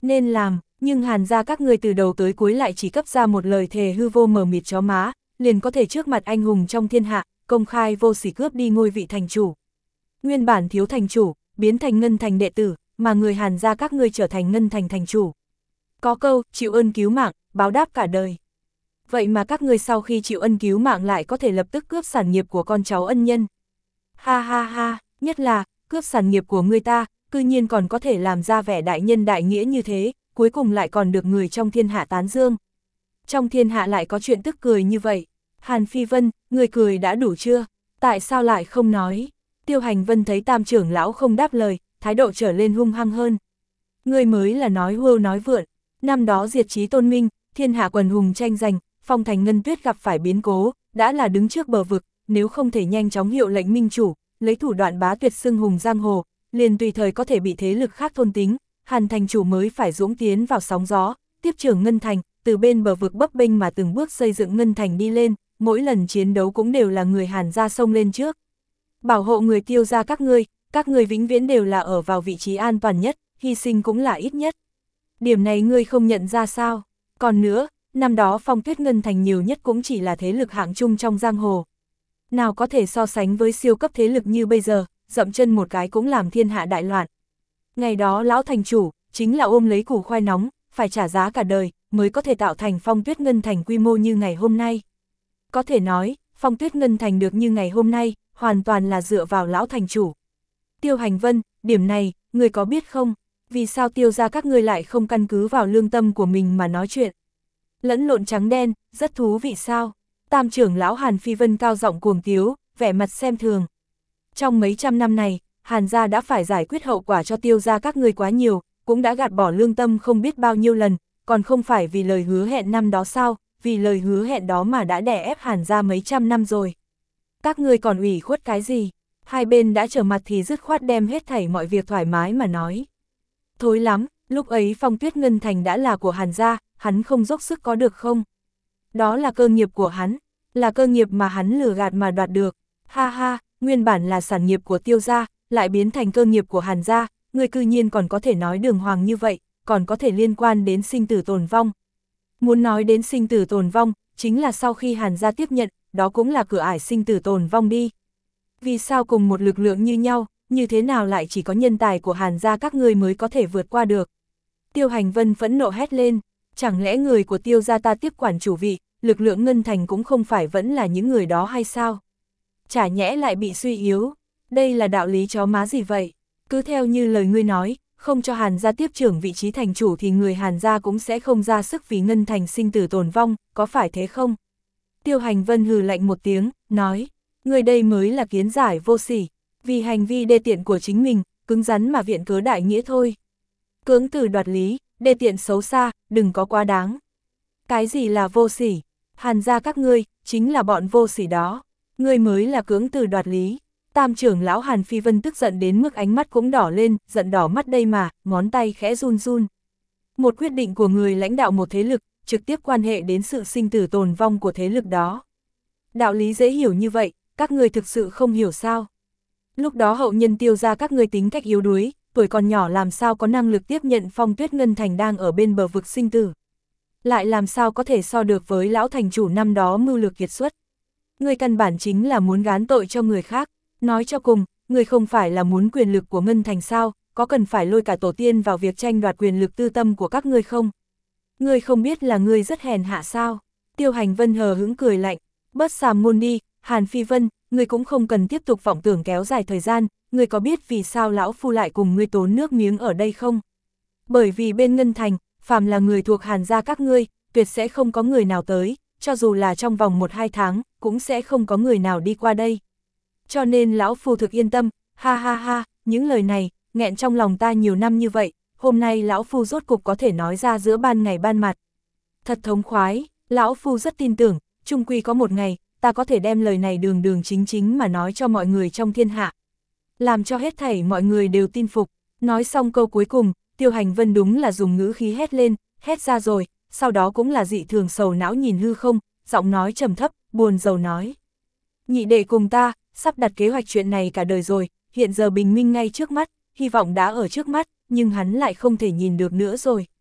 nên làm, nhưng Hàn gia các ngươi từ đầu tới cuối lại chỉ cấp ra một lời thề hư vô mờ mịt chó má, liền có thể trước mặt anh hùng trong thiên hạ, công khai vô sỉ cướp đi ngôi vị thành chủ. Nguyên bản thiếu thành chủ, biến thành Ngân Thành đệ tử, mà người Hàn gia các ngươi trở thành Ngân Thành thành chủ. Có câu, chịu ơn cứu mạng, báo đáp cả đời. Vậy mà các ngươi sau khi chịu ân cứu mạng lại có thể lập tức cướp sản nghiệp của con cháu ân nhân. Ha ha ha, nhất là, cướp sản nghiệp của người ta, cư nhiên còn có thể làm ra vẻ đại nhân đại nghĩa như thế, cuối cùng lại còn được người trong thiên hạ tán dương. Trong thiên hạ lại có chuyện tức cười như vậy. Hàn Phi Vân, người cười đã đủ chưa? Tại sao lại không nói? Tiêu Hành Vân thấy Tam trưởng lão không đáp lời, thái độ trở lên hung hăng hơn. Người mới là nói hưu nói vượn. Năm đó diệt chí tôn minh, thiên hạ quần hùng tranh giành, Phong Thành Ngân Tuyết gặp phải biến cố, đã là đứng trước bờ vực, nếu không thể nhanh chóng hiệu lệnh minh chủ, lấy thủ đoạn bá tuyệt xưng hùng giang hồ, liền tùy thời có thể bị thế lực khác thôn tính, Hàn thành chủ mới phải dũng tiến vào sóng gió, tiếp trưởng Ngân Thành, từ bên bờ vực bấp bênh mà từng bước xây dựng Ngân Thành đi lên, mỗi lần chiến đấu cũng đều là người Hàn gia xông lên trước. Bảo hộ người Tiêu gia các ngươi vĩnh viễn đều là ở vào vị trí an toàn nhất, hy sinh cũng là ít nhất. Điểm này ngươi không nhận ra sao? Còn nữa, năm đó Phong Tuyết Ngân Thành nhiều nhất cũng chỉ là thế lực hạng trung trong giang hồ. Nào có thể so sánh với siêu cấp thế lực như bây giờ, dậm chân một cái cũng làm thiên hạ đại loạn. Ngày đó lão thành chủ, chính là ôm lấy củ khoai nóng, phải trả giá cả đời, mới có thể tạo thành Phong Tuyết Ngân Thành quy mô như ngày hôm nay. Có thể nói, Phong Tuyết Ngân Thành được như ngày hôm nay, hoàn toàn là dựa vào lão thành chủ. Tiêu Hành Vân, điểm này, người có biết không? Vì sao Tiêu gia các ngươi lại không căn cứ vào lương tâm của mình mà nói chuyện? Lẫn lộn trắng đen, rất thú vị sao? Tam trưởng lão Hàn Phi Vân cao giọng cuồng tiếu, vẻ mặt xem thường. Trong mấy trăm năm này, Hàn gia đã phải giải quyết hậu quả cho Tiêu gia các ngươi quá nhiều, cũng đã gạt bỏ lương tâm không biết bao nhiêu lần, còn không phải vì lời hứa hẹn năm đó sao, vì lời hứa hẹn đó mà đã đè ép Hàn gia mấy trăm năm rồi. Các ngươi còn ủy khuất cái gì? Hai bên đã trở mặt thì dứt khoát đem hết thảy mọi việc thoải mái mà nói. Thối lắm, lúc ấy Phong Tuyết Ngân Thành đã là của Hàn gia, hắn không dốc sức có được không? Đó là cơ nghiệp của hắn, là cơ nghiệp mà hắn lừa gạt mà đoạt được. Ha ha, nguyên bản là sản nghiệp của Tiêu gia, lại biến thành cơ nghiệp của Hàn gia, người cư nhiên còn có thể nói đường hoàng như vậy, còn có thể liên quan đến sinh tử tồn vong. Muốn nói đến sinh tử tồn vong, chính là sau khi Hàn gia tiếp nhận, đó cũng là cửa ải sinh tử tồn vong đi. Vì sao cùng một lực lượng như nhau, như thế nào lại chỉ có nhân tài của Hàn gia các ngươi mới có thể vượt qua được? Tiêu Hành Vân phẫn nộ hét lên, chẳng lẽ người của Tiêu gia ta tiếp quản chủ vị, lực lượng Ngân Thành cũng không phải vẫn là những người đó hay sao? Chả nhẽ lại bị suy yếu, đây là đạo lý chó má gì vậy? Cứ theo như lời ngươi nói, không cho Hàn gia tiếp trưởng vị trí thành chủ thì người Hàn gia cũng sẽ không ra sức vì Ngân Thành sinh tử tồn vong, có phải thế không? Tiêu Hành Vân hừ lạnh một tiếng, nói, người đây mới là kiến giải vô sỉ, vì hành vi đê tiện của chính mình, cứng rắn mà viện cớ đại nghĩa thôi. Cưỡng từ đoạt lý, đê tiện xấu xa, đừng có quá đáng. Cái gì là vô sỉ? Hàn gia các ngươi, chính là bọn vô sỉ đó. Ngươi mới là cưỡng từ đoạt lý. Tam trưởng lão Hàn Phi Vân tức giận đến mức ánh mắt cũng đỏ lên, giận đỏ mắt đây mà, ngón tay khẽ run run. Một quyết định của người lãnh đạo một thế lực, trực tiếp quan hệ đến sự sinh tử tồn vong của thế lực đó. Đạo lý dễ hiểu như vậy, các người thực sự không hiểu sao? Lúc đó hậu nhân Tiêu gia các ngươi tính cách yếu đuối, tuổi còn nhỏ làm sao có năng lực tiếp nhận Phong Tuyết Ngân Thành đang ở bên bờ vực sinh tử. Lại làm sao có thể so được với lão thành chủ năm đó mưu lược kiệt xuất. Người căn bản chính là muốn gán tội cho người khác, nói cho cùng, người không phải là muốn quyền lực của Ngân Thành sao, có cần phải lôi cả tổ tiên vào việc tranh đoạt quyền lực tư tâm của các ngươi không? Ngươi không biết là ngươi rất hèn hạ sao? Tiêu Hành Vân hờ hững cười lạnh, bớt sàm ngôn đi, Hàn Phi Vân, ngươi cũng không cần tiếp tục vọng tưởng kéo dài thời gian, ngươi có biết vì sao lão phu lại cùng ngươi tốn nước miếng ở đây không? Bởi vì bên Ngân Thành, phàm là người thuộc Hàn gia các ngươi, tuyệt sẽ không có người nào tới, cho dù là trong vòng 1-2 tháng, cũng sẽ không có người nào đi qua đây. Cho nên lão phu thực yên tâm, ha ha ha, những lời này, nghẹn trong lòng ta nhiều năm như vậy, hôm nay lão phu rốt cục có thể nói ra giữa ban ngày ban mặt. Thật thống khoái, lão phu rất tin tưởng, chung quy có một ngày, ta có thể đem lời này đường đường chính chính mà nói cho mọi người trong thiên hạ. Làm cho hết thảy mọi người đều tin phục, nói xong câu cuối cùng, Tiêu Hành Vân đúng là dùng ngữ khí hét lên, hét ra rồi, sau đó cũng là dị thường sầu não nhìn hư không, giọng nói trầm thấp, buồn rầu nói. Nhị đệ cùng ta, sắp đặt kế hoạch chuyện này cả đời rồi, hiện giờ bình minh ngay trước mắt, hy vọng đã ở trước mắt, nhưng hắn lại không thể nhìn được nữa rồi.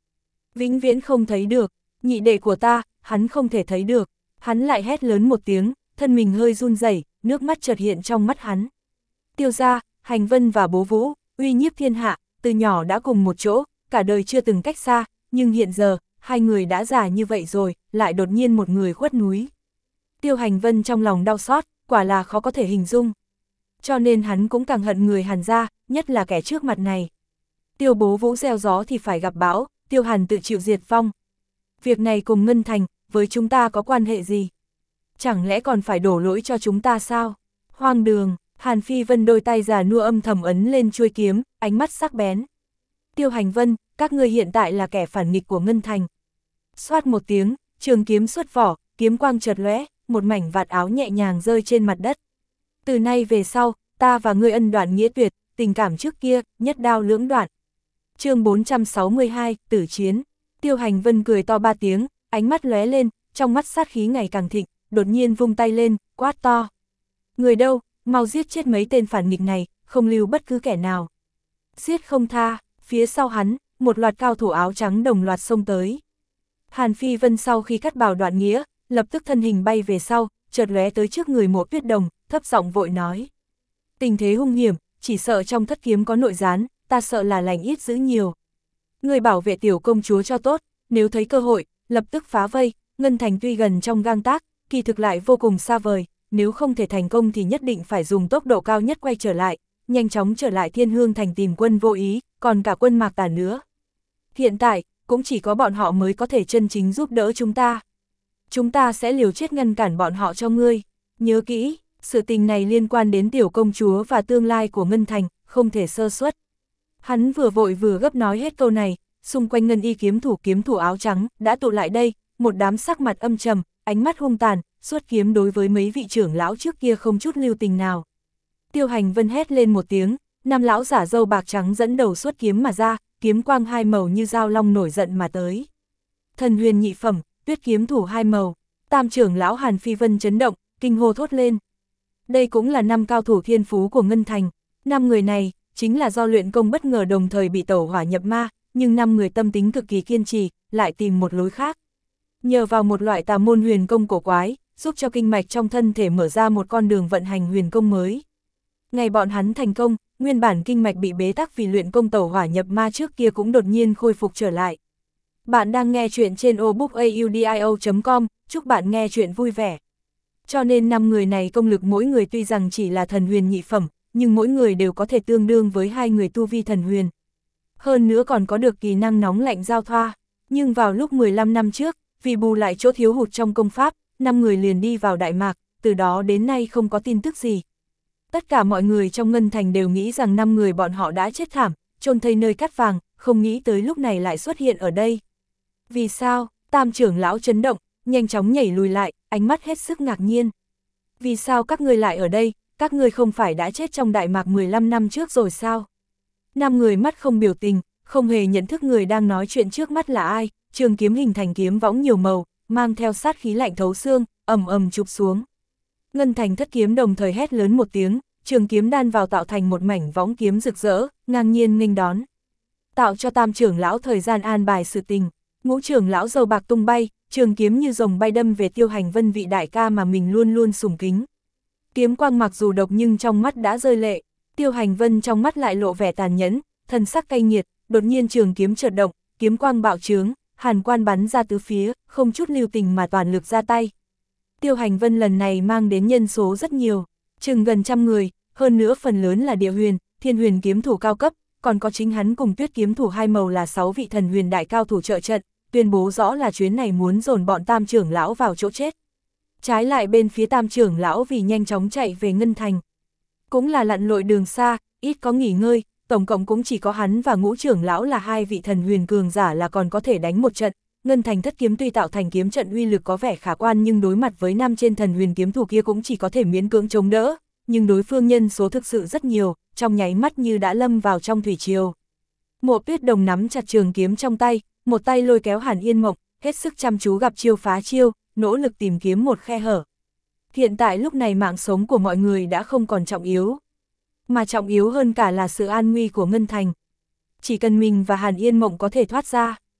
Vĩnh viễn không thấy được, nhị đệ của ta, hắn không thể thấy được. Hắn lại hét lớn một tiếng, thân mình hơi run rẩy, nước mắt chợt hiện trong mắt hắn. Tiêu gia, Hành Vân và bố Vũ, uy nhiếp thiên hạ, từ nhỏ đã cùng một chỗ, cả đời chưa từng cách xa, nhưng hiện giờ, hai người đã già như vậy rồi, lại đột nhiên một người khuất núi. Tiêu Hành Vân trong lòng đau xót, quả là khó có thể hình dung. Cho nên hắn cũng càng hận người Hàn gia, nhất là kẻ trước mặt này. Tiêu bố Vũ gieo gió thì phải gặp bão, Tiêu Hàn tự chịu diệt vong. Việc này cùng Ngân Thành, với chúng ta có quan hệ gì? Chẳng lẽ còn phải đổ lỗi cho chúng ta sao? Hoang đường, Hàn Phi Vân đôi tay già nua âm thầm ấn lên chuôi kiếm, ánh mắt sắc bén. Tiêu Hành Vân, các ngươi hiện tại là kẻ phản nghịch của Ngân Thành. Xoát một tiếng, trường kiếm xuất vỏ, kiếm quang chợt lóe, một mảnh vạt áo nhẹ nhàng rơi trên mặt đất. Từ nay về sau, ta và ngươi ân đoạn nghĩa tuyệt, tình cảm trước kia, nhất đao lưỡng đoạn. Chương 462, tử chiến. Tiêu Hành Vân cười to ba tiếng, ánh mắt lóe lên, trong mắt sát khí ngày càng thịnh, đột nhiên vung tay lên, quát to. Người đâu, mau giết chết mấy tên phản nghịch này, không lưu bất cứ kẻ nào. Giết không tha, phía sau hắn, một loạt cao thủ áo trắng đồng loạt xông tới. Hàn Phi Vân sau khi cắt bào đoạn nghĩa, lập tức thân hình bay về sau, chợt lóe tới trước người Mộ Tuyết Đồng, thấp giọng vội nói. Tình thế hung hiểm, chỉ sợ trong thất kiếm có nội gián, ta sợ là lành ít dữ nhiều. Người bảo vệ tiểu công chúa cho tốt, nếu thấy cơ hội, lập tức phá vây, Ngân Thành tuy gần trong gang tắc, kỳ thực lại vô cùng xa vời, nếu không thể thành công thì nhất định phải dùng tốc độ cao nhất quay trở lại, nhanh chóng trở lại Thiên Hương Thành tìm quân Vô Ý, còn cả quân Mạc Tà nữa. Hiện tại, cũng chỉ có bọn họ mới có thể chân chính giúp đỡ chúng ta. Chúng ta sẽ liều chết ngăn cản bọn họ cho ngươi. Nhớ kỹ, sự tình này liên quan đến tiểu công chúa và tương lai của Ngân Thành, không thể sơ suất. Hắn vừa vội vừa gấp nói hết câu này, xung quanh Ngân Y kiếm thủ áo trắng đã tụ lại đây, một đám sắc mặt âm trầm, ánh mắt hung tàn, xuất kiếm đối với mấy vị trưởng lão trước kia không chút lưu tình nào. Tiêu Hành Vân hét lên một tiếng, năm lão giả râu bạc trắng dẫn đầu xuất kiếm mà ra, kiếm quang hai màu như dao long nổi giận mà tới. Thần huyền nhị phẩm, tuyết kiếm thủ hai màu, tam trưởng lão Hàn Phi Vân chấn động, kinh hô thốt lên. Đây cũng là năm cao thủ thiên phú của Ngân Thành, năm người này chính là do luyện công bất ngờ đồng thời bị tẩu hỏa nhập ma, nhưng năm người tâm tính cực kỳ kiên trì, lại tìm một lối khác. Nhờ vào một loại tà môn huyền công cổ quái, giúp cho kinh mạch trong thân thể mở ra một con đường vận hành huyền công mới. Ngày bọn hắn thành công, nguyên bản kinh mạch bị bế tắc vì luyện công tẩu hỏa nhập ma trước kia cũng đột nhiên khôi phục trở lại. Bạn đang nghe chuyện trên obookaudio.com, chúc bạn nghe chuyện vui vẻ. Cho nên năm người này công lực mỗi người tuy rằng chỉ là thần huyền nhị phẩm, nhưng mỗi người đều có thể tương đương với hai người tu vi thần huyền. Hơn nữa còn có được kỹ năng nóng lạnh giao thoa. Nhưng vào lúc 15 năm trước, vì bù lại chỗ thiếu hụt trong công pháp, năm người liền đi vào Đại Mạc, từ đó đến nay không có tin tức gì. Tất cả mọi người trong Ngân Thành đều nghĩ rằng năm người bọn họ đã chết thảm, chôn thây nơi cát vàng, không nghĩ tới lúc này lại xuất hiện ở đây. Vì sao? Tam trưởng lão chấn động, nhanh chóng nhảy lùi lại, ánh mắt hết sức ngạc nhiên. Vì sao các ngươi lại ở đây, các ngươi không phải đã chết trong Đại Mạc 15 năm trước rồi sao? Năm người mắt không biểu tình, không hề nhận thức người đang nói chuyện trước mắt là ai, trường kiếm hình thành kiếm võng nhiều màu, mang theo sát khí lạnh thấu xương, ầm ầm chụp xuống. Ngân Thành thất kiếm đồng thời hét lớn một tiếng, trường kiếm đan vào tạo thành một mảnh võng kiếm rực rỡ, ngang nhiên nghênh đón. Tạo cho tam trưởng lão thời gian an bài sự tình, ngũ trưởng lão dầu bạc tung bay, trường kiếm như rồng bay đâm về Tiêu Hành Vân vị đại ca mà mình luôn luôn sùng kính. Kiếm quang mặc dù độc nhưng trong mắt đã rơi lệ, Tiêu Hành Vân trong mắt lại lộ vẻ tàn nhẫn, thần sắc cay nghiệt, đột nhiên trường kiếm chợt động, kiếm quang bạo trướng, hàn quan bắn ra tứ phía, không chút lưu tình mà toàn lực ra tay. Tiêu Hành Vân lần này mang đến nhân số rất nhiều, chừng gần 100 người, hơn nữa phần lớn là địa huyền, thiên huyền kiếm thủ cao cấp, còn có chính hắn cùng tuyết kiếm thủ hai màu là 6 vị thần huyền đại cao thủ trợ trận, tuyên bố rõ là chuyến này muốn dồn bọn tam trưởng lão vào chỗ chết. Trái lại bên phía tam trưởng lão vì nhanh chóng chạy về Ngân Thành. Cũng là lặn lội đường xa, ít có nghỉ ngơi, tổng cộng cũng chỉ có hắn và ngũ trưởng lão là hai vị thần huyền cường giả là còn có thể đánh một trận. Ngân Thành thất kiếm tuy tạo thành kiếm trận uy lực có vẻ khả quan nhưng đối mặt với năm trên thần huyền kiếm thủ kia cũng chỉ có thể miễn cưỡng chống đỡ, nhưng đối phương nhân số thực sự rất nhiều, trong nháy mắt như đã lâm vào trong thủy triều. Mộ Tuyết Đồng nắm chặt trường kiếm trong tay, một tay lôi kéo Hàn Yên Mộng, hết sức chăm chú gặp chiêu phá chiêu, nỗ lực tìm kiếm một khe hở. Hiện tại lúc này mạng sống của mọi người đã không còn trọng yếu, mà trọng yếu hơn cả là sự an nguy của Ngân Thành. Chỉ cần mình và Hàn Yên Mộng có thể thoát ra,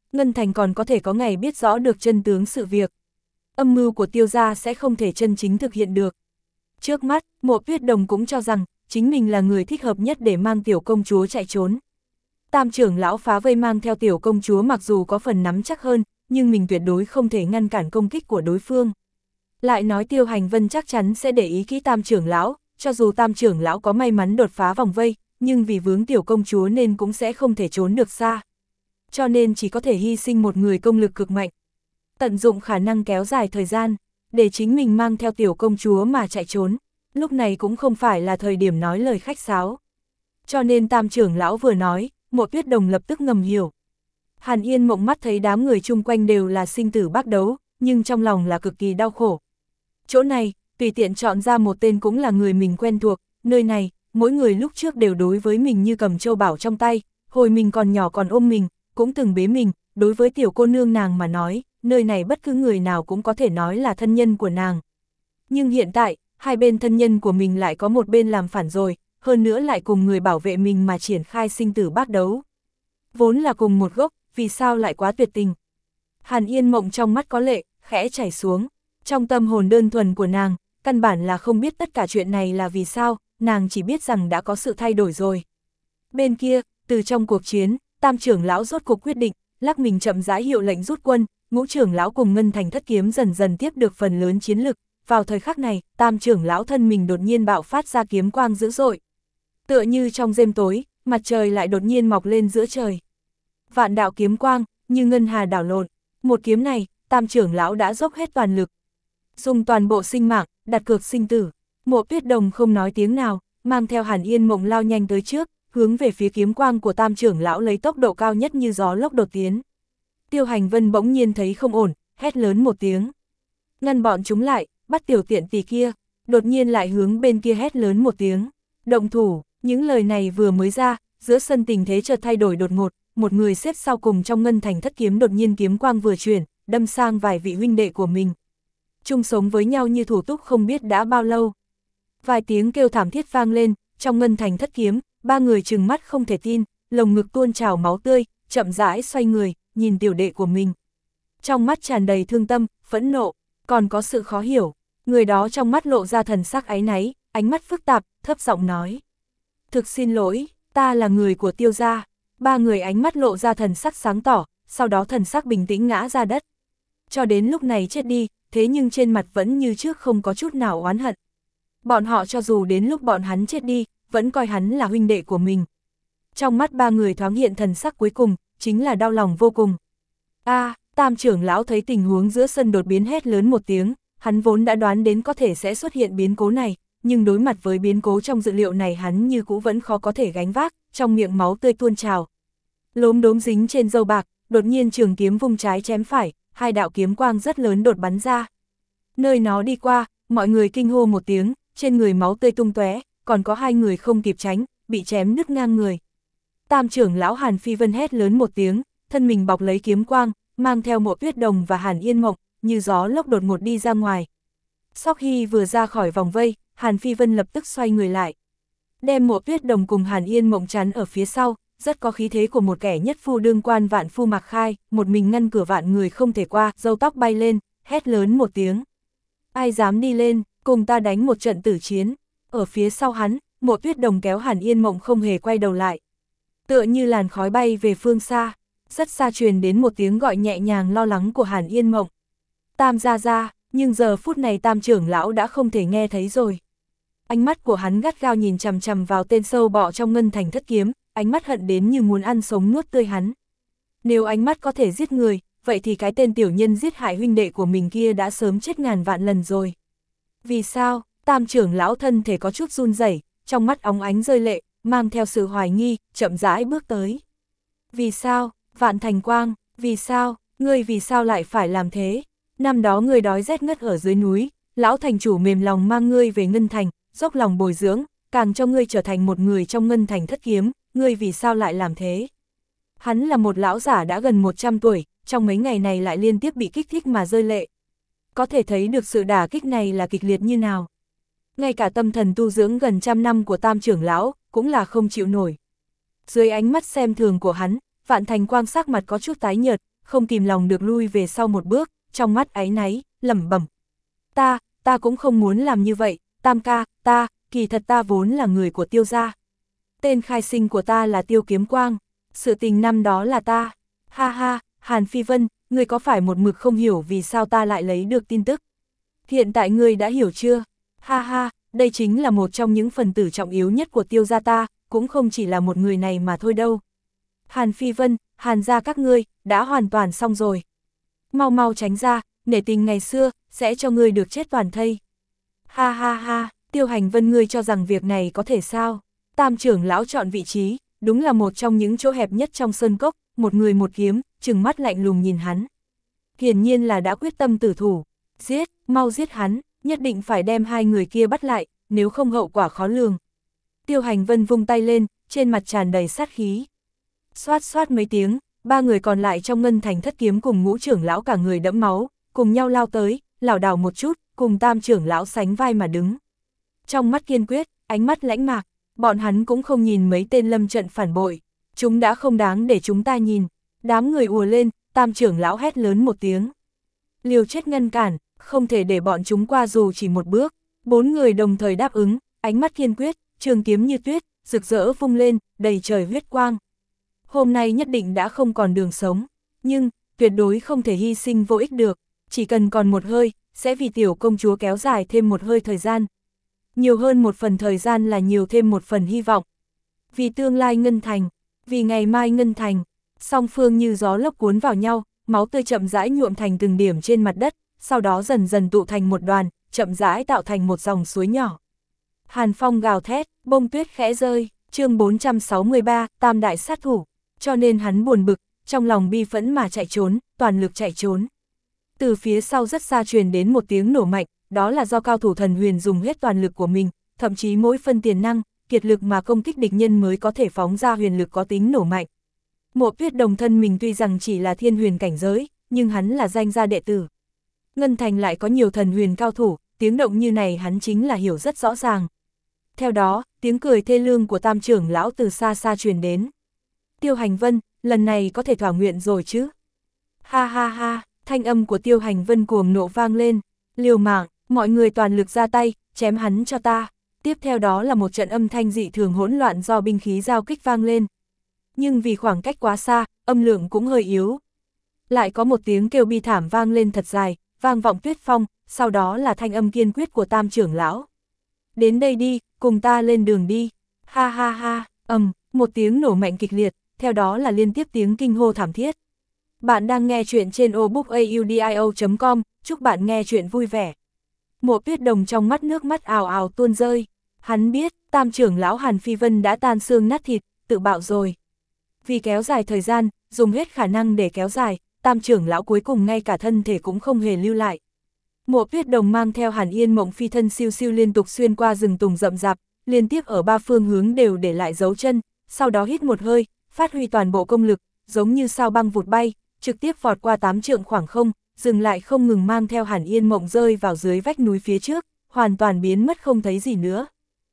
Ngân Thành còn có thể có ngày biết rõ được chân tướng sự việc. Âm mưu của Tiêu gia sẽ không thể chân chính thực hiện được. Trước mắt, Mộ Tuyết Đồng cũng cho rằng, chính mình là người thích hợp nhất để mang tiểu công chúa chạy trốn. Tam trưởng lão phá vây mang theo tiểu công chúa mặc dù có phần nắm chắc hơn, nhưng mình tuyệt đối không thể ngăn cản công kích của đối phương. Lại nói Tiêu Hành Vân chắc chắn sẽ để ý kỹ tam trưởng lão, cho dù tam trưởng lão có may mắn đột phá vòng vây, nhưng vì vướng tiểu công chúa nên cũng sẽ không thể trốn được xa. Cho nên chỉ có thể hy sinh một người công lực cực mạnh. Tận dụng khả năng kéo dài thời gian, để chính mình mang theo tiểu công chúa mà chạy trốn. Lúc này cũng không phải là thời điểm nói lời khách sáo. Cho nên tam trưởng lão vừa nói, Mộ Tuyết Đồng lập tức ngầm hiểu. Hàn Yên Mộng mắt thấy đám người chung quanh đều là sinh tử bác đấu, nhưng trong lòng là cực kỳ đau khổ. Chỗ này, tùy tiện chọn ra một tên cũng là người mình quen thuộc, nơi này, mỗi người lúc trước đều đối với mình như cầm châu bảo trong tay, hồi mình còn nhỏ còn ôm mình, cũng từng bế mình, đối với tiểu cô nương nàng mà nói, nơi này bất cứ người nào cũng có thể nói là thân nhân của nàng. Nhưng hiện tại, hai bên thân nhân của mình lại có một bên làm phản rồi, hơn nữa lại cùng người bảo vệ mình mà triển khai sinh tử bác đấu. Vốn là cùng một gốc, vì sao lại quá tuyệt tình. Hàn Yên Mộng trong mắt có lệ, khẽ chảy xuống. Trong tâm hồn đơn thuần của nàng, căn bản là không biết tất cả chuyện này là vì sao, nàng chỉ biết rằng đã có sự thay đổi rồi. Bên kia, từ trong cuộc chiến, tam trưởng lão rốt cuộc quyết định, lắc mình chậm rãi hiệu lệnh rút quân, ngũ trưởng lão cùng Ngân Thành Thất Kiếm dần dần tiếp được phần lớn chiến lực. Vào thời khắc này, tam trưởng lão thân mình đột nhiên bạo phát ra kiếm quang dữ dội. Tựa như trong đêm tối, mặt trời lại đột nhiên mọc lên giữa trời. Vạn đạo kiếm quang, như ngân hà đảo lộn. Một kiếm này, tam trưởng lão đã dốc hết toàn lực. Dùng toàn bộ sinh mạng, đặt cược sinh tử. Mộ Tuyết Đồng không nói tiếng nào, mang theo Hàn Yên Mộng lao nhanh tới trước, hướng về phía kiếm quang của tam trưởng lão lấy tốc độ cao nhất như gió lốc đột tiến. Tiêu Hành Vân bỗng nhiên thấy không ổn, hét lớn một tiếng. Ngăn bọn chúng lại, bắt tiểu tiện tỷ kia, đột nhiên lại hướng bên kia hét lớn một tiếng. Động thủ, những lời này vừa mới ra, giữa sân tình thế chợt thay đổi đột ngột, một người xếp sau cùng trong Ngân Thành Thất Kiếm đột nhiên kiếm quang vừa chuyển, đâm sang vài vị huynh đệ của mình. Chung sống với nhau như thủ túc không biết đã bao lâu. Vài tiếng kêu thảm thiết vang lên, trong Ngân Thành Thất Kiếm, ba người trừng mắt không thể tin, lồng ngực tuôn trào máu tươi, chậm rãi xoay người, nhìn tiểu đệ của mình. Trong mắt tràn đầy thương tâm, phẫn nộ, còn có sự khó hiểu. Người đó trong mắt lộ ra thần sắc áy náy, ánh mắt phức tạp, thấp giọng nói. Thực xin lỗi, ta là người của Tiêu gia. Ba người ánh mắt lộ ra thần sắc sáng tỏ, sau đó thần sắc bình tĩnh ngã ra đất. Cho đến lúc này chết đi, thế nhưng trên mặt vẫn như trước không có chút nào oán hận. Bọn họ cho dù đến lúc bọn hắn chết đi, vẫn coi hắn là huynh đệ của mình. Trong mắt ba người thoáng hiện thần sắc cuối cùng, chính là đau lòng vô cùng. Tam trưởng lão thấy tình huống giữa sân đột biến hét lớn một tiếng, hắn vốn đã đoán đến có thể sẽ xuất hiện biến cố này, nhưng đối mặt với biến cố trong dự liệu này hắn như cũ vẫn khó có thể gánh vác, trong miệng máu tươi tuôn trào. Lốm đốm dính trên râu bạc, đột nhiên trường kiếm vung trái chém phải, hai đạo kiếm quang rất lớn đột bắn ra. Nơi nó đi qua, mọi người kinh hô một tiếng, trên người máu tươi tung tóe, còn có hai người không kịp tránh, bị chém nứt ngang người. Tam trưởng lão Hàn Phi Vân hét lớn một tiếng, thân mình bọc lấy kiếm quang, mang theo Mộ Tuyết Đồng và Hàn Yên Mộng, như gió lốc đột ngột đi ra ngoài. Sau khi vừa ra khỏi vòng vây, Hàn Phi Vân lập tức xoay người lại. Đem Mộ Tuyết Đồng cùng Hàn Yên Mộng chắn ở phía sau, rất có khí thế của một kẻ nhất phu đương quan vạn phu mặc khai, một mình ngăn cửa vạn người không thể qua, râu tóc bay lên, hét lớn một tiếng. Ai dám đi lên, cùng ta đánh một trận tử chiến. Ở phía sau hắn, Mộ Tuyết Đồng kéo Hàn Yên Mộng không hề quay đầu lại. Tựa như làn khói bay về phương xa, rất xa truyền đến một tiếng gọi nhẹ nhàng lo lắng của Hàn Yên Mộng. Tam gia gia, nhưng giờ phút này tam trưởng lão đã không thể nghe thấy rồi. Ánh mắt của hắn gắt gao nhìn chằm chằm vào tên sâu bọ trong Ngân Thành Thất Kiếm, ánh mắt hận đến như muốn ăn sống nuốt tươi hắn. Nếu ánh mắt có thể giết người, vậy thì cái tên tiểu nhân giết hại huynh đệ của mình kia đã sớm chết ngàn vạn lần rồi. Vì sao? Tam trưởng lão thân thể có chút run rẩy, trong mắt óng ánh rơi lệ, mang theo sự hoài nghi, chậm rãi bước tới. Vì sao? Vạn Thành Quang, vì sao? Ngươi vì sao lại phải làm thế? Năm đó ngươi đói rét ngất ở dưới núi, lão thành chủ mềm lòng mang ngươi về Ngân Thành, dốc lòng bồi dưỡng, càng cho ngươi trở thành một người trong Ngân Thành Thất Kiếm, ngươi vì sao lại làm thế? Hắn là một lão giả đã gần 100 tuổi, trong mấy ngày này lại liên tiếp bị kích thích mà rơi lệ. Có thể thấy được sự đả kích này là kịch liệt như nào. Ngay cả tâm thần tu dưỡng gần 100 năm của tam trưởng lão, cũng là không chịu nổi. Dưới ánh mắt xem thường của hắn, Vạn Thành Quang sắc mặt có chút tái nhợt, không kìm lòng được lui về sau một bước, trong mắt áy náy, lẩm bẩm. Ta cũng không muốn làm như vậy, Tam ca, kỳ thật ta vốn là người của Tiêu gia. Tên khai sinh của ta là Tiêu Kiếm Quang, sự tình năm đó là ta. Ha ha, Hàn Phi Vân, ngươi có phải một mực không hiểu vì sao ta lại lấy được tin tức? Hiện tại ngươi đã hiểu chưa? Ha ha, đây chính là một trong những phần tử trọng yếu nhất của Tiêu gia ta, cũng không chỉ là một người này mà thôi đâu. Hàn Phi Vân, Hàn gia các ngươi, đã hoàn toàn xong rồi. Mau mau tránh ra, nể tình ngày xưa, sẽ cho ngươi được chết toàn thây. Ha ha ha, Tiêu Hành Vân, ngươi cho rằng việc này có thể sao? Tam trưởng lão chọn vị trí, đúng là một trong những chỗ hẹp nhất trong sơn cốc, một người một kiếm, trừng mắt lạnh lùng nhìn hắn. Hiển nhiên là đã quyết tâm tử thủ. Giết, mau giết hắn, nhất định phải đem hai người kia bắt lại, nếu không hậu quả khó lường. Tiêu Hành Vân vung tay lên, trên mặt tràn đầy sát khí. Xoát xoát mấy tiếng, ba người còn lại trong Ngân Thành Thất Kiếm cùng Ngũ trưởng lão cả người đẫm máu, cùng nhau lao tới, lảo đảo một chút, cùng Tam trưởng lão sánh vai mà đứng. Trong mắt kiên quyết, ánh mắt lãnh mạc, bọn hắn cũng không nhìn mấy tên lâm trận phản bội, chúng đã không đáng để chúng ta nhìn. Đám người ùa lên, Tam trưởng lão hét lớn một tiếng. Liều chết ngăn cản, không thể để bọn chúng qua dù chỉ một bước. Bốn người đồng thời đáp ứng, ánh mắt kiên quyết, trường kiếm như tuyết, rực rỡ vung lên, đầy trời huyết quang. Hôm nay nhất định đã không còn đường sống, nhưng tuyệt đối không thể hy sinh vô ích được, chỉ cần còn một hơi, sẽ vì tiểu công chúa kéo dài thêm một hơi thời gian. Nhiều hơn một phần thời gian là nhiều thêm một phần hy vọng. Vì tương lai Ngân Thành, vì ngày mai Ngân Thành, song phương như gió lốc cuốn vào nhau, máu tươi chậm rãi nhuộm thành từng điểm trên mặt đất, sau đó dần dần tụ thành một đoàn, chậm rãi tạo thành một dòng suối nhỏ. Hàn phong gào thét, bông tuyết khẽ rơi, chương 463, Tam đại sát thủ, cho nên hắn buồn bực, trong lòng bi phẫn mà chạy trốn, toàn lực chạy trốn. Từ phía sau rất xa truyền đến một tiếng nổ mạnh, đó là do cao thủ thần huyền dùng hết toàn lực của mình, thậm chí mỗi phân tiền năng, kiệt lực mà công kích địch nhân mới có thể phóng ra huyền lực có tính nổ mạnh. Mộ Tuyết Đồng thân mình tuy rằng chỉ là thiên huyền cảnh giới, nhưng hắn là danh gia đệ tử. Ngân Thành lại có nhiều thần huyền cao thủ, tiếng động như này hắn chính là hiểu rất rõ ràng. Theo đó, tiếng cười thê lương của Tam trưởng lão từ xa xa truyền đến. Tiêu Hành Vân, lần này có thể thỏa nguyện rồi chứ? Ha ha ha, thanh âm của Tiêu Hành Vân cuồng nộ vang lên. Liều mạng, mọi người toàn lực ra tay, chém hắn cho ta. Tiếp theo đó là một trận âm thanh dị thường hỗn loạn do binh khí giao kích vang lên. Nhưng vì khoảng cách quá xa, âm lượng cũng hơi yếu. Lại có một tiếng kêu bi thảm vang lên thật dài, vang vọng tuyết phong, sau đó là thanh âm kiên quyết của Tam trưởng lão. Đến đây đi, cùng ta lên đường đi. Ha ha ha, một tiếng nổ mạnh kịch liệt, theo đó là liên tiếp tiếng kinh hô thảm thiết. Bạn đang nghe chuyện trên obookaudio.com, chúc bạn nghe chuyện vui vẻ. Mộ Tuyết Đồng trong mắt nước mắt ào ào tuôn rơi. Hắn biết, Tam trưởng lão Hàn Phi Vân đã tan xương nát thịt, tự bạo rồi. Vì kéo dài thời gian, dùng hết khả năng để kéo dài, Tam trưởng lão cuối cùng ngay cả thân thể cũng không hề lưu lại. Mộ Tuyết Đồng mang theo Hàn Yên Mộng phi thân siêu siêu liên tục xuyên qua rừng tùng rậm rạp, liên tiếp ở ba phương hướng đều để lại dấu chân, sau đó hít một hơi, phát huy toàn bộ công lực, giống như sao băng vụt bay, trực tiếp vọt qua 8 trượng khoảng không, dừng lại không ngừng mang theo Hàn Yên Mộng rơi vào dưới vách núi phía trước, hoàn toàn biến mất không thấy gì nữa.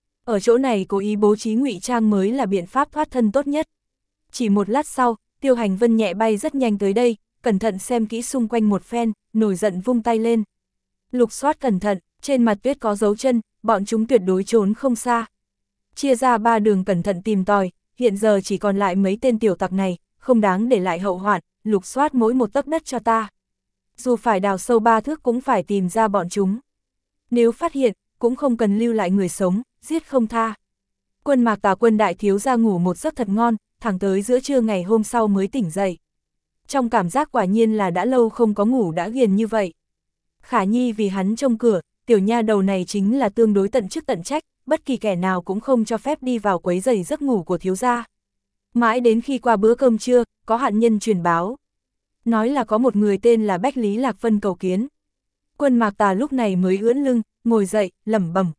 Ở chỗ này cố ý bố trí ngụy trang mới là biện pháp thoát thân tốt nhất. Chỉ một lát sau, Tiêu Hành Vân nhẹ bay rất nhanh tới đây, cẩn thận xem kỹ xung quanh một phen, nổi giận vung tay lên. Lục soát cẩn thận, trên mặt tuyết có dấu chân, bọn chúng tuyệt đối trốn không xa. Chia ra 3 đường cẩn thận tìm tòi, hiện giờ chỉ còn lại mấy tên tiểu tặc này, không đáng để lại hậu hoạn, lục soát mỗi một tấc đất cho ta. Dù phải đào sâu 3 thước cũng phải tìm ra bọn chúng. Nếu phát hiện, cũng không cần lưu lại người sống, giết không tha. Quân Mạc Tà Quân đại thiếu gia ngủ một giấc thật ngon, thẳng tới giữa trưa ngày hôm sau mới tỉnh dậy. Trong cảm giác quả nhiên là đã lâu không có ngủ đã ghiền như vậy. Khả Nhi vì hắn trông cửa, tiểu nha đầu này chính là tương đối tận chức tận trách, bất kỳ kẻ nào cũng không cho phép đi vào quấy rầy giấc ngủ của thiếu gia. Mãi đến khi qua bữa cơm trưa, có hạn nhân truyền báo. Nói là có một người tên là Bách Lý Lạc Vân cầu kiến. Quân Mạc Tà lúc này mới ưỡn lưng, ngồi dậy, lẩm bẩm.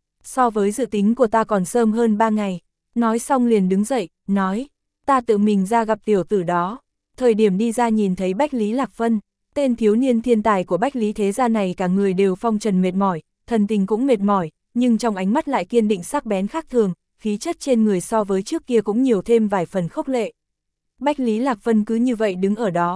So với dự tính của ta còn sớm hơn 3 ngày. Nói xong liền đứng dậy, nói, ta tự mình ra gặp tiểu tử đó. Thời điểm đi ra nhìn thấy Bách Lý Lạc Vân, tên thiếu niên thiên tài của Bách Lý thế gia này cả người đều phong trần mệt mỏi, thần tình cũng mệt mỏi, nhưng trong ánh mắt lại kiên định sắc bén khác thường, khí chất trên người so với trước kia cũng nhiều thêm vài phần khốc lệ. Bách Lý Lạc Vân cứ như vậy đứng ở đó,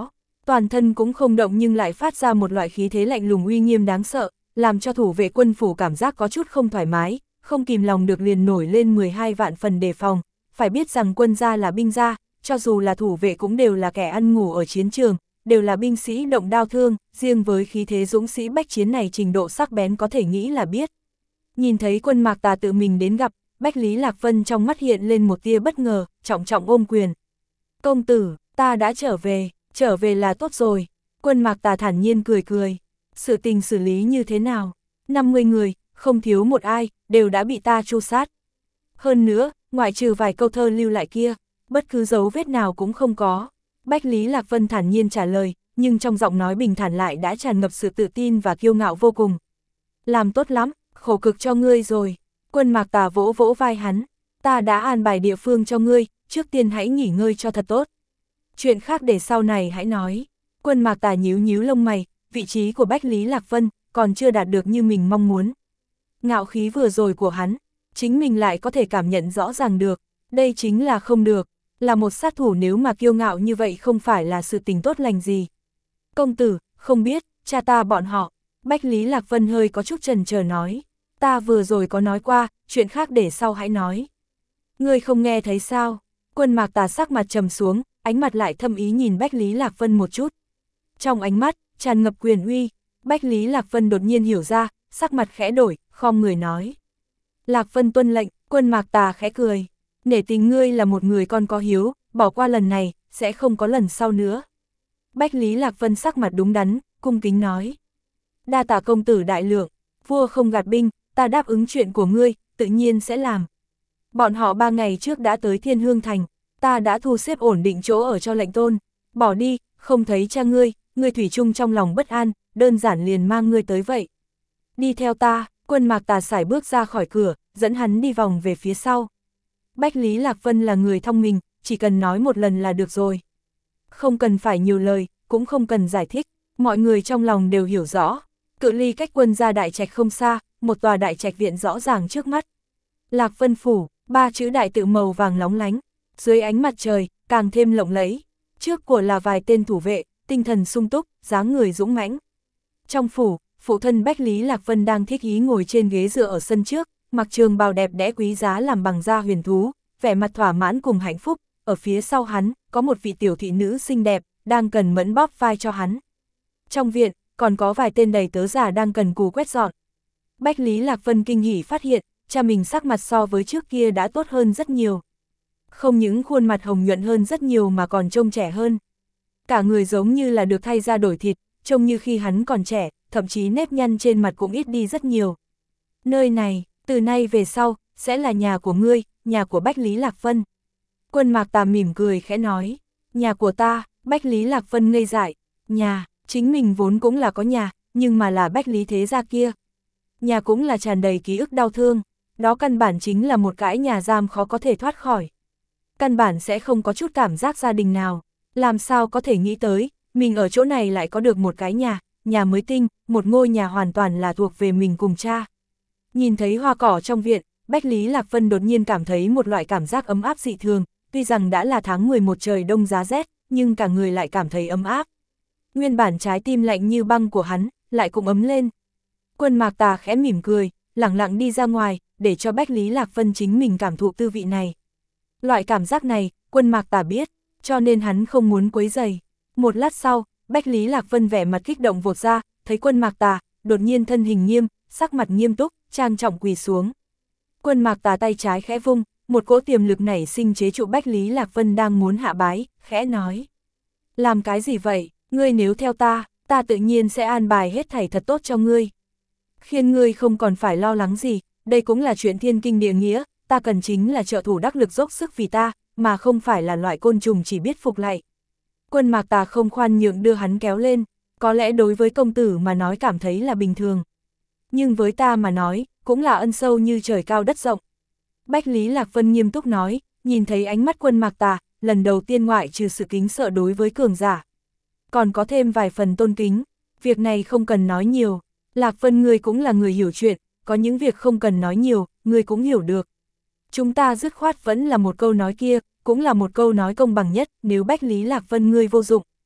Toàn thân cũng không động nhưng lại phát ra một loại khí thế lạnh lùng uy nghiêm đáng sợ, làm cho thủ vệ quân phủ cảm giác có chút không thoải mái, không kìm lòng được liền nổi lên 12 vạn phần đề phòng. Phải biết rằng quân gia là binh gia, cho dù là thủ vệ cũng đều là kẻ ăn ngủ ở chiến trường, đều là binh sĩ động đao thương, riêng với khí thế dũng sĩ bách chiến này trình độ sắc bén có thể nghĩ là biết. Nhìn thấy Quân Mạc Tà tự mình đến gặp, Bách Lý Lạc Vân trong mắt hiện lên một tia bất ngờ, trọng trọng ôm quyền. Công tử, ta đã trở về là tốt rồi. Quân Mạc Tà thản nhiên cười cười. Sự tình xử lý như thế nào? 50 người, không thiếu một ai, đều đã bị ta tru sát. Hơn nữa, ngoại trừ vài câu thơ lưu lại kia, bất cứ dấu vết nào cũng không có. Bách Lý Lạc Vân thản nhiên trả lời, nhưng trong giọng nói bình thản lại đã tràn ngập sự tự tin và kiêu ngạo vô cùng. Làm tốt lắm, khổ cực cho ngươi rồi. Quân Mạc Tà vỗ vỗ vai hắn. Ta đã an bài địa phương cho ngươi, trước tiên hãy nghỉ ngơi cho thật tốt. Chuyện khác để sau này hãy nói. Quân Mạc Tà nhíu nhíu lông mày, vị trí của Bách Lý Lạc Vân còn chưa đạt được như mình mong muốn. Ngạo khí vừa rồi của hắn, chính mình lại có thể cảm nhận rõ ràng được. Đây chính là không được, là một sát thủ nếu mà kiêu ngạo như vậy không phải là sự tình tốt lành gì. Công tử, không biết, cha ta bọn họ. Bách Lý Lạc Vân hơi có chút chần chờ nói. Ta vừa rồi có nói qua, chuyện khác để sau hãy nói. Ngươi không nghe thấy sao? Quân Mạc Tà sắc mặt trầm xuống, ánh mặt lại thâm ý nhìn Bách Lý Lạc Vân một chút. Trong ánh mắt, tràn ngập quyền uy, Bách Lý Lạc Vân đột nhiên hiểu ra, sắc mặt khẽ đổi, khom người nói. Lạc Vân tuân lệnh, Quân Mạc Tà khẽ cười. Nể tình ngươi là một người con có hiếu, bỏ qua lần này, sẽ không có lần sau nữa. Bách Lý Lạc Vân sắc mặt đúng đắn, cung kính nói. Đa tạ công tử đại lượng, vua không gạt binh, ta đáp ứng chuyện của ngươi, tự nhiên sẽ làm. Bọn họ 3 ngày trước đã tới Thiên Hương Thành, ta đã thu xếp ổn định chỗ ở cho lệnh tôn, bỏ đi, không thấy cha ngươi thủy chung trong lòng bất an, đơn giản liền mang ngươi tới vậy. Đi theo ta, Quân Mạc Tà sải bước ra khỏi cửa, dẫn hắn đi vòng về phía sau. Bách Lý Lạc Vân là người thông minh, chỉ cần nói một lần là được rồi. Không cần phải nhiều lời, cũng không cần giải thích, mọi người trong lòng đều hiểu rõ. Cự ly cách quân gia đại trạch không xa, một tòa đại trạch viện rõ ràng trước mắt. Lạc Vân Phủ, 3 chữ đại tự màu vàng lóng lánh, dưới ánh mặt trời, càng thêm lộng lẫy. Trước của là vài tên thủ vệ, tinh thần sung túc, dáng người dũng mãnh. Trong phủ, phụ thân Bách Lý Lạc Vân đang thích ý ngồi trên ghế dựa ở sân trước, mặc trường bào đẹp đẽ quý giá làm bằng da huyền thú, vẻ mặt thỏa mãn cùng hạnh phúc. Ở phía sau hắn, có một vị tiểu thị nữ xinh đẹp, đang cần mẫn bóp vai cho hắn. Trong viện, còn có vài tên đầy tớ giả đang cần cù quét dọn. Bách Lý Lạc Vân kinh hỉ phát hiện, cha mình sắc mặt so với trước kia đã tốt hơn rất nhiều. Không những khuôn mặt hồng nhuận hơn rất nhiều mà còn trông trẻ hơn. Cả người giống như là được thay da đổi thịt, trông như khi hắn còn trẻ, thậm chí nếp nhăn trên mặt cũng ít đi rất nhiều. Nơi này, từ nay về sau, sẽ là nhà của ngươi, nhà của Bách Lý Lạc Vân. Quân Mạc Tà mỉm cười khẽ nói, nhà của ta. Bách Lý Lạc Vân ngây dại, nhà, chính mình vốn cũng là có nhà, nhưng mà là Bách Lý thế gia kia. Nhà cũng là tràn đầy ký ức đau thương, đó căn bản chính là một cái nhà giam khó có thể thoát khỏi. Căn bản sẽ không có chút cảm giác gia đình nào, làm sao có thể nghĩ tới, mình ở chỗ này lại có được một cái nhà mới tinh, một ngôi nhà hoàn toàn là thuộc về mình cùng cha. Nhìn thấy hoa cỏ trong viện, Bách Lý Lạc Vân đột nhiên cảm thấy một loại cảm giác ấm áp dị thường, tuy rằng đã là tháng 11 trời đông giá rét, nhưng cả người lại cảm thấy ấm áp. Nguyên bản trái tim lạnh như băng của hắn, lại cũng ấm lên. Quân Mạc Tà khẽ mỉm cười, lẳng lặng đi ra ngoài, để cho Bách Lý Lạc Vân chính mình cảm thụ tư vị này. Loại cảm giác này, Quân Mạc Tà biết, cho nên hắn không muốn quấy rầy. Một lát sau, Bách Lý Lạc Vân vẻ mặt kích động vụt ra, thấy Quân Mạc Tà, đột nhiên thân hình nghiêm, sắc mặt nghiêm túc, trang trọng quỳ xuống. Quân Mạc Tà tay trái khẽ vung, một cỗ tiềm lực nảy sinh chế trụ Bách Lý Lạc Vân đang muốn hạ bái, khẽ nói. Làm cái gì vậy, ngươi nếu theo ta tự nhiên sẽ an bài hết thảy thật tốt cho ngươi. Khiến ngươi không còn phải lo lắng gì, đây cũng là chuyện thiên kinh địa nghĩa, ta cần chính là trợ thủ đắc lực dốc sức vì ta, mà không phải là loại côn trùng chỉ biết phục lạy. Quân Mạc Tà không khoan nhượng đưa hắn kéo lên, có lẽ đối với công tử mà nói cảm thấy là bình thường. Nhưng với ta mà nói, cũng là ân sâu như trời cao đất rộng. Bách Lý Lạc Vân nghiêm túc nói, nhìn thấy ánh mắt Quân Mạc Tà, lần đầu tiên ngoại trừ sự kính sợ đối với cường giả. Còn có thêm vài phần tôn kính, việc này không cần nói nhiều, Lạc Vân ngươi cũng là người hiểu chuyện, có những việc không cần nói nhiều, ngươi cũng hiểu được. Chúng ta dứt khoát vẫn là một câu nói kia, cũng là một câu nói công bằng nhất, nếu Bách Lý Lạc Vân ngươi vô dụng.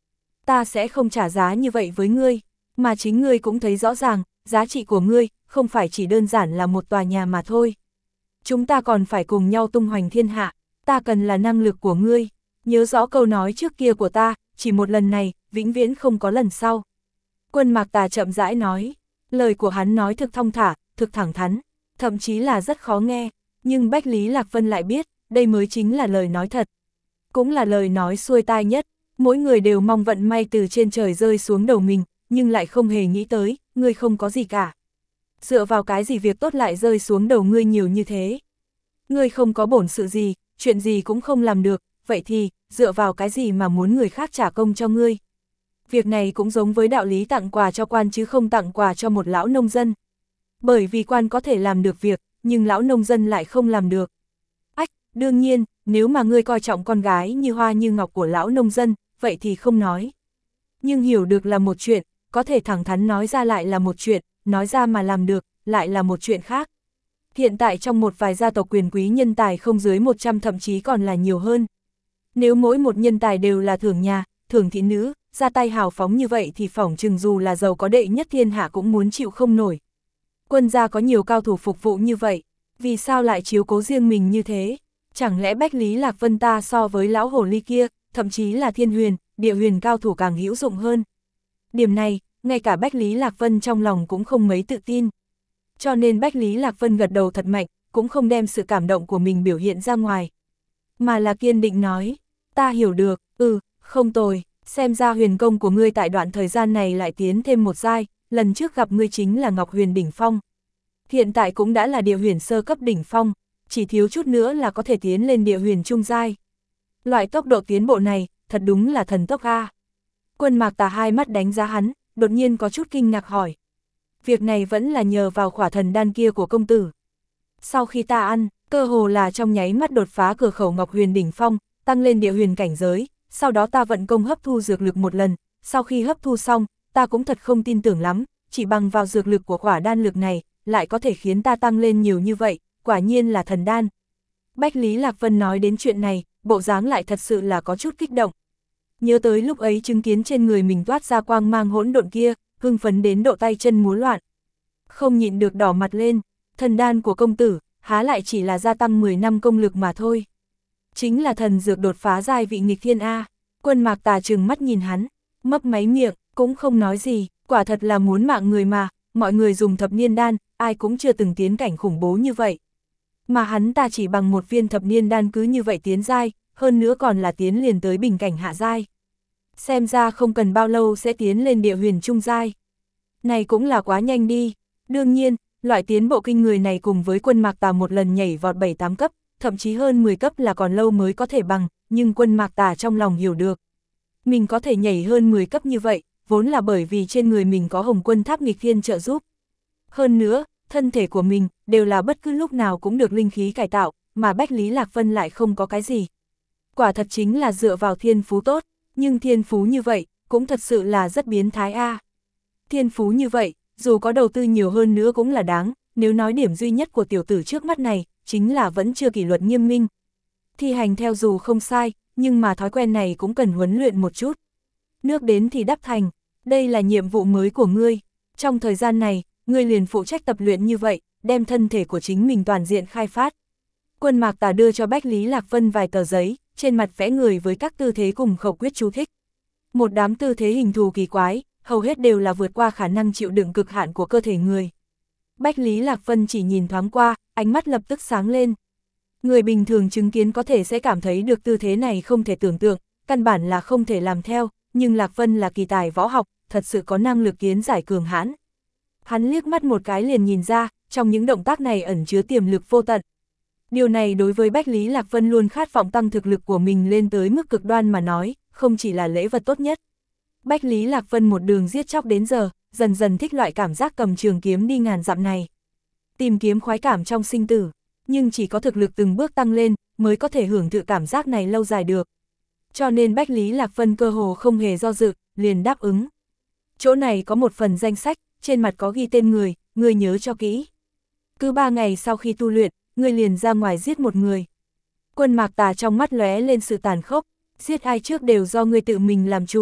ta sẽ không trả giá như vậy với ngươi, mà chính ngươi cũng thấy rõ ràng, giá trị của ngươi không phải chỉ đơn giản là một tòa nhà mà thôi. Chúng ta còn phải cùng nhau tung hoành thiên hạ, ta cần là năng lực của ngươi, nhớ rõ câu nói trước kia của ta, chỉ một lần này, vĩnh viễn không có lần sau. Quân Mạc Tà chậm rãi nói, lời của hắn nói thực thong thả, thực thẳng thắn, thậm chí là rất khó nghe, nhưng Bách Lý Lạc Vân lại biết, đây mới chính là lời nói thật. Cũng là lời nói xuôi tai nhất, mỗi người đều mong vận may từ trên trời rơi xuống đầu mình, nhưng lại không hề nghĩ tới, ngươi không có gì cả. Dựa vào cái gì việc tốt lại rơi xuống đầu ngươi nhiều như thế? Ngươi không có bổn sự gì, chuyện gì cũng không làm được, vậy thì, dựa vào cái gì mà muốn người khác trả công cho ngươi? Việc này cũng giống với đạo lý tặng quà cho quan chứ không tặng quà cho một lão nông dân. Bởi vì quan có thể làm được việc, nhưng lão nông dân lại không làm được. Ách, đương nhiên, nếu mà ngươi coi trọng con gái như hoa như ngọc của lão nông dân, vậy thì không nói. Nhưng hiểu được là một chuyện, có thể thẳng thắn nói ra lại là một chuyện, nói ra mà làm được, lại là một chuyện khác. Hiện tại trong một vài gia tộc quyền quý nhân tài không dưới 100 thậm chí còn là nhiều hơn. Nếu mỗi một nhân tài đều là thưởng nhà, thưởng thị nữ, ra tay hào phóng như vậy thì phỏng chừng dù là giàu có đệ nhất thiên hạ cũng muốn chịu không nổi. Quân gia có nhiều cao thủ phục vụ như vậy, vì sao lại chiếu cố riêng mình như thế? Chẳng lẽ Bách Lý Lạc Vân ta so với lão hồ ly kia, thậm chí là thiên huyền, địa huyền cao thủ càng hữu dụng hơn? Điểm này, ngay cả Bách Lý Lạc Vân trong lòng cũng không mấy tự tin. Cho nên Bách Lý Lạc Vân gật đầu thật mạnh, cũng không đem sự cảm động của mình biểu hiện ra ngoài. Mà là kiên định nói, ta hiểu được, không tồi, xem ra huyền công của ngươi tại đoạn thời gian này lại tiến thêm một giai, lần trước gặp ngươi chính là Ngọc Huyền đỉnh phong. Hiện tại cũng đã là địa huyền sơ cấp đỉnh phong, chỉ thiếu chút nữa là có thể tiến lên địa huyền trung giai. Loại tốc độ tiến bộ này, thật đúng là thần tốc a. Quân Mạc Tà hai mắt đánh giá hắn, đột nhiên có chút kinh ngạc hỏi. Việc này vẫn là nhờ vào khỏa thần đan kia của công tử. Sau khi ta ăn, cơ hồ là trong nháy mắt đột phá cửa khẩu Ngọc Huyền đỉnh phong, tăng lên địa huyền cảnh giới, sau đó ta vận công hấp thu dược lực một lần, sau khi hấp thu xong, ta cũng thật không tin tưởng lắm, chỉ bằng vào dược lực của khỏa đan lực này, lại có thể khiến ta tăng lên nhiều như vậy, quả nhiên là thần đan. Bách Lý Lạc Vân nói đến chuyện này, bộ dáng lại thật sự là có chút kích động. Nhớ tới lúc ấy chứng kiến trên người mình toát ra quang mang hỗn độn kia, hưng phấn đến độ tay chân múa loạn. Không nhịn được đỏ mặt lên, thần đan của công tử, há lại chỉ là gia tăng 10 năm công lực mà thôi. Chính là thần dược đột phá giai vị nghịch thiên A. Quân Mạc Tà trừng mắt nhìn hắn, mấp máy miệng, cũng không nói gì, quả thật là muốn mạng người mà, mọi người dùng thập niên đan, ai cũng chưa từng tiến cảnh khủng bố như vậy. Mà hắn ta chỉ bằng một viên thập niên đan cứ như vậy tiến giai, hơn nữa còn là tiến liền tới bình cảnh hạ giai. Xem ra không cần bao lâu sẽ tiến lên địa huyền trung giai. Này cũng là quá nhanh đi. Đương nhiên, loại tiến bộ kinh người này cùng với Quân Mạc Tà một lần nhảy vọt 7-8 cấp, thậm chí hơn 10 cấp là còn lâu mới có thể bằng, nhưng Quân Mạc Tà trong lòng hiểu được. Mình có thể nhảy hơn 10 cấp như vậy, vốn là bởi vì trên người mình có Hồng Quân Tháp nghịch thiên trợ giúp. Hơn nữa, thân thể của mình đều là bất cứ lúc nào cũng được linh khí cải tạo, mà Bách Lý Lạc Vân lại không có cái gì. Quả thật chính là dựa vào thiên phú tốt, nhưng thiên phú như vậy, cũng thật sự là rất biến thái a. Thiên phú như vậy, dù có đầu tư nhiều hơn nữa cũng là đáng, nếu nói điểm duy nhất của tiểu tử trước mắt này, chính là vẫn chưa kỷ luật nghiêm minh. Thi hành theo dù không sai, nhưng mà thói quen này cũng cần huấn luyện một chút. Nước đến thì đắp thành, đây là nhiệm vụ mới của ngươi. Trong thời gian này, ngươi liền phụ trách tập luyện như vậy, đem thân thể của chính mình toàn diện khai phát. Quân Mạc Tà đưa cho Bách Lý Lạc Vân vài tờ giấy, trên mặt vẽ người với các tư thế cùng khẩu quyết chú thích. Một đám tư thế hình thù kỳ quái, hầu hết đều là vượt qua khả năng chịu đựng cực hạn của cơ thể người. Bách Lý Lạc Vân chỉ nhìn thoáng qua, ánh mắt lập tức sáng lên. Người bình thường chứng kiến có thể sẽ cảm thấy được tư thế này không thể tưởng tượng, căn bản là không thể làm theo, nhưng Lạc Vân là kỳ tài võ học, thật sự có năng lực kiến giải cường hãn. Hắn liếc mắt một cái liền nhìn ra, trong những động tác này ẩn chứa tiềm lực vô tận. Điều này đối với Bách Lý Lạc Vân luôn khát vọng tăng thực lực của mình lên tới mức cực đoan mà nói, không chỉ là lễ vật tốt nhất. Bách Lý Lạc Vân một đường giết chóc đến giờ, dần dần thích loại cảm giác cầm trường kiếm đi ngàn dặm này. Tìm kiếm khoái cảm trong sinh tử, nhưng chỉ có thực lực từng bước tăng lên, mới có thể hưởng thụ cảm giác này lâu dài được. Cho nên Bách Lý Lạc Vân cơ hồ không hề do dự, liền đáp ứng. Chỗ này có một phần danh sách, trên mặt có ghi tên người, ngươi nhớ cho kỹ. Cứ 3 ngày sau khi tu luyện, ngươi liền ra ngoài giết một người. Quân Mạc Tà trong mắt lóe lên sự tàn khốc, giết ai trước đều do ngươi tự mình làm chủ.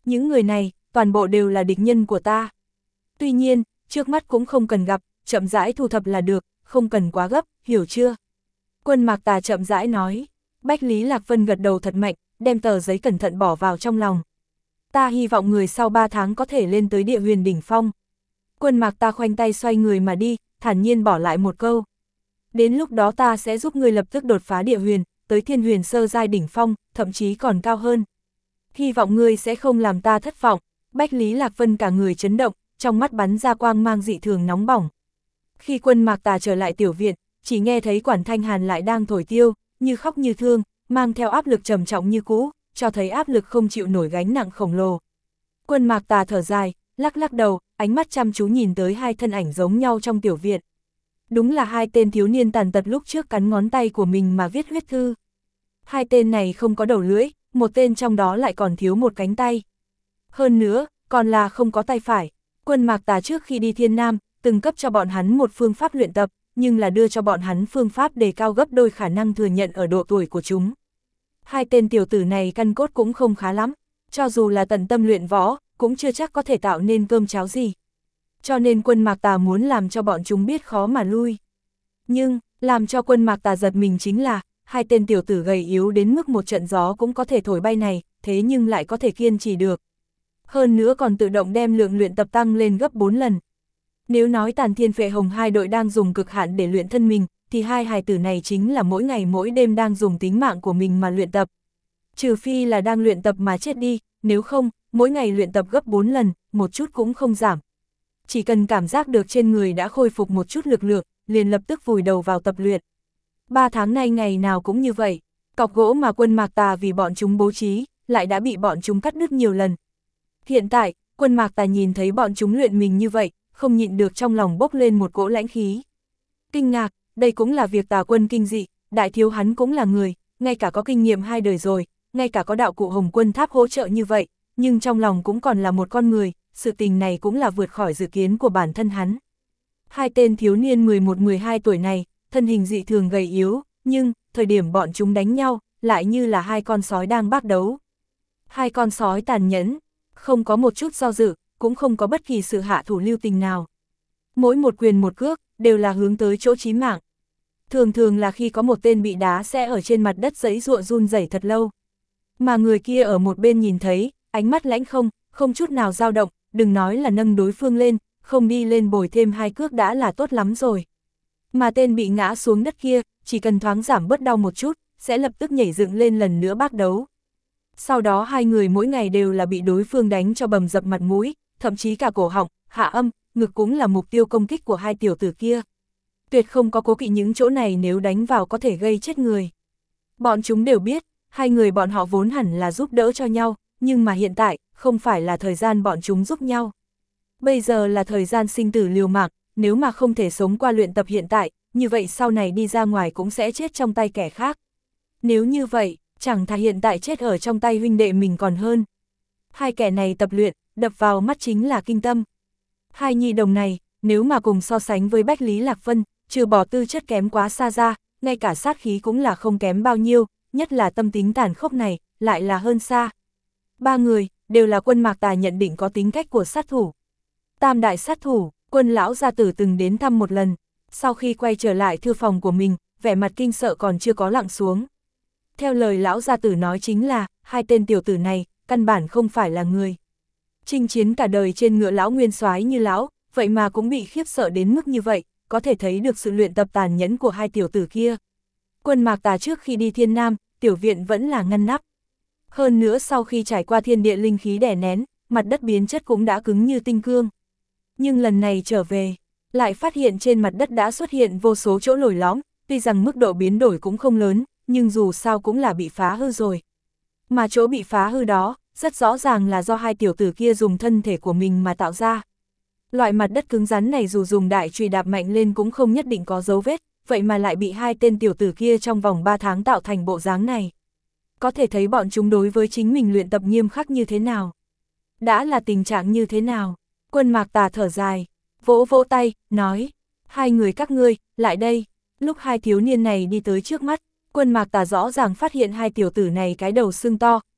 Những người này, toàn bộ đều là địch nhân của ta. Tuy nhiên, trước mắt cũng không cần gặp, chậm rãi thu thập là được, không cần quá gấp, hiểu chưa? Quân Mạc Tà chậm rãi nói. Bách Lý Lạc Vân gật đầu thật mạnh, đem tờ giấy cẩn thận bỏ vào trong lòng. Ta hy vọng người sau 3 tháng có thể lên tới địa huyền đỉnh phong. Quân Mạc Tà khoanh tay xoay người mà đi, thản nhiên bỏ lại một câu. Đến lúc đó ta sẽ giúp ngươi lập tức đột phá địa huyền, tới thiên huyền sơ giai đỉnh phong, thậm chí còn cao hơn. Hy vọng ngươi sẽ không làm ta thất vọng. Bách Lý Lạc Vân cả người chấn động, trong mắt bắn ra quang mang dị thường nóng bỏng. Khi Quân Mạc Tà trở lại tiểu viện, chỉ nghe thấy Quản Thanh Hàn lại đang thổi tiêu, như khóc như thương, mang theo áp lực trầm trọng như cũ, cho thấy áp lực không chịu nổi gánh nặng khổng lồ. Quân Mạc Tà thở dài, lắc lắc đầu, ánh mắt chăm chú nhìn tới hai thân ảnh giống nhau trong tiểu viện. Đúng là hai tên thiếu niên tàn tật lúc trước cắn ngón tay của mình mà viết huyết thư. Hai tên này không có đầu lưỡi, một tên trong đó lại còn thiếu một cánh tay. Hơn nữa, còn là không có tay phải. Quân Mạc Tà trước khi đi Thiên Nam, từng cấp cho bọn hắn một phương pháp luyện tập, nhưng là đưa cho bọn hắn phương pháp đề cao gấp đôi khả năng thừa nhận ở độ tuổi của chúng. Hai tên tiểu tử này căn cốt cũng không khá lắm, cho dù là tận tâm luyện võ, cũng chưa chắc có thể tạo nên cơm cháo gì. Cho nên Quân Mạc Tà muốn làm cho bọn chúng biết khó mà lui. Nhưng, làm cho Quân Mạc Tà giật mình chính là, hai tên tiểu tử gầy yếu đến mức một trận gió cũng có thể thổi bay này, thế nhưng lại có thể kiên trì được. Hơn nữa còn tự động đem lượng luyện tập tăng lên gấp 4 lần. Nếu nói Tàn Thiên Phệ Hồng hai đội đang dùng cực hạn để luyện thân mình, thì hai hài tử này chính là mỗi ngày mỗi đêm đang dùng tính mạng của mình mà luyện tập. Trừ phi là đang luyện tập mà chết đi, nếu không, mỗi ngày luyện tập gấp 4 lần, một chút cũng không giảm. Chỉ cần cảm giác được trên người đã khôi phục một chút lực lượng, liền lập tức vùi đầu vào tập luyện. 3 tháng nay ngày nào cũng như vậy, cọc gỗ mà Quân Mạc Tà vì bọn chúng bố trí, lại đã bị bọn chúng cắt đứt nhiều lần. Hiện tại, Quân Mạc Tà nhìn thấy bọn chúng luyện mình như vậy, không nhịn được trong lòng bốc lên một cỗ lãnh khí. Kinh ngạc, đây cũng là việc Tà Quân kinh dị, đại thiếu hắn cũng là người, ngay cả có kinh nghiệm 2 đời rồi, ngay cả có đạo cụ Hồng Quân Tháp hỗ trợ như vậy, nhưng trong lòng cũng còn là một con người, sự tình này cũng là vượt khỏi dự kiến của bản thân hắn. Hai tên thiếu niên 11-12 tuổi này, thân hình dị thường gầy yếu, nhưng, thời điểm bọn chúng đánh nhau, lại như là hai con sói đang bác đấu. Hai con sói tàn nhẫn, không có một chút do dự, cũng không có bất kỳ sự hạ thủ lưu tình nào. Mỗi một quyền một cước, đều là hướng tới chỗ chí mạng. Thường thường là khi có một tên bị đá sẽ ở trên mặt đất giãy giụa run rẩy thật lâu. Mà người kia ở một bên nhìn thấy, ánh mắt lãnh không chút nào dao động, đừng nói là nâng đối phương lên, không đi lên bồi thêm 2 cước đã là tốt lắm rồi. Mà tên bị ngã xuống đất kia, chỉ cần thoáng giảm bớt đau một chút, sẽ lập tức nhảy dựng lên lần nữa bác đấu. Sau đó hai người mỗi ngày đều là bị đối phương đánh cho bầm dập mặt mũi, thậm chí cả cổ họng, hạ âm, ngực cũng là mục tiêu công kích của hai tiểu tử kia. Tuyệt không có cố kỵ những chỗ này, nếu đánh vào có thể gây chết người. Bọn chúng đều biết, hai người bọn họ vốn hẳn là giúp đỡ cho nhau, nhưng mà hiện tại, không phải là thời gian bọn chúng giúp nhau. Bây giờ là thời gian sinh tử liều mạng, nếu mà không thể sống qua luyện tập hiện tại, như vậy sau này đi ra ngoài cũng sẽ chết trong tay kẻ khác. Nếu như vậy, chẳng thà hiện tại chết ở trong tay huynh đệ mình còn hơn. Hai kẻ này tập luyện, đập vào mắt chính là kinh tâm. Hai nhi đồng này, nếu mà cùng so sánh với Bách Lý Lạc Vân, trừ bỏ tư chất kém quá xa ra, ngay cả sát khí cũng là không kém bao nhiêu, nhất là tâm tính tàn khốc này, lại là hơn xa. Ba người, đều là Quân Mạc Tà nhận định có tính cách của sát thủ. Tam đại sát thủ, Quân lão gia tử từng đến thăm một lần, sau khi quay trở lại thư phòng của mình, vẻ mặt kinh sợ còn chưa có lặng xuống. Theo lời lão gia tử nói chính là, hai tên tiểu tử này, căn bản không phải là người. Chinh chiến cả đời trên ngựa lão nguyên soái như lão, vậy mà cũng bị khiếp sợ đến mức như vậy, có thể thấy được sự luyện tập tàn nhẫn của hai tiểu tử kia. Quân Mạc Tà trước khi đi Thiên Nam, tiểu viện vẫn là ngăn nắp. Hơn nữa sau khi trải qua thiên địa linh khí đè nén, mặt đất biến chất cũng đã cứng như tinh cương. Nhưng lần này trở về, lại phát hiện trên mặt đất đã xuất hiện vô số chỗ lồi lõm, tuy rằng mức độ biến đổi cũng không lớn, nhưng dù sao cũng là bị phá hư rồi. Mà chỗ bị phá hư đó, rất rõ ràng là do hai tiểu tử kia dùng thân thể của mình mà tạo ra. Loại mặt đất cứng rắn này dù dùng đại chùy đạp mạnh lên cũng không nhất định có dấu vết, vậy mà lại bị hai tên tiểu tử kia trong vòng 3 tháng tạo thành bộ dáng này. Có thể thấy bọn chúng đối với chính mình luyện tập nghiêm khắc như thế nào. Đã là tình trạng như thế nào. Quân Mạc Tà thở dài, vỗ vỗ tay, nói, hai người các ngươi, lại đây. Lúc hai thiếu niên này đi tới trước mắt, Quân Mạc Tà rõ ràng phát hiện hai tiểu tử này cái đầu sưng to,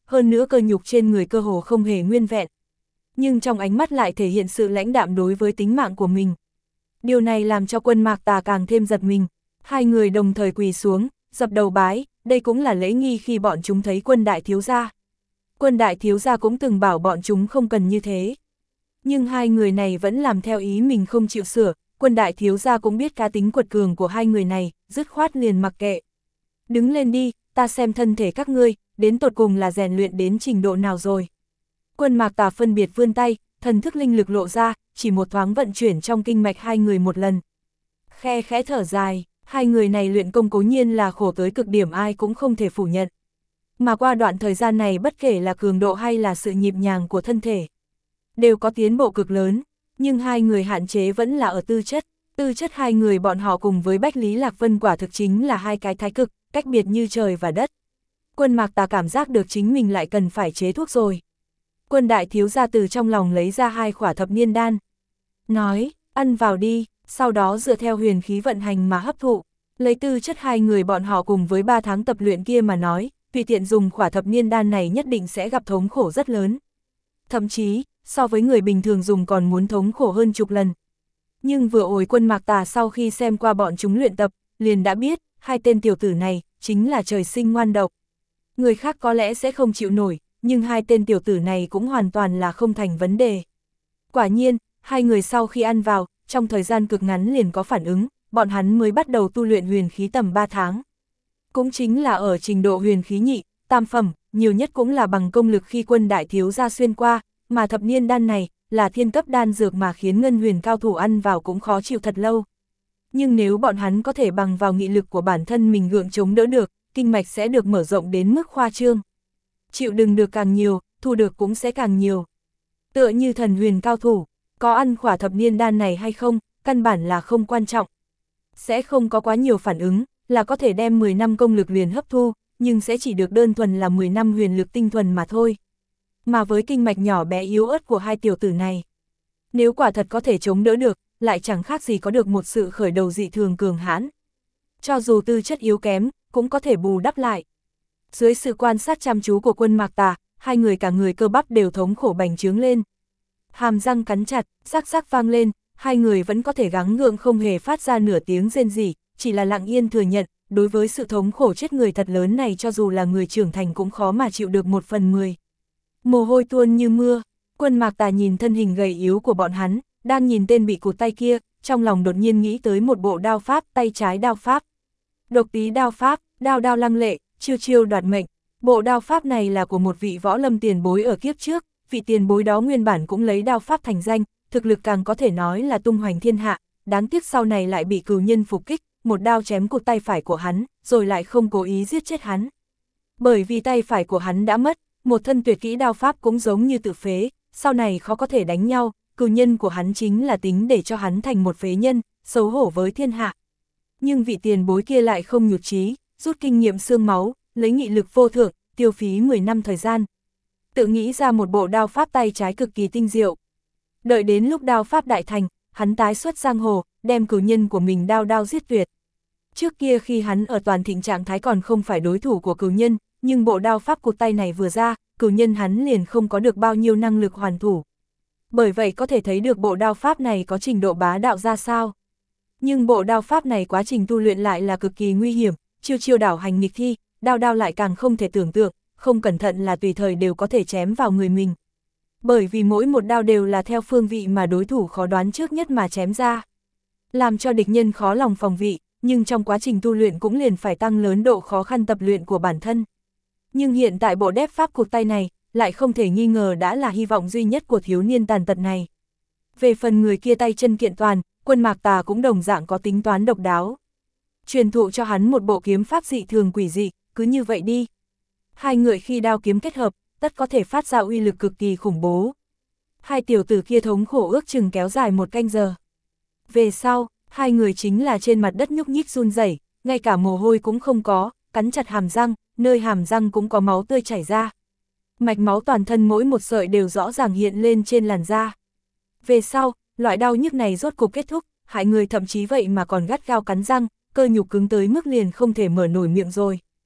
hơn nữa cơ nhục trên người cơ hồ không hề nguyên vẹn. Nhưng trong ánh mắt lại thể hiện sự lãnh đạm đối với tính mạng của mình. Điều này làm cho Quân Mạc Tà càng thêm giật mình. Hai người đồng thời quỳ xuống, dập đầu bái, đây cũng là lễ nghi khi bọn chúng thấy Quân đại thiếu gia. Quân đại thiếu gia cũng từng bảo bọn chúng không cần như thế. Nhưng hai người này vẫn làm theo ý mình không chịu sửa. Quân đại thiếu gia cũng biết cá tính quật cường của hai người này, dứt khoát liền mặc kệ. Đứng lên đi, ta xem thân thể các ngươi, đến tột cùng là rèn luyện đến trình độ nào rồi. Quân Mạc Tà phân biệt vươn tay, thần thức linh lực lộ ra, chỉ một thoáng vận chuyển trong kinh mạch hai người một lần. Khe khẽ thở dài, hai người này luyện công cố nhiên là khổ tới cực điểm, ai cũng không thể phủ nhận. Mà qua đoạn thời gian này bất kể là cường độ hay là sự nhịp nhàng của thân thể, đều có tiến bộ cực lớn, nhưng hai người hạn chế vẫn là ở tư chất. Tư chất hai người bọn họ cùng với Bách Lý Lạc Vân quả thực chính là hai cái thái cực, cách biệt như trời và đất. Quân Mạc Tà cảm giác được chính mình lại cần phải chế thuốc rồi. Quân đại thiếu gia từ trong lòng lấy ra 2 khỏa thập niên đan. Nói, ăn vào đi, sau đó dựa theo huyền khí vận hành mà hấp thụ. Lấy tư chất hai người bọn họ cùng với 3 tháng tập luyện kia mà nói, tùy tiện dùng khỏa thập niên đan này nhất định sẽ gặp thống khổ rất lớn. Thậm chí, so với người bình thường dùng còn muốn thống khổ hơn chục lần. Nhưng vừa rồi Quân Mạc Tà sau khi xem qua bọn chúng luyện tập, liền đã biết, hai tên tiểu tử này, chính là trời sinh ngoan độc. Người khác có lẽ sẽ không chịu nổi, nhưng hai tên tiểu tử này cũng hoàn toàn là không thành vấn đề. Quả nhiên, hai người sau khi ăn vào, trong thời gian cực ngắn liền có phản ứng, bọn hắn mới bắt đầu tu luyện huyền khí tầm 3 tháng. Cũng chính là ở trình độ huyền khí nhị, tam phẩm, nhiều nhất cũng là bằng công lực khi Quân đại thiếu gia xuyên qua, mà thập niên đan này, là thiên cấp đan dược mà khiến ngân huyền cao thủ ăn vào cũng khó chịu thật lâu. Nhưng nếu bọn hắn có thể bằng vào nghị lực của bản thân mình gượng chống đỡ được, kinh mạch sẽ được mở rộng đến mức khoa trương. Chịu đựng được càng nhiều, thu được cũng sẽ càng nhiều. Tựa như thần huyền cao thủ, có ăn khỏa thập niên đan này hay không, căn bản là không quan trọng. Sẽ không có quá nhiều phản ứng, là có thể đem 10 năm công lực liền hấp thu, nhưng sẽ chỉ được đơn thuần là 10 năm huyền lực tinh thuần mà thôi. Mà với kinh mạch nhỏ bé yếu ớt của hai tiểu tử này, nếu quả thật có thể chống đỡ được, lại chẳng khác gì có được một sự khởi đầu dị thường cường hãn. Cho dù tư chất yếu kém, cũng có thể bù đắp lại. Dưới sự quan sát chăm chú của Quân Mạc Tà, hai người cả người cơ bắp đều thống khổ bành trướng lên. Hàm răng cắn chặt, rắc rắc vang lên, hai người vẫn có thể gắng gượng không hề phát ra nửa tiếng rên rỉ, chỉ là lặng yên thừa nhận, đối với sự thống khổ chết người thật lớn này cho dù là người trưởng thành cũng khó mà chịu được 1/10. Mồ hôi tuôn như mưa, Quân Mạc Tà nhìn thân hình gầy yếu của bọn hắn, đang nhìn tên bị cụt tay kia, trong lòng đột nhiên nghĩ tới một bộ đao pháp, tay trái đao pháp. Độc tí đao pháp, đao đao lăng lệ, chiêu chiêu đoạt mệnh. Bộ đao pháp này là của một vị võ lâm tiền bối ở kiếp trước, vị tiền bối đó nguyên bản cũng lấy đao pháp thành danh, thực lực càng có thể nói là tung hoành thiên hạ, đáng tiếc sau này lại bị cừu nhân phục kích, một đao chém cụt tay phải của hắn, rồi lại không cố ý giết chết hắn. Bởi vì tay phải của hắn đã mất, một thân tuyệt kỹ đao pháp cũng giống như tự phế, sau này khó có thể đánh nhau, cừu nhân của hắn chính là tính để cho hắn thành một phế nhân, xấu hổ với thiên hạ. Nhưng vị tiền bối kia lại không nhụt chí, rút kinh nghiệm xương máu, lấy nghị lực vô thượng, tiêu phí 10 năm thời gian. Tự nghĩ ra một bộ đao pháp tay trái cực kỳ tinh diệu. Đợi đến lúc đao pháp đại thành, hắn tái xuất giang hồ, đem cừu nhân của mình đao đao giết tuyệt. Trước kia khi hắn ở toàn thịnh trạng thái còn không phải đối thủ của cừu nhân, nhưng bộ đao pháp cụt tay này vừa ra, cừu nhân hắn liền không có được bao nhiêu năng lực hoàn thủ. Bởi vậy có thể thấy được bộ đao pháp này có trình độ bá đạo ra sao. Nhưng bộ đao pháp này quá trình tu luyện lại là cực kỳ nguy hiểm, chiêu chiêu đảo hành nghịch thi, đao đao lại càng không thể tưởng tượng, không cẩn thận là tùy thời đều có thể chém vào người mình. Bởi vì mỗi một đao đều là theo phương vị mà đối thủ khó đoán trước nhất mà chém ra. Làm cho địch nhân khó lòng phòng vị, nhưng trong quá trình tu luyện cũng liền phải tăng lớn độ khó khăn tập luyện của bản thân. Nhưng hiện tại bộ đép pháp cụt tay này, lại không thể nghi ngờ đã là hy vọng duy nhất của thiếu niên tàn tật này. Về phần người kia tay chân kiện toàn, Quân Mạc Tà cũng đồng dạng có tính toán độc đáo. Truyền thụ cho hắn một bộ kiếm pháp dị thường quỷ dị, cứ như vậy đi. Hai người khi đao kiếm kết hợp, tất có thể phát ra uy lực cực kỳ khủng bố. Hai tiểu tử kia thống khổ ước chừng kéo dài 1 canh giờ. Về sau, hai người chính là trên mặt đất nhúc nhích run rẩy, ngay cả mồ hôi cũng không có, cắn chặt hàm răng, nơi hàm răng cũng có máu tươi chảy ra. Mạch máu toàn thân mỗi một sợi đều rõ ràng hiện lên trên làn da. Về sau, loại đau nhức này rốt cục kết thúc, hại người thậm chí vậy mà còn gắt gao cắn răng, cơ nhục cứng tới mức liền không thể mở nổi miệng rồi.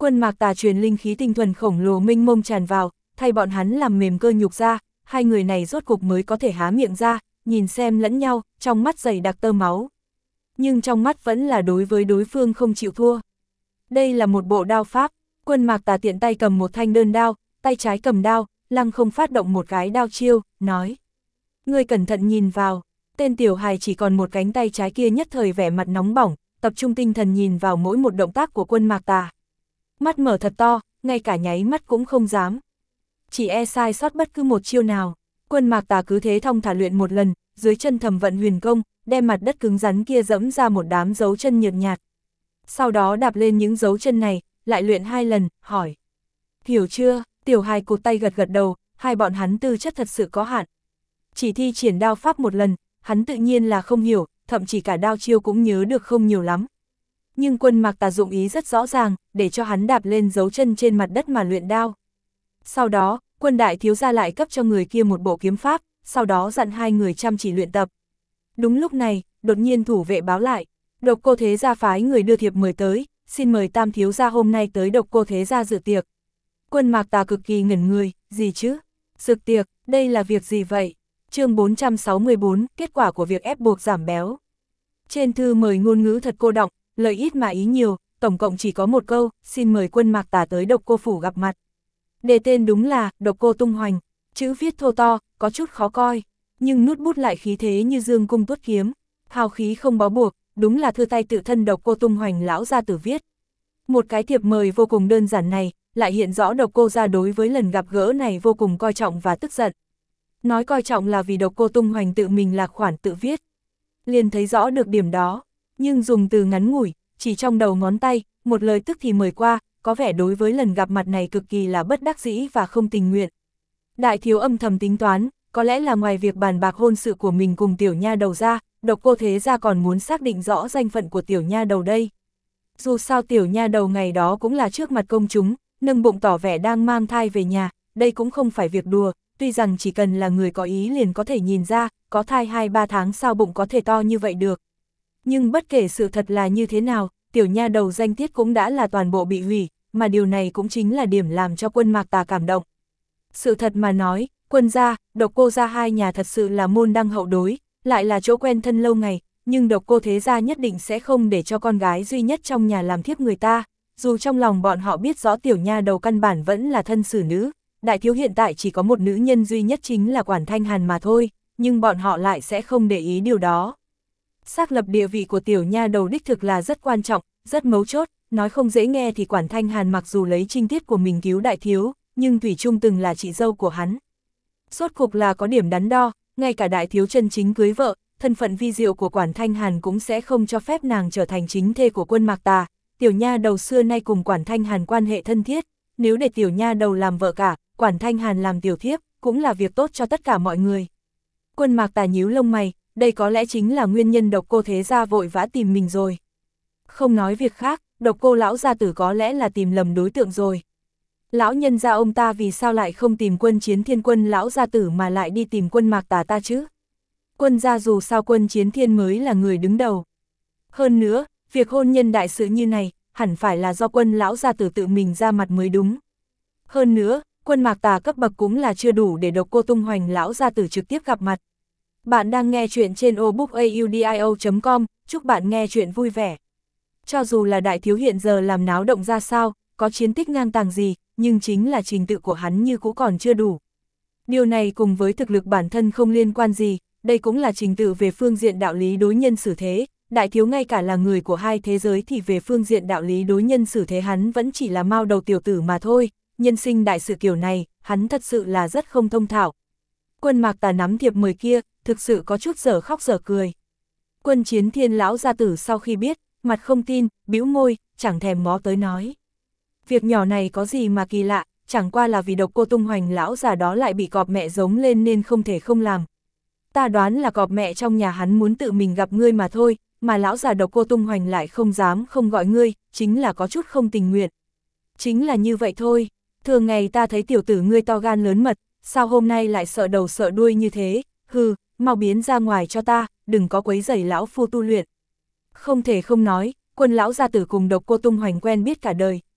Quân Mạc Tà truyền linh khí tinh thuần khổng lồ mênh mông tràn vào, thay bọn hắn làm mềm cơ nhục ra, hai người này rốt cục mới có thể há miệng ra, nhìn xem lẫn nhau, trong mắt dày đặc tơ máu. Nhưng trong mắt vẫn là đối với đối phương không chịu thua. Đây là một bộ đao pháp, Quân Mạc Tà tiện tay cầm một thanh đơn đao, tay trái cầm đao, lăng không phát động một cái đao chiêu, nói. Ngươi cẩn thận nhìn vào, tên tiểu hài chỉ còn một cánh tay trái kia nhất thời vẻ mặt nóng bỏng, tập trung tinh thần nhìn vào mỗi một động tác của Quân Mạc Tà. Mắt mở thật to, ngay cả nháy mắt cũng không dám. Chỉ e sai sót bất cứ một chiêu nào. Quân Mạc Tà cứ thế thong thả luyện một lần, dưới chân thầm vận huyền công, đem mặt đất cứng rắn kia dẫm ra một đám dấu chân nhợt nhạt. Sau đó đạp lên những dấu chân này, lại luyện 2 lần, hỏi. Hiểu chưa? Tiểu hài cụt tay gật gật đầu, hai bọn hắn tư chất thật sự có hạn. Chỉ thi triển đao pháp một lần, hắn tự nhiên là không hiểu, thậm chí cả đao chiêu cũng nhớ được không nhiều lắm. Nhưng Quân Mạc Tà dụng ý rất rõ ràng, để cho hắn đạp lên dấu chân trên mặt đất mà luyện đao. Sau đó, Quân đại thiếu gia lại cấp cho người kia một bộ kiếm pháp, sau đó dặn hai người chăm chỉ luyện tập. Đúng lúc này, đột nhiên thủ vệ báo lại, Độc Cô Thế Gia phái người đưa thiệp mời tới, xin mời Tam thiếu gia hôm nay tới Độc Cô Thế Gia dự tiệc. Quân Mạc Tà cực kỳ ngẩn người, gì chứ? Dự tiệc, đây là việc gì vậy? Chương 464, kết quả của việc ép buộc giảm béo. Trên thư mời ngôn ngữ thật cô đọng, lời ít mà ý nhiều, tổng cộng chỉ có một câu, xin mời Quân Mạc Tà tới Độc Cô phủ gặp mặt. Đề tên đúng là Độc Cô Tung Hoành, chữ viết thô to, có chút khó coi, nhưng nút bút lại khí thế như dương cung tuốt kiếm, hào khí không bó buộc, đúng là thư tay tự thân Độc Cô Tung Hoành lão gia tử viết. Một cái thiệp mời vô cùng đơn giản này, lại hiện rõ Độc Cô gia đối với lần gặp gỡ này vô cùng coi trọng và tức giận. Nói coi trọng là vì Độc Cô Tung Hoành tự mình là khoản tự viết. Liền thấy rõ được điểm đó, nhưng dùng từ ngắn ngủi, chỉ trong đầu ngón tay, một lời tức thì mời qua, có vẻ đối với lần gặp mặt này cực kỳ là bất đắc dĩ và không tình nguyện. Đại thiếu âm thầm tính toán, có lẽ là ngoài việc bàn bạc hôn sự của mình cùng tiểu nha đầu ra, Độc Cô Thế Gia còn muốn xác định rõ danh phận của tiểu nha đầu đây. Dù sao tiểu nha đầu ngày đó cũng là trước mặt công chúng, nâng bụng tỏ vẻ đang mang thai về nhà, đây cũng không phải việc đùa, tuy rằng chỉ cần là người có ý liền có thể nhìn ra, có thai 2-3 tháng sao bụng có thể to như vậy được. Nhưng bất kể sự thật là như thế nào, tiểu nha đầu danh tiết cũng đã là toàn bộ bị hủy, mà điều này cũng chính là điểm làm cho Quân Mạc Tà cảm động. Sự thật mà nói, Quân gia, Độc Cô gia hai nhà thật sự là môn đăng hậu đối, lại là chỗ quen thân lâu ngày, nhưng Độc Cô Thế Gia nhất định sẽ không để cho con gái duy nhất trong nhà làm thiếp người ta, dù trong lòng bọn họ biết rõ tiểu nha đầu căn bản vẫn là thân xử nữ, đại thiếu hiện tại chỉ có một nữ nhân duy nhất chính là Quản Thanh Hàn mà thôi, nhưng bọn họ lại sẽ không để ý điều đó. Xác lập địa vị của tiểu nha đầu đích thực là rất quan trọng, rất mấu chốt, nói không dễ nghe thì Quản Thanh Hàn mặc dù lấy trinh tiết của mình cứu đại thiếu, nhưng thủy chung từng là chị dâu của hắn. Rốt cục là có điểm đắn đo, ngay cả đại thiếu chân chính cưới vợ, thân phận vi diệu của Quản Thanh Hàn cũng sẽ không cho phép nàng trở thành chính thê của Quân Mạc Tà. Tiểu nha đầu xưa nay cùng Quản Thanh Hàn quan hệ thân thiết, nếu để tiểu nha đầu làm vợ cả, Quản Thanh Hàn làm tiểu thiếp, cũng là việc tốt cho tất cả mọi người. Quân Mạc Tà nhíu lông mày, đây có lẽ chính là nguyên nhân Độc Cô Thế Gia vội vã tìm mình rồi. Không nói việc khác, Độc Cô lão gia tử có lẽ là tìm lầm đối tượng rồi. Lão nhân gia ông ta vì sao lại không tìm Quân Chiến Thiên Quân lão gia tử mà lại đi tìm Quân Mạc Tà ta chứ? Quân gia dù sao Quân Chiến Thiên mới là người đứng đầu. Hơn nữa, việc hôn nhân đại sự như này, hẳn phải là do Quân lão gia tử tự mình ra mặt mới đúng. Hơn nữa, Quân Mạc Tà cấp bậc cũng là chưa đủ để Độc Cô Tung Hoành lão gia tử trực tiếp gặp mặt. Bạn đang nghe chuyện trên obookaudio.com, chúc bạn nghe chuyện vui vẻ. Cho dù là đại thiếu hiện giờ làm náo động ra sao, có chiến tích ngang tàng gì, nhưng chính là trình tự của hắn như cũ còn chưa đủ. Điều này cùng với thực lực bản thân không liên quan gì, đây cũng là trình tự về phương diện đạo lý đối nhân xử thế. Đại thiếu ngay cả là người của hai thế giới thì về phương diện đạo lý đối nhân xử thế hắn vẫn chỉ là mao đầu tiểu tử mà thôi, nhân sinh đại sự kiểu này, hắn thật sự là rất không thông thạo. Quân Mạc Tà nắm thiệp mời kia, thực sự có chút dở khóc dở cười. Quân Chiến Thiên lão gia tử sau khi biết, mặt không tin, bĩu môi, chẳng thèm ngó tới nói. Việc nhỏ này có gì mà kỳ lạ, chẳng qua là vì Độc Cô Tung Hoành lão già đó lại bị cọp mẹ giống lên nên không thể không làm. Ta đoán là cọp mẹ trong nhà hắn muốn tự mình gặp ngươi mà thôi, mà lão già Độc Cô Tung Hoành lại không dám không gọi ngươi, chính là có chút không tình nguyện. Chính là như vậy thôi, thường ngày ta thấy tiểu tử ngươi to gan lớn mật, sao hôm nay lại sợ đầu sợ đuôi như thế, hừ, mau biến ra ngoài cho ta, đừng có quấy rầy lão phu tu luyện. Không thể không nói, Quân lão gia tử cùng Độc Cô Tung Hoành quen biết cả đời,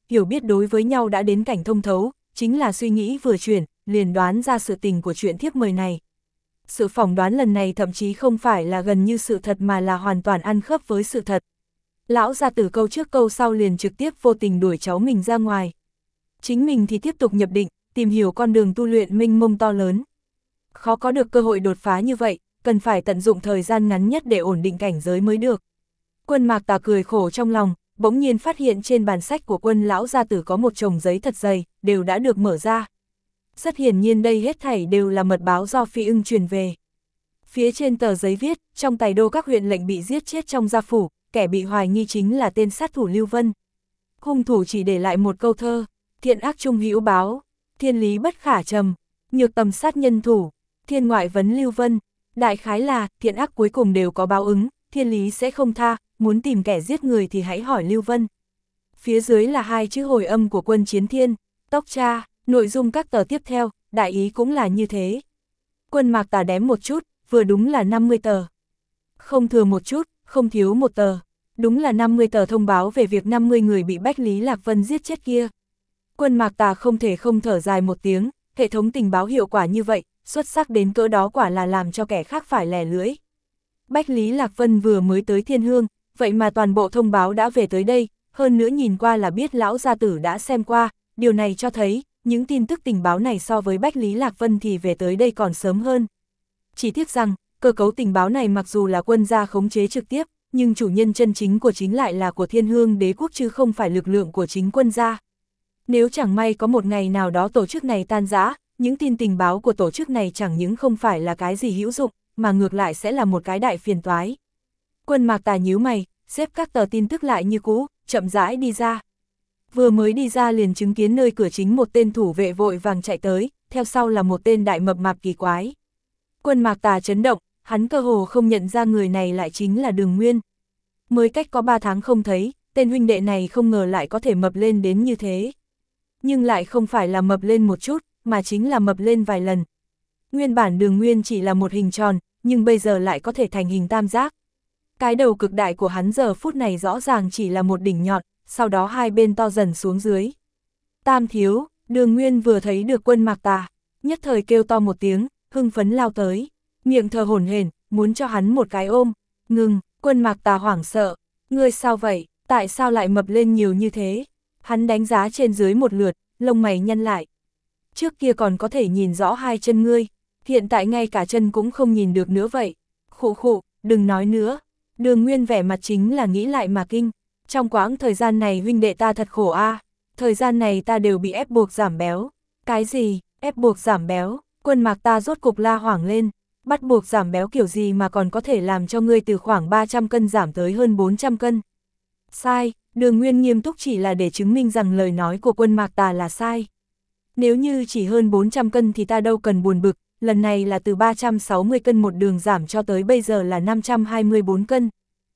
hiểu biết đối với nhau đã đến cảnh thông thấu, chính là suy nghĩ vừa chuyển, liền đoán ra sự tình của chuyện thiếp mời này. Sự phỏng đoán lần này thậm chí không phải là gần như sự thật mà là hoàn toàn ăn khớp với sự thật. Lão gia tử câu trước câu sau liền trực tiếp vô tình đuổi cháu mình ra ngoài. Chính mình thì tiếp tục nhập định, tìm hiểu con đường tu luyện mênh mông to lớn. Khó có được cơ hội đột phá như vậy, cần phải tận dụng thời gian ngắn nhất để ổn định cảnh giới mới được. Quân Mạc Tà cười khổ trong lòng, bỗng nhiên phát hiện trên bàn sách của Quân lão gia tử có một chồng giấy thật dày, đều đã được mở ra. Rất hiển nhiên đây hết thảy đều là mật báo do Phi Ưng truyền về. Phía trên tờ giấy viết, trong Tài Đô các huyện lệnh bị giết chết trong gia phủ, kẻ bị hoài nghi chính là tên sát thủ Lưu Vân. Hung thủ chỉ để lại một câu thơ, thiện ác chung hữu báo, thiên lý bất khả trầm, nhược tầm sát nhân thủ, thiên ngoại vấn Lưu Vân. Đại khái là, thiện ác cuối cùng đều có báo ứng, thiên lý sẽ không tha, muốn tìm kẻ giết người thì hãy hỏi Lưu Vân. Phía dưới là 2 chữ hồi âm của Quân Chiến Thiên, tóc cha, nội dung các tờ tiếp theo, đại ý cũng là như thế. Quân Mạc Tà đếm một chút, vừa đúng là 50 tờ. Không thừa một chút, không thiếu một tờ. Đúng là 50 tờ thông báo về việc 50 người bị Bách Lý Lạc Vân giết chết kia. Quân Mạc Tà không thể không thở dài một tiếng, hệ thống tình báo hiệu quả như vậy, xuất sắc đến cỡ đó quả là làm cho kẻ khác phải lẻ lưỡi. Bách Lý Lạc Vân vừa mới tới Thiên Hương, vậy mà toàn bộ thông báo đã về tới đây, hơn nữa nhìn qua là biết lão gia tử đã xem qua, điều này cho thấy, những tin tức tình báo này so với Bách Lý Lạc Vân thì về tới đây còn sớm hơn. Chỉ tiếc rằng, cơ cấu tình báo này mặc dù là Quân gia khống chế trực tiếp, nhưng chủ nhân chân chính của chính lại là của Thiên Hương đế quốc chứ không phải lực lượng của chính Quân gia. Nếu chẳng may có một ngày nào đó tổ chức này tan rã, những tin tình báo của tổ chức này chẳng những không phải là cái gì hữu dụng, mà ngược lại sẽ là một cái đại phiền toái. Quân Mạc Tà nhíu mày, xếp các tờ tin tức lại như cũ, chậm rãi đi ra. Vừa mới đi ra liền chứng kiến nơi cửa chính một tên thủ vệ vội vàng chạy tới, theo sau là một tên đại mập mạp kỳ quái. Quân Mạc Tà chấn động, hắn cơ hồ không nhận ra người này lại chính là Đường Nguyên. Mới cách có 3 tháng không thấy, tên huynh đệ này không ngờ lại có thể mập lên đến như thế. Nhưng lại không phải là mập lên một chút, mà chính là mập lên vài lần. Nguyên bản Đường Nguyên chỉ là một hình tròn, nhưng bây giờ lại có thể thành hình tam giác. Cái đầu cực đại của hắn giờ phút này rõ ràng chỉ là một đỉnh nhọn, sau đó hai bên to dần xuống dưới. Tam thiếu, Đường Nguyên vừa thấy được Quân Mạc Tà, nhất thời kêu to một tiếng, hưng phấn lao tới, miệng thở hổn hển, muốn cho hắn một cái ôm. Ngừng, Quân Mạc Tà hoảng sợ, ngươi sao vậy, tại sao lại mập lên nhiều như thế? Hắn đánh giá trên dưới một lượt, lông mày nhăn lại. Trước kia còn có thể nhìn rõ hai chân ngươi, hiện tại ngay cả chân cũng không nhìn được nữa vậy. Khụ khụ, đừng nói nữa. Đường Nguyên vẻ mặt chính là nghĩ lại mà kinh. Trong quãng thời gian này huynh đệ ta thật khổ a. Thời gian này ta đều bị ép buộc giảm béo. Cái gì, ép buộc giảm béo? Quân Mạc ta rốt cục la hoảng lên. Bắt buộc giảm béo kiểu gì mà còn có thể làm cho ngươi từ khoảng 300 cân giảm tới hơn 400 cân? Sai, Đường Nguyên nghiêm túc chỉ là để chứng minh rằng lời nói của Quân Mạc Tà là sai. Nếu như chỉ hơn 400 cân thì ta đâu cần buồn bực, lần này là từ 360 cân một đường giảm cho tới bây giờ là 524 cân.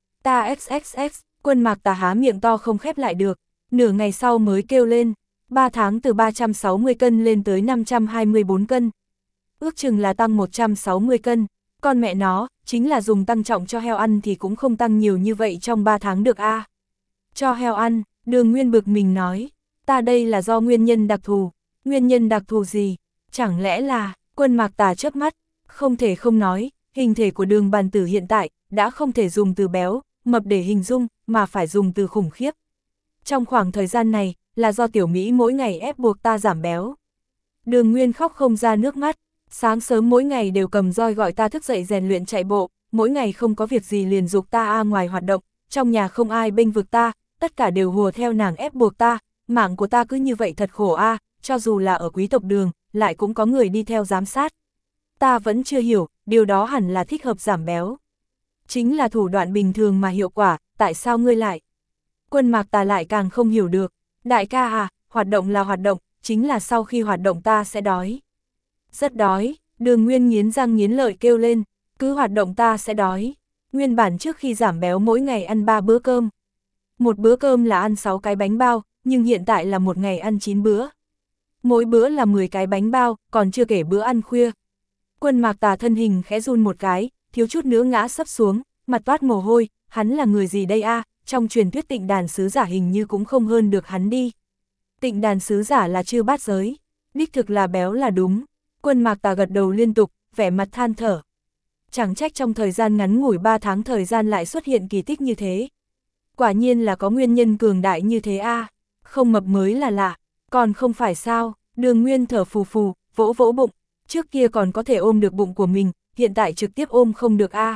Ta XXX, Quân Mạc Tà há miệng to không khép lại được, nửa ngày sau mới kêu lên, 3 tháng từ 360 cân lên tới 524 cân. Ước chừng là tăng 160 cân, con mẹ nó, chính là dùng tăng trọng cho heo ăn thì cũng không tăng nhiều như vậy trong 3 tháng được a. Cho heo ăn, Đường Nguyên bực mình nói, ta đây là do nguyên nhân đặc thù. Nguyên nhân đặc thù gì? Chẳng lẽ là, Quân Mạc Tà chớp mắt, không thể không nói, hình thể của Đường Bàn Tử hiện tại, đã không thể dùng từ béo, mập để hình dung, mà phải dùng từ khủng khiếp. Trong khoảng thời gian này, là do tiểu Mỹ mỗi ngày ép buộc ta giảm béo. Đường Nguyên khóc không ra nước mắt, sáng sớm mỗi ngày đều cầm roi gọi ta thức dậy rèn luyện chạy bộ, mỗi ngày không có việc gì liền giục ta ngoài hoạt động, trong nhà không ai bênh vực ta, tất cả đều hùa theo nàng ép buộc ta, mạng của ta cứ như vậy thật khổ cho dù là ở quý tộc Đường, lại cũng có người đi theo giám sát. Ta vẫn chưa hiểu, điều đó hẳn là thích hợp giảm béo. Chính là thủ đoạn bình thường mà hiệu quả, tại sao ngươi lại? Quân Mạc Tà lại càng không hiểu được. Đại ca hoạt động là hoạt động, chính là sau khi hoạt động ta sẽ đói. Rất đói, Đường Nguyên nghiến răng nghiến lợi kêu lên, cứ hoạt động ta sẽ đói. Nguyên bản trước khi giảm béo mỗi ngày ăn 3 bữa cơm. Một bữa cơm là ăn 6 cái bánh bao, nhưng hiện tại là một ngày ăn 9 bữa. Mỗi bữa là 10 cái bánh bao, còn chưa kể bữa ăn khuya. Quân Mạc Tà thân hình khẽ run một cái, thiếu chút nữa ngã sấp xuống, mặt toát mồ hôi, hắn là người gì đây trong truyền thuyết Tịnh Đàn sứ giả hình như cũng không hơn được hắn đi. Tịnh đàn sứ giả là chư bát giới, đích thực là béo là đúng. Quân Mạc Tà gật đầu liên tục, vẻ mặt than thở. Chẳng trách trong thời gian ngắn ngủi 3 tháng thời gian lại xuất hiện kỳ tích như thế. Quả nhiên là có nguyên nhân cường đại như thế a. Không mập mới là lạ, còn không phải sao? Đường Nguyên thở phù phù, vỗ vỗ bụng, trước kia còn có thể ôm được bụng của mình, hiện tại trực tiếp ôm không được a.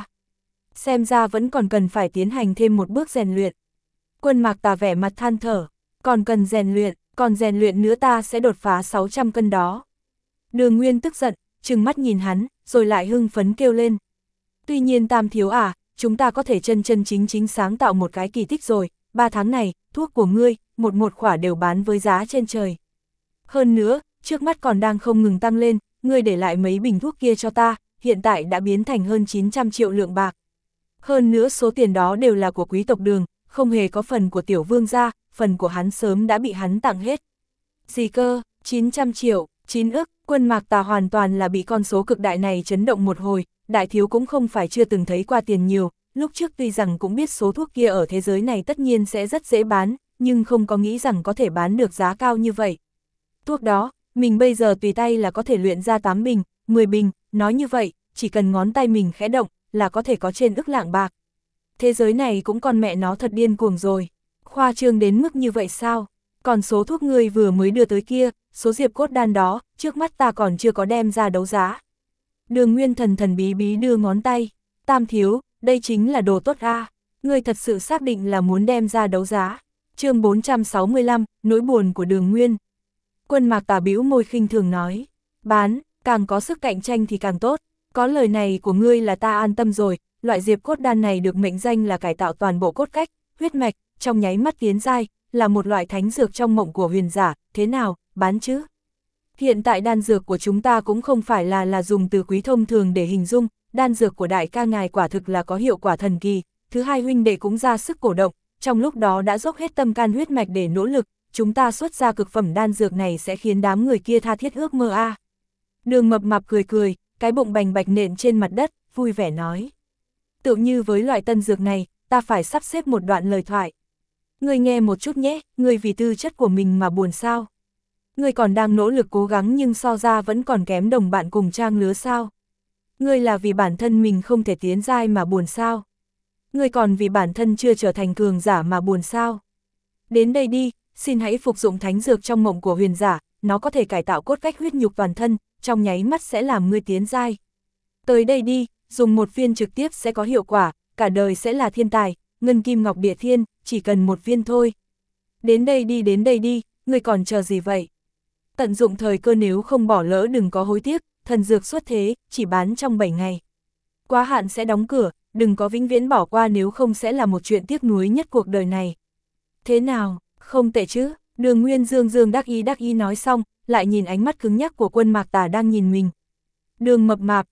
Xem ra vẫn còn cần phải tiến hành thêm một bước rèn luyện. Quân Mạc Tà vẻ mặt than thở, còn cần rèn luyện, còn rèn luyện nữa ta sẽ đột phá 600 cân đó. Đường Nguyên tức giận, trừng mắt nhìn hắn, rồi lại hưng phấn kêu lên. Tuy nhiên Tam thiếu à, chúng ta có thể chân chân chính chính sáng tạo một cái kỳ tích rồi, 3 tháng này, thuốc của ngươi, một khỏa đều bán với giá trên trời. Hơn nữa, trước mắt còn đang không ngừng tăng lên, ngươi để lại mấy bình thuốc kia cho ta, hiện tại đã biến thành hơn 900 triệu lượng bạc. Hơn nữa số tiền đó đều là của quý tộc Đường, không hề có phần của tiểu vương gia, phần của hắn sớm đã bị hắn tặng hết. Gì cơ, 900 triệu, 9 ức, Quân Mạc Tà hoàn toàn là bị con số cực đại này chấn động một hồi, đại thiếu cũng không phải chưa từng thấy qua tiền nhiều, lúc trước tuy rằng cũng biết số thuốc kia ở thế giới này tất nhiên sẽ rất dễ bán, nhưng không có nghĩ rằng có thể bán được giá cao như vậy. Thuốc đó, mình bây giờ tùy tay là có thể luyện ra 8 bình, 10 bình, nói như vậy, chỉ cần ngón tay mình khẽ động, là có thể có trên ức lạng bạc. Thế giới này cũng con mẹ nó thật điên cuồng rồi, khoa trương đến mức như vậy sao? Còn số thuốc ngươi vừa mới đưa tới kia, số diệp cốt đan đó, trước mắt ta còn chưa có đem ra đấu giá. Đường Nguyên thần thần bí bí đưa ngón tay, Tam thiếu, đây chính là đồ tốt a, ngươi thật sự xác định là muốn đem ra đấu giá. Chương 465, nỗi buồn của Đường Nguyên. Quân Mạc Tà bĩu môi khinh thường nói, bán, càng có sức cạnh tranh thì càng tốt, có lời này của ngươi là ta an tâm rồi, loại diệp cốt đan này được mệnh danh là cải tạo toàn bộ cốt cách, huyết mạch, trong nháy mắt tiến giai, là một loại thánh dược trong mộng của huyền giả, thế nào, bán chứ? Hiện tại đan dược của chúng ta cũng không phải là dùng từ quý thông thường để hình dung, đan dược của đại ca ngài quả thực là có hiệu quả thần kỳ, thứ hai huynh đệ cũng ra sức cổ động, trong lúc đó đã dốc hết tâm can huyết mạch để nỗ lực, chúng ta xuất ra cực phẩm đan dược này sẽ khiến đám người kia tha thiết ước mơ a. Đường Mập Mạp cười cười, cái bụng bành bạch nện trên mặt đất, vui vẻ nói. Tựu như với loại tân dược này, ta phải sắp xếp một đoạn lời thoại. Ngươi nghe một chút nhé, ngươi vì tư chất của mình mà buồn sao? Ngươi còn đang nỗ lực cố gắng nhưng so ra vẫn còn kém đồng bạn cùng trang lứa sao? Ngươi là vì bản thân mình không thể tiến giai mà buồn sao? Ngươi còn vì bản thân chưa trở thành cường giả mà buồn sao? Đến đây đi, xin hãy phục dụng thánh dược trong mộng của huyền giả, nó có thể cải tạo cốt cách huyết nhục toàn thân, trong nháy mắt sẽ làm ngươi tiến giai. Tới đây đi, dùng một viên trực tiếp sẽ có hiệu quả, cả đời sẽ là thiên tài, ngân kim ngọc địa thiên, chỉ cần một viên thôi. Đến đây đi, ngươi còn chờ gì vậy? Tận dụng thời cơ, nếu không bỏ lỡ đừng có hối tiếc, thần dược xuất thế, chỉ bán trong 7 ngày. Quá hạn sẽ đóng cửa, đừng có vĩnh viễn bỏ qua nếu không sẽ là một chuyện tiếc nuối nhất cuộc đời này. Thế nào, không tệ chứ? Đường Nguyên dương đắc ý nói xong, lại nhìn ánh mắt cứng nhắc của Quân Mạc Tà đang nhìn mình. Đường Mập Mạp,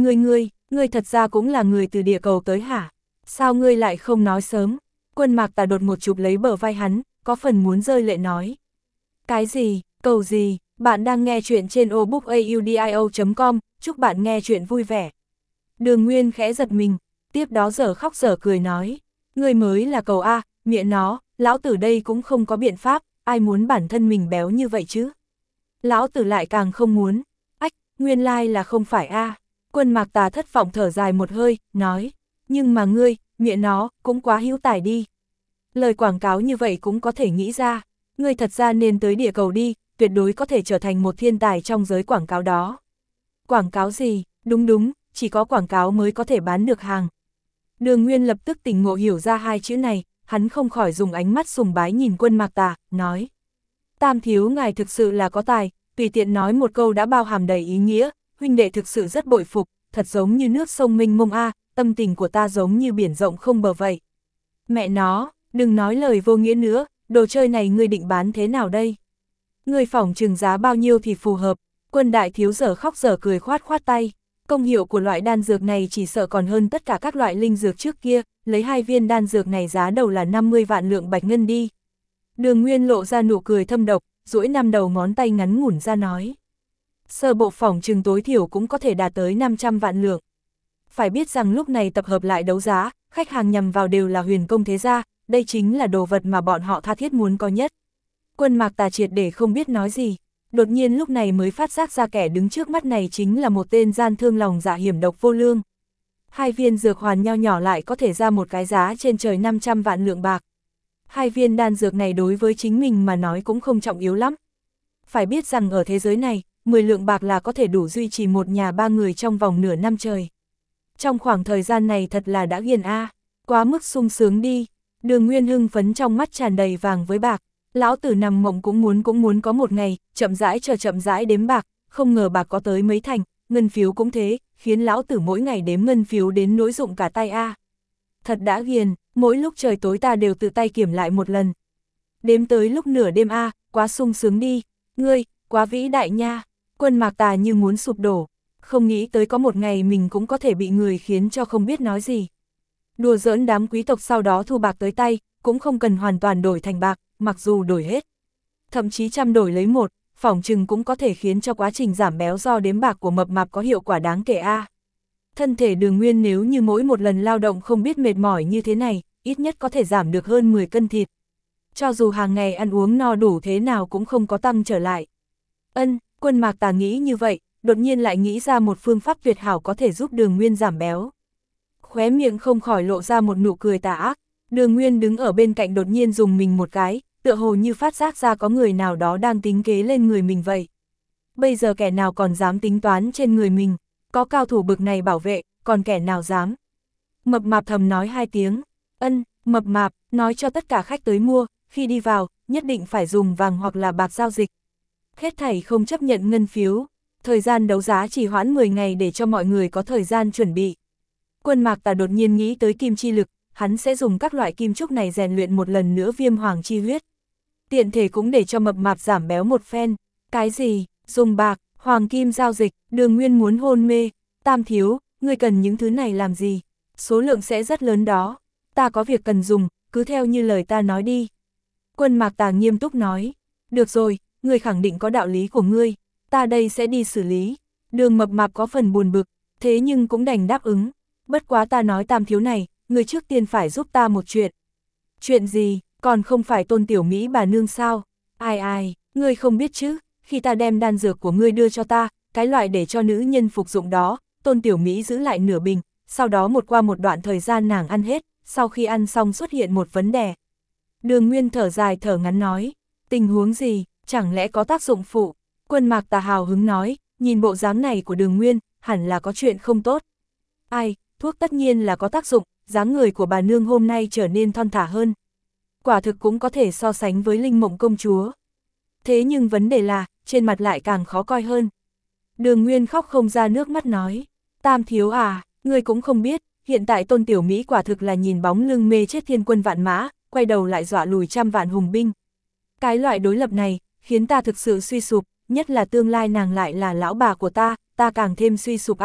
ngươi thật ra cũng là người từ địa cầu tới hả? Sao ngươi lại không nói sớm? Quân Mạc Tà đột một chụp lấy bờ vai hắn, có phần muốn rơi lệ nói. Cái gì, cầu gì, bạn đang nghe chuyện trên audiobookaudio.com, chúc bạn nghe chuyện vui vẻ. Đường Nguyên khẽ giật mình, tiếp đó dở khóc dở cười nói. Ngươi mới là cầu A, mẹ nó, lão tử đây cũng không có biện pháp, ai muốn bản thân mình béo như vậy chứ? Lão tử lại càng không muốn. Ách, nguyên lai là không phải A. Quân Mạc Tà thất vọng thở dài một hơi, nói. Nhưng mà ngươi, mẹ nó, cũng quá hữu tài đi. Lời quảng cáo như vậy cũng có thể nghĩ ra. Ngươi thật ra nên tới địa cầu đi, tuyệt đối có thể trở thành một thiên tài trong giới quảng cáo đó. Quảng cáo gì? Đúng, chỉ có quảng cáo mới có thể bán được hàng. Đường Nguyên lập tức tỉnh ngộ hiểu ra hai chữ này, hắn không khỏi dùng ánh mắt sùng bái nhìn Quân Mạc Tà, nói. Tam thiếu ngài thực sự là có tài, tùy tiện nói một câu đã bao hàm đầy ý nghĩa, huynh đệ thực sự rất bội phục, thật giống như nước sông mênh mông a, tâm tình của ta giống như biển rộng không bờ vậy. Mẹ nó, đừng nói lời vô nghĩa nữa, đồ chơi này ngươi định bán thế nào đây? Ngươi phỏng chừng giá bao nhiêu thì phù hợp? Quân đại thiếu dở khóc dở cười khoát tay. Công hiệu của loại đan dược này chỉ sợ còn hơn tất cả các loại linh dược trước kia, lấy 2 viên đan dược này giá đầu là 50 vạn lượng bạch ngân đi. Đường Nguyên lộ ra nụ cười thâm độc, duỗi 5 đầu ngón tay ngắn ngủn ra nói. Sơ bộ phỏng chừng tối thiểu cũng có thể đạt tới 500 vạn lượng. Phải biết rằng lúc này tập hợp lại đấu giá, khách hàng nhằm vào đều là huyền công thế gia, đây chính là đồ vật mà bọn họ tha thiết muốn có nhất. Quân Mạc Tà triệt để không biết nói gì, đột nhiên lúc này mới phát giác ra kẻ đứng trước mắt này chính là một tên gian thương lòng dạ hiểm độc vô lương. 2 viên dược hoàn nho nhỏ lại có thể ra một cái giá trên trời 500 vạn lượng bạc. 2 viên đan dược này đối với chính mình mà nói cũng không trọng yếu lắm. Phải biết rằng ở thế giới này, 10 lượng bạc là có thể đủ duy trì một nhà 3 người trong vòng nửa năm trời. Trong khoảng thời gian này thật là đã ghiền quá mức sung sướng đi. Đường Nguyên hưng phấn trong mắt tràn đầy vàng với bạc. Lão tử nằm mộng cũng muốn có một ngày, chậm rãi đếm bạc, không ngờ bạc có tới mấy thành, ngân phiếu cũng thế, khiến lão tử mỗi ngày đếm ngân phiếu đến nỗi rụng cả tay Thật đã ghiền, mỗi lúc trời tối ta đều tự tay kiểm lại một lần. Đếm tới lúc nửa đêm quá sung sướng đi, ngươi, quá vĩ đại nha. Quân Mạc Tà như muốn sụp đổ, không nghĩ tới có một ngày mình cũng có thể bị người khiến cho không biết nói gì. Đùa giỡn đám quý tộc sau đó thu bạc tới tay, cũng không cần hoàn toàn đổi thành bạc, mặc dù đổi hết. Thậm chí trăm đổi lấy một, phỏng chừng cũng có thể khiến cho quá trình giảm béo do đếm bạc của mập mạp có hiệu quả đáng kể Thân thể Đường Nguyên nếu như mỗi một lần lao động không biết mệt mỏi như thế này, ít nhất có thể giảm được hơn 10 cân thịt. Cho dù hàng ngày ăn uống no đủ thế nào cũng không có tăng trở lại. Quân Mạc Tà nghĩ như vậy, đột nhiên lại nghĩ ra một phương pháp tuyệt hảo có thể giúp Đường Nguyên giảm béo. Khóe miệng không khỏi lộ ra một nụ cười tà ác. Đường Nguyên đứng ở bên cạnh đột nhiên dùng mình một cái, tựa hồ như phát giác ra có người nào đó đang tính kế lên người mình vậy. Bây giờ kẻ nào còn dám tính toán trên người mình, có cao thủ bực này bảo vệ, còn kẻ nào dám. Mập mạp thầm nói 2 tiếng, mập mạp, nói cho tất cả khách tới mua, khi đi vào, nhất định phải dùng vàng hoặc là bạc giao dịch. Hết thảy không chấp nhận ngân phiếu, thời gian đấu giá chỉ hoãn 10 ngày để cho mọi người có thời gian chuẩn bị. Quân Mạc Tà đột nhiên nghĩ tới kim chi lực, hắn sẽ dùng các loại kim trúc này rèn luyện một lần nữa viêm hoàng chi huyết. Tiện thể cũng để cho mập mạp giảm béo một phen. Cái gì, dùng bạc, hoàng kim giao dịch, Đường Nguyên muốn hôn mê. Tam thiếu, ngươi cần những thứ này làm gì? Số lượng sẽ rất lớn đó. Ta có việc cần dùng, cứ theo như lời ta nói đi. Quân Mạc Tà nghiêm túc nói. Được rồi, ngươi khẳng định có đạo lý của ngươi. Ta đây sẽ đi xử lý. Đường mập mạp có phần buồn bực, thế nhưng cũng đành đáp ứng. Bất quá ta nói tam thiếu này, ngươi trước tiên phải giúp ta một chuyện. Chuyện gì, còn không phải Tôn Tiểu Mỹ bà nương sao? Ai, ngươi không biết chứ, khi ta đem đan dược của ngươi đưa cho ta, cái loại để cho nữ nhân phục dụng đó, Tôn Tiểu Mỹ giữ lại nửa bình, sau đó qua một đoạn thời gian nàng ăn hết, sau khi ăn xong xuất hiện một vấn đề. Đường Nguyên thở dài thở ngắn nói, tình huống gì, chẳng lẽ có tác dụng phụ? Quân Mạc Tà hào hứng nói, nhìn bộ dáng này của Đường Nguyên, hẳn là có chuyện không tốt. Thuốc tất nhiên là có tác dụng, dáng người của bà nương hôm nay trở nên thon thả hơn. Quả thực cũng có thể so sánh với Linh Mộng công chúa. Thế nhưng vấn đề là, trên mặt lại càng khó coi hơn. Đường Nguyên khóc không ra nước mắt nói, tam thiếu ngươi cũng không biết, hiện tại Tôn Tiểu Mỹ quả thực là nhìn bóng lưng mê chết thiên quân vạn mã, quay đầu lại dọa lùi 100 vạn hùng binh. Cái loại đối lập này, khiến ta thực sự suy sụp, nhất là tương lai nàng lại là lão bà của ta càng thêm suy sụp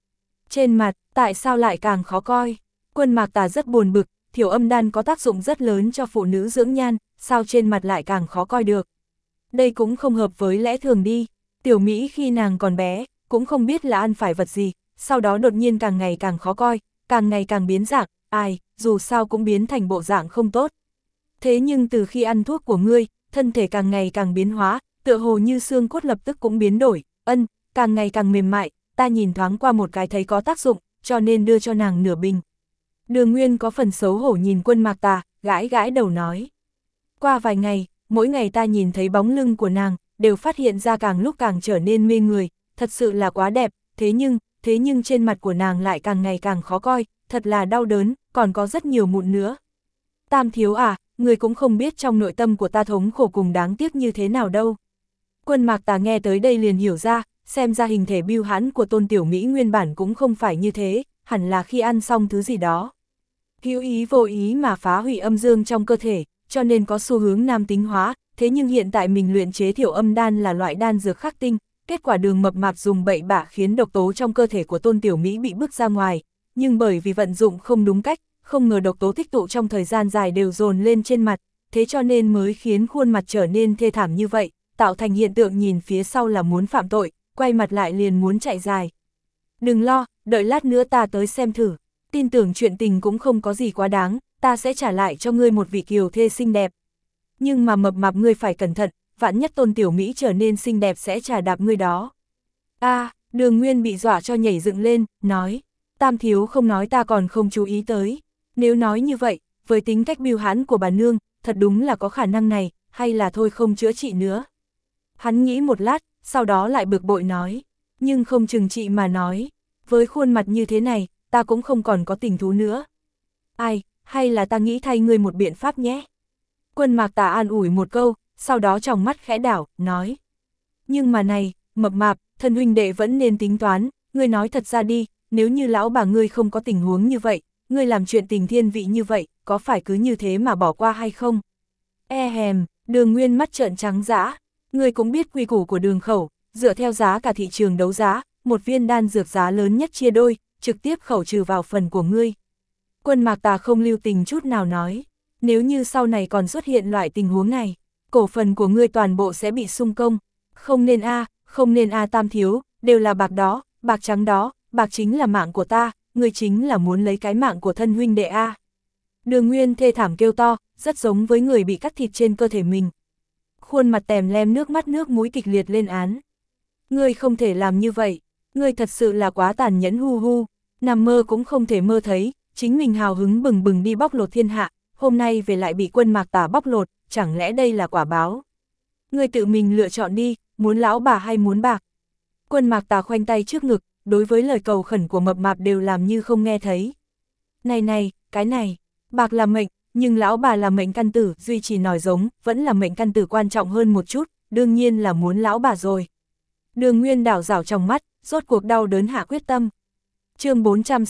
Trên mặt, tại sao lại càng khó coi? Quân Mạc Tà rất buồn bực, thiểu âm đan có tác dụng rất lớn cho phụ nữ dưỡng nhan, sao trên mặt lại càng khó coi được? Đây cũng không hợp với lẽ thường đi. Tiểu Mỹ khi nàng còn bé, cũng không biết là ăn phải vật gì, sau đó đột nhiên càng ngày càng khó coi, càng ngày càng biến dạng, dù sao cũng biến thành bộ dạng không tốt. Thế nhưng từ khi ăn thuốc của ngươi, thân thể càng ngày càng biến hóa, tựa hồ như xương cốt lập tức cũng biến đổi, càng ngày càng mềm mại, ta nhìn thoáng qua một cái thấy có tác dụng, cho nên đưa cho nàng nửa bình. Đường Nguyên có phần xấu hổ nhìn Quân Mạc Tà, gãi gãi đầu nói. Qua vài ngày, mỗi ngày ta nhìn thấy bóng lưng của nàng, đều phát hiện ra càng lúc càng trở nên mê người, thật sự là quá đẹp, thế nhưng trên mặt của nàng lại càng ngày càng khó coi, thật là đau đớn, còn có rất nhiều mụn nữa. Tam thiếu người cũng không biết trong nội tâm của ta thống khổ cùng đáng tiếc như thế nào đâu. Quân Mạc Tà nghe tới đây liền hiểu ra, xem ra hình thể bưu hãn của Tôn Tiểu Mỹ nguyên bản cũng không phải như thế, hẳn là khi ăn xong thứ gì đó. Hữu ý vô ý mà phá hủy âm dương trong cơ thể, cho nên có xu hướng nam tính hóa, thế nhưng hiện tại mình luyện chế thiểu âm đan là loại đan dược khắc tinh, kết quả Đường mập mạp dùng bậy bạ khiến độc tố trong cơ thể của Tôn Tiểu Mỹ bị bức ra ngoài, nhưng bởi vì vận dụng không đúng cách, không ngờ độc tố tích tụ trong thời gian dài đều dồn lên trên mặt, thế cho nên mới khiến khuôn mặt trở nên thê thảm như vậy, tạo thành hiện tượng nhìn phía sau là muốn phạm tội, quay mặt lại liền muốn chạy dài. Đừng lo, đợi lát nữa ta tới xem thử, tin tưởng chuyện tình cũng không có gì quá đáng, ta sẽ trả lại cho ngươi một vị kiều thê xinh đẹp. Nhưng mà mập mạp ngươi phải cẩn thận, vạn nhất Tôn Tiểu Mỹ trở nên xinh đẹp sẽ trà đạp ngươi đó. Đường Nguyên bị dọa cho nhảy dựng lên, nói, Tam thiếu không nói ta còn không chú ý tới. Nếu nói như vậy, với tính cách bưu hãn của bà nương, thật đúng là có khả năng này, hay là thôi không chữa trị nữa. Hắn nghĩ một lát, sau đó lại bực bội nói, nhưng không chừng trị mà nói, với khuôn mặt như thế này, ta cũng không còn có tình thú nữa. Ai, hay là ta nghĩ thay ngươi một biện pháp nhé. Quân Mạc Tà an ủi một câu, sau đó tròng mắt khẽ đảo, nói. Nhưng mà này, mập mạp, thân huynh đệ vẫn nên tính toán, ngươi nói thật ra đi, nếu như lão bà ngươi không có tình huống như vậy, ngươi làm chuyện tình thiên vị như vậy, có phải cứ như thế mà bỏ qua hay không? Đường Nguyên mắt trợn trắng dã, ngươi cũng biết quy củ của Đường khẩu, dựa theo giá cả thị trường đấu giá, một viên đan dược giá lớn nhất chia đôi, trực tiếp khẩu trừ vào phần của ngươi. Quân Mạc Tà không lưu tình chút nào nói, nếu như sau này còn xuất hiện loại tình huống này, cổ phần của ngươi toàn bộ sẽ bị xung công. Không nên Tam thiếu, đều là bạc đó, bạc trắng đó, bạc chính là mạng của ta, ngươi chính là muốn lấy cái mạng của thân huynh đệ a. Đường Nguyên thê thảm kêu to, rất giống với người bị cắt thịt trên cơ thể mình. Khuôn mặt tèm lem nước mắt nước mũi kịch liệt lên án. Ngươi không thể làm như vậy, ngươi thật sự là quá tàn nhẫn hu, nằm mơ cũng không thể mơ thấy, chính mình hào hứng bừng bừng đi bóc lột thiên hạ, hôm nay về lại bị Quân Mạc Tà bóc lột, chẳng lẽ đây là quả báo? Ngươi tự mình lựa chọn đi, muốn lão bà hay muốn bạc? Quân Mạc Tà khoanh tay trước ngực, đối với lời cầu khẩn của mập mạp đều làm như không nghe thấy. Này, cái này, bạc là mệnh, nhưng lão bà là mệnh căn tử, duy trì nòi giống, vẫn là mệnh căn tử quan trọng hơn một chút, đương nhiên là muốn lão bà rồi. Đường Nguyên đảo rảo trong mắt, rốt cuộc đau đớn hạ quyết tâm. Chương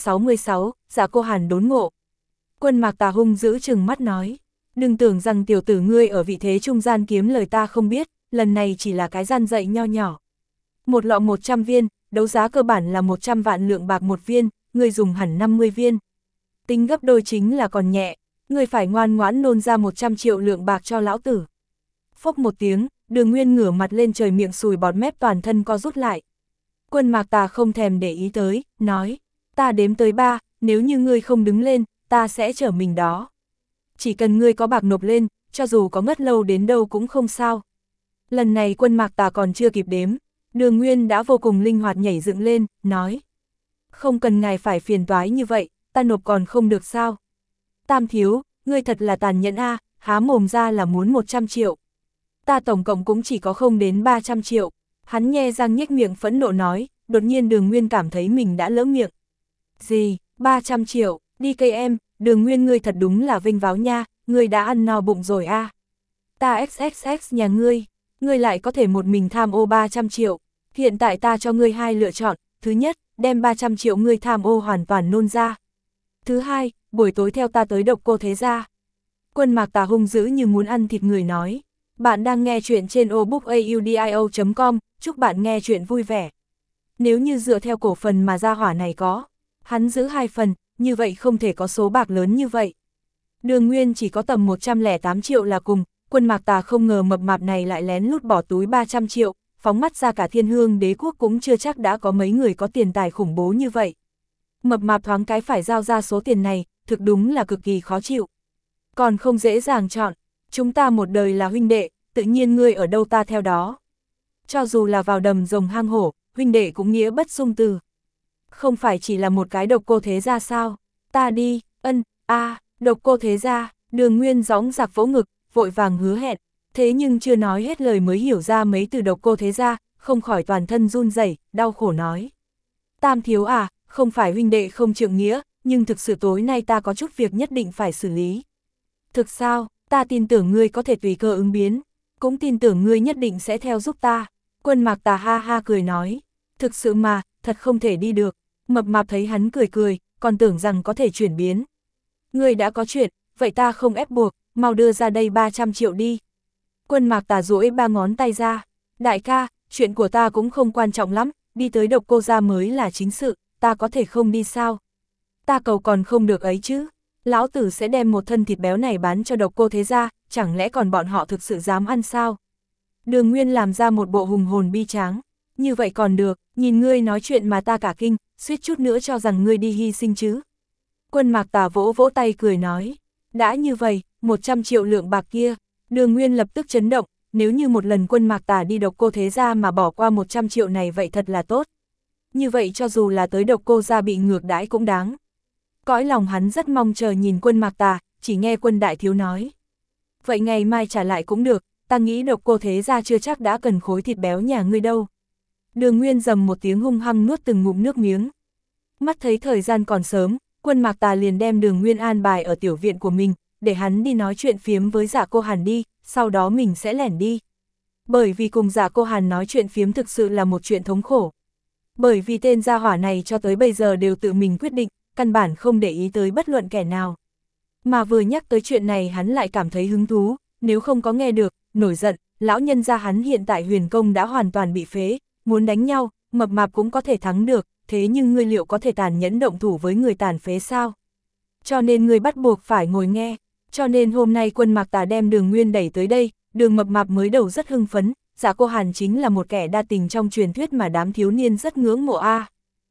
466, Dạ Cô Hàn đốn ngộ. Quân Mạc Tà hung dữ trừng mắt nói, đừng tưởng rằng tiểu tử ngươi ở vị thế trung gian kiếm lời ta không biết, lần này chỉ là cái gian dạy nho nhỏ. Một lọ 100 viên, đấu giá cơ bản là 100 vạn lượng bạc một viên, ngươi dùng hẳn 50 viên. Tính gấp đôi chính là còn nhẹ, ngươi phải ngoan ngoãn nôn ra 100 triệu lượng bạc cho lão tử. Phốc một tiếng, Đường Nguyên ngửa mặt lên trời, miệng sùi bọt mép, toàn thân co rút lại. Quân Mạc Tà không thèm để ý tới, nói, ta đếm tới 3, nếu như ngươi không đứng lên, ta sẽ chở mình đó. Chỉ cần ngươi có bạc nộp lên, cho dù có ngất lâu đến đâu cũng không sao. Lần này Quân Mạc Tà còn chưa kịp đếm, Đường Nguyên đã vô cùng linh hoạt nhảy dựng lên, nói, không cần ngài phải phiền toái như vậy, ta nộp còn không được sao? Tam thiếu, ngươi thật là tàn nhẫn a, há mồm ra là muốn 100 triệu. Ta tổng cộng cũng chỉ có không đến 300 triệu. Hắn nhe răng nhếch miệng phẫn nộ nói, đột nhiên Đường Nguyên cảm thấy mình đã lỡ miệng. Gì, 300 triệu, đi cây em, Đường Nguyên ngươi thật đúng là vinh váo nha, ngươi đã ăn no bụng rồi a. Ta XXX nhà ngươi lại có thể một mình tham ô 300 triệu. Hiện tại ta cho ngươi hai lựa chọn, thứ nhất, đem 300 triệu ngươi tham ô hoàn toàn nôn ra. Thứ hai, buổi tối theo ta tới Độc Cô Thế Gia. Quân Mạc Tà hung dữ như muốn ăn thịt người nói. Bạn đang nghe chuyện trên obookaudio.com, chúc bạn nghe chuyện vui vẻ. Nếu như dựa theo cổ phần mà gia hỏa này có, hắn giữ 2 phần, như vậy không thể có số bạc lớn như vậy. Đường Nguyên chỉ có tầm 108 triệu là cùng, Quân Mạc Tà không ngờ mập mạp này lại lén lút bỏ túi 300 triệu, phóng mắt ra cả Thiên Hương Đế quốc cũng chưa chắc đã có mấy người có tiền tài khủng bố như vậy. Mập mạp thoáng cái phải giao ra số tiền này, thực đúng là cực kỳ khó chịu. Còn không dễ dàng chọn, chúng ta một đời là huynh đệ, tự nhiên ngươi ở đâu ta theo đó. Cho dù là vào đầm rồng hang hổ, huynh đệ cũng nghĩa bất dung từ. Không phải chỉ là một cái Độc Cô Thế Gia sao? Ta đi, Độc Cô Thế Gia, Đường Nguyên dõng dạc vỗ ngực, vội vàng hứa hẹn. Thế nhưng chưa nói hết lời mới hiểu ra mấy từ Độc Cô Thế Gia, không khỏi toàn thân run rẩy, đau khổ nói. Tam thiếu à, không phải huynh đệ không trượng nghĩa, nhưng thực sự tối nay ta có chút việc nhất định phải xử lý. Thực sao, ta tin tưởng ngươi có thể tùy cơ ứng biến, cũng tin tưởng ngươi nhất định sẽ theo giúp ta. Quân Mạc Tà ha ha cười nói, thực sự mà, thật không thể đi được. Mập mạp thấy hắn cười, còn tưởng rằng có thể chuyển biến. Ngươi đã có chuyện, vậy ta không ép buộc, mau đưa ra đây 300 triệu đi. Quân Mạc Tà duỗi 3 ngón tay ra, đại ca, chuyện của ta cũng không quan trọng lắm, đi tới Độc Cô gia mới là chính sự, ta có thể không đi sao? Ta cầu còn không được ấy chứ. Lão tử sẽ đem một thân thịt béo này bán cho Độc Cô Thế Gia, chẳng lẽ còn bọn họ thực sự dám ăn sao? Đường Nguyên làm ra một bộ hùng hồn bi tráng. Như vậy còn được, nhìn ngươi nói chuyện mà ta cả kinh, suýt chút nữa cho rằng ngươi đi hy sinh chứ. Quân Mạc Tà vỗ vỗ tay cười nói, đã như vậy, 100 triệu lượng bạc kia, Đường Nguyên lập tức chấn động, nếu như một lần Quân Mạc Tà đi Độc Cô Thế Gia mà bỏ qua 100 triệu này vậy thật là tốt. Như vậy cho dù là tới Độc Cô Gia bị ngược đãi cũng đáng. Cõi lòng hắn rất mong chờ nhìn Quân Mạc Tà, chỉ nghe Quân Đại Thiếu nói. Vậy ngày mai trả lại cũng được, ta nghĩ Độc Cô Thế Gia chưa chắc đã cần khối thịt béo nhà ngươi đâu. Đường Nguyên rầm một tiếng hung hăng nuốt từng ngụm nước miếng. Mắt thấy thời gian còn sớm, Quân Mạc Tà liền đem Đường Nguyên an bài ở tiểu viện của mình, để hắn đi nói chuyện phiếm với Dạ Cô Hàn đi, sau đó mình sẽ lẻn đi. Bởi vì cùng Dạ Cô Hàn nói chuyện phiếm thực sự là một chuyện thống khổ. Bởi vì tên gia hỏa này cho tới bây giờ đều tự mình quyết định, căn bản không để ý tới bất luận kẻ nào. Mà vừa nhắc tới chuyện này hắn lại cảm thấy hứng thú, nếu không có nghe được, nổi giận, lão nhân gia hắn hiện tại huyền công đã hoàn toàn bị phế, muốn đánh nhau, mập mạp cũng có thể thắng được, thế nhưng ngươi liệu có thể tàn nhẫn động thủ với người tàn phế sao? Cho nên ngươi bắt buộc phải ngồi nghe, cho nên hôm nay Quân Mạc Tà đem Đường Nguyên đẩy tới đây, Đường mập mạp mới đầu rất hưng phấn, Dạ Cô Hàn chính là một kẻ đa tình trong truyền thuyết mà đám thiếu niên rất ngưỡng mộ a.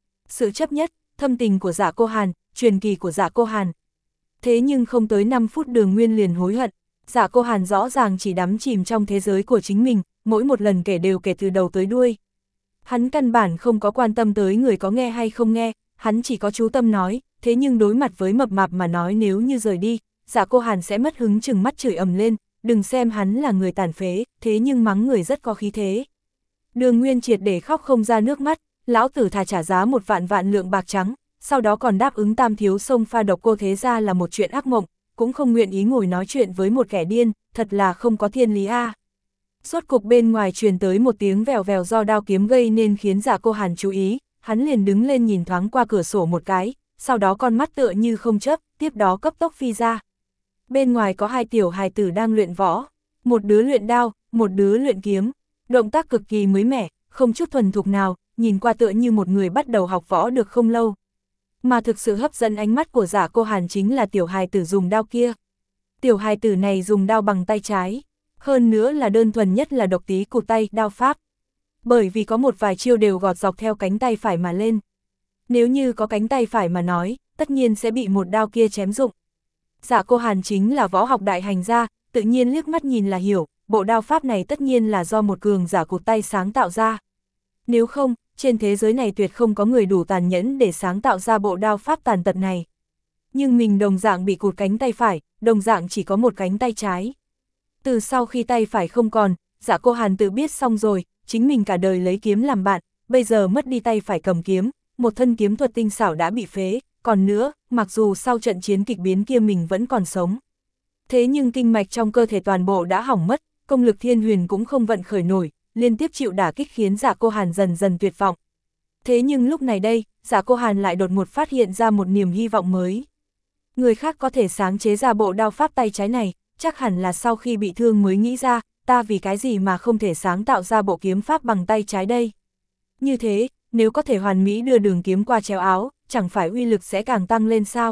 Sự chấp nhất, thâm tình của Dạ Cô Hàn, truyền kỳ của Dạ Cô Hàn. Thế nhưng không tới 5 phút Đường Nguyên liền hối hận, Dạ Cô Hàn rõ ràng chỉ đắm chìm trong thế giới của chính mình, mỗi một lần kể đều kể từ đầu tới đuôi. Hắn căn bản không có quan tâm tới người có nghe hay không nghe, hắn chỉ có chú tâm nói, thế nhưng đối mặt với mập mạp mà nói nếu như rời đi, Dạ Cô Hàn sẽ mất hứng chừng mắt chửi ầm lên, đừng xem hắn là người tàn phế, thế nhưng mắng người rất có khí thế. Đường Nguyên triệt để khóc không ra nước mắt, lão tử thà trả giá 1 vạn lượng bạc trắng, sau đó còn đáp ứng Tam thiếu xông pha Độc Cô Thế Gia là một chuyện ác mộng, cũng không nguyện ý ngồi nói chuyện với một kẻ điên, thật là không có thiên lý a. Rốt cục bên ngoài truyền tới một tiếng vèo vèo do đao kiếm gây nên khiến Dạ Cô Hàn chú ý, hắn liền đứng lên nhìn thoáng qua cửa sổ một cái, sau đó con mắt tựa như không chớp, tiếp đó cấp tốc phi ra. Bên ngoài có 2 tiểu hài tử đang luyện võ, một đứa luyện đao, một đứa luyện kiếm, động tác cực kỳ mới mẻ, không chút thuần thục nào, nhìn qua tựa như một người bắt đầu học võ được không lâu. Mà thực sự hấp dẫn ánh mắt của Dạ Cô Hàn chính là tiểu hài tử dùng đao kia. Tiểu hài tử này dùng đao bằng tay trái, hơn nữa là đơn thuần nhất là độc tí cụt tay, đao pháp. Bởi vì có một vài chiêu đều gọt dọc theo cánh tay phải mà lên. Nếu như có cánh tay phải mà nói, tất nhiên sẽ bị một đao kia chém rụng. Dạ Cô Hàn chính là võ học đại hành gia, tự nhiên liếc mắt nhìn là hiểu, bộ đao pháp này tất nhiên là do một cường giả cụt tay sáng tạo ra. Nếu không, trên thế giới này tuyệt không có người đủ tàn nhẫn để sáng tạo ra bộ đao pháp tàn tật này. Nhưng mình đồng dạng bị cụt cánh tay phải, đồng dạng chỉ có một cánh tay trái. Từ sau khi tay phải không còn, Dạ Cô Hàn tự biết xong rồi, chính mình cả đời lấy kiếm làm bạn, bây giờ mất đi tay phải cầm kiếm, một thân kiếm thuật tinh xảo đã bị phế, còn nữa, mặc dù sau trận chiến kịch biến kia mình vẫn còn sống. Thế nhưng kinh mạch trong cơ thể toàn bộ đã hỏng mất, công lực thiên huyền cũng không vận khởi nổi, liên tiếp chịu đả kích khiến Dạ Cô Hàn dần dần tuyệt vọng. Thế nhưng lúc này đây, Dạ Cô Hàn lại đột ngột phát hiện ra một niềm hy vọng mới. Người khác có thể sáng chế ra bộ đao pháp tay trái này, chắc hẳn là sau khi bị thương mới nghĩ ra, ta vì cái gì mà không thể sáng tạo ra bộ kiếm pháp bằng tay trái đây. Như thế, nếu có thể hoàn mỹ đưa đường kiếm qua chéo áo, chẳng phải uy lực sẽ càng tăng lên sao.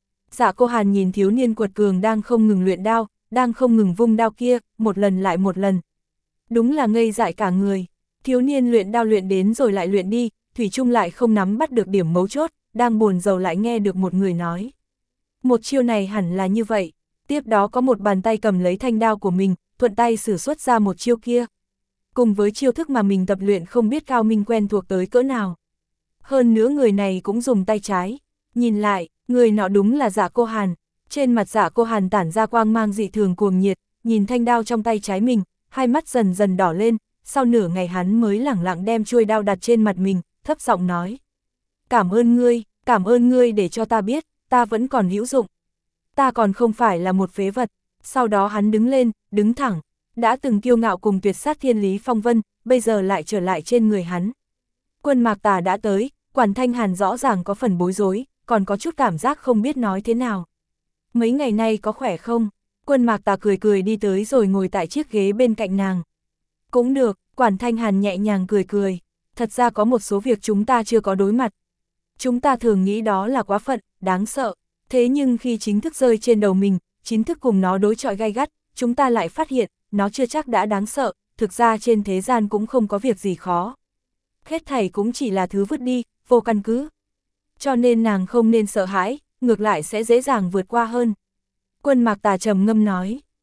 Dạ Cô Hàn nhìn thiếu niên quật cường đang không ngừng luyện đao, đang không ngừng vung đao kia, một lần lại một lần. Đúng là ngây dại cả người, thiếu niên luyện đao luyện đến rồi lại luyện đi, thủy chung lại không nắm bắt được điểm mấu chốt, đang buồn rầu lại nghe được một người nói. Một chiêu này hẳn là như vậy, tiếp đó có một bàn tay cầm lấy thanh đao của mình, thuận tay sử xuất ra một chiêu kia. Cùng với chiêu thức mà mình tập luyện không biết cao minh quen thuộc tới cỡ nào. Hơn nữa người này cũng dùng tay trái, nhìn lại, người nọ đúng là Dạ Cô Hàn. Trên mặt Dạ Cô Hàn tản ra quang mang dị thường cuồng nhiệt, nhìn thanh đao trong tay trái mình, hai mắt dần dần đỏ lên, sau nửa ngày hắn mới lẳng lặng đem chuôi đao đặt trên mặt mình, thấp giọng nói. Cảm ơn ngươi để cho ta biết, ta vẫn còn hữu dụng. Ta còn không phải là một phế vật. Sau đó hắn đứng lên, đứng thẳng, đã từng kiêu ngạo cùng tuyệt sát thiên lý phong vân, bây giờ lại trở lại trên người hắn. Quân Mạc Tà đã tới, Quản Thanh Hàn rõ ràng có phần bối rối, còn có chút cảm giác không biết nói thế nào. Mấy ngày nay có khỏe không? Quân Mạc Tà cười cười đi tới rồi ngồi tại chiếc ghế bên cạnh nàng. Cũng được, Quản Thanh Hàn nhẹ nhàng cười cười. Thật ra có một số việc chúng ta chưa có đối mặt. Chúng ta thường nghĩ đó là quá phận, đáng sợ. Thế nhưng khi chính thức rơi trên đầu mình, chính thức cùng nó đối chọi gay gắt, chúng ta lại phát hiện, nó chưa chắc đã đáng sợ, thực ra trên thế gian cũng không có việc gì khó. Hết thảy cũng chỉ là thứ vứt đi, vô căn cứ. Cho nên nàng không nên sợ hãi, ngược lại sẽ dễ dàng vượt qua hơn. Quân Mạc Tà trầm ngâm nói,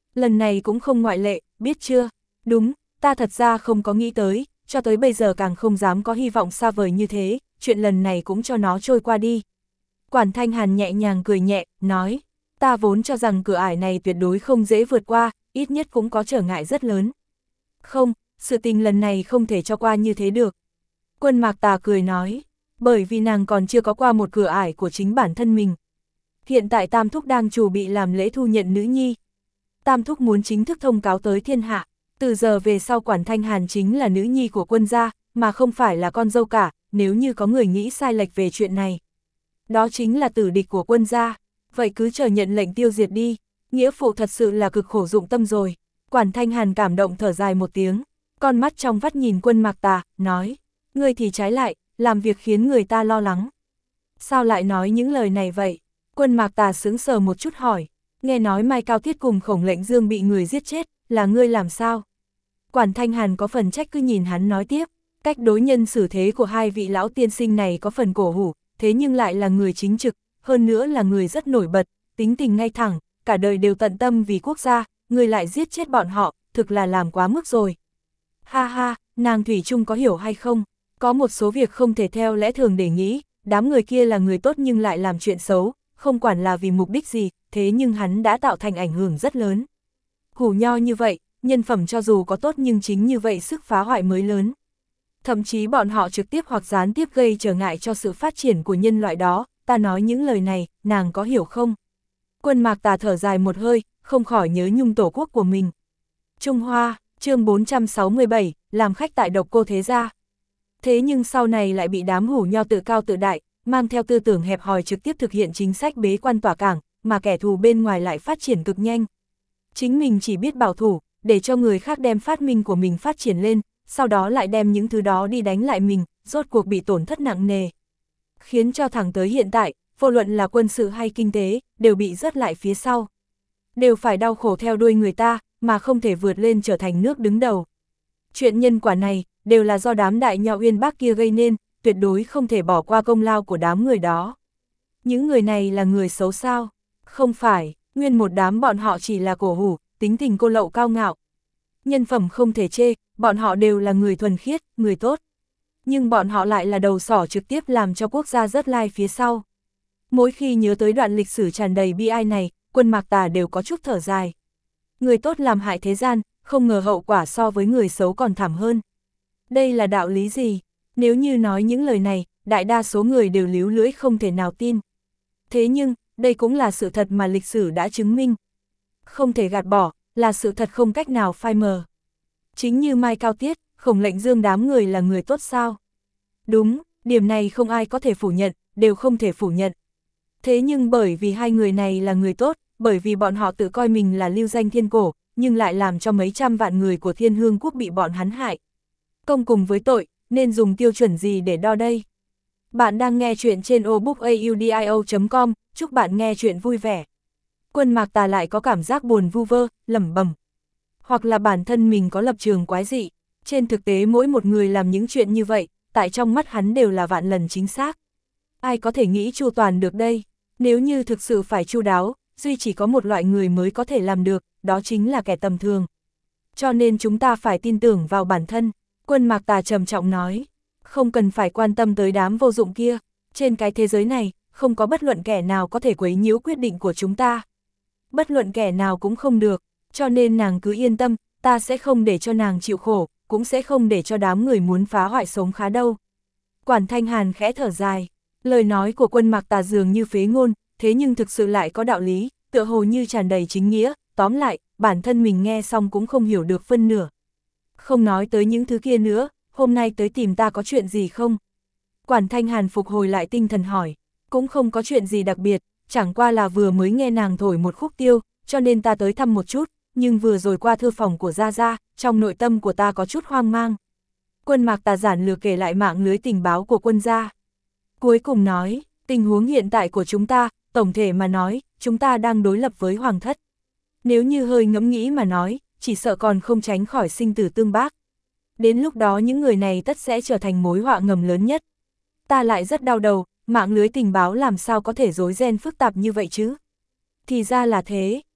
Lần này cũng không ngoại lệ, biết chưa? Đúng, ta thật ra không có nghĩ tới, cho tới bây giờ càng không dám có hy vọng xa vời như thế, chuyện lần này cũng cho nó trôi qua đi. Quản Thanh Hàn nhẹ nhàng cười nhẹ, nói, ta vốn cho rằng cửa ải này tuyệt đối không dễ vượt qua, ít nhất cũng có trở ngại rất lớn. Không, sự tình lần này không thể cho qua như thế được. Quân Mạc Tà cười nói, bởi vì nàng còn chưa có qua một cửa ải của chính bản thân mình. Hiện tại Tam Thúc đang chuẩn bị làm lễ thu nhận nữ nhi. Tam Thúc muốn chính thức thông cáo tới thiên hạ, từ giờ về sau Quản Thanh Hàn chính là nữ nhi của quân gia, mà không phải là con dâu cả, nếu như có người nghĩ sai lệch về chuyện này. Đó chính là tử địch của quân gia, vậy cứ chờ nhận lệnh tiêu diệt đi, nghĩa phụ thật sự là cực khổ dụng tâm rồi. Quản Thanh Hàn cảm động thở dài một tiếng, con mắt trong vắt nhìn Quân Mạc Tà, nói, ngươi thì trái lại, làm việc khiến người ta lo lắng. Sao lại nói những lời này vậy? Quân Mạc Tà sững sờ một chút hỏi, nghe nói Mai Cao Tiết cùng Khổng Lệnh Dương bị người giết chết, là ngươi làm sao? Quản Thanh Hàn có phần trách cứ nhìn hắn nói tiếp, cách đối nhân xử thế của hai vị lão tiên sinh này có phần cổ hủ, thế nhưng lại là người chính trực, hơn nữa là người rất nổi bật, tính tình ngay thẳng, cả đời đều tận tâm vì quốc gia, ngươi lại giết chết bọn họ, thực là làm quá mức rồi. Ha ha, nàng Thủy Chung có hiểu hay không? Có một số việc không thể theo lẽ thường để nghĩ, đám người kia là người tốt nhưng lại làm chuyện xấu, không quản là vì mục đích gì, thế nhưng hắn đã tạo thành ảnh hưởng rất lớn. Hủ nho như vậy, nhân phẩm cho dù có tốt nhưng chính như vậy sức phá hoại mới lớn. Thậm chí bọn họ trực tiếp hoặc gián tiếp gây trở ngại cho sự phát triển của nhân loại đó, ta nói những lời này, nàng có hiểu không? Quân Mạc Tà thở dài một hơi, không khỏi nhớ nhung tổ quốc của mình. Trung Hoa, chương 467, làm khách tại Độc Cô Thế Gia. Thế nhưng sau này lại bị đám hủ nho tự cao tự đại, mang theo tư tưởng hẹp hòi trực tiếp thực hiện chính sách bế quan tỏa cảng, mà kẻ thù bên ngoài lại phát triển cực nhanh. Chính mình chỉ biết bảo thủ, để cho người khác đem phát minh của mình phát triển lên, sau đó lại đem những thứ đó đi đánh lại mình, rốt cuộc bị tổn thất nặng nề. Khiến cho thẳng tới hiện tại, vô luận là quân sự hay kinh tế, đều bị rớt lại phía sau. Đều phải đau khổ theo đuôi người ta, mà không thể vượt lên trở thành nước đứng đầu. Chuyện nhân quả này, đều là do đám đại nho uyên bác kia gây nên, tuyệt đối không thể bỏ qua công lao của đám người đó. Những người này là người xấu sao? Không phải, nguyên một đám bọn họ chỉ là cổ hủ, tính tình cô lậu cao ngạo. Nhân phẩm không thể chê, bọn họ đều là người thuần khiết, người tốt. Nhưng bọn họ lại là đầu sỏ trực tiếp làm cho quốc gia rớt lai phía sau. Mỗi khi nhớ tới đoạn lịch sử tràn đầy bi ai này, Quân Mạc Tà đều có chút thở dài. Người tốt làm hại thế gian, không ngờ hậu quả so với người xấu còn thảm hơn. Đây là đạo lý gì? Nếu như nói những lời này, đại đa số người đều líu lưỡi không thể nào tin. Thế nhưng, đây cũng là sự thật mà lịch sử đã chứng minh. Không thể gạt bỏ, là sự thật không cách nào phai mờ. Chính như Mai Cao Tiết, Khổng Lệnh Dương đám người là người tốt sao? Đúng, điểm này không ai có thể phủ nhận, đều không thể phủ nhận. Thế nhưng bởi vì hai người này là người tốt, bởi vì bọn họ tự coi mình là lưu danh thiên cổ, nhưng lại làm cho mấy trăm vạn người của Thiên Hương Quốc bị bọn hắn hại. Công cùng với tội, nên dùng tiêu chuẩn gì để đo đây? Bạn đang nghe chuyện trên obookaudio.com, chúc bạn nghe chuyện vui vẻ. Quân Mạc Tà lại có cảm giác buồn vu vơ, lẩm bẩm. Hoặc là bản thân mình có lập trường quái dị, trên thực tế mỗi một người làm những chuyện như vậy, tại trong mắt hắn đều là vạn lần chính xác. Ai có thể nghĩ chu toàn được đây? Nếu như thực sự phải chu đáo, duy chỉ có một loại người mới có thể làm được, đó chính là kẻ tầm thường. Cho nên chúng ta phải tin tưởng vào bản thân, Quân Mạc Tà trầm trọng nói. Không cần phải quan tâm tới đám vô dụng kia, trên cái thế giới này, không có bất luận kẻ nào có thể quấy nhiễu quyết định của chúng ta. Bất luận kẻ nào cũng không được, cho nên nàng cứ yên tâm, ta sẽ không để cho nàng chịu khổ, cũng sẽ không để cho đám người muốn phá hoại sống khá đâu. Quản Thanh Hàn khẽ thở dài, lời nói của Quân Mạc Tà dường như phế ngôn, thế nhưng thực sự lại có đạo lý, tựa hồ như tràn đầy chính nghĩa, tóm lại, bản thân mình nghe xong cũng không hiểu được phân nửa. Không nói tới những thứ kia nữa, hôm nay tới tìm ta có chuyện gì không? Quản Thanh Hàn phục hồi lại tinh thần hỏi, cũng không có chuyện gì đặc biệt, chẳng qua là vừa mới nghe nàng thổi một khúc tiêu, cho nên ta tới thăm một chút, nhưng vừa rồi qua thư phòng của Gia Gia, trong nội tâm của ta có chút hoang mang. Quân Mạc Tà giản lược kể lại mạng lưới tình báo của quân gia. Cuối cùng nói, tình huống hiện tại của chúng ta, tổng thể mà nói, chúng ta đang đối lập với Hoàng thất. Nếu như hơi ngẫm nghĩ mà nói, chỉ sợ còn không tránh khỏi sinh tử tương bác. Đến lúc đó những người này tất sẽ trở thành mối họa ngầm lớn nhất. Ta lại rất đau đầu, mạng lưới tình báo làm sao có thể rối ren phức tạp như vậy chứ? Thì ra là thế,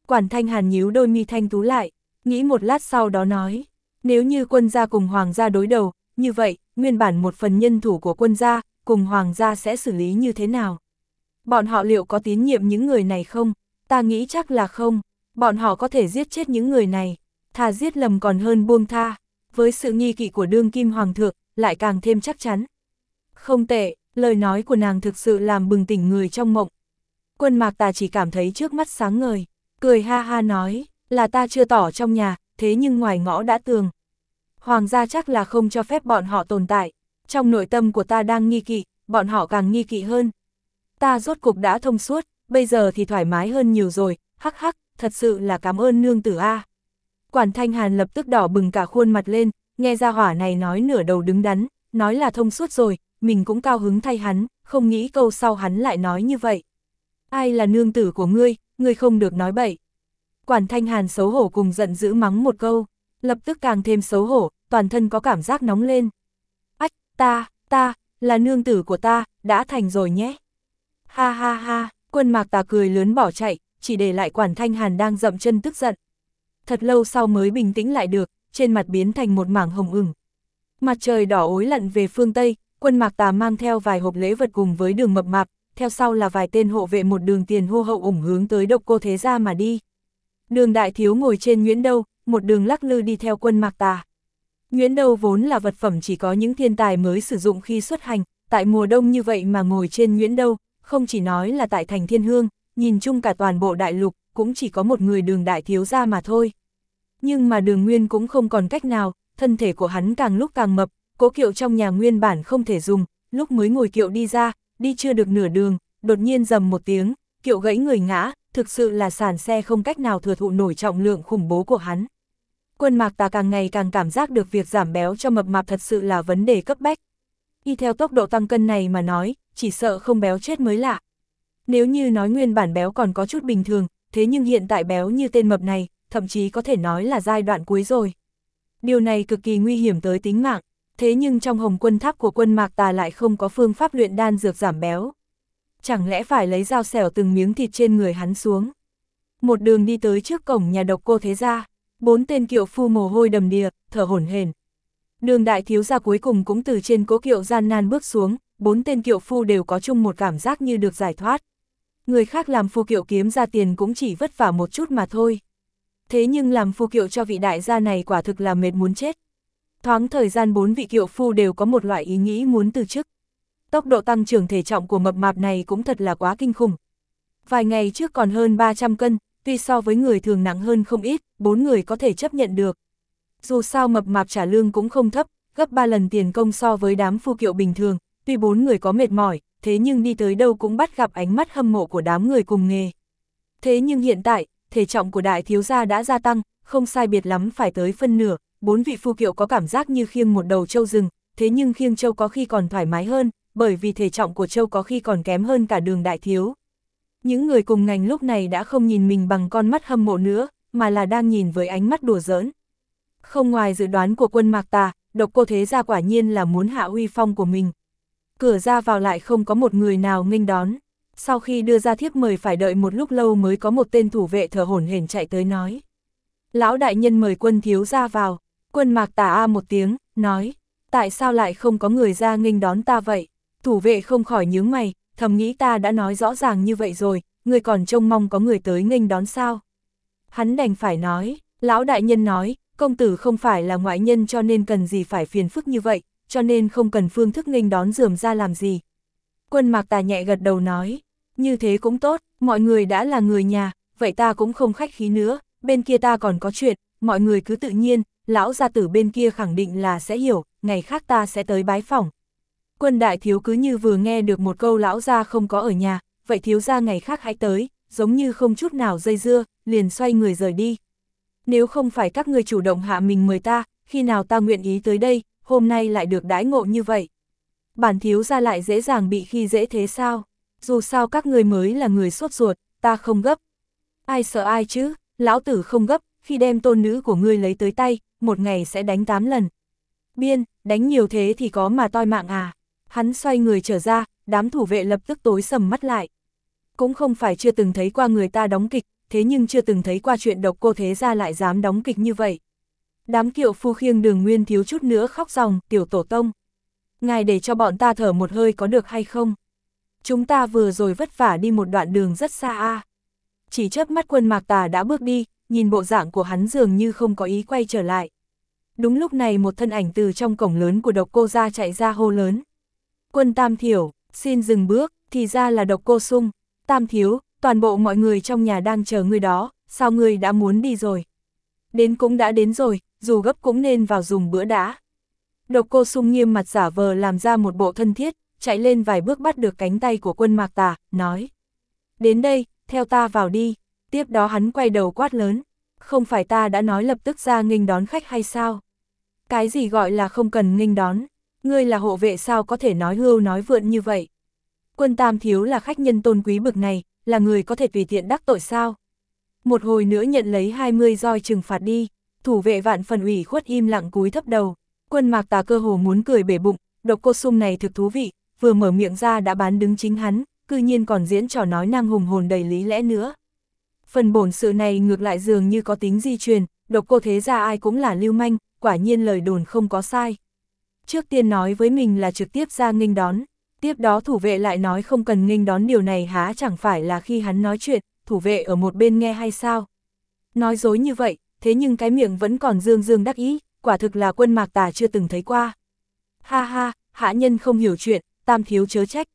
Quản Thanh Hàn nhíu đôi mi thanh tú lại, nghĩ một lát sau đó nói, nếu như quân gia cùng hoàng gia đối đầu, như vậy, nguyên bản một phần nhân thủ của quân gia, cùng hoàng gia sẽ xử lý như thế nào? Bọn họ liệu có tín nhiệm những người này không? Ta nghĩ chắc là không, bọn họ có thể giết chết những người này, thà giết lầm còn hơn buông tha, với sự nghi kỵ của đương kim hoàng thượng, lại càng thêm chắc chắn. Không tệ, lời nói của nàng thực sự làm bừng tỉnh người trong mộng. Quân Mạc Tà chỉ cảm thấy trước mắt sáng ngời, cười ha ha nói, là ta chưa tỏ trong nhà, thế nhưng ngoài ngõ đã tường. Hoàng gia chắc là không cho phép bọn họ tồn tại, trong nội tâm của ta đang nghi kỵ, bọn họ càng nghi kỵ hơn. Ta rốt cục đã thông suốt, bây giờ thì thoải mái hơn nhiều rồi, hắc hắc, thật sự là cảm ơn nương tử a. Quản Thanh Hàn lập tức đỏ bừng cả khuôn mặt lên, nghe ra hỏa này nói nửa đầu đứng đắn, nói là thông suốt rồi, mình cũng cao hứng thay hắn, không nghĩ câu sau hắn lại nói như vậy. Ai là nương tử của ngươi không được nói bậy. Quản Thanh Hàn xấu hổ cùng giận dữ mắng một câu, lập tức càng thêm xấu hổ, toàn thân có cảm giác nóng lên. Ách, ta, là nương tử của ta, đã thành rồi nhé. Ha ha ha, Quân Mạc Tà cười lớn bỏ chạy, chỉ để lại Quản Thanh Hàn đang dậm chân tức giận. Thật lâu sau mới bình tĩnh lại được, trên mặt biến thành một mảng hồng ửng. Mặt trời đỏ ối lặn về phương Tây, Quân Mạc Tà mang theo vài hộp lễ vật cùng với Đường Mập Mạp, theo sau là vài tên hộ vệ một đường tiền hô hậu ủng hướng tới Độc Cô Thế Gia mà đi. Đường Đại Thiếu ngồi trên nhuyễn đâu, một đường lắc lư đi theo Quân Mạc Tà. Nhuyễn đâu vốn là vật phẩm chỉ có những thiên tài mới sử dụng khi xuất hành, tại mùa đông như vậy mà ngồi trên nhuyễn đâu, không chỉ nói là tại thành Thiên Hương, nhìn chung cả toàn bộ đại lục, cũng chỉ có một người Đường Đại Thiếu gia mà thôi. Nhưng mà Đường Nguyên cũng không còn cách nào, thân thể của hắn càng lúc càng mập, cố kiệu trong nhà nguyên bản không thể dùng, lúc mới ngồi kiệu đi ra, đi chưa được nửa đường, đột nhiên rầm một tiếng, kiệu gãy người ngã, thực sự là sàn xe không cách nào thừa thụ nổi trọng lượng khủng bố của hắn. Quân Mạc Tà càng ngày càng cảm giác được việc giảm béo cho mập mạp thật sự là vấn đề cấp bách. Y theo tốc độ tăng cân này mà nói, chỉ sợ không béo chết mới lạ. Nếu như nói nguyên bản béo còn có chút bình thường, thế nhưng hiện tại béo như tên mập này, thậm chí có thể nói là giai đoạn cuối rồi. Điều này cực kỳ nguy hiểm tới tính mạng, thế nhưng trong Hồng Quân Tháp của Quân Mạc Tà lại không có phương pháp luyện đan dược giảm béo. Chẳng lẽ phải lấy dao xẻo từng miếng thịt trên người hắn xuống. Một đường đi tới trước cổng nhà Độc Cô Thế Gia, 4 tên kiệu phu mồ hôi đầm đìa, thở hổn hển. Đường Đại Thiếu gia cuối cùng cũng từ trên cố kiệu gian nan bước xuống, 4 tên kiệu phu đều có chung một cảm giác như được giải thoát. Người khác làm phu kiệu kiếm ra tiền cũng chỉ vất vả một chút mà thôi. Thế nhưng làm phu kiệu cho vị đại gia này quả thực là mệt muốn chết. Thoáng thời gian 4 vị kiệu phu đều có một loại ý nghĩ muốn từ chức. Tốc độ tăng trưởng thể trọng của mập mạp này cũng thật là quá kinh khủng. Vài ngày trước còn hơn 300 cân, tuy so với người thường nặng hơn không ít, 4 người có thể chấp nhận được. Dù sao mập mạp trả lương cũng không thấp, gấp 3 lần tiền công so với đám phu kiệu bình thường, tuy 4 người có mệt mỏi, thế nhưng đi tới đâu cũng bắt gặp ánh mắt hâm mộ của đám người cùng nghề. Thế nhưng hiện tại, thể trọng của đại thiếu gia đã gia tăng, không sai biệt lắm phải tới phân nửa, 4 vị phu kiệu có cảm giác như khiêng một đầu trâu rừng, thế nhưng khiêng trâu có khi còn thoải mái hơn, bởi vì thể trọng của trâu có khi còn kém hơn cả Đường Đại Thiếu. Những người cùng ngành lúc này đã không nhìn mình bằng con mắt hâm mộ nữa, mà là đang nhìn với ánh mắt đùa giỡn. Không ngoài dự đoán của Quân Mạc Tà, Độc Cô Thế Gia quả nhiên là muốn hạ uy phong của mình. Cửa ra vào lại không có một người nào nghênh đón. Sau khi đưa ra thiếp mời phải đợi một lúc lâu mới có một tên thủ vệ thở hổn hển chạy tới nói. Lão đại nhân mời Quân thiếu gia vào. Quân Mạc Tà a một tiếng, nói. Tại sao lại không có người ra nghênh đón ta vậy? Thủ vệ không khỏi nhướng mày, thầm nghĩ ta đã nói rõ ràng như vậy rồi, người còn trông mong có người tới nghênh đón sao? Hắn đành phải nói, lão đại nhân nói, công tử không phải là ngoại nhân cho nên cần gì phải phiền phức như vậy, cho nên không cần phương thức nghênh đón rườm ra làm gì. Quân Mạc Tà nhẹ gật đầu nói, như thế cũng tốt, mọi người đã là người nhà, vậy ta cũng không khách khí nữa, bên kia ta còn có chuyện, mọi người cứ tự nhiên, lão gia tử bên kia khẳng định là sẽ hiểu, ngày khác ta sẽ tới bái phỏng. Quân Đại Thiếu cứ như vừa nghe được một câu lão gia không có ở nhà, vậy thiếu gia ngày khác hãy tới, giống như không chút nào dây dưa, liền xoay người rời đi. Nếu không phải các người chủ động hạ mình mời ta, khi nào ta nguyện ý tới đây, hôm nay lại được đãi ngộ như vậy. Bản thiếu gia lại dễ dàng bị khi dễ thế sao? Dù sao các người mới là người sốt ruột, ta không gấp. Ai sợ ai chứ, lão tử không gấp, khi đem tôn nữ của ngươi lấy tới tay, một ngày sẽ đánh 8 lần. Biên, đánh nhiều thế thì có mà toi mạng à? Hắn xoay người trở ra, đám thủ vệ lập tức tối sầm mắt lại. Cũng không phải chưa từng thấy qua người ta đóng kịch, thế nhưng chưa từng thấy qua chuyện Độc Cô thế gia lại dám đóng kịch như vậy. Đám kiệu phu khiêng Đường Nguyên thiếu chút nữa khóc ròng, tiểu tổ tông. Ngài để cho bọn ta thở một hơi có được hay không? Chúng ta vừa rồi vất vả đi một đoạn đường rất xa a. Chỉ chớp mắt Quân Mạc Tà đã bước đi, nhìn bộ dạng của hắn dường như không có ý quay trở lại. Đúng lúc này một thân ảnh từ trong cổng lớn của Độc Cô gia chạy ra hô lớn. Quân Tam Thiểu, xin dừng bước, thì ra là Độc Cô Sung. Tam thiếu, toàn bộ mọi người trong nhà đang chờ ngươi đó, sao ngươi đã muốn đi rồi? Đến cũng đã đến rồi, dù gấp cũng nên vào dùng bữa đã. Độc Cô Sung nghiêm mặt giả vờ làm ra một bộ thân thiết, chạy lên vài bước bắt được cánh tay của Quân Mạc Tà, nói. Đến đây, theo ta vào đi. Tiếp đó hắn quay đầu quát lớn. Không phải ta đã nói lập tức ra nghênh đón khách hay sao? Cái gì gọi là không cần nghênh đón? Ngươi là hộ vệ sao có thể nói hưu nói vượn như vậy? Quân Tam thiếu là khách nhân tôn quý bực này, là người có thể tùy tiện đắc tội sao? Một hồi nữa nhận lấy 20 roi trừng phạt đi. Thủ vệ vạn phần ủy khuất im lặng cúi thấp đầu. Quân Mạc Tà cơ hồ muốn cười bể bụng, Độc Cô Sung này thực thú vị, vừa mở miệng ra đã bán đứng chính hắn, cư nhiên còn diễn trò nói năng hùng hồn đầy lý lẽ nữa. Phần bổn sự này ngược lại dường như có tính di truyền, Độc Cô thế gia ai cũng là lưu manh, quả nhiên lời đồn không có sai. Trước tiên nói với mình là trực tiếp ra nghênh đón, tiếp đó thủ vệ lại nói không cần nghênh đón, điều này há chẳng phải là khi hắn nói chuyện, thủ vệ ở một bên nghe hay sao? Nói dối như vậy, thế nhưng cái miệng vẫn còn dương dương đắc ý, quả thực là Quân Mạc Tà chưa từng thấy qua. Ha ha, hạ nhân không hiểu chuyện, Tam thiếu chớ trách.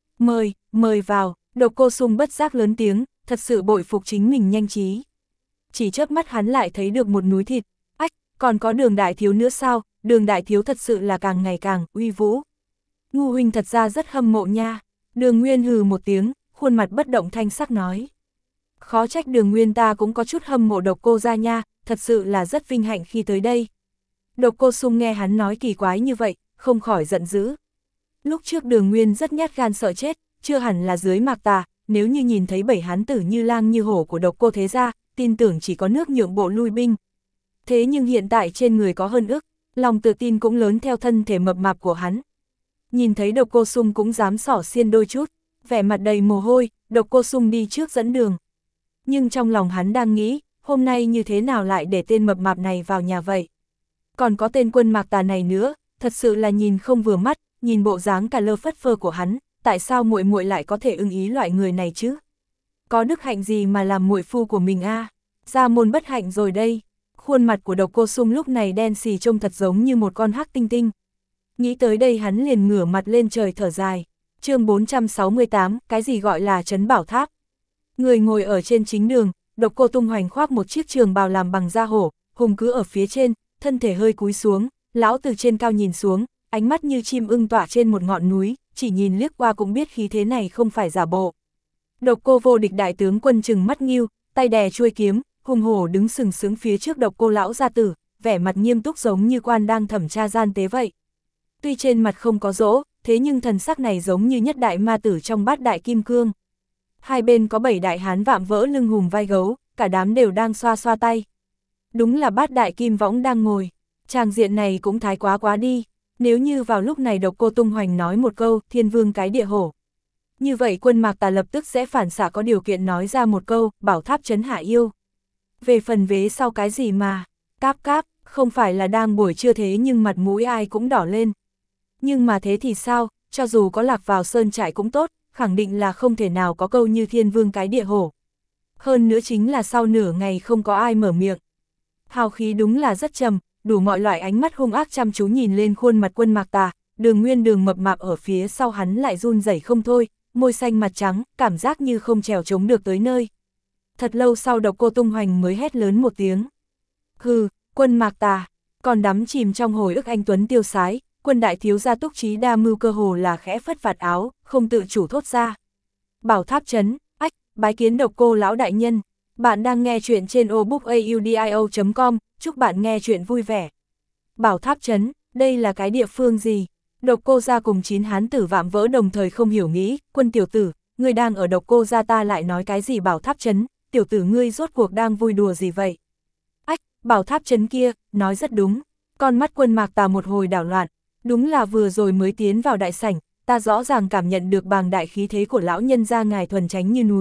Mời vào, Độc Cô Sung bất giác lớn tiếng, thật sự bội phục chính mình nhanh trí. Chỉ chớp mắt hắn lại thấy được một núi thịt, ách, còn có Đường đại thiếu nữa sao? Đường đại thiếu thật sự là càng ngày càng uy vũ. Ngu huynh thật ra rất hâm mộ nha. Đường Nguyên hừ một tiếng, khuôn mặt bất động thanh sắc nói. Khó trách Đường Nguyên ta cũng có chút hâm mộ Độc Cô gia nha, thật sự là rất vinh hạnh khi tới đây. Độc Cô Sung nghe hắn nói kỳ quái như vậy, không khỏi giận dữ. Lúc trước Đường Nguyên rất nhát gan sợ chết, chưa hẳn là dưới Mạc Tà, nếu như nhìn thấy 7 hán tử như lang như hổ của Độc Cô thế gia, tin tưởng chỉ có nước nhượng bộ lui binh. Thế nhưng hiện tại trên người có hơn ức, lòng tự tin cũng lớn theo thân thể mập mạp của hắn. Nhìn thấy Độc Cô Sung cũng dám xỏ xiên đôi chút, vẻ mặt đầy mồ hôi, Độc Cô Sung đi trước dẫn đường. Nhưng trong lòng hắn đang nghĩ, hôm nay như thế nào lại để tên mập mạp này vào nhà vậy? Còn có tên Quân Mạc Tà này nữa, thật sự là nhìn không vừa mắt, nhìn bộ dáng cả lơ phất phơ của hắn, tại sao muội muội lại có thể ưng ý loại người này chứ? Có đức hạnh gì mà làm muội phu của mình a? Gia môn bất hạnh rồi đây. Khuôn mặt của Độc Cô Sung lúc này đen xì trông thật giống như một con hắc tinh tinh. Nghĩ tới đây hắn liền ngửa mặt lên trời thở dài. Chương 468, cái gì gọi là trấn bảo tháp? Người ngồi ở trên chính đường, Độc Cô tung hoành khoác một chiếc trường bào làm bằng da hổ, hùng cứ ở phía trên, thân thể hơi cúi xuống, lão từ trên cao nhìn xuống, ánh mắt như chim ưng tỏa trên một ngọn núi, chỉ nhìn liếc qua cũng biết khí thế này không phải giả bộ. Độc Cô vô địch đại tướng quân trừng mắt nghiêu, tay đè chuôi kiếm, hùng hổ đứng sừng sững phía trước Độc Cô lão gia tử, vẻ mặt nghiêm túc giống như quan đang thẩm tra gian tế vậy. Tuy trên mặt không có dỗ, thế nhưng thần sắc này giống như nhất đại ma tử trong bát đại kim cương. Hai bên có 7 đại hán vạm vỡ lưng hùm vai gấu, cả đám đều đang xoa xoa tay. Đúng là bát đại kim võng đang ngồi, tràng diện này cũng thái quá đi. Nếu như vào lúc này Độc Cô tung hoành nói một câu, thiên vương cái địa hổ. Như vậy Quân Mạc Tà lập tức sẽ phản xạ có điều kiện nói ra một câu, bảo tháp trấn hạ yêu. Về phần vế sau cái gì mà, cáp, không phải là đang buổi trưa thế nhưng mặt mũi ai cũng đỏ lên. Nhưng mà thế thì sao, cho dù có lạc vào sơn trại cũng tốt, khẳng định là không thể nào có câu như thiên vương cái địa hổ. Hơn nữa chính là sau nửa ngày không có ai mở miệng. Hào khí đúng là rất trầm, đủ mọi loại ánh mắt hung ác chăm chú nhìn lên khuôn mặt Quân Mạc Tà, Đường Nguyên Đường mập mạp ở phía sau hắn lại run rẩy không thôi, môi xanh mặt trắng, cảm giác như không trèo chống được tới nơi. Thật lâu sau Độc Cô tung hoành mới hét lớn một tiếng. Hừ, Quân Mạc Tà, còn đắm chìm trong hồi ức anh tuấn tiêu sái, Quân đại thiếu gia Túc Trí đa mưu cơ hồ là khẽ phất vạt áo, không tự chủ thốt ra. Bảo tháp trấn, ách, bái kiến Độc Cô lão đại nhân. Bạn đang nghe chuyện trên obookaudio.com, chúc bạn nghe chuyện vui vẻ. Bảo tháp trấn, đây là cái địa phương gì? Độc Cô gia cùng 9 hán tử vạm vỡ đồng thời không hiểu nghĩ, Quân tiểu tử, ngươi đang ở Độc Cô gia ta lại nói cái gì bảo tháp trấn, tiểu tử ngươi rốt cuộc đang vui đùa gì vậy? Ách, bảo tháp trấn kia, nói rất đúng. Con mắt Quân Mạc Tà một hồi đảo loạn, đúng là vừa rồi mới tiến vào đại sảnh, ta rõ ràng cảm nhận được bàng đại khí thế của lão nhân gia ngài thuần tránh như núi,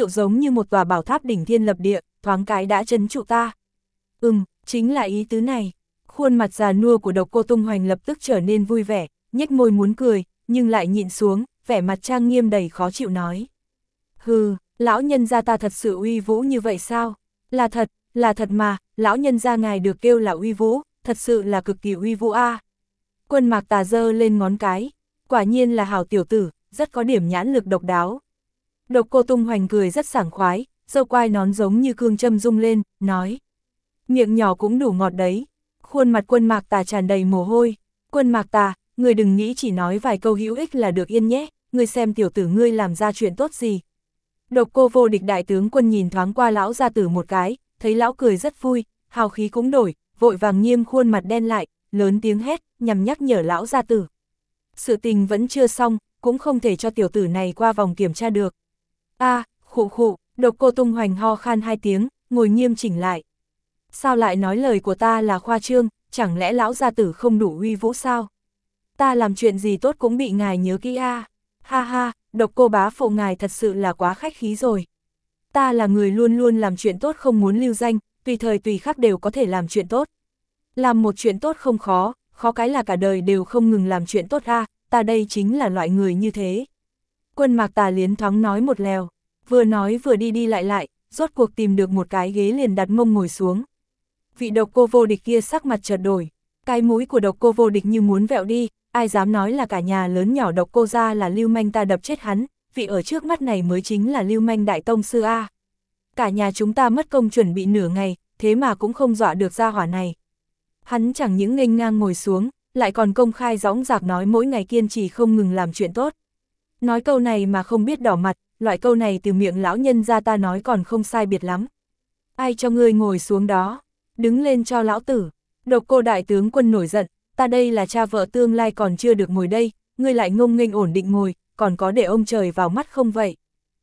tựu giống như một tòa bảo tháp đỉnh thiên lập địa, thoáng cái đã trấn trụ ta. Chính là ý tứ này. Khuôn mặt già nua của Độc Cô Tung Hoành lập tức trở nên vui vẻ, nhếch môi muốn cười, nhưng lại nhịn xuống, vẻ mặt trang nghiêm đầy khó chịu nói. Hừ, lão nhân gia ta thật sự uy vũ như vậy sao? Là thật mà, lão nhân gia ngài được kêu là uy vũ, thật sự là cực kỳ uy vũ a. Quân Mạc Tà giơ lên ngón cái, quả nhiên là hảo tiểu tử, rất có điểm nhãn lực độc đáo. Độc Cô Tung Hoành cười rất sảng khoái, dâu quai nón giống như cương châm rung lên, nói. Miệng nhỏ cũng đủ ngọt đấy. Khuôn mặt Quân Mạc Tà tràn đầy mồ hôi. Quân Mạc Tà, người đừng nghĩ chỉ nói vài câu hữu ích là được yên nhé, người xem tiểu tử ngươi làm ra chuyện tốt gì. Độc Cô Vô Địch đại tướng quân nhìn thoáng qua lão gia tử một cái, thấy lão cười rất vui, hào khí cũng đổi, vội vàng nghiêm khuôn mặt đen lại, lớn tiếng hét, nhằm nhắc nhở lão gia tử. Sự tình vẫn chưa xong, cũng không thể cho tiểu tử này qua vòng kiểm tra được. Khụ khụ, Độc Cô Tung Hoành ho khan 2 tiếng, ngồi nghiêm chỉnh lại. Sao lại nói lời của ta là khoa trương, chẳng lẽ lão gia tử không đủ uy vũ sao? Ta làm chuyện gì tốt cũng bị ngài nhớ kỹ a. Ha ha, Độc Cô bá phụ ngài thật sự là quá khách khí rồi. Ta là người luôn luôn làm chuyện tốt không muốn lưu danh, tùy thời tùy khắc đều có thể làm chuyện tốt. Làm một chuyện tốt không khó, khó cái là cả đời đều không ngừng làm chuyện tốt a, ta đây chính là loại người như thế. Quân Mạc Tà liến thoáng nói một lèo, vừa nói vừa đi lại, rốt cuộc tìm được một cái ghế liền đặt mông ngồi xuống. Vị Độc Cô Vô Địch kia sắc mặt chợt đổi, cái mũi của Độc Cô Vô Địch như muốn vẹo đi, ai dám nói là cả nhà lớn nhỏ Độc Cô gia là lưu manh ta đập chết hắn, vị ở trước mắt này mới chính là lưu manh đại tông sư a. Cả nhà chúng ta mất công chuẩn bị nửa ngày, thế mà cũng không dọa được gia hỏa này. Hắn chẳng những nghênh ngang ngồi xuống, lại còn công khai dõng dạc nói mỗi ngày kiên trì không ngừng làm chuyện tốt. Nói câu này mà không biết đỏ mặt, loại câu này từ miệng lão nhân gia ta nói còn không sai biệt lắm. Ai cho ngươi ngồi xuống đó, đứng lên cho lão tử. Độc Cô đại tướng quân nổi giận, ta đây là cha vợ tương lai còn chưa được ngồi đây, ngươi lại ngông nghênh ổn định ngồi, còn có để ông trời vào mắt không vậy?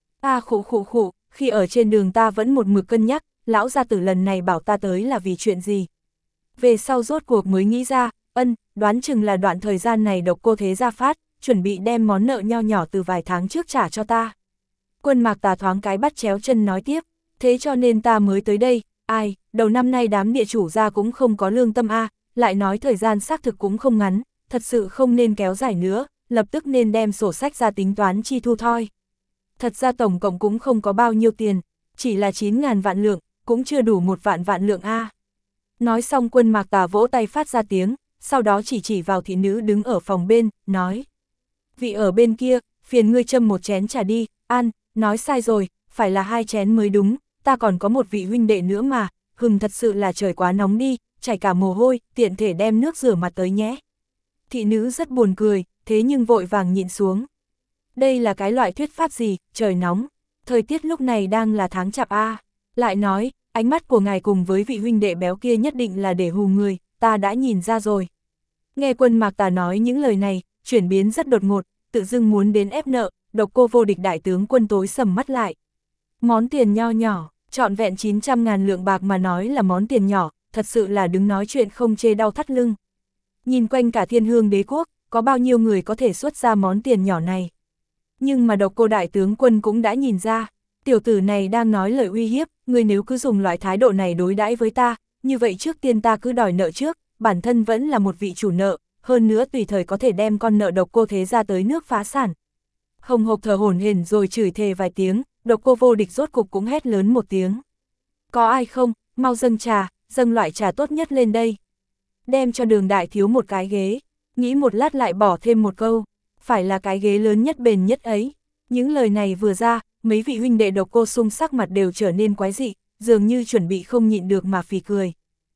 Khụ, khi ở trên đường ta vẫn một mực cân nhắc, lão gia tử lần này bảo ta tới là vì chuyện gì? Về sau rốt cuộc mới nghĩ ra, đoán chừng là đoạn thời gian này Độc Cô thế gia phát, chuẩn bị đem món nợ nho nhỏ từ vài tháng trước trả cho ta. Quân Mạc Tà thoáng cái bắt chéo chân nói tiếp, thế cho nên ta mới tới đây, đầu năm nay đám địa chủ gia cũng không có lương tâm lại nói thời gian xác thực cũng không ngắn, thật sự không nên kéo dài nữa, lập tức nên đem sổ sách ra tính toán chi thu thôi. Thật ra tổng cộng cũng không có bao nhiêu tiền, chỉ là 9.000 vạn lượng, cũng chưa đủ 1 vạn lượng a. Nói xong Quân Mạc Tà vỗ tay phát ra tiếng, sau đó chỉ vào thị nữ đứng ở phòng bên, nói. Vị ở bên kia, phiền ngươi châm một chén trà đi, nói sai rồi, phải là 2 chén mới đúng, ta còn có một vị huynh đệ nữa mà, thật sự là trời quá nóng đi, chảy cả mồ hôi, tiện thể đem nước rửa mặt tới nhé. Thị nữ rất buồn cười, thế nhưng vội vàng nhịn xuống. Đây là cái loại thuyết pháp gì, trời nóng, thời tiết lúc này đang là tháng chạp Lại nói, ánh mắt của ngài cùng với vị huynh đệ béo kia nhất định là để hù người, ta đã nhìn ra rồi. Nghe Quân Mạc Tà nói những lời này, chuyển biến rất đột ngột, tự dưng muốn đến ép nợ, Độc Cô Vô Địch đại tướng quân tối sầm mắt lại. Món tiền nho nhỏ, trọn vẹn 900.000 lượng bạc mà nói là món tiền nhỏ, thật sự là đứng nói chuyện không chê đau thắt lưng. Nhìn quanh cả Thiên Hương đế quốc, có bao nhiêu người có thể xuất ra món tiền nhỏ này. Nhưng mà Độc Cô đại tướng quân cũng đã nhìn ra, tiểu tử này đang nói lời uy hiếp, người nếu cứ dùng loại thái độ này đối đãi với ta, như vậy trước tiên ta cứ đòi nợ trước, bản thân vẫn là một vị chủ nợ, hơn nữa tùy thời có thể đem con nợ Độc Cô thế ra tới nước phá sản. Hồng hộc thở hổn hển rồi chửi thề vài tiếng, Độc Cô Vô Địch rốt cục cũng hét lớn một tiếng. Có ai không, mau dâng trà, dâng loại trà tốt nhất lên đây. Đem cho Đường đại thiếu một cái ghế, nghĩ một lát lại bỏ thêm một câu, phải là cái ghế lớn nhất bền nhất ấy. Những lời này vừa ra, mấy vị huynh đệ Độc Cô Sung sắc mặt đều trở nên quái dị, dường như chuẩn bị không nhịn được mà phì cười.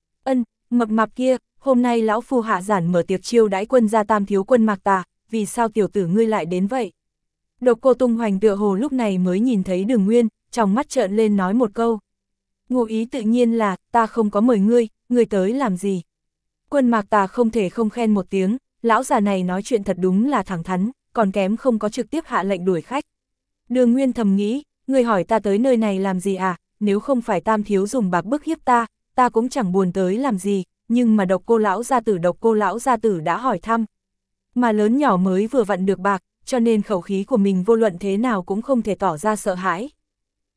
Mập mạp kia, hôm nay lão phu hạ giản mở tiệc chiêu đãi quân gia tam thiếu Quân Mạc Tà, vì sao tiểu tử ngươi lại đến vậy? Độc Cô Tung Hoành tựa hồ lúc này mới nhìn thấy Đường Nguyên, trong mắt trợn lên nói một câu. Ngụ ý tự nhiên là, ta không có mời ngươi tới làm gì? Quân Mạc Tà không thể không khen một tiếng, lão già này nói chuyện thật đúng là thẳng thắn, còn kém không có trực tiếp hạ lệnh đuổi khách. Đường Nguyên thầm nghĩ, ngươi hỏi ta tới nơi này làm gì nếu không phải tam thiếu dùng bạc bức hiếp ta cũng chẳng buồn tới làm gì, nhưng mà Độc Cô lão gia tử đã hỏi thăm. Mà lớn nhỏ mới vừa vặn được bạc, cho nên khẩu khí của mình vô luận thế nào cũng không thể tỏ ra sợ hãi.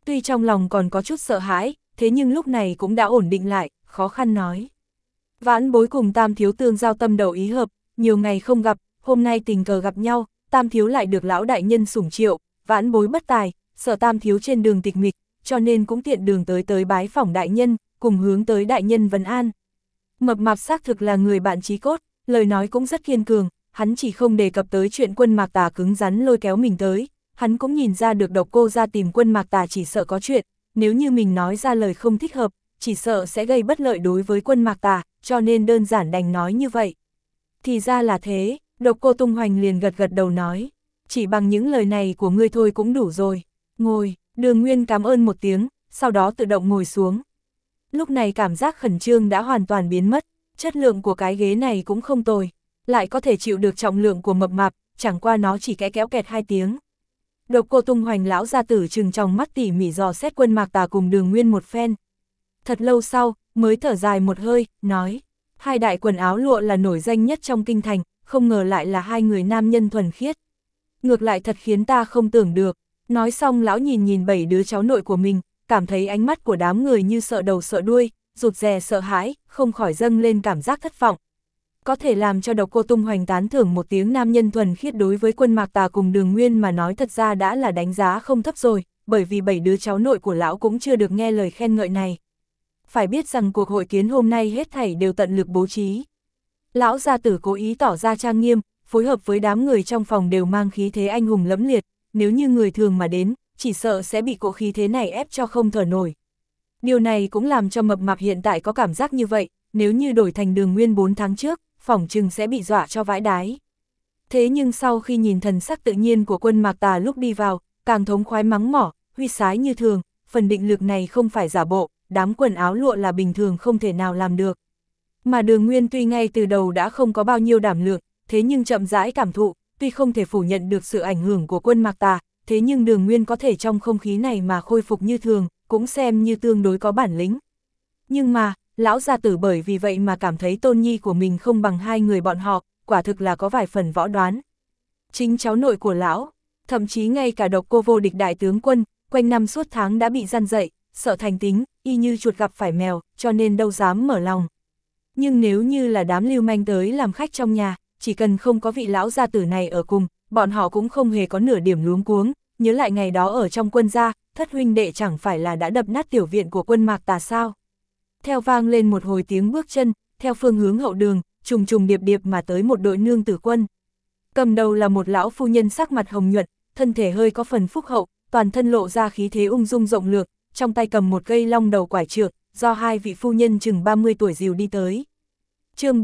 Tuy trong lòng còn có chút sợ hãi, thế nhưng lúc này cũng đã ổn định lại, khó khăn nói. Vãn bối cùng Tam thiếu tương giao tâm đầu ý hợp, nhiều ngày không gặp, hôm nay tình cờ gặp nhau, Tam thiếu lại được lão đại nhân sủng triệu, vãn bối bất tài, sợ Tam thiếu trên đường tịch mịch, cho nên cũng tiện đường tới bái phỏng đại nhân, cùng hướng tới đại nhân vấn an. Mập mạp xác thực là người bạn chí cốt, lời nói cũng rất kiên cường, hắn chỉ không đề cập tới chuyện Quân Mạc Tà cứng rắn lôi kéo mình tới, hắn cũng nhìn ra được Độc Cô ra tìm Quân Mạc Tà chỉ sợ có chuyện, nếu như mình nói ra lời không thích hợp, chỉ sợ sẽ gây bất lợi đối với Quân Mạc Tà, cho nên đơn giản đành nói như vậy. Thì ra là thế, Độc Cô Tung Hoành liền gật gật đầu nói, chỉ bằng những lời này của ngươi thôi cũng đủ rồi, ngồi, Đường Nguyên cảm ơn một tiếng, sau đó tự động ngồi xuống. Lúc này cảm giác khẩn trương đã hoàn toàn biến mất, chất lượng của cái ghế này cũng không tồi, lại có thể chịu được trọng lượng của mập mạp, chẳng qua nó chỉ kéo kẹt 2 tiếng. Độc Cô Tung Hoành lão gia tử trừng trong mắt tỉ mỉ dò xét Quân Mạc Tà cùng Đường Nguyên một phen. Thật lâu sau, mới thở dài một hơi, nói, hai đại quần áo lụa là nổi danh nhất trong kinh thành, không ngờ lại là hai người nam nhân thuần khiết. Ngược lại thật khiến ta không tưởng được. Nói xong lão nhìn 7 đứa cháu nội của mình, cảm thấy ánh mắt của đám người như sợ đầu sợ đuôi, rụt rè sợ hãi, không khỏi dâng lên cảm giác thất vọng. Có thể làm cho Độc Cô Tung Hoành tán thưởng một tiếng nam nhân thuần khiết đối với Quân Mạc Tà cùng Đường Nguyên mà nói thật ra đã là đánh giá không thấp rồi, bởi vì 7 đứa cháu nội của lão cũng chưa được nghe lời khen ngợi này. Phải biết rằng cuộc hội kiến hôm nay hết thảy đều tận lực bố trí. Lão gia tử cố ý tỏ ra trang nghiêm, phối hợp với đám người trong phòng đều mang khí thế anh hùng lẫm liệt, nếu như người thường mà đến, chỉ sợ sẽ bị cỗ khí thế này ép cho không thở nổi. Điều này cũng làm cho mập mạp hiện tại có cảm giác như vậy, nếu như đổi thành Đường Nguyên 4 tháng trước, phỏng chừng sẽ bị dọa cho vãi đái. Thế nhưng sau khi nhìn thần sắc tự nhiên của Quân Mạc Tà lúc đi vào, càng thống khoái mắng mỏ, huy sái như thường, phần định lực này không phải giả bộ, đám quần áo lụa là bình thường không thể nào làm được. Mà Đường Nguyên tuy ngay từ đầu đã không có bao nhiêu đảm lượng, thế nhưng chậm rãi cảm thụ, tuy không thể phủ nhận được sự ảnh hưởng của Quân Mạc Tà, thế nhưng Đường Nguyên có thể trong không khí này mà khôi phục như thường, cũng xem như tương đối có bản lĩnh. Nhưng mà, lão gia tử bởi vì vậy mà cảm thấy tôn nhi của mình không bằng hai người bọn họ, quả thực là có vài phần võ đoán. Chính cháu nội của lão, thậm chí ngay cả Độc Cô vô địch đại tướng quân, quanh năm suốt tháng đã bị gian dậy, sợ thành tính, y như chuột gặp phải mèo, cho nên đâu dám mở lòng. Nhưng nếu như là đám lưu manh tới làm khách trong nhà, chỉ cần không có vị lão gia tử này ở cùng, bọn họ cũng không hề có nửa điểm luống cuống, nhớ lại ngày đó ở trong quân gia, thất huynh đệ chẳng phải là đã đập nát tiểu viện của Quân Mạc Tà sao. Theo vang lên một hồi tiếng bước chân, theo phương hướng hậu đường, trùng trùng điệp điệp mà tới một đội nương tử quân. Cầm đầu là một lão phu nhân sắc mặt hồng nhuận, thân thể hơi có phần phúc hậu, toàn thân lộ ra khí thế ung dung rộng lược, trong tay cầm một cây long đầu quải trượng, do hai vị phu nhân chừng 30 tuổi dìu đi tới. Chương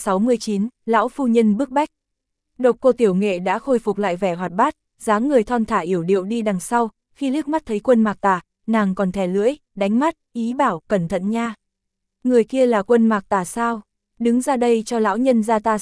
469, lão phu nhân bức bách. Độc Cô Tiểu Nghệ đã khôi phục lại vẻ hoạt bát, dáng người thon thả yểu điệu đi đằng sau, khi liếc mắt thấy Quân Mạc Tà, nàng còn thè lưỡi, đánh mắt, ý bảo cẩn thận nha. Người kia là Quân Mạc Tà sao? Đứng ra đây cho lão nhân gia ta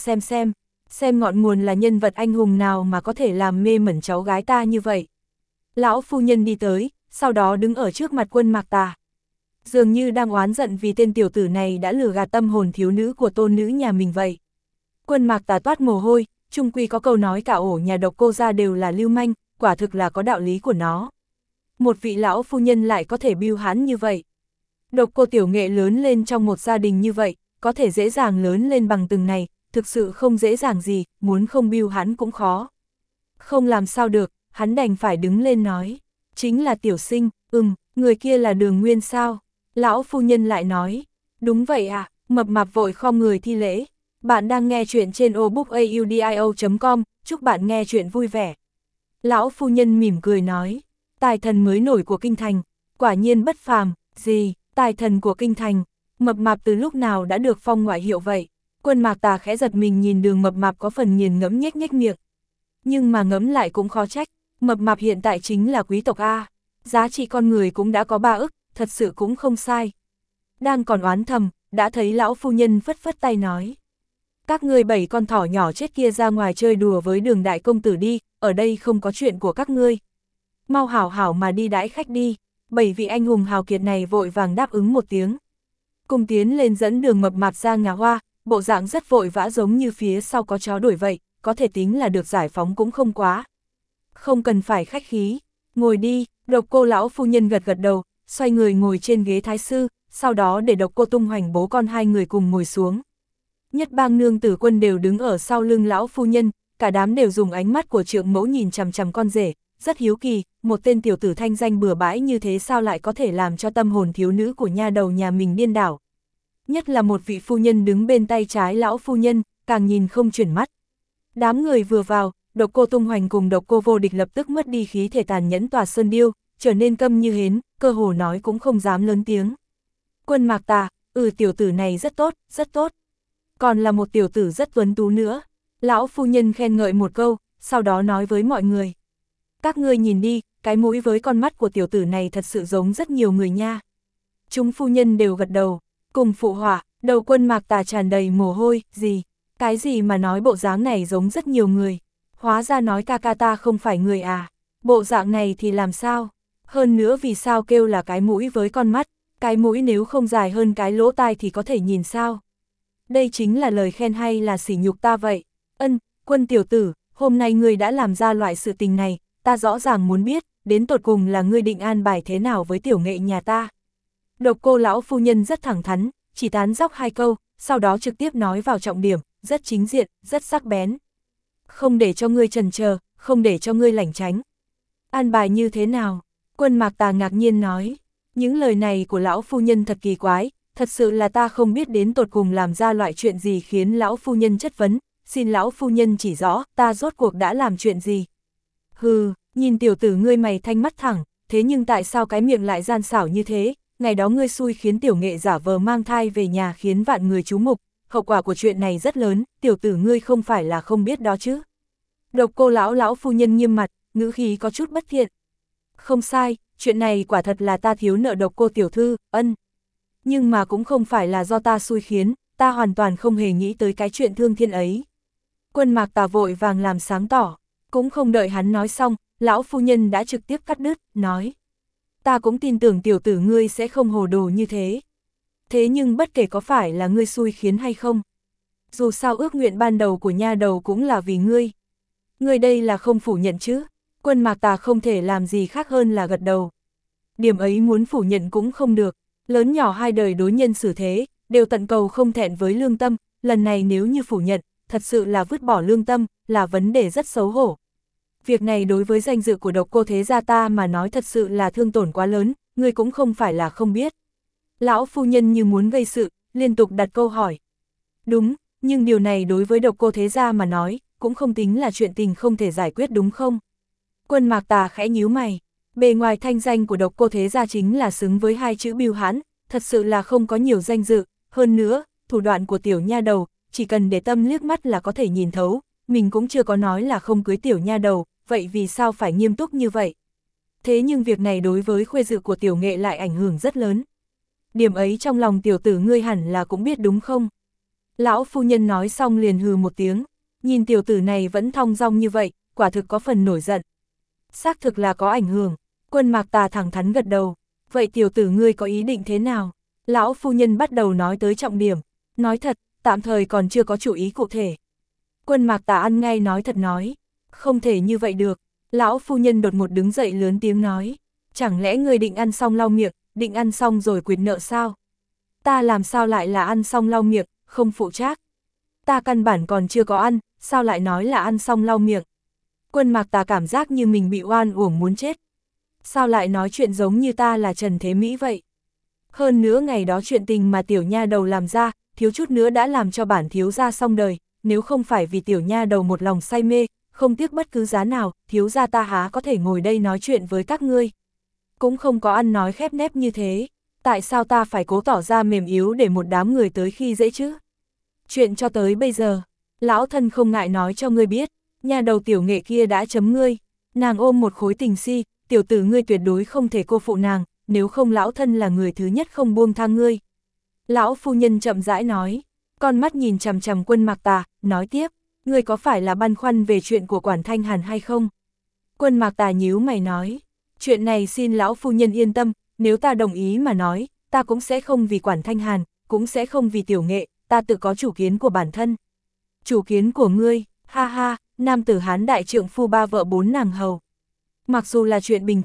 xem ngọn nguồn là nhân vật anh hùng nào mà có thể làm mê mẩn cháu gái ta như vậy. Lão phu nhân đi tới, sau đó đứng ở trước mặt Quân Mạc Tà. Dường như đang oán giận vì tên tiểu tử này đã lừa gạt tâm hồn thiếu nữ của tôn nữ nhà mình vậy. Quân Mạc Tà toát mồ hôi, chung quy có câu nói cả ổ nhà Độc Cô gia đều là lưu manh, quả thực là có đạo lý của nó. Một vị lão phu nhân lại có thể bưu hán như vậy. Độc Cô Tiểu Nghệ lớn lên trong một gia đình như vậy, có thể dễ dàng lớn lên bằng từng này, thực sự không dễ dàng gì, muốn không bưu hắn cũng khó. Không làm sao được, hắn đành phải đứng lên nói, chính là tiểu sinh, người kia là Đường Nguyên sao? Lão phu nhân lại nói, đúng vậy ạ, mập mạp vội khom người thi lễ. Bạn đang nghe chuyện trên obookaudio.com, chúc bạn nghe chuyện vui vẻ. Lão phu nhân mỉm cười nói, tài thần mới nổi của kinh thành, quả nhiên bất phàm, gì, tài thần của kinh thành, mập mạp từ lúc nào đã được phong ngoại hiệu vậy? Quân Mạc Tà khẽ giật mình nhìn Đường mập mạp có phần nghiền ngẫm nhếch miệng. Nhưng mà ngẫm lại cũng khó trách, mập mạp hiện tại chính là quý tộc A, giá trị con người cũng đã có 3 ức, thật sự cũng không sai. Đang còn oán thầm, đã thấy lão phu nhân phất phất tay nói. Các ngươi 7 con thỏ nhỏ chết kia ra ngoài chơi đùa với Đường đại công tử đi, ở đây không có chuyện của các ngươi. Mau hảo hảo mà đi đãi khách đi. 7 vị anh hùng hào kiệt này vội vàng đáp ứng một tiếng. Cùng tiến lên dẫn Đường mập mạp ra nhà hoa, bộ dạng rất vội vã giống như phía sau có chó đuổi vậy, có thể tính là được giải phóng cũng không quá. Không cần phải khách khí, ngồi đi, Độc Cô lão phu nhân gật gật đầu, xoay người ngồi trên ghế thái sư, sau đó để Độc Cô Tung Hoành bố con hai người cùng ngồi xuống. Nhất bang nương tử quân đều đứng ở sau lưng lão phu nhân, cả đám đều dùng ánh mắt của trượng mẫu nhìn chằm chằm con rể, rất hiếu kỳ, một tên tiểu tử thanh danh bừa bãi như thế sao lại có thể làm cho tâm hồn thiếu nữ của nha đầu nhà mình điên đảo. Nhất là một vị phu nhân đứng bên tay trái lão phu nhân, càng nhìn không chuyển mắt. Đám người vừa vào, Độc Cô Tung Hoành cùng Độc Cô Vô Địch lập tức mất đi khí thể tàn nhẫn tòa sơn điêu, trở nên câm như hến, cơ hồ nói cũng không dám lớn tiếng. Quân Mạc Tà, tiểu tử này rất tốt, rất tốt. Còn là một tiểu tử rất tuấn tú nữa. Lão phu nhân khen ngợi một câu, sau đó nói với mọi người. Các ngươi nhìn đi, cái mũi với con mắt của tiểu tử này thật sự giống rất nhiều người nha. Chúng phu nhân đều gật đầu, cùng phụ họa, đầu Quân Mạc Tà tràn đầy mồ hôi, gì? Cái gì mà nói bộ dáng này giống rất nhiều người? Hóa ra nói ca ca ta không phải người à? Bộ dạng này thì làm sao? Hơn nữa vì sao kêu là cái mũi với con mắt? Cái mũi nếu không dài hơn cái lỗ tai thì có thể nhìn sao? Đây chính là lời khen hay là sỉ nhục ta vậy? Quân tiểu tử, hôm nay ngươi đã làm ra loại sự tình này, ta rõ ràng muốn biết, đến tột cùng là ngươi định an bài thế nào với tiểu nghệ nhà ta. Độc Cô lão phu nhân rất thẳng thắn, chỉ tán dóc hai câu, sau đó trực tiếp nói vào trọng điểm, rất chính diện, rất sắc bén. Không để cho ngươi chần chờ, không để cho ngươi lảng tránh. An bài như thế nào? Quân Mạc Tà ngạc nhiên nói. Những lời này của lão phu nhân thật kỳ quái, thật sự là ta không biết đến tột cùng làm ra loại chuyện gì khiến lão phu nhân chất vấn, xin lão phu nhân chỉ rõ, ta rốt cuộc đã làm chuyện gì. Hừ, nhìn tiểu tử ngươi mày thanh mắt thẳng, thế nhưng tại sao cái miệng lại gian xảo như thế, ngày đó ngươi xui khiến tiểu nghệ giả vờ mang thai về nhà khiến vạn người chú mục, hậu quả của chuyện này rất lớn, tiểu tử ngươi không phải là không biết đó chứ. Độc Cô lão phu nhân nghiêm mặt, ngữ khí có chút bất thiện. Không sai, chuyện này quả thật là ta thiếu nợ Độc Cô tiểu thư, nhưng mà cũng không phải là do ta xui khiến, ta hoàn toàn không hề nghĩ tới cái chuyện thương thiên ấy. Quân Mạc Tà vội vàng làm sáng tỏ, cũng không đợi hắn nói xong, lão phu nhân đã trực tiếp cắt đứt, nói. Ta cũng tin tưởng tiểu tử ngươi sẽ không hồ đồ như thế. Thế nhưng bất kể có phải là ngươi xui khiến hay không, dù sao ước nguyện ban đầu của nha đầu cũng là vì ngươi. Ngươi đây là không phủ nhận chứ? Quân Mạc Tà không thể làm gì khác hơn là gật đầu. Điểm ấy muốn phủ nhận cũng không được, lớn nhỏ hai đời đối nhân xử thế, đều tận cầu không thẹn với lương tâm, lần này nếu như phủ nhận, thật sự là vứt bỏ lương tâm, là vấn đề rất xấu hổ. Việc này đối với danh dự của Độc Cô thế gia ta mà nói thật sự là thương tổn quá lớn, ngươi cũng không phải là không biết. Lão phu nhân như muốn gây sự, liên tục đặt câu hỏi. Đúng, nhưng điều này đối với Độc Cô thế gia mà nói, cũng không tính là chuyện tình không thể giải quyết đúng không? Quân Mạc Tà khẽ nhíu mày, bề ngoài thanh danh của Độc Cô thế gia chính là xứng với hai chữ bưu hãn, thật sự là không có nhiều danh dự, hơn nữa, thủ đoạn của tiểu nha đầu, chỉ cần để tâm liếc mắt là có thể nhìn thấu, mình cũng chưa có nói là không cưới tiểu nha đầu, vậy vì sao phải nghiêm túc như vậy? Thế nhưng việc này đối với khuê dự của tiểu nghệ lại ảnh hưởng rất lớn. Điểm ấy trong lòng tiểu tử ngươi hẳn là cũng biết đúng không? Lão phu nhân nói xong liền hừ một tiếng, nhìn tiểu tử này vẫn thong dong như vậy, quả thực có phần nổi giận. Xác thực là có ảnh hưởng, Quân Mạc Tà thẳng thắn gật đầu, vậy tiểu tử ngươi có ý định thế nào? Lão phu nhân bắt đầu nói tới trọng điểm, nói thật, tạm thời còn chưa có chủ ý cụ thể. Quân Mạc Tà ăn ngay nói thật nói, không thể như vậy được, lão phu nhân đột ngột đứng dậy lớn tiếng nói, chẳng lẽ ngươi định ăn xong lau miệng, định ăn xong rồi quyệt nợ sao? Ta làm sao lại là ăn xong lau miệng, không phụ trách. Ta căn bản còn chưa có ăn, sao lại nói là ăn xong lau miệng? Quân Mạc Tà cảm giác như mình bị oan uổng muốn chết. Sao lại nói chuyện giống như ta là Trần Thế Mỹ vậy? Hơn nữa ngày đó chuyện tình mà tiểu nha đầu làm ra, thiếu chút nữa đã làm cho bản thiếu gia xong đời, nếu không phải vì tiểu nha đầu một lòng say mê, không tiếc bất cứ giá nào, thiếu gia ta há có thể ngồi đây nói chuyện với các ngươi. Cũng không có ăn nói khép nép như thế, tại sao ta phải cố tỏ ra mềm yếu để một đám người tới khi dễ chứ? Chuyện cho tới bây giờ, lão thân không ngại nói cho ngươi biết, nha đầu tiểu nghệ kia đã chấm ngươi, nàng ôm một khối tình si, tiểu tử ngươi tuyệt đối không thể cô phụ nàng, nếu không lão thân là người thứ nhất không buông tha ngươi. Lão phu nhân chậm rãi nói, con mắt nhìn chằm chằm Quân Mạc Tà, nói tiếp, ngươi có phải là băn khoăn về chuyện của Quản Thanh Hàn hay không? Quân Mạc Tà nhíu mày nói, chuyện này xin lão phu nhân yên tâm, nếu ta đồng ý mà nói, ta cũng sẽ không vì Quản Thanh Hàn, cũng sẽ không vì tiểu nghệ, ta tự có chủ kiến của bản thân. Chủ kiến của ngươi, ha ha, nam tử Hán đại trượng phu ba vợ bốn nàng hầu. Mặc dù là chuyện bình thường,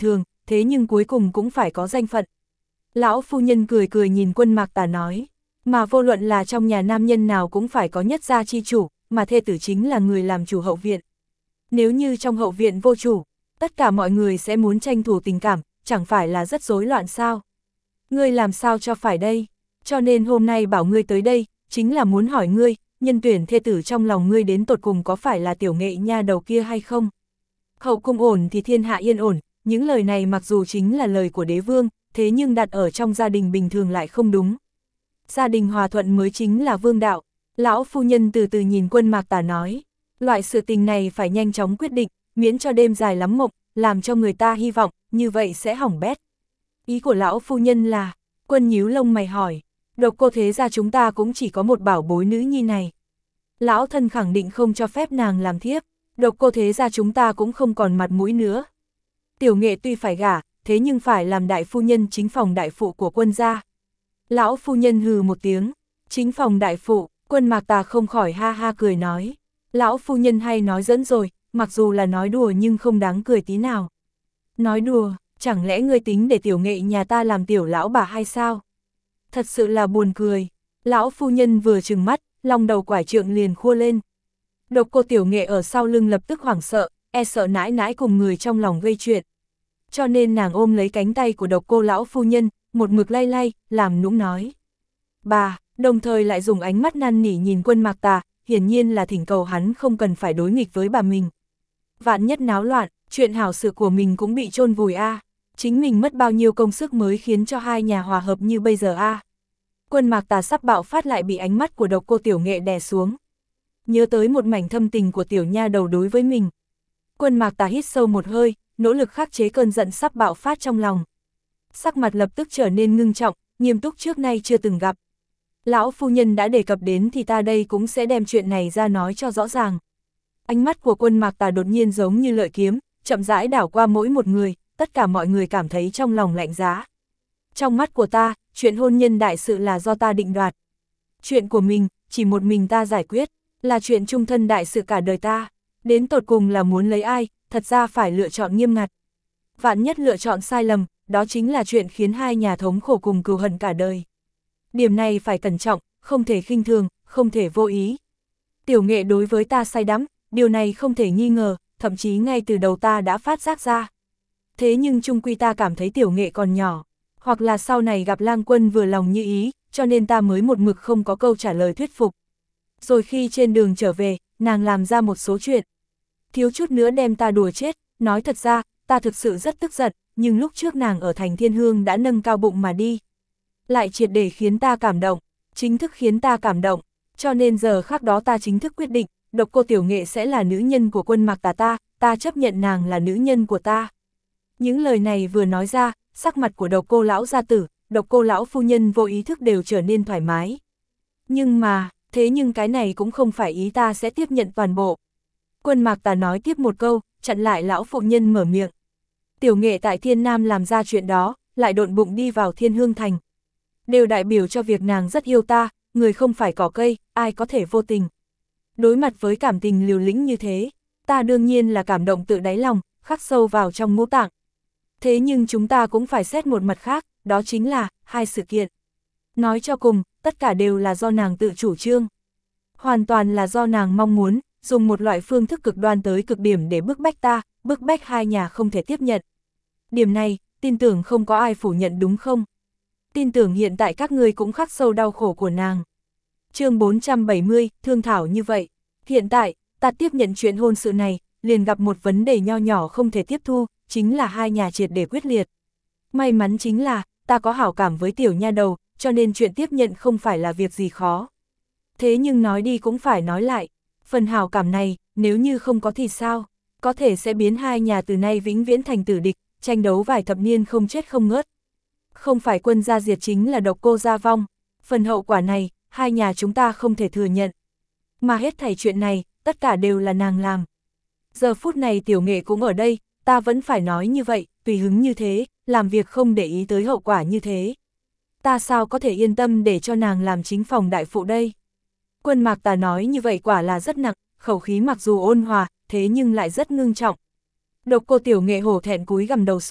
thế nhưng cuối cùng cũng phải có danh phận. Lão phu nhân cười cười nhìn Quân Mạc Tà nói, mà vô luận là trong nhà nam nhân nào cũng phải có nhất gia chi chủ, mà thê tử chính là người làm chủ hậu viện. Nếu như trong hậu viện vô chủ, tất cả mọi người sẽ muốn tranh thủ tình cảm, chẳng phải là rất rối loạn sao? Ngươi làm sao cho phải đây? Cho nên hôm nay bảo ngươi tới đây, chính là muốn hỏi ngươi, nhân tuyển thê tử trong lòng ngươi đến tột cùng có phải là Tiểu Nghệ nha đầu kia hay không? Hậu cung ổn thì thiên hạ yên ổn, những lời này mặc dù chính là lời của đế vương, thế nhưng đặt ở trong gia đình bình thường lại không đúng. Gia đình hòa thuận mới chính là vương đạo. Lão phu nhân từ từ nhìn Quân Mạc Tà nói, loại sự tình này phải nhanh chóng quyết định, miễn cho đêm dài lắm mộng, làm cho người ta hy vọng, như vậy sẽ hỏng bét. Ý của lão phu nhân là, Quân nhíu lông mày hỏi, Độc Cô thế gia chúng ta cũng chỉ có một bảo bối nữ nhi này. Lão thân khẳng định không cho phép nàng làm thiếp, Độc Cô thế gia chúng ta cũng không còn mặt mũi nữa. Tiểu Nghệ tuy phải gả, thế nhưng phải làm đại phu nhân chính phòng đại phụ của Quân gia. Lão phu nhân hừ một tiếng, chính phòng đại phụ, Quân Mạc Tà không khỏi ha ha cười nói. Lão phu nhân hay nói dẫn rồi, mặc dù là nói đùa nhưng không đáng cười tí nào. Nói đùa, chẳng lẽ ngươi tính để Tiểu Nghệ nhà ta làm tiểu lão bà hay sao? Thật sự là buồn cười. Lão phu nhân vừa trừng mắt, lòng đầu quải trượng liền khua lên. Độc Cô Tiểu Nghệ ở sau lưng lập tức hoảng sợ, e sợ nãi nãi cùng người trong lòng gây chuyện. Cho nên nàng ôm lấy cánh tay của Độc Cô lão phu nhân, một mực lay lay, làm nũng nói. Bà, đồng thời lại dùng ánh mắt năn nỉ nhìn Quân Mạc Tà, hiển nhiên là thỉnh cầu hắn không cần phải đối nghịch với bà mình. Vạn nhất náo loạn, chuyện hảo sự của mình cũng bị chôn vùi a. Chính mình mất bao nhiêu công sức mới khiến cho hai nhà hòa hợp như bây giờ a. Quân Mạc Tà sắp bạo phát lại bị ánh mắt của Độc Cô Tiểu Nghệ đè xuống. Nhớ tới một mảnh thâm tình của tiểu nha đầu đối với mình. Quân Mạc Tà hít sâu một hơi, nỗ lực khắc chế cơn giận sắp bạo phát trong lòng. Sắc mặt lập tức trở nên ngưng trọng, nghiêm túc trước nay chưa từng gặp. Lão phu nhân đã đề cập đến thì ta đây cũng sẽ đem chuyện này ra nói cho rõ ràng. Ánh mắt của Quân Mạc Tà đột nhiên giống như lợi kiếm, chậm rãi đảo qua mỗi một người, tất cả mọi người cảm thấy trong lòng lạnh giá. Trong mắt của ta, chuyện hôn nhân đại sự là do ta định đoạt. Chuyện của mình, chỉ một mình ta giải quyết, là chuyện chung thân đại sự cả đời ta. Đến tột cùng là muốn lấy ai, thật ra phải lựa chọn nghiêm ngặt. Vạn nhất lựa chọn sai lầm, đó chính là chuyện khiến hai nhà thống khổ cùng cừu hận cả đời. Điểm này phải cẩn trọng, không thể khinh thường, không thể vô ý. Tiểu Nghệ đối với ta say đắm, điều này không thể nghi ngờ, thậm chí ngay từ đầu ta đã phát giác ra. Thế nhưng chung quy ta cảm thấy Tiểu Nghệ còn nhỏ, hoặc là sau này gặp Lang Quân vừa lòng như ý, cho nên ta mới một mực không có câu trả lời thuyết phục. Rồi khi trên đường trở về, nàng làm ra một số chuyện. Thiếu chút nữa đem ta đùa chết, nói thật ra, ta thực sự rất tức giận, nhưng lúc trước nàng ở thành Thiên Hương đã nâng cao bụng mà đi. Lại triệt để khiến ta cảm động, chính thức khiến ta cảm động, cho nên giờ khắc đó ta chính thức quyết định, Độc Cô Tiểu Nghệ sẽ là nữ nhân của Quân Mạc Tà ta chấp nhận nàng là nữ nhân của ta. Những lời này vừa nói ra, sắc mặt của Độc Cô lão gia tử, Độc Cô lão phu nhân vô ý thức đều trở nên thoải mái. Nhưng mà, thế nhưng cái này cũng không phải ý ta sẽ tiếp nhận toàn bộ. Quân Mạc Tà nói tiếp một câu, chặn lại lão phụ nhân mở miệng. Tiểu Nghệ tại Thiên Nam làm ra chuyện đó, lại độn bụng đi vào Thiên Hương Thành. Đều đại biểu cho việc nàng rất yêu ta, người không phải cỏ cây, ai có thể vô tình. Đối mặt với cảm tình liều lĩnh như thế, ta đương nhiên là cảm động tự đáy lòng, khắc sâu vào trong ngũ tạng. Thế nhưng chúng ta cũng phải xét một mặt khác, đó chính là, hai sự kiện. Nói cho cùng, tất cả đều là do nàng tự chủ trương. Hoàn toàn là do nàng mong muốn, dùng một loại phương thức cực đoan tới cực điểm để bức bách ta, bức bách hai nhà không thể tiếp nhận. Điểm này, tin tưởng không có ai phủ nhận đúng không? Tin tưởng hiện tại các ngươi cũng khắc sâu đau khổ của nàng. Chương 470, thương thảo như vậy. Hiện tại, ta tiếp nhận chuyện hôn sự này, liền gặp một vấn đề nho nhỏ không thể tiếp thu, chính là hai nhà triệt để quyết liệt. May mắn chính là, ta có hảo cảm với tiểu nha đầu, cho nên chuyện tiếp nhận không phải là việc gì khó. Thế nhưng nói đi cũng phải nói lại, phần hảo cảm này, nếu như không có thì sao, có thể sẽ biến hai nhà từ nay vĩnh viễn thành tử địch, tranh đấu vài thập niên không chết không ngớt. Không phải Quân gia diệt chính là Độc Cô gia vong, phần hậu quả này, hai nhà chúng ta không thể thừa nhận. Mà hết thảy chuyện này, tất cả đều là nàng làm. Giờ phút này Tiểu Nghệ cũng ở đây, ta vẫn phải nói như vậy, tùy hứng như thế, làm việc không để ý tới hậu quả như thế. Ta sao có thể yên tâm để cho nàng làm chính phòng đại phụ đây? Quân Mạc Tà nói như vậy quả là rất nặng, khẩu khí mặc dù ôn hòa, thế nhưng lại rất ngưng trọng. Độc Cô Tiểu Nghệ hổ thẹn cúi gằm đầu xuống,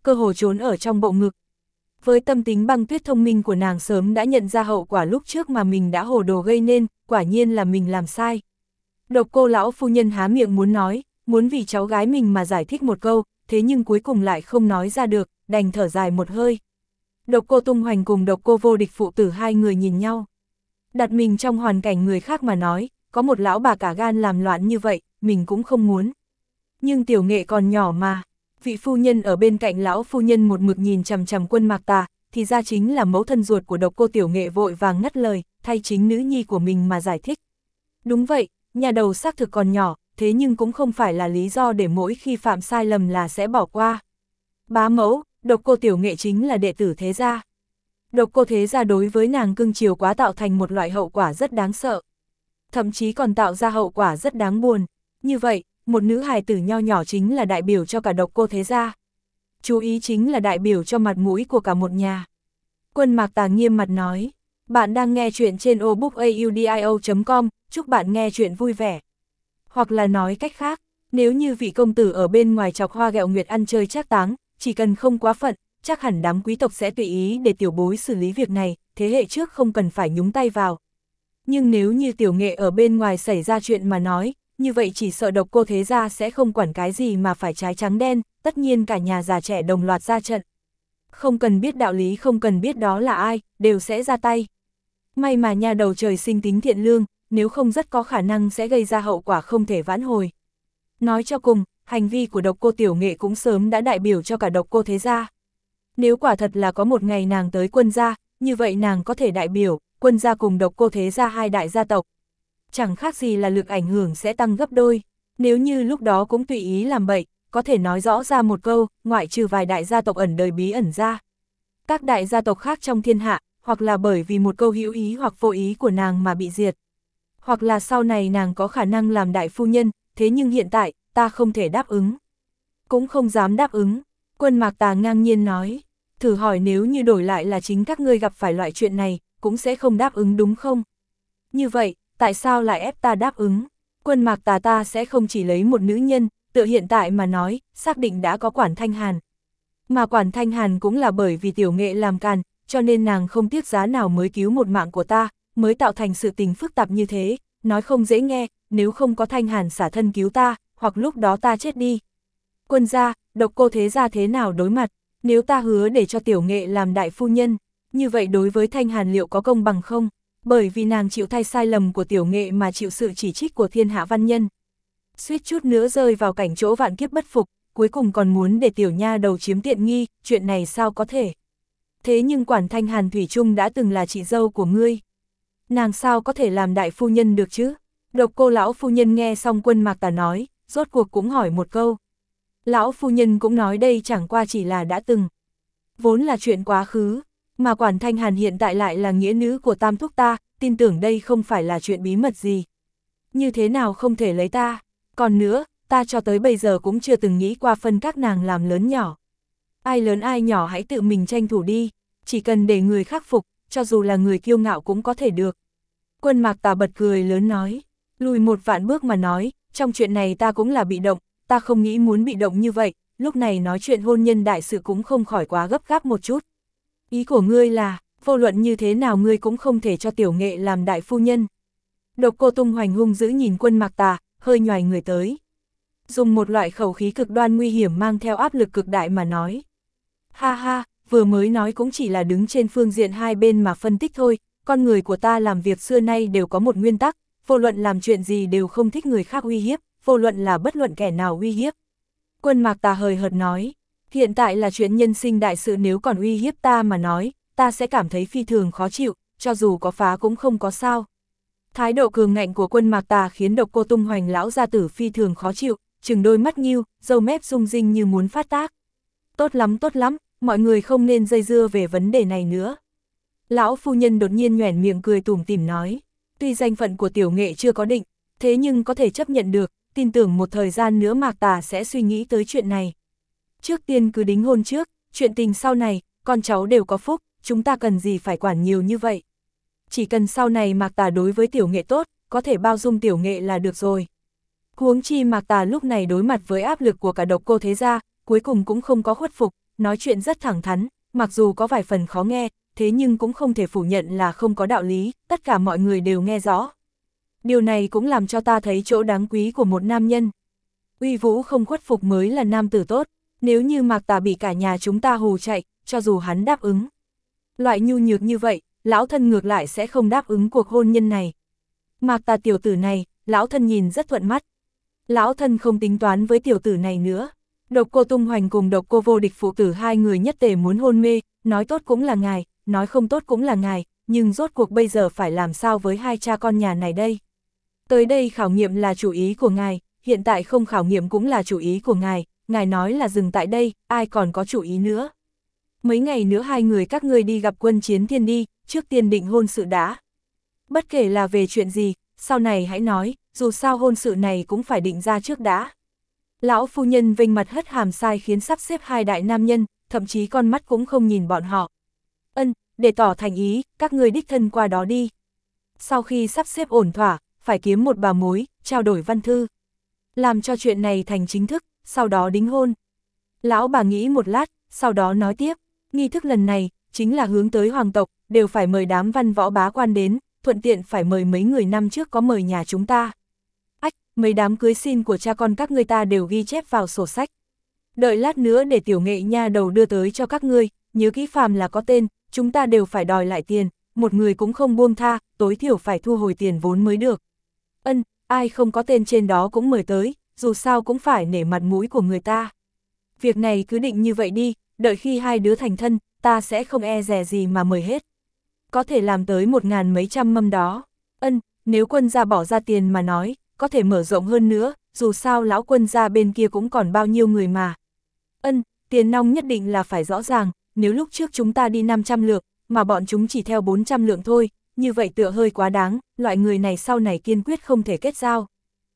cơ hồ trốn ở trong bộ ngực. Với tâm tính băng tuyết thông minh của nàng sớm đã nhận ra hậu quả lúc trước mà mình đã hồ đồ gây nên, quả nhiên là mình làm sai. Độc Cô lão phu nhân há miệng muốn nói, muốn vì cháu gái mình mà giải thích một câu, thế nhưng cuối cùng lại không nói ra được, đành thở dài một hơi. Độc Cô Tung Hoành cùng Độc Cô Vô Địch phụ tử hai người nhìn nhau. Đặt mình trong hoàn cảnh người khác mà nói, có một lão bà cả gan làm loạn như vậy, mình cũng không muốn. Nhưng Tiểu Nghệ còn nhỏ mà, vị phu nhân ở bên cạnh lão phu nhân một mực nhìn chằm chằm Quân Mạc Tà, thì ra chính là mẫu thân ruột của Độc Cô Tiểu Nghệ vội vàng ngắt lời, thay chính nữ nhi của mình mà giải thích. Đúng vậy, nhà đầu xác thực còn nhỏ, thế nhưng cũng không phải là lý do để mỗi khi phạm sai lầm là sẽ bỏ qua. Bá mẫu, Độc Cô Tiểu Nghệ chính là đệ tử thế gia. Độc Cô thế gia đối với nàng cưng chiều quá tạo thành một loại hậu quả rất đáng sợ. Thậm chí còn tạo ra hậu quả rất đáng buồn. Như vậy, một nữ hài tử nho nhỏ chính là đại biểu cho cả Độc Cô thế gia. Chú ý chính là đại biểu cho mặt mũi của cả một nhà. Quân Mạc Tà nghiêm mặt nói, bạn đang nghe chuyện trên obookaudio.com, chúc bạn nghe chuyện vui vẻ. Hoặc là nói cách khác, nếu như vị công tử ở bên ngoài chọc hoa ghẹo nguyệt ăn chơi trác táng, chỉ cần không quá phận, chắc hẳn đám quý tộc sẽ tùy ý để tiểu bối xử lý việc này, thế hệ trước không cần phải nhúng tay vào. Nhưng nếu như Tiểu Nghệ ở bên ngoài xảy ra chuyện mà nói, như vậy chỉ sợ Độc Cô thế gia sẽ không quản cái gì mà phải trái trắng đen, tất nhiên cả nhà già trẻ đồng loạt ra trận. Không cần biết đạo lý, không cần biết đó là ai, đều sẽ ra tay. May mà nhà đầu trời sinh tính thiện lương, nếu không rất có khả năng sẽ gây ra hậu quả không thể vãn hồi. Nói cho cùng, hành vi của Độc Cô Tiểu Nghệ cũng sớm đã đại biểu cho cả Độc Cô thế gia. Nếu quả thật là có một ngày nàng tới Quân gia, như vậy nàng có thể đại biểu Quân gia cùng Độc Cô thế gia hai đại gia tộc. Chẳng khác gì là lực ảnh hưởng sẽ tăng gấp đôi. Nếu như lúc đó cũng tùy ý làm bậy, có thể nói rõ ra một câu, ngoại trừ vài đại gia tộc ẩn đời bí ẩn ra. Các đại gia tộc khác trong thiên hạ, hoặc là bởi vì một câu hữu ý hoặc vô ý của nàng mà bị diệt. Hoặc là sau này nàng có khả năng làm đại phu nhân, thế nhưng hiện tại, ta không thể đáp ứng. Cũng không dám đáp ứng. Quân Mạc Tà ngang nhiên nói, thử hỏi nếu như đổi lại là chính các ngươi gặp phải loại chuyện này, cũng sẽ không đáp ứng đúng không? Như vậy, tại sao lại ép ta đáp ứng? Quân Mạc Tà ta sẽ không chỉ lấy một nữ nhân, tựa hiện tại mà nói, xác định đã có Quản Thanh Hàn. Mà Quản Thanh Hàn cũng là bởi vì Tiểu Nghệ làm càn, cho nên nàng không tiếc giá nào mới cứu một mạng của ta, mới tạo thành sự tình phức tạp như thế, nói không dễ nghe, nếu không có Thanh Hàn xả thân cứu ta, hoặc lúc đó ta chết đi. Quân gia, Độc Cô thế gia thế nào đối mặt, nếu ta hứa để cho Tiểu Nghệ làm đại phu nhân, như vậy đối với Thanh Hàn liệu có công bằng không? Bởi vì nàng chịu thay sai lầm của Tiểu Nghệ mà chịu sự chỉ trích của thiên hạ văn nhân. Suýt chút nữa rơi vào cảnh chỗ vạn kiếp bất phục, cuối cùng còn muốn để tiểu nha đầu chiếm tiện nghi, chuyện này sao có thể? Thế nhưng Quản Thanh Hàn thủy chung đã từng là chị dâu của ngươi. Nàng sao có thể làm đại phu nhân được chứ? Độc Cô lão phu nhân nghe xong Quân Mạc Tà nói, rốt cuộc cũng hỏi một câu. Lão phu nhân cũng nói đây chẳng qua chỉ là đã từng. Vốn là chuyện quá khứ, mà Quản Thanh Hàn hiện tại lại là nghĩa nữ của tam thúc ta, tin tưởng đây không phải là chuyện bí mật gì. Như thế nào không thể lấy ta? Còn nữa, ta cho tới bây giờ cũng chưa từng nghĩ qua phân các nàng làm lớn nhỏ. Ai lớn ai nhỏ hãy tự mình tranh thủ đi, chỉ cần để người khắc phục, cho dù là người kiêu ngạo cũng có thể được. Quân Mạc Tà bật cười lớn nói, lùi một vạn bước mà nói, trong chuyện này ta cũng là bị động, ta không nghĩ muốn bị động như vậy, lúc này nói chuyện hôn nhân đại sự cũng không khỏi quá gấp gáp một chút. Ý của ngươi là, vô luận như thế nào ngươi cũng không thể cho Tiểu Nghệ làm đại phu nhân. Độc Cô Tung Hoành hung dữ nhìn Quân Mạc Tà, hơi nhoài người tới. Dùng một loại khẩu khí cực đoan nguy hiểm mang theo áp lực cực đại mà nói. Ha ha, vừa mới nói cũng chỉ là đứng trên phương diện hai bên mà phân tích thôi, con người của ta làm việc xưa nay đều có một nguyên tắc, vô luận làm chuyện gì đều không thích người khác uy hiếp, vô luận là bất luận kẻ nào uy hiếp. Quân Mạc Tà hời hợt nói, hiện tại là chuyện nhân sinh đại sự, nếu còn uy hiếp ta mà nói, ta sẽ cảm thấy phi thường khó chịu, cho dù có phá cũng không có sao. Thái độ cường ngạnh của Quân Mạc Tà khiến Độc Cô Tung Hoành lão gia tử phi thường khó chịu, chừng đôi mắt nghiêu, râu mép rung rinh như muốn phát tác. Tốt lắm, mọi người không nên dây dưa về vấn đề này nữa. Lão phu nhân đột nhiên nhoẻn miệng cười tủm tỉm nói, tuy danh phận của Tiểu Nghệ chưa có định, thế nhưng có thể chấp nhận được, tin tưởng một thời gian nữa Mạc Tà sẽ suy nghĩ tới chuyện này. Trước tiên cứ đính hôn trước, chuyện tình sau này, con cháu đều có phúc, chúng ta cần gì phải quản nhiều như vậy. Chỉ cần sau này Mạc Tà đối với Tiểu Nghệ tốt, có thể bao dung Tiểu Nghệ là được rồi. Huống chi Mạc Tà lúc này đối mặt với áp lực của cả Độc Cô thế gia, cuối cùng cũng không có khuất phục, nói chuyện rất thẳng thắn, mặc dù có vài phần khó nghe, thế nhưng cũng không thể phủ nhận là không có đạo lý, tất cả mọi người đều nghe rõ. Điều này cũng làm cho ta thấy chỗ đáng quý của một nam nhân. Uy vũ không khuất phục mới là nam tử tốt, nếu như Mạc Tà bị cả nhà chúng ta hù chạy, cho dù hắn đáp ứng. Loại nhu nhược như vậy, lão thân ngược lại sẽ không đáp ứng cuộc hôn nhân này. Mạc Tà tiểu tử này, lão thân nhìn rất thuận mắt. Lão thân không tính toán với tiểu tử này nữa. Độc Cô Tung Hoành cùng Độc Cô Vô Địch phụ tử hai người nhất tề muốn hôn mê, nói tốt cũng là ngài, nói không tốt cũng là ngài, nhưng rốt cuộc bây giờ phải làm sao với hai cha con nhà này đây? Tới đây khảo nghiệm là chủ ý của ngài, hiện tại không khảo nghiệm cũng là chủ ý của ngài nói là dừng tại đây, ai còn có chủ ý nữa. Mấy ngày nữa hai người các ngươi đi gặp Quân Chiến Thiên đi, trước tiên định hôn sự đã. Bất kể là về chuyện gì, sau này hãy nói, dù sao hôn sự này cũng phải định ra trước đã. Lão phu nhân vênh mặt hất hàm sai khiến sắp xếp hai đại nam nhân, thậm chí con mắt cũng không nhìn bọn họ. Để tỏ thành ý, các ngươi đích thân qua đó đi. Sau khi sắp xếp ổn thỏa, phải kiếm một bà mối, trao đổi văn thư. Làm cho chuyện này thành chính thức, sau đó đính hôn. Lão bà nghĩ một lát, sau đó nói tiếp, nghi thức lần này, chính là hướng tới hoàng tộc, đều phải mời đám văn võ bá quan đến, thuận tiện phải mời mấy người năm trước có mời nhà chúng ta. Mấy đám cưới xin của cha con các ngươi ta đều ghi chép vào sổ sách. Đợi lát nữa để tiểu nghệ nha đầu đưa tới cho các ngươi, nhớ kỹ phàm là có tên, chúng ta đều phải đòi lại tiền, một người cũng không buông tha, tối thiểu phải thu hồi tiền vốn mới được. Ai không có tên trên đó cũng mời tới, dù sao cũng phải nể mặt mũi của người ta. Việc này cứ định như vậy đi, đợi khi hai đứa thành thân, ta sẽ không e dè gì mà mời hết. Có thể làm tới 1.000 mấy trăm mâm đó. Nếu quân gia bỏ ra tiền mà nói, có thể mở rộng hơn nữa, dù sao lão quân gia bên kia cũng còn bao nhiêu người mà. Tiền nong nhất định là phải rõ ràng, nếu lúc trước chúng ta đi 500 lượng, mà bọn chúng chỉ theo 400 lượng thôi, như vậy tựa hơi quá đáng, loại người này sau này kiên quyết không thể kết giao.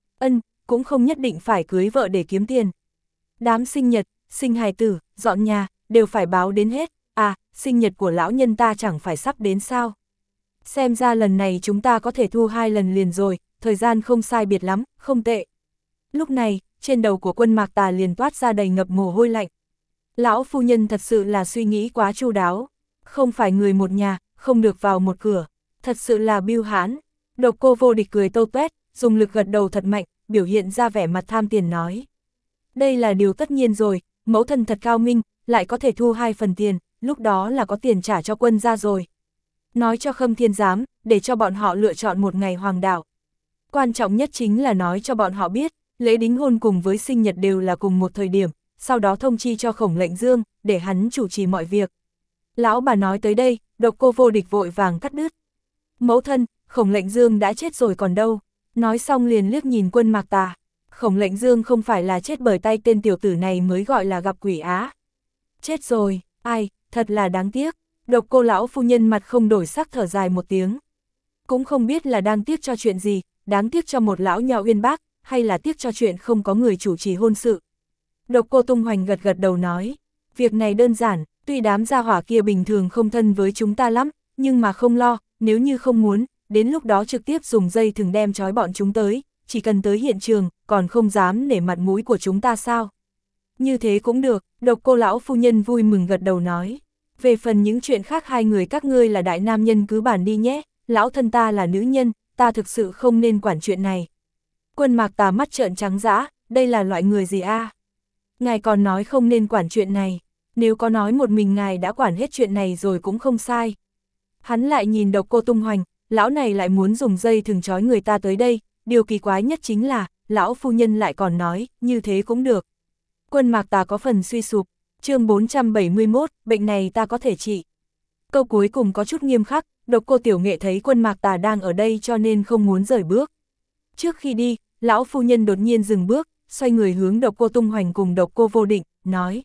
Cũng không nhất định phải cưới vợ để kiếm tiền. Đám sinh nhật, sinh hài tử, dọn nhà, đều phải báo đến hết. Sinh nhật của lão nhân ta chẳng phải sắp đến sao. Xem ra lần này chúng ta có thể thu 2 lần liền rồi, thời gian không sai biệt lắm, không tệ. Lúc này, trên đầu của Quân Mạc Tà liền toát ra đầy ngập mồ hôi lạnh. Lão phu nhân thật sự là suy nghĩ quá chu đáo. Không phải người một nhà, không được vào một cửa. Thật sự là bưu hãn. Độc Cô Vô Địch cười tâu tuét, dùng lực gật đầu thật mạnh, biểu hiện ra vẻ mặt tham tiền nói. Đây là điều tất nhiên rồi, mẫu thân thật cao minh, lại có thể thu 2 phần tiền, lúc đó là có tiền trả cho quân gia rồi. Nói cho Khâm Thiên Giám, để cho bọn họ lựa chọn một ngày hoàng đạo. Quan trọng nhất chính là nói cho bọn họ biết, lễ đính hôn cùng với sinh nhật đều là cùng một thời điểm, sau đó thông chi cho Khổng Lệnh Dương, để hắn chủ trì mọi việc. Lão bà nói tới đây, Độc Cô Vô Địch vội vàng cắt đứt. Mẫu thân, Khổng Lệnh Dương đã chết rồi còn đâu. Nói xong liền liếc nhìn Quân Mạc Tà. Khổng Lệnh Dương không phải là chết bởi tay tên tiểu tử này mới gọi là gặp quỷ á. Chết rồi, ai, thật là đáng tiếc. Độc Cô lão phu nhân mặt không đổi sắc thở dài một tiếng. Cũng không biết là đang tiếc cho chuyện gì, đáng tiếc cho một lão nhà uyên bác, hay là tiếc cho chuyện không có người chủ trì hôn sự. Độc Cô Tung Hoành gật gật đầu nói, việc này đơn giản, tuy đám gia hỏa kia bình thường không thân với chúng ta lắm, nhưng mà không lo, nếu như không muốn, đến lúc đó trực tiếp dùng dây thừng đem trói bọn chúng tới, chỉ cần tới hiện trường, còn không dám nể mặt mũi của chúng ta sao. Như thế cũng được, Độc Cô lão phu nhân vui mừng gật đầu nói. Về phần những chuyện khác hai người các ngươi là đại nam nhân cứ bàn đi nhé, lão thân ta là nữ nhân, ta thực sự không nên quản chuyện này. Quân Mạc Tà mắt trợn trắng dã, đây là loại người gì a? Ngài còn nói không nên quản chuyện này, nếu có nói một mình ngài đã quản hết chuyện này rồi cũng không sai. Hắn lại nhìn Độc Cô Tung Hoành, lão này lại muốn dùng dây thừng trói người ta tới đây, điều kỳ quái nhất chính là, lão phu nhân lại còn nói, như thế cũng được. Quân Mạc Tà có phần suy sụp, chương 471, bệnh này ta có thể trị. Câu cuối cùng có chút nghiêm khắc, Độc Cô Tiểu Nghệ thấy Quân Mạc Tà đang ở đây cho nên không muốn rời bước. Trước khi đi, lão phu nhân đột nhiên dừng bước, xoay người hướng Độc Cô Tung Hoành cùng Độc Cô Vô Địch, nói.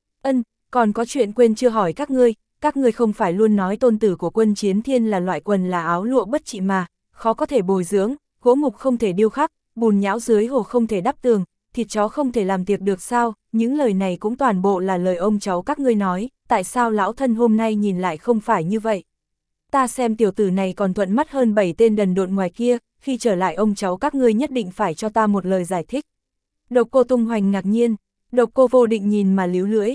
Còn có chuyện quên chưa hỏi các ngươi không phải luôn nói tôn tử của Quân Chiến Thiên là loại quần là áo lụa bất trị mà, khó có thể bồi dưỡng, gỗ mục không thể điêu khắc, bùn nhão dưới hồ không thể đắp tường, thịt chó không thể làm tiệc được sao, những lời này cũng toàn bộ là lời ông cháu các ngươi nói, tại sao lão thân hôm nay nhìn lại không phải như vậy. Ta xem tiểu tử này còn thuận mắt hơn 7 tên đần độn ngoài kia, khi trở lại ông cháu các ngươi nhất định phải cho ta một lời giải thích. Độc Cô Tung Hoành ngạc nhiên, Độc Cô Vô Định nhìn mà líu lưỡi.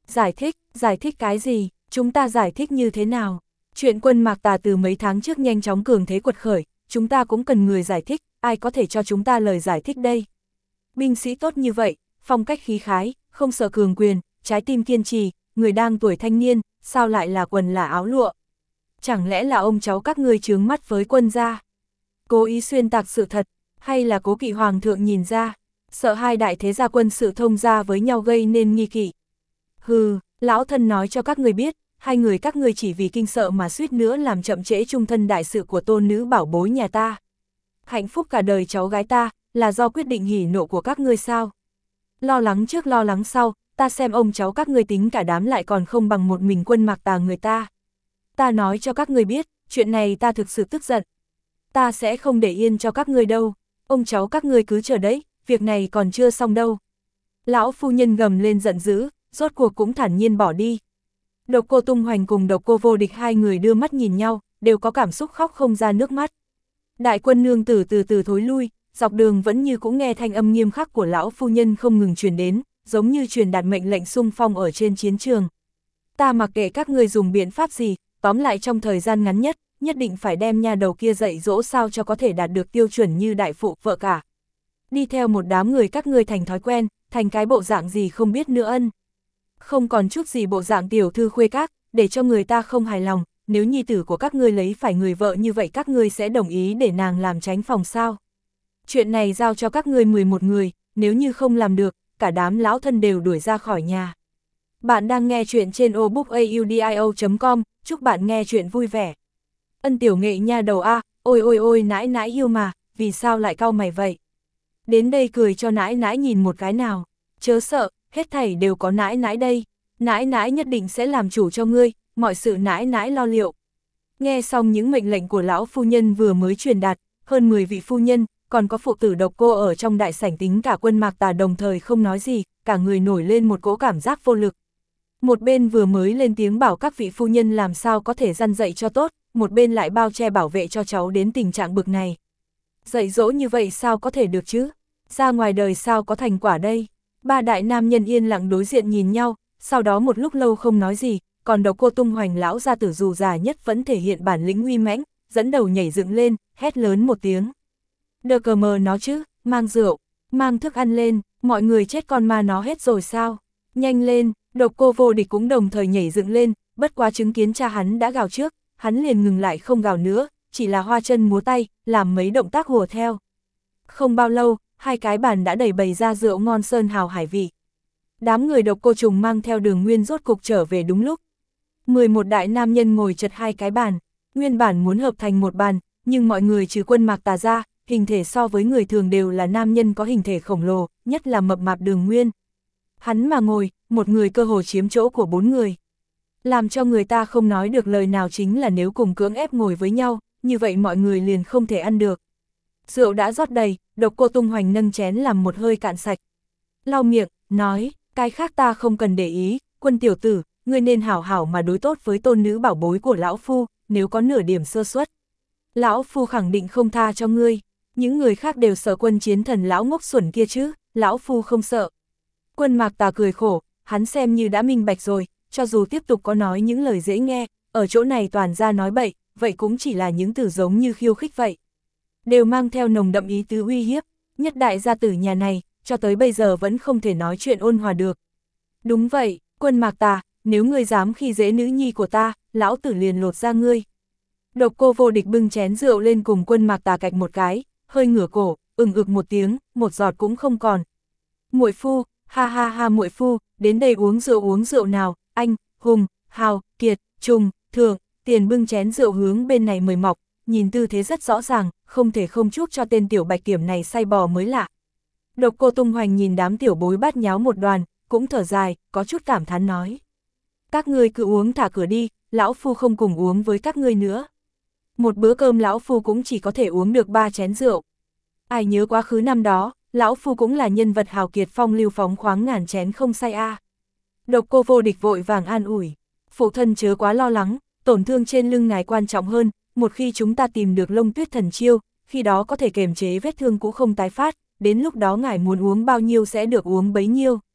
Giải thích cái gì, chúng ta giải thích như thế nào? Chuyện quân Mạc Tà từ mấy tháng trước nhanh chóng cường thế quật khởi, chúng ta cũng cần người giải thích, ai có thể cho chúng ta lời giải thích đây? Binh sĩ tốt như vậy, phong cách khí khái, không sợ cường quyền, trái tim kiên trì, người đang tuổi thanh niên, sao lại là quần là áo lụa? Chẳng lẽ là ông cháu các ngươi chướng mắt với quân gia? Cố ý xuyên tạc sự thật, hay là cố kỵ hoàng thượng nhìn ra, sợ hai đại thế gia quân sự thông gia với nhau gây nên nghi kỵ? Hừ, lão thân nói cho các ngươi biết, hai người các ngươi chỉ vì kinh sợ mà suýt nữa làm chậm trễ trung thân đại sự của tôn nữ bảo bối nhà ta. Hạnh phúc cả đời cháu gái ta, là do quyết định hỉ nộ của các ngươi sao? Lo lắng trước lo lắng sau, ta xem ông cháu các ngươi tính cả đám lại còn không bằng một mình quân Mạc Tà người ta. Ta nói cho các ngươi biết, chuyện này ta thực sự tức giận. Ta sẽ không để yên cho các ngươi đâu, ông cháu các ngươi cứ chờ đấy, việc này còn chưa xong đâu. Lão phu nhân gầm lên giận dữ, rốt cuộc cũng thản nhiên bỏ đi. Độc Cô Tung Hoành cùng Độc Cô Vô Địch hai người đưa mắt nhìn nhau, đều có cảm xúc khóc không ra nước mắt. Đại quân nương tử từ từ thối lui, dọc đường vẫn như cũng nghe thanh âm nghiêm khắc của lão phu nhân không ngừng truyền đến, giống như truyền đạt mệnh lệnh xung phong ở trên chiến trường. Ta mặc kệ các ngươi dùng biện pháp gì, tóm lại trong thời gian ngắn nhất, nhất định phải đem nha đầu kia dạy dỗ sao cho có thể đạt được tiêu chuẩn như đại phụ vợ cả. Đi theo một đám người các ngươi thành thói quen, thành cái bộ dạng gì không biết nữa ân. Không còn chút gì bộ dạng tiểu thư khuê các, để cho người ta không hài lòng, nếu nhi tử của các ngươi lấy phải người vợ như vậy các ngươi sẽ đồng ý để nàng làm tránh phòng sao. Chuyện này giao cho các ngươi 11 người, nếu như không làm được, cả đám lão thân đều đuổi ra khỏi nhà. Bạn đang nghe chuyện trên obookaudio.com, chúc bạn nghe chuyện vui vẻ. Ân tiểu nghệ nha đầu a, ôi ôi ôi nãi nãi yêu mà, vì sao lại cau mày vậy? Đến đây cười cho nãi nãi nhìn một cái nào, chớ sợ, hết thảy đều có nãi nãi đây, nãi nãi nhất định sẽ làm chủ cho ngươi, mọi sự nãi nãi lo liệu. Nghe xong những mệnh lệnh của lão phu nhân vừa mới truyền đạt, hơn 10 vị phu nhân, còn có phụ tử Độc Cô ở trong đại sảnh tính cả quân Mạc Tà đồng thời không nói gì, cả người nổi lên một cỗ cảm giác vô lực. Một bên vừa mới lên tiếng bảo các vị phu nhân làm sao có thể răn dạy cho tốt, một bên lại bao che bảo vệ cho cháu đến tình trạng bực này. Dạy dỗ như vậy sao có thể được chứ? Ra ngoài đời sao có thành quả đây? Ba đại nam nhân yên lặng đối diện nhìn nhau, sau đó một lúc lâu không nói gì, còn Độc Cô Tung Hoành lão gia tử dù già nhất vẫn thể hiện bản lĩnh uy mãnh, dẫn đầu nhảy dựng lên, hét lớn một tiếng. Đờ cờ mờ nó chứ, mang rượu, mang thức ăn lên, mọi người chết con ma nó hết rồi sao? Nhanh lên, Độc Cô Vô Địch cũng đồng thời nhảy dựng lên, bất quá chứng kiến cha hắn đã gào trước, hắn liền ngừng lại không gào nữa, chỉ là hoa chân múa tay, làm mấy động tác hùa theo. Không bao lâu, hai cái bàn đã đẩy bày ra rượu ngon sơn hào hải vị. Đám người Độc Cô Trùng mang theo Đường Nguyên rốt cục trở về đúng lúc. 11 đại nam nhân ngồi chật hai cái bàn, nguyên bản muốn hợp thành một bàn, nhưng mọi người trừ quân Mạc Tà ra, hình thể so với người thường đều là nam nhân có hình thể khổng lồ, nhất là mập mạp Đường Nguyên. Hắn mà ngồi, một người cơ hồ chiếm chỗ của 4 người. Làm cho người ta không nói được lời nào chính là nếu cùng cưỡng ép ngồi với nhau, như vậy mọi người liền không thể ăn được. Rượu đã rót đầy, Độc Cô Tung Hoành nâng chén làm một hơi cạn sạch. Lau miệng, nói, cái khác ta không cần để ý, Quân tiểu tử, ngươi nên hảo hảo mà đối tốt với tôn nữ bảo bối của lão phu, nếu có nửa điểm sơ suất. Lão phu khẳng định không tha cho ngươi, những người khác đều sợ Quân chiến thần lão ngốc xuẩn kia chứ, lão phu không sợ. Quân Mạc Tà cười khổ, hắn xem như đã minh bạch rồi, cho dù tiếp tục có nói những lời dễ nghe, ở chỗ này toàn ra nói bậy, vậy cũng chỉ là những từ giống như khiêu khích vậy. Đều mang theo nồng đậm ý tứ uy hiếp, nhất đại gia tử nhà này, cho tới bây giờ vẫn không thể nói chuyện ôn hòa được. Đúng vậy, Quân Mạc Tà, nếu ngươi dám khi dễ nữ nhi của ta, lão tử liền lột ra ngươi. Độc Cô Vô Địch bưng chén rượu lên cùng Quân Mạc Tà cạch một cái, hơi ngửa cổ, ực một tiếng, một giọt cũng không còn. Muội phu, ha ha ha muội phu, đến đây uống rượu nào, anh, Hùng, Hào, Kiệt, Trùng, Thượng, Tiền bưng chén rượu hướng bên này mời mọc, nhìn tư thế rất rõ ràng, không thể không chúc cho tên tiểu bạch kiểm này say bò mới lạ. Độc Cô Tung Hoành nhìn đám tiểu bối bát nháo một đoàn, cũng thở dài, có chút cảm thán nói. Các ngươi cứ uống thả cửa đi, lão phu không cùng uống với các ngươi nữa. Một bữa cơm lão phu cũng chỉ có thể uống được 3 chén rượu. Ai nhớ quá khứ năm đó, lão phu cũng là nhân vật hào kiệt phong lưu phóng khoáng ngàn chén không say a. Độc Cô Vô Địch vội vàng an ủi, phụ thân chớ quá lo lắng, tổn thương trên lưng ngài quan trọng hơn, một khi chúng ta tìm được Lông Tuyết thần chiêu, khi đó có thể kiềm chế vết thương cũ không tái phát, đến lúc đó ngài muốn uống bao nhiêu sẽ được uống bấy nhiêu.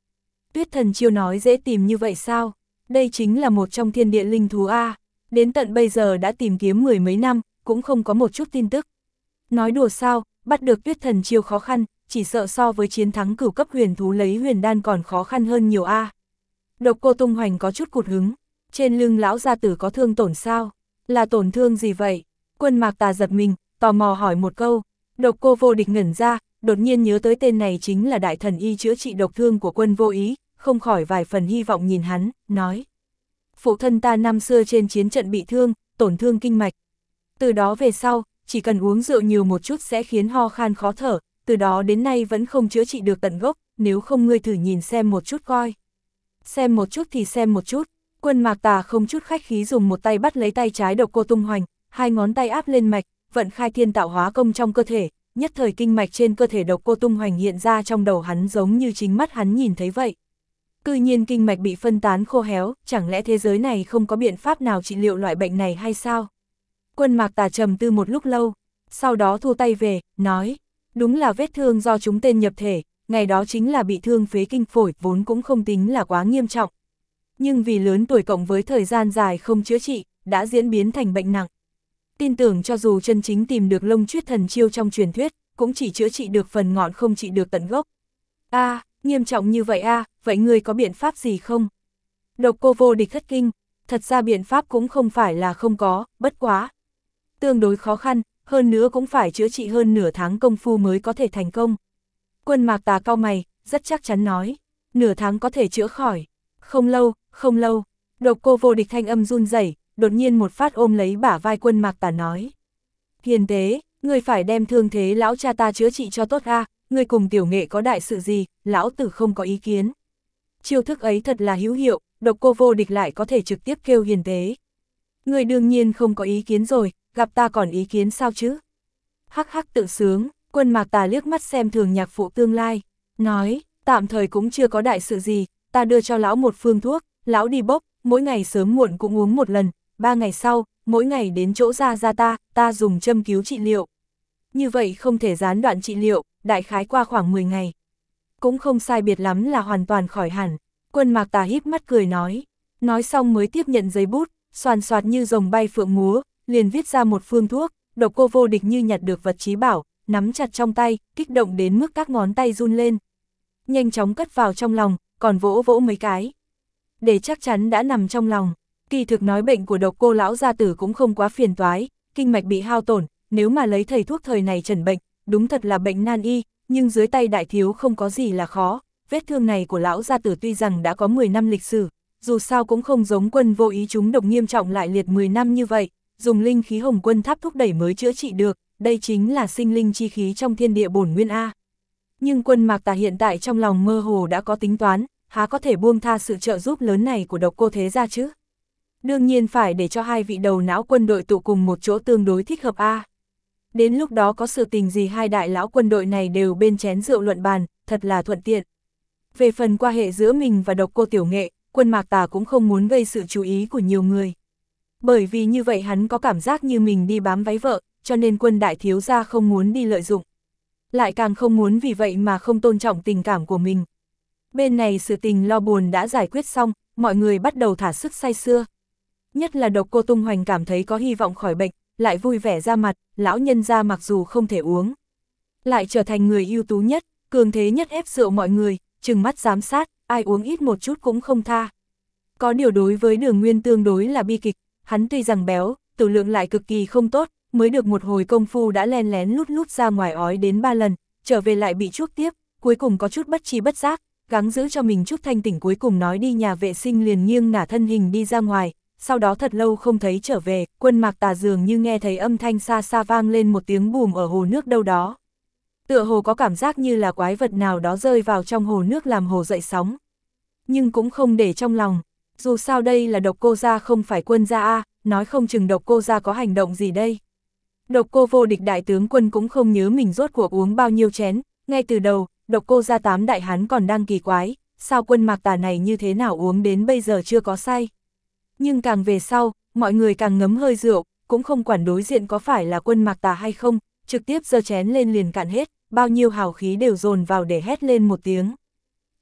Tuyết Thần Chiêu nói dễ tìm như vậy sao? Đây chính là một trong thiên địa linh thú A. Đến tận bây giờ đã tìm kiếm mười mấy năm, cũng không có một chút tin tức. Nói đùa sao, bắt được Tuyết Thần Chiêu khó khăn, chỉ sợ so với chiến thắng cửu cấp huyền thú lấy huyền đan còn khó khăn hơn nhiều A. Độc Cô Tung Hoành có chút cụt hứng. Trên lưng lão gia tử có thương tổn sao? Là tổn thương gì vậy? Quân Mạc Tà giật mình, tò mò hỏi một câu. Độc Cô Vô Địch ngẩn ra, đột nhiên nhớ tới tên này chính là đại thần y chữa trị độc thương của Quân Vô Ý, không khỏi vài phần hy vọng nhìn hắn, nói. Phụ thân ta năm xưa trên chiến trận bị thương, tổn thương kinh mạch. Từ đó về sau, chỉ cần uống rượu nhiều một chút sẽ khiến ho khan khó thở, từ đó đến nay vẫn không chữa trị được tận gốc, nếu không ngươi thử nhìn xem một chút coi. Xem một chút thì xem một chút. Quân Mạc Tà không chút khách khí dùng một tay bắt lấy tay trái Độc Cô Tung Hoành, hai ngón tay áp lên mạch, vận khai thiên tạo hóa công trong cơ thể, nhất thời kinh mạch trên cơ thể Độc Cô Tung Hoành hiện ra trong đầu hắn giống như chính mắt hắn nhìn thấy vậy. Cư nhiên kinh mạch bị phân tán khô héo, chẳng lẽ thế giới này không có biện pháp nào trị liệu loại bệnh này hay sao? Quân Mạc Tà trầm tư một lúc lâu, sau đó thu tay về, nói, đúng là vết thương do chúng tên nhập thể, ngày đó chính là bị thương phế kinh phổi, vốn cũng không tính là quá nghiêm trọng. Nhưng vì lớn tuổi cộng với thời gian dài không chữa trị, đã diễn biến thành bệnh nặng. Tin tưởng cho dù chân chính tìm được Lông Chuyết Thần Chiêu trong truyền thuyết, cũng chỉ chữa trị được phần ngọn không trị được tận gốc. Nghiêm trọng như vậy vậy ngươi có biện pháp gì không? Độc Cô Vô Địch thất kinh, thật ra biện pháp cũng không phải là không có, bất quá. Tương đối khó khăn, hơn nữa cũng phải chữa trị hơn nửa tháng công phu mới có thể thành công. Quân Mạc Tà cau mày, rất chắc chắn nói, nửa tháng có thể chữa khỏi. Không lâu, Độc Cô Vô Địch thanh âm run rẩy, đột nhiên một phát ôm lấy bả vai Quân Mạc Tà nói. Hiền tế, ngươi phải đem thương thế lão cha ta chữa trị cho tốt ngươi cùng tiểu nghệ có đại sự gì, lão tử không có ý kiến. Chiêu thức ấy thật là hữu hiệu, Độc Cô Vô Địch lại có thể trực tiếp kêu hiền tế. Ngươi đương nhiên không có ý kiến rồi, gặp ta còn ý kiến sao chứ? Hắc hắc tự sướng, Quân Mạc Tà liếc mắt xem thường nhạc phụ tương lai, nói, tạm thời cũng chưa có đại sự gì, ta đưa cho lão một phương thuốc, lão đi bốc, mỗi ngày sớm muộn cũng uống một lần, 3 ngày sau, mỗi ngày đến chỗ ra ta dùng châm cứu trị liệu. Như vậy không thể gián đoạn trị liệu, đại khái qua khoảng 10 ngày. Cũng không sai biệt lắm là hoàn toàn khỏi hẳn. Quân Mạc Tà híp mắt cười nói xong mới tiếp nhận giấy bút, xoàn xoạt như rồng bay phượng múa, liền viết ra một phương thuốc. Độc Cô Vô Địch như nhặt được vật chí bảo, nắm chặt trong tay, kích động đến mức các ngón tay run lên. Nhanh chóng cất vào trong lòng, còn vỗ vỗ mấy cái. Để chắc chắn đã nằm trong lòng. Kỳ thực nói bệnh của Độc Cô lão gia tử cũng không quá phiền toái, kinh mạch bị hao tổn, nếu mà lấy thầy thuốc thời này chẩn bệnh, đúng thật là bệnh nan y, nhưng dưới tay đại thiếu không có gì là khó. Vết thương này của lão gia tử tuy rằng đã có 10 năm lịch sử, dù sao cũng không giống Quân Vô Ý trúng độc nghiêm trọng lại liệt 10 năm như vậy, dùng linh khí Hồng Quân Tháp thúc đẩy mới chữa trị được, đây chính là sinh linh chi khí trong thiên địa bổn nguyên A. Nhưng Quân Mạc Tà hiện tại trong lòng mơ hồ đã có tính toán, há có thể buông tha sự trợ giúp lớn này của Độc Cô thế gia chứ? Đương nhiên phải để cho hai vị đầu não quân đội tụ cùng một chỗ tương đối thích hợp A. Đến lúc đó có sự tình gì hai đại lão quân đội này đều bên chén rượu luận bàn, thật là thuận tiện. Về phần quan hệ giữa mình và Độc Cô tiểu nghệ, Quân Mạc Tà cũng không muốn gây sự chú ý của nhiều người. Bởi vì như vậy hắn có cảm giác như mình đi bám váy vợ, cho nên Quân đại thiếu gia không muốn đi lợi dụng. Lại càng không muốn vì vậy mà không tôn trọng tình cảm của mình. Bên này sự tình lo buồn đã giải quyết xong, mọi người bắt đầu thả sức say sưa. Nhất là Độc Cô Tung Hoành cảm thấy có hy vọng khỏi bệnh, lại vui vẻ ra mặt, lão nhân gia mặc dù không thể uống. Lại trở thành người ưu tú nhất, cường thế nhất ép rượu mọi người, trừng mắt giám sát, ai uống ít một chút cũng không tha. Có điều đối với Đường Nguyên tương đối là bi kịch, hắn tuy rằng béo, tử lượng lại cực kỳ không tốt, mới được một hồi công phu đã len lén lút ra ngoài ói đến 3 lần, trở về lại bị chuốc tiếp, cuối cùng có chút bất tri bất giác, gắng giữ cho mình chút thanh tỉnh cuối cùng nói đi nhà vệ sinh liền nghiêng ngả thân hình đi ra ngoài, sau đó thật lâu không thấy trở về, Quân Mạc Tà dường như nghe thấy âm thanh xa xa vang lên một tiếng bùm ở hồ nước đâu đó. Tựa hồ có cảm giác như là quái vật nào đó rơi vào trong hồ nước làm hồ dậy sóng. Nhưng cũng không để trong lòng, dù sao đây là Độc Cô gia không phải Quân gia nói không chừng Độc Cô gia có hành động gì đây. Độc Cô Vô Địch đại tướng Quân cũng không nhớ mình rốt cuộc uống bao nhiêu chén, ngay từ đầu, Độc Cô gia 8 đại hán còn đang kỳ quái, sao Quân Mạc Tà này như thế nào uống đến bây giờ chưa có say. Nhưng càng về sau, mọi người càng ngấm hơi rượu, cũng không quản đối diện có phải là Quân Mạc Tà hay không, trực tiếp giơ chén lên liền cạn hết, bao nhiêu hào khí đều dồn vào để hét lên một tiếng. Cạn,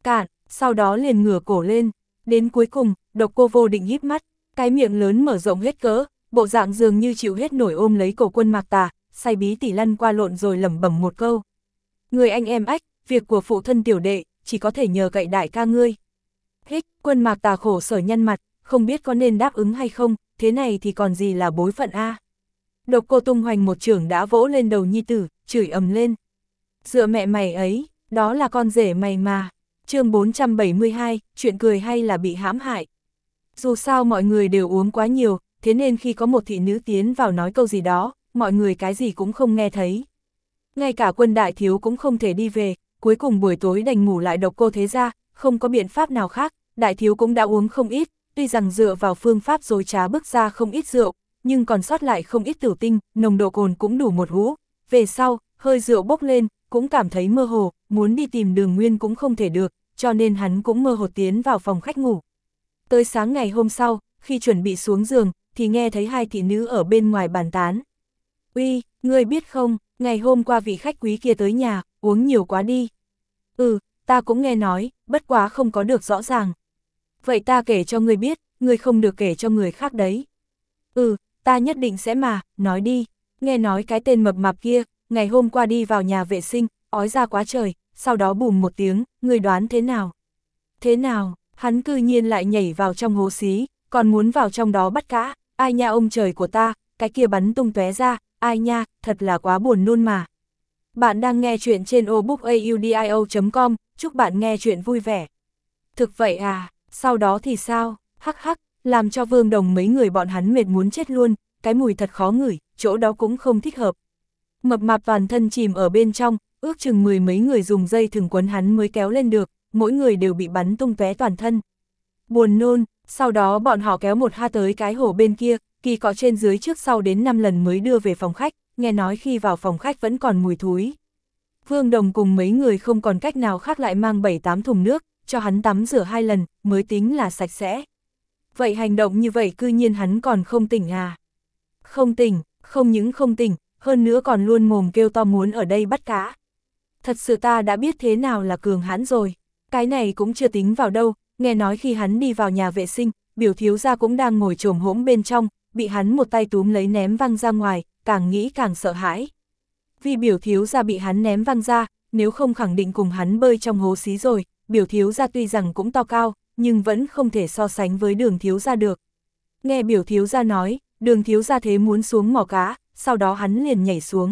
sau đó liền ngửa cổ lên. Đến cuối cùng, Độc Cô Vô Định híp mắt, cái miệng lớn mở rộng hết cỡ, bộ dạng dường như chịu hết nổi ôm lấy cổ Quân Mạc Tà, say bí tỉ lăn qua lộn rồi lẩm bẩm một câu. Người anh em ách, việc của phụ thân tiểu đệ, chỉ có thể nhờ cậy đại ca ngươi. Hích, Quân Mạc Tà khổ sở nhăn mặt, không biết có nên đáp ứng hay không, thế này thì còn gì là bối phận a. Độc Cô tung hoành một chưởng đã vỗ lên đầu nhi tử, chửi ầm lên. Dựa mẹ mày ấy, đó là con rể mày mà. Chương 472, chuyện cười hay là bị hãm hại. Dù sao mọi người đều uống quá nhiều, thế nên khi có một thị nữ tiến vào nói câu gì đó, mọi người cái gì cũng không nghe thấy. Ngay cả Quân đại thiếu cũng không thể đi về, cuối cùng buổi tối đành ngủ lại Độc Cô thế gia, không có biện pháp nào khác, đại thiếu cũng đã uống không ít, tuy rằng dựa vào phương pháp dối trá bức ra không ít rượu, nhưng còn sót lại không ít tử tinh, nồng độ cồn cũng đủ một hũ. Về sau, hơi rượu bốc lên, cũng cảm thấy mơ hồ, muốn đi tìm Đường Nguyên cũng không thể được, cho nên hắn cũng mơ hồ tiến vào phòng khách ngủ. Tới sáng ngày hôm sau, khi chuẩn bị xuống giường, thì nghe thấy hai thị nữ ở bên ngoài bàn tán. Uy, ngươi biết không, ngày hôm qua vị khách quý kia tới nhà, uống nhiều quá đi. Ừ, ta cũng nghe nói, bất quá không có được rõ ràng. Vậy ta kể cho ngươi biết, ngươi không được kể cho người khác đấy. Ừ, ta nhất định sẽ mà, nói đi. Nghe nói cái tên mập mạp kia, ngày hôm qua đi vào nhà vệ sinh, ói ra quá trời, sau đó bùm một tiếng, ngươi đoán thế nào? Thế nào, hắn cư nhiên lại nhảy vào trong hố xí, còn muốn vào trong đó bắt cá, ai nha ông trời của ta, cái kia bắn tung tóe ra, ai nha, thật là quá buồn nôn mà. Bạn đang nghe chuyện trên obookaudio.com, chúc bạn nghe chuyện vui vẻ. Thực vậy à, sau đó thì sao, hắc hắc, làm cho Vương Đồng mấy người bọn hắn mệt muốn chết luôn, cái mùi thật khó ngửi, chỗ đó cũng không thích hợp. Mập mạp toàn thân chìm ở bên trong, ước chừng 10 mấy người dùng dây thừng quấn hắn mới kéo lên được, mỗi người đều bị bắn tung tóe toàn thân. Buồn nôn, sau đó bọn họ kéo một ha tới cái hồ bên kia, kỳ cọ trên dưới trước sau đến 5 lần mới đưa về phòng khách, nghe nói khi vào phòng khách vẫn còn mùi thúi. Vương Đồng cùng mấy người không còn cách nào khác lại mang 7-8 thùng nước, cho hắn tắm rửa 2 lần, mới tính là sạch sẽ. Vậy hành động như vậy cư nhiên hắn còn không tỉnh à? Không tỉnh, không những không tỉnh, hơn nữa còn luôn mồm kêu to muốn ở đây bắt cá. Thật sự ta đã biết thế nào là cường hãn rồi, cái này cũng chưa tính vào đâu, nghe nói khi hắn đi vào nhà vệ sinh, biểu thiếu gia cũng đang ngồi chồm hổm bên trong, bị hắn một tay túm lấy ném văng ra ngoài, càng nghĩ càng sợ hãi. Vì biểu thiếu gia bị hắn ném văng ra, nếu không khẳng định cùng hắn bơi trong hố xí rồi, biểu thiếu gia tuy rằng cũng to cao, nhưng vẫn không thể so sánh với Đường thiếu gia được. Nghe biểu thiếu gia nói, Đường thiếu gia thế muốn xuống mò cá, sau đó hắn liền nhảy xuống.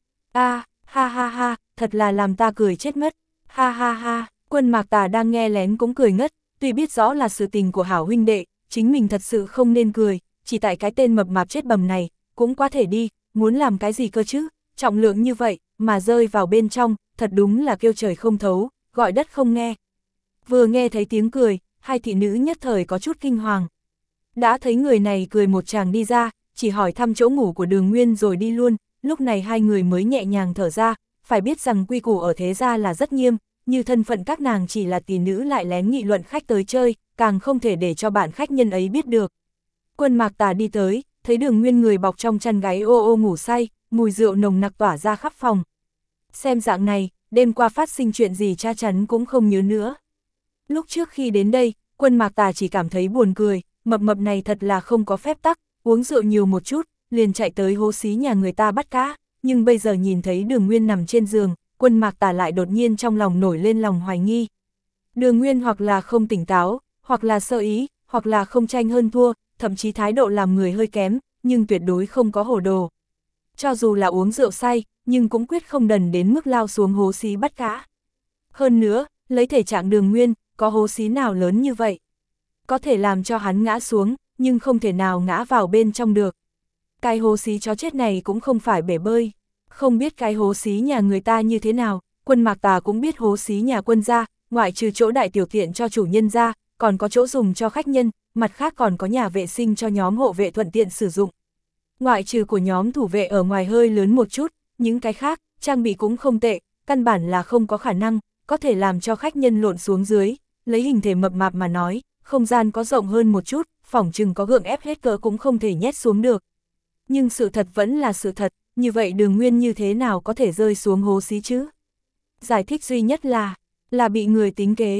Ha ha ha, thật là làm ta cười chết mất, ha ha ha, Quân Mạc Tà đang nghe lén cũng cười ngất, tuy biết rõ là sự tình của hảo huynh đệ, chính mình thật sự không nên cười, chỉ tại cái tên mập mạp chết bầm này, cũng có thể đi, muốn làm cái gì cơ chứ, trọng lượng như vậy, mà rơi vào bên trong, thật đúng là kêu trời không thấu, gọi đất không nghe. Vừa nghe thấy tiếng cười, hai thị nữ nhất thời có chút kinh hoàng. Đã thấy người này cười một tràng đi ra, chỉ hỏi thăm chỗ ngủ của Đường Nguyên rồi đi luôn, lúc này hai người mới nhẹ nhàng thở ra, phải biết rằng quy củ ở thế gia là rất nghiêm, như thân phận các nàng chỉ là tỷ nữ lại lén nghị luận khách tới chơi, càng không thể để cho bạn khách nhân ấy biết được. Quân Mạc Tà đi tới, thấy Đường Nguyên người bọc trong chăn gáy ô ô ngủ say, mùi rượu nồng nặc tỏa ra khắp phòng. Xem dạng này, đêm qua phát sinh chuyện gì cha chắn cũng không nhớ nữa. Lúc trước khi đến đây, Quân Mạc Tà chỉ cảm thấy buồn cười, mập mập này thật là không có phép tắc, uống rượu nhiều một chút, liền chạy tới hố xí nhà người ta bắt cá, nhưng bây giờ nhìn thấy Đường Nguyên nằm trên giường, Quân Mạc Tà lại đột nhiên trong lòng nổi lên lòng hoài nghi. Đường Nguyên hoặc là không tỉnh táo, hoặc là sơ ý, hoặc là không tranh hơn thua, thậm chí thái độ làm người hơi kém, nhưng tuyệt đối không có hồ đồ. Cho dù là uống rượu say, nhưng cũng quyết không đần đến mức lao xuống hố xí bắt cá. Hơn nữa, lấy thể trạng Đường Nguyên, có hố xí nào lớn như vậy? Có thể làm cho hắn ngã xuống, nhưng không thể nào ngã vào bên trong được. Cái hố xí chó chết này cũng không phải bể bơi. Không biết cái hố xí nhà người ta như thế nào, Quân Mạc Tà cũng biết hố xí nhà Quân gia, ngoại trừ chỗ đại tiểu tiện cho chủ nhân ra, còn có chỗ dùng cho khách nhân, mặt khác còn có nhà vệ sinh cho nhóm hộ vệ thuận tiện sử dụng. Ngoại trừ của nhóm thủ vệ ở ngoài hơi lớn một chút, những cái khác, trang bị cũng không tệ, căn bản là không có khả năng, có thể làm cho khách nhân lộn xuống dưới, lấy hình thể mập mạp mà nói, không gian có rộng hơn một chút, phỏng chừng có gượng ép hết cỡ cũng không thể nhét xuống được. Nhưng sự thật vẫn là sự thật, như vậy Đường Nguyên như thế nào có thể rơi xuống hố xí chứ? Giải thích duy nhất là bị người tính kế.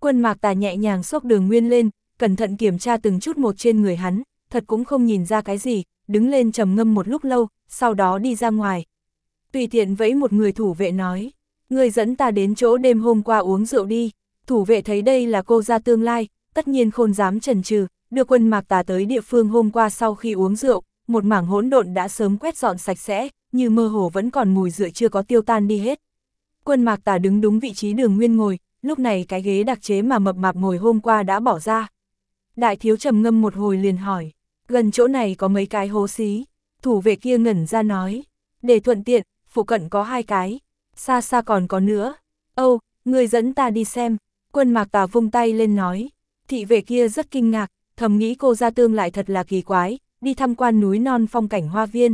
Quân Mạc Tà nhẹ nhàng xốc Đường Nguyên lên, cẩn thận kiểm tra từng chút một trên người hắn, thật cũng không nhìn ra cái gì, đứng lên trầm ngâm một lúc lâu, sau đó đi ra ngoài. Tùy tiện vẫy một người thủ vệ nói, người dẫn ta đến chỗ đêm hôm qua uống rượu đi. Thủ vệ thấy đây là cô gia tương lai, tất nhiên không dám chần chừ, đưa Quân Mạc Tà tới địa phương hôm qua. Sau khi uống rượu, một mảng hỗn độn đã sớm quét dọn sạch sẽ, như mơ hồ vẫn còn mùi rượu chưa có tiêu tan đi hết. Quân Mạc Tà đứng đúng vị trí Đường Nguyên ngồi, lúc này cái ghế đặc chế mà mập mạp ngồi hôm qua đã bỏ ra. Đại thiếu trầm ngâm một hồi liền hỏi, gần chỗ này có mấy cái hố xí. Thủ vệ kia ngẩn ra nói, để thuận tiện, phụ cận có 2 cái, xa xa còn có nữa. Âu, người dẫn ta đi xem. Quân Mạc Tà vung tay lên nói. Thị vệ kia rất kinh ngạc, thầm nghĩ cô gia tương lại thật là kỳ quái, đi tham quan núi non phong cảnh hoa viên,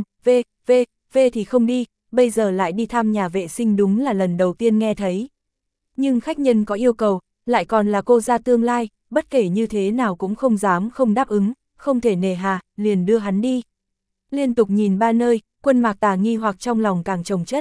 v thì không đi, bây giờ lại đi thăm nhà vệ sinh, đúng là lần đầu tiên nghe thấy. Nhưng khách nhân có yêu cầu, lại còn là cô gia tương lai, bất kể như thế nào cũng không dám không đáp ứng, không thể nề hà, liền đưa hắn đi. Liên tục nhìn 3 nơi, Quân Mạc Tà nghi hoặc trong lòng càng chồng chất.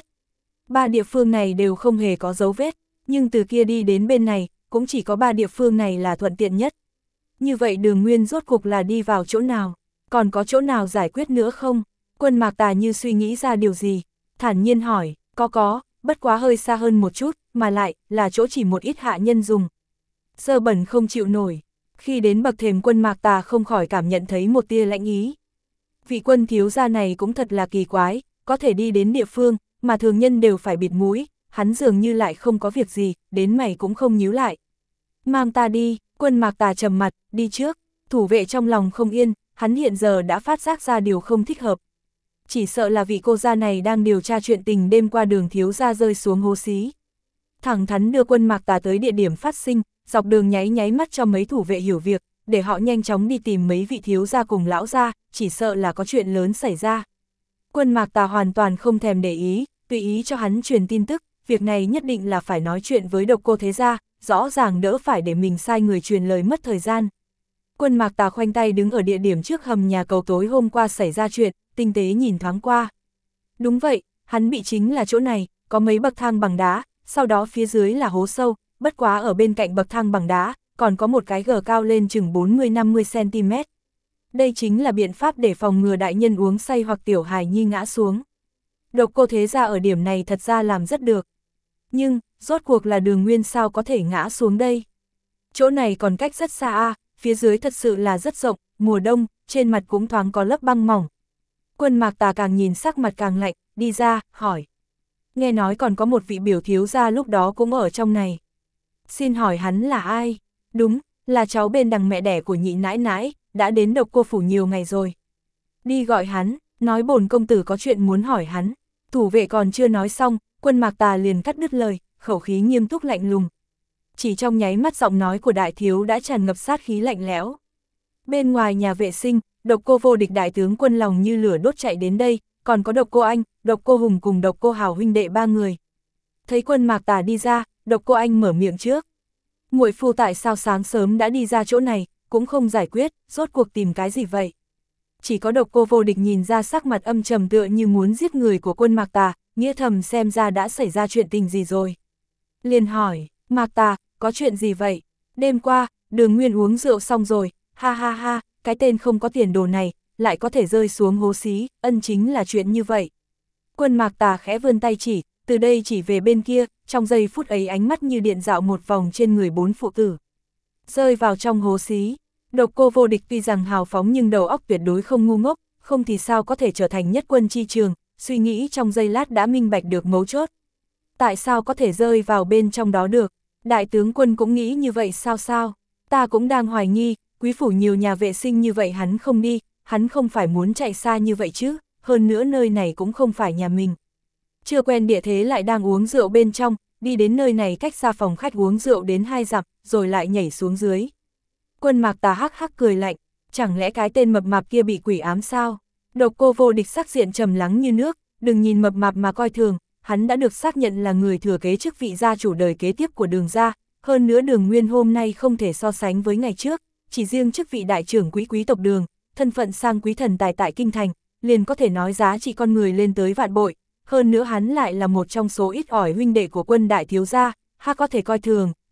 3 địa phương này đều không hề có dấu vết, nhưng từ kia đi đến bên này, cũng chỉ có 3 địa phương này là thuận tiện nhất. Như vậy Đường Nguyên rốt cuộc là đi vào chỗ nào, còn có chỗ nào giải quyết nữa không? Quân Mạc Tà như suy nghĩ ra điều gì, thản nhiên hỏi, có, bất quá hơi xa hơn một chút, mà lại là chỗ chỉ một ít hạ nhân dùng. Dơ bẩn không chịu nổi. Khi đến bậc thềm, Quân Mạc Tà không khỏi cảm nhận thấy một tia lạnh ý. Vị quân thiếu gia này cũng thật là kỳ quái, có thể đi đến địa phương mà thường nhân đều phải bịt mũi, hắn dường như lại không có việc gì, đến mày cũng không nhíu lại. Mang ta đi. Quân Mạc Tà trầm mặt, đi trước. Thủ vệ trong lòng không yên, hắn hiện giờ đã phát giác ra điều không thích hợp. Chỉ sợ là vị cô gia này đang điều tra chuyện tình đêm qua Đường thiếu gia rơi xuống hố xí. Thẳng thắn đưa Quân Mạc Tà tới địa điểm phát sinh, dọc đường nháy mắt cho mấy thủ vệ hiểu việc, để họ nhanh chóng đi tìm mấy vị thiếu gia cùng lão gia, chỉ sợ là có chuyện lớn xảy ra. Quân Mạc Tà hoàn toàn không thèm để ý, tùy ý cho hắn truyền tin tức, việc này nhất định là phải nói chuyện với Độc Cô thế gia, rõ ràng đỡ phải để mình sai người truyền lời mất thời gian. Quân Mạc Tà khoanh tay đứng ở địa điểm trước hầm nhà cầu tối hôm qua xảy ra chuyện, tinh tế nhìn thoáng qua. Đúng vậy, hắn bị chính là chỗ này, có mấy bậc thang bằng đá, sau đó phía dưới là hố sâu, bất quá ở bên cạnh bậc thang bằng đá, còn có một cái gờ cao lên chừng 40-50 cm. Đây chính là biện pháp để phòng ngừa đại nhân uống say hoặc tiểu hài nhi ngã xuống. Độc Cô thế gia ở điểm này thật ra làm rất được. Nhưng, rốt cuộc là Đường Nguyên sao có thể ngã xuống đây? Chỗ này còn cách rất xa phía dưới thật sự là rất rộng, mùa đông, trên mặt cũng thoáng có lớp băng mỏng. Quân Mạc Tà càng nhìn sắc mặt càng lạnh, đi ra, hỏi. Nghe nói còn có một vị biểu thiếu gia lúc đó cũng ở trong này. Xin hỏi hắn là ai? Đúng, là cháu bên đằng mẹ đẻ của nhị nãi nãi, đã đến Độc Cô phủ nhiều ngày rồi. Đi gọi hắn, nói bổn công tử có chuyện muốn hỏi hắn. Thủ vệ còn chưa nói xong, Quân Mạc Tà liền cắt đứt lời, khẩu khí nghiêm túc lạnh lùng. Chỉ trong nháy mắt giọng nói của đại thiếu đã tràn ngập sát khí lạnh lẽo. Bên ngoài nhà vệ sinh, Độc Cô vô địch đại tướng quân lòng như lửa đốt chạy đến đây, còn có Độc Cô Anh, Độc Cô Hùng cùng Độc Cô Hào huynh đệ 3 người. Thấy Quân Mạc Tà đi ra, Độc Cô Anh mở miệng trước. Muội phu tại sao sáng sớm đã đi ra chỗ này, cũng không giải quyết, rốt cuộc tìm cái gì vậy? Chỉ có Độc Cô vô địch nhìn ra sắc mặt âm trầm tựa như muốn giết người của Quân Mạc Tà, nghĩa thầm xem ra đã xảy ra chuyện tình gì rồi. Liền hỏi, Mạc Tà, có chuyện gì vậy? Đêm qua, Đường Nguyên uống rượu xong rồi, ha, cái tên không có tiền đồ này, lại có thể rơi xuống hố xí, ân chính là chuyện như vậy. Quân Mạc Tà khẽ vươn tay chỉ, từ đây chỉ về bên kia, trong giây phút ấy ánh mắt như điện dạo một vòng trên người 4 phụ tử. Rơi vào trong hố xí. Độc Cô vô địch tuy rằng hào phóng nhưng đầu óc tuyệt đối không ngu ngốc, không thì sao có thể trở thành nhất quân chi trường, suy nghĩ trong giây lát đã minh bạch được mấu chốt. Tại sao có thể rơi vào bên trong đó được? Đại tướng quân cũng nghĩ như vậy sao? Ta cũng đang hoài nghi, quý phủ nhiều nhà vệ sinh như vậy hắn không đi, hắn không phải muốn chạy xa như vậy chứ, hơn nữa nơi này cũng không phải nhà mình. Chưa quen địa thế lại đang uống rượu bên trong, đi đến nơi này cách xa phòng khách uống rượu đến 2 dặm, rồi lại nhảy xuống dưới. Quân Mạc Tà hắc hắc cười lạnh, chẳng lẽ cái tên mập mạp kia bị quỷ ám sao? Độc Cô vô địch sắc diện trầm lắng như nước, đừng nhìn mập mạp mà coi thường, hắn đã được xác nhận là người thừa kế chức vị gia chủ đời kế tiếp của Đường gia, hơn nữa Đường Nguyên hôm nay không thể so sánh với ngày trước, chỉ riêng chức vị đại trưởng quý tộc Đường, thân phận sang quý thần tài tại kinh thành, liền có thể nói giá trị con người lên tới vạn bội, hơn nữa hắn lại là một trong số ít ỏi huynh đệ của Quân đại thiếu gia, ha có thể coi thường,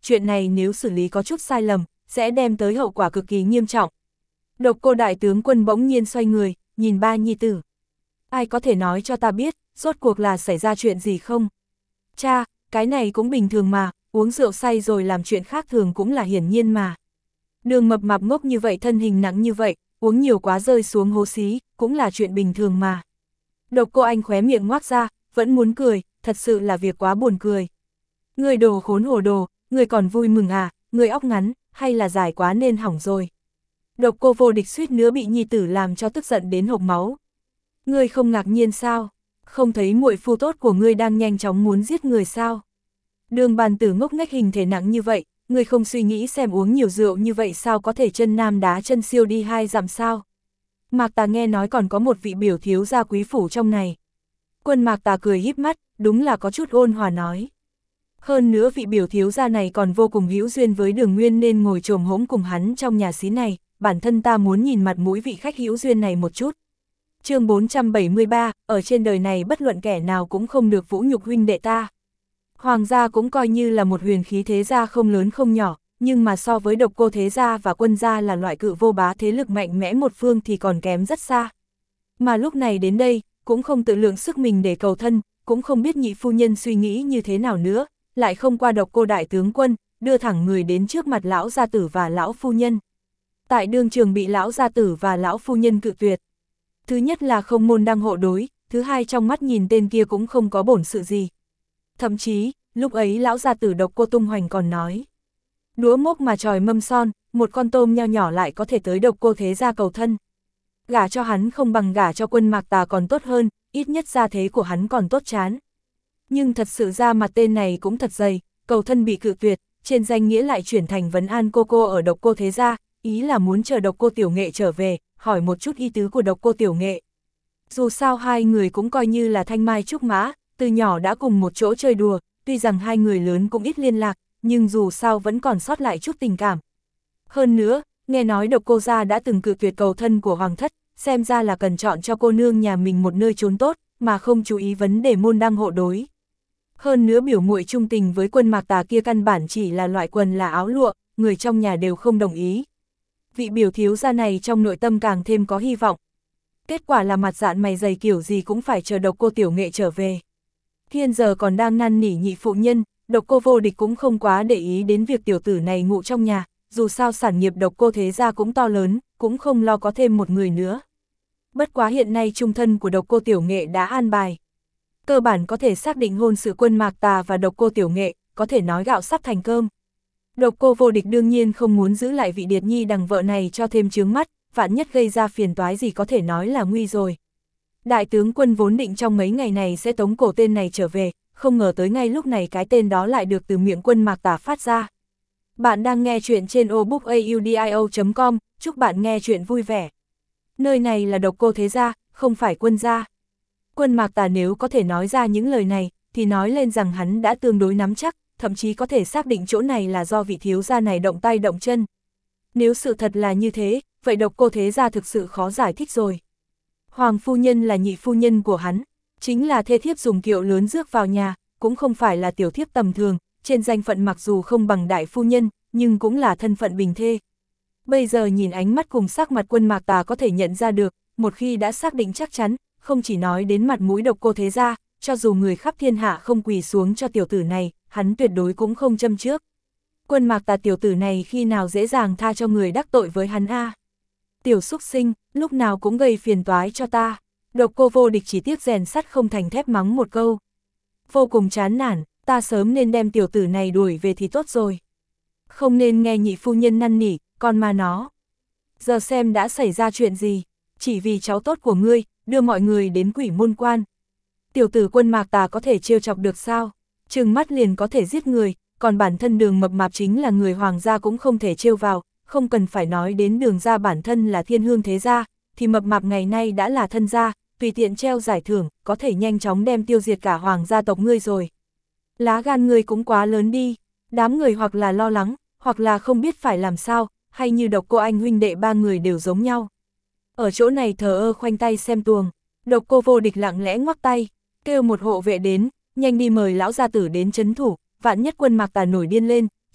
chuyện này nếu xử lý có chút sai lầm, sẽ đem tới hậu quả cực kỳ nghiêm trọng. Độc Cô đại tướng quân bỗng nhiên xoay người, nhìn ba nhi tử. Ai có thể nói cho ta biết, rốt cuộc là xảy ra chuyện gì không? Cha, cái này cũng bình thường mà, uống rượu say rồi làm chuyện khác thường cũng là hiển nhiên mà. Đường Mập Mạp ngốc như vậy, thân hình nặng như vậy, uống nhiều quá rơi xuống hố xí, cũng là chuyện bình thường mà. Độc Cô Anh khóe miệng ngoác ra, vẫn muốn cười, thật sự là việc quá buồn cười. Người đồ khốn hồ đồ, người còn vui mừng à, người óc ngắn, hay là dài quá nên hỏng rồi. Độc Cô Vô Địch suýt nữa bị nhi tử làm cho tức giận đến hộc máu. Ngươi không ngạc nhiên sao? Không thấy muội phu tốt của ngươi đang nhanh chóng muốn giết người sao? Đường Bàn Tử ngốc nghếch, hình thể nặng như vậy, ngươi không suy nghĩ xem uống nhiều rượu như vậy sao có thể chân nam đá chân siêu đi 2 dặm sao? Mạc Tà nghe nói còn có một vị biểu thiếu gia quý phủ trong này. Quân Mạc Tà cười híp mắt, đúng là có chút ôn hòa nói. Hơn nữa vị biểu thiếu gia này còn vô cùng hữu duyên với Đường Nguyên nên ngồi chồm hỗn cùng hắn trong nhà xí này, bản thân ta muốn nhìn mặt mũi vị khách hữu duyên này một chút. Chương 473, ở trên đời này bất luận kẻ nào cũng không được vũ nhục huynh đệ ta. Hoàng gia cũng coi như là một huyền khí thế gia không lớn không nhỏ, nhưng mà so với Độc Cô thế gia và Quân gia là loại cự vô bá thế lực mạnh mẽ một phương thì còn kém rất xa. Mà lúc này đến đây, cũng không tự lượng sức mình để cầu thân, cũng không biết nhị phu nhân suy nghĩ như thế nào nữa, lại không qua Độc Cô đại tướng quân, đưa thẳng người đến trước mặt lão gia tử và lão phu nhân. Tại đương trường bị lão gia tử và lão phu nhân cự tuyệt. Thứ nhất là không môn đăng hộ đối, thứ hai trong mắt nhìn tên kia cũng không có bổn sự gì. Thậm chí, lúc ấy lão gia tử Độc Cô Tung Hoành còn nói. Đũa mốc mà tròi mâm son, một con tôm nho nhỏ lại có thể tới Độc Cô thế gia cầu thân. Gả cho hắn không bằng gả cho Quân Mạc Tà còn tốt hơn, ít nhất gia thế của hắn còn tốt chán. Nhưng thật sự ra mặt tên này cũng thật dày, cầu thân bị cự tuyệt, trên danh nghĩa lại chuyển thành vấn an cô ở Độc Cô thế gia, ý là muốn chờ Độc Cô Tiểu Nghệ trở về, hỏi một chút ý tứ của Độc Cô Tiểu Nghệ. Dù sao hai người cũng coi như là thanh mai trúc mã, từ nhỏ đã cùng một chỗ chơi đùa, tuy rằng hai người lớn cũng ít liên lạc, nhưng dù sao vẫn còn sót lại chút tình cảm. Hơn nữa, nghe nói Độc Cô gia đã từng cự tuyệt cầu thân của Hoàng thất, xem ra là cần chọn cho cô nương nhà mình một nơi trốn tốt, mà không chú ý vấn đề môn đăng hộ đối. Hơn nữa biểu muội trung tình với Quân Mạc Tà kia căn bản chỉ là loại quần là áo lụa, người trong nhà đều không đồng ý. Vị biểu thiếu gia này trong nội tâm càng thêm có hy vọng. Kết quả là mặt dạn mày dày kiểu gì cũng phải chờ Độc Cô Tiểu Nghệ trở về. Hiện giờ còn đang năn nỉ nhị phụ nhân, Độc Cô Vô Địch cũng không quá để ý đến việc tiểu tử này ngụ trong nhà, dù sao sản nghiệp Độc Cô thế gia cũng to lớn, cũng không lo có thêm một người nữa. Bất quá hiện nay trung thân của Độc Cô Tiểu Nghệ đã an bài. Cơ bản có thể xác định hôn sự Quân Mạc Tà và Độc Cô Tiểu Nghệ, có thể nói gạo sắp thành cơm. Độc Cô Vô Địch đương nhiên không muốn giữ lại vị Điệt Nhi đằng vợ này cho thêm chướng mắt, vạn nhất gây ra phiền toái gì có thể nói là nguy rồi. Đại tướng quân vốn định trong mấy ngày này sẽ tống cổ tên này trở về, không ngờ tới ngay lúc này cái tên đó lại được từ miệng Quân Mạc Tà phát ra. Bạn đang nghe chuyện trên obookaudio.com, chúc bạn nghe chuyện vui vẻ. Nơi này là Độc Cô thế gia, không phải Quân gia. Quân Mạc Tà nếu có thể nói ra những lời này, thì nói lên rằng hắn đã tương đối nắm chắc, thậm chí có thể xác định chỗ này là do vị thiếu gia này động tay động chân. Nếu sự thật là như thế, vậy Độc Cô thế gia thực sự khó giải thích rồi. Hoàng phu nhân là nhị phu nhân của hắn, chính là thê thiếp dùng kiệu lớn rước vào nhà, cũng không phải là tiểu thiếp tầm thường, trên danh phận mặc dù không bằng đại phu nhân, nhưng cũng là thân phận bình thê. Bây giờ nhìn ánh mắt cùng sắc mặt Quân Mạc Tà có thể nhận ra được, một khi đã xác định chắc chắn, không chỉ nói đến mặt mũi Độc Cô thế gia, cho dù người khắp thiên hạ không quỳ xuống cho tiểu tử này, hắn tuyệt đối cũng không châm trước. Quân Mạc Tà tiểu tử này khi nào dễ dàng tha cho người đắc tội với hắn a? Tiểu xúc sinh, lúc nào cũng gây phiền toái cho ta. Độc Cô Vô Địch chỉ tiếc rèn sắt không thành thép mắng một câu. Vô cùng chán nản, ta sớm nên đem tiểu tử này đuổi về thì tốt rồi. Không nên nghe nhị phu nhân năn nỉ, con mà nó. Giờ xem đã xảy ra chuyện gì, chỉ vì cháu tốt của ngươi, đưa mọi người đến Quỷ Môn Quan. Tiểu tử Quân Mạc Tà có thể trêu chọc được sao? Trừng mắt liền có thể giết người, còn bản thân Đường Mập Mạp chính là người hoàng gia cũng không thể trêu vào, không cần phải nói đến Đường gia bản thân là thiên hương thế gia, thì Mập Mạp ngày nay đã là thân gia, tùy tiện treo giải thưởng, có thể nhanh chóng đem tiêu diệt cả hoàng gia tộc ngươi rồi. Lá gan ngươi cũng quá lớn đi, đám người hoặc là lo lắng, hoặc là không biết phải làm sao, hay như Độc Cô Anh huynh đệ ba người đều giống nhau. Ở chỗ này thờ ơ khoanh tay xem tuồng, Độc Cô Vô Địch lặng lẽ ngoắc tay, kêu một hộ vệ đến, nhanh đi mời lão gia tử đến trấn thủ, vạn nhất Quân Mạc Tà nổi điên lên,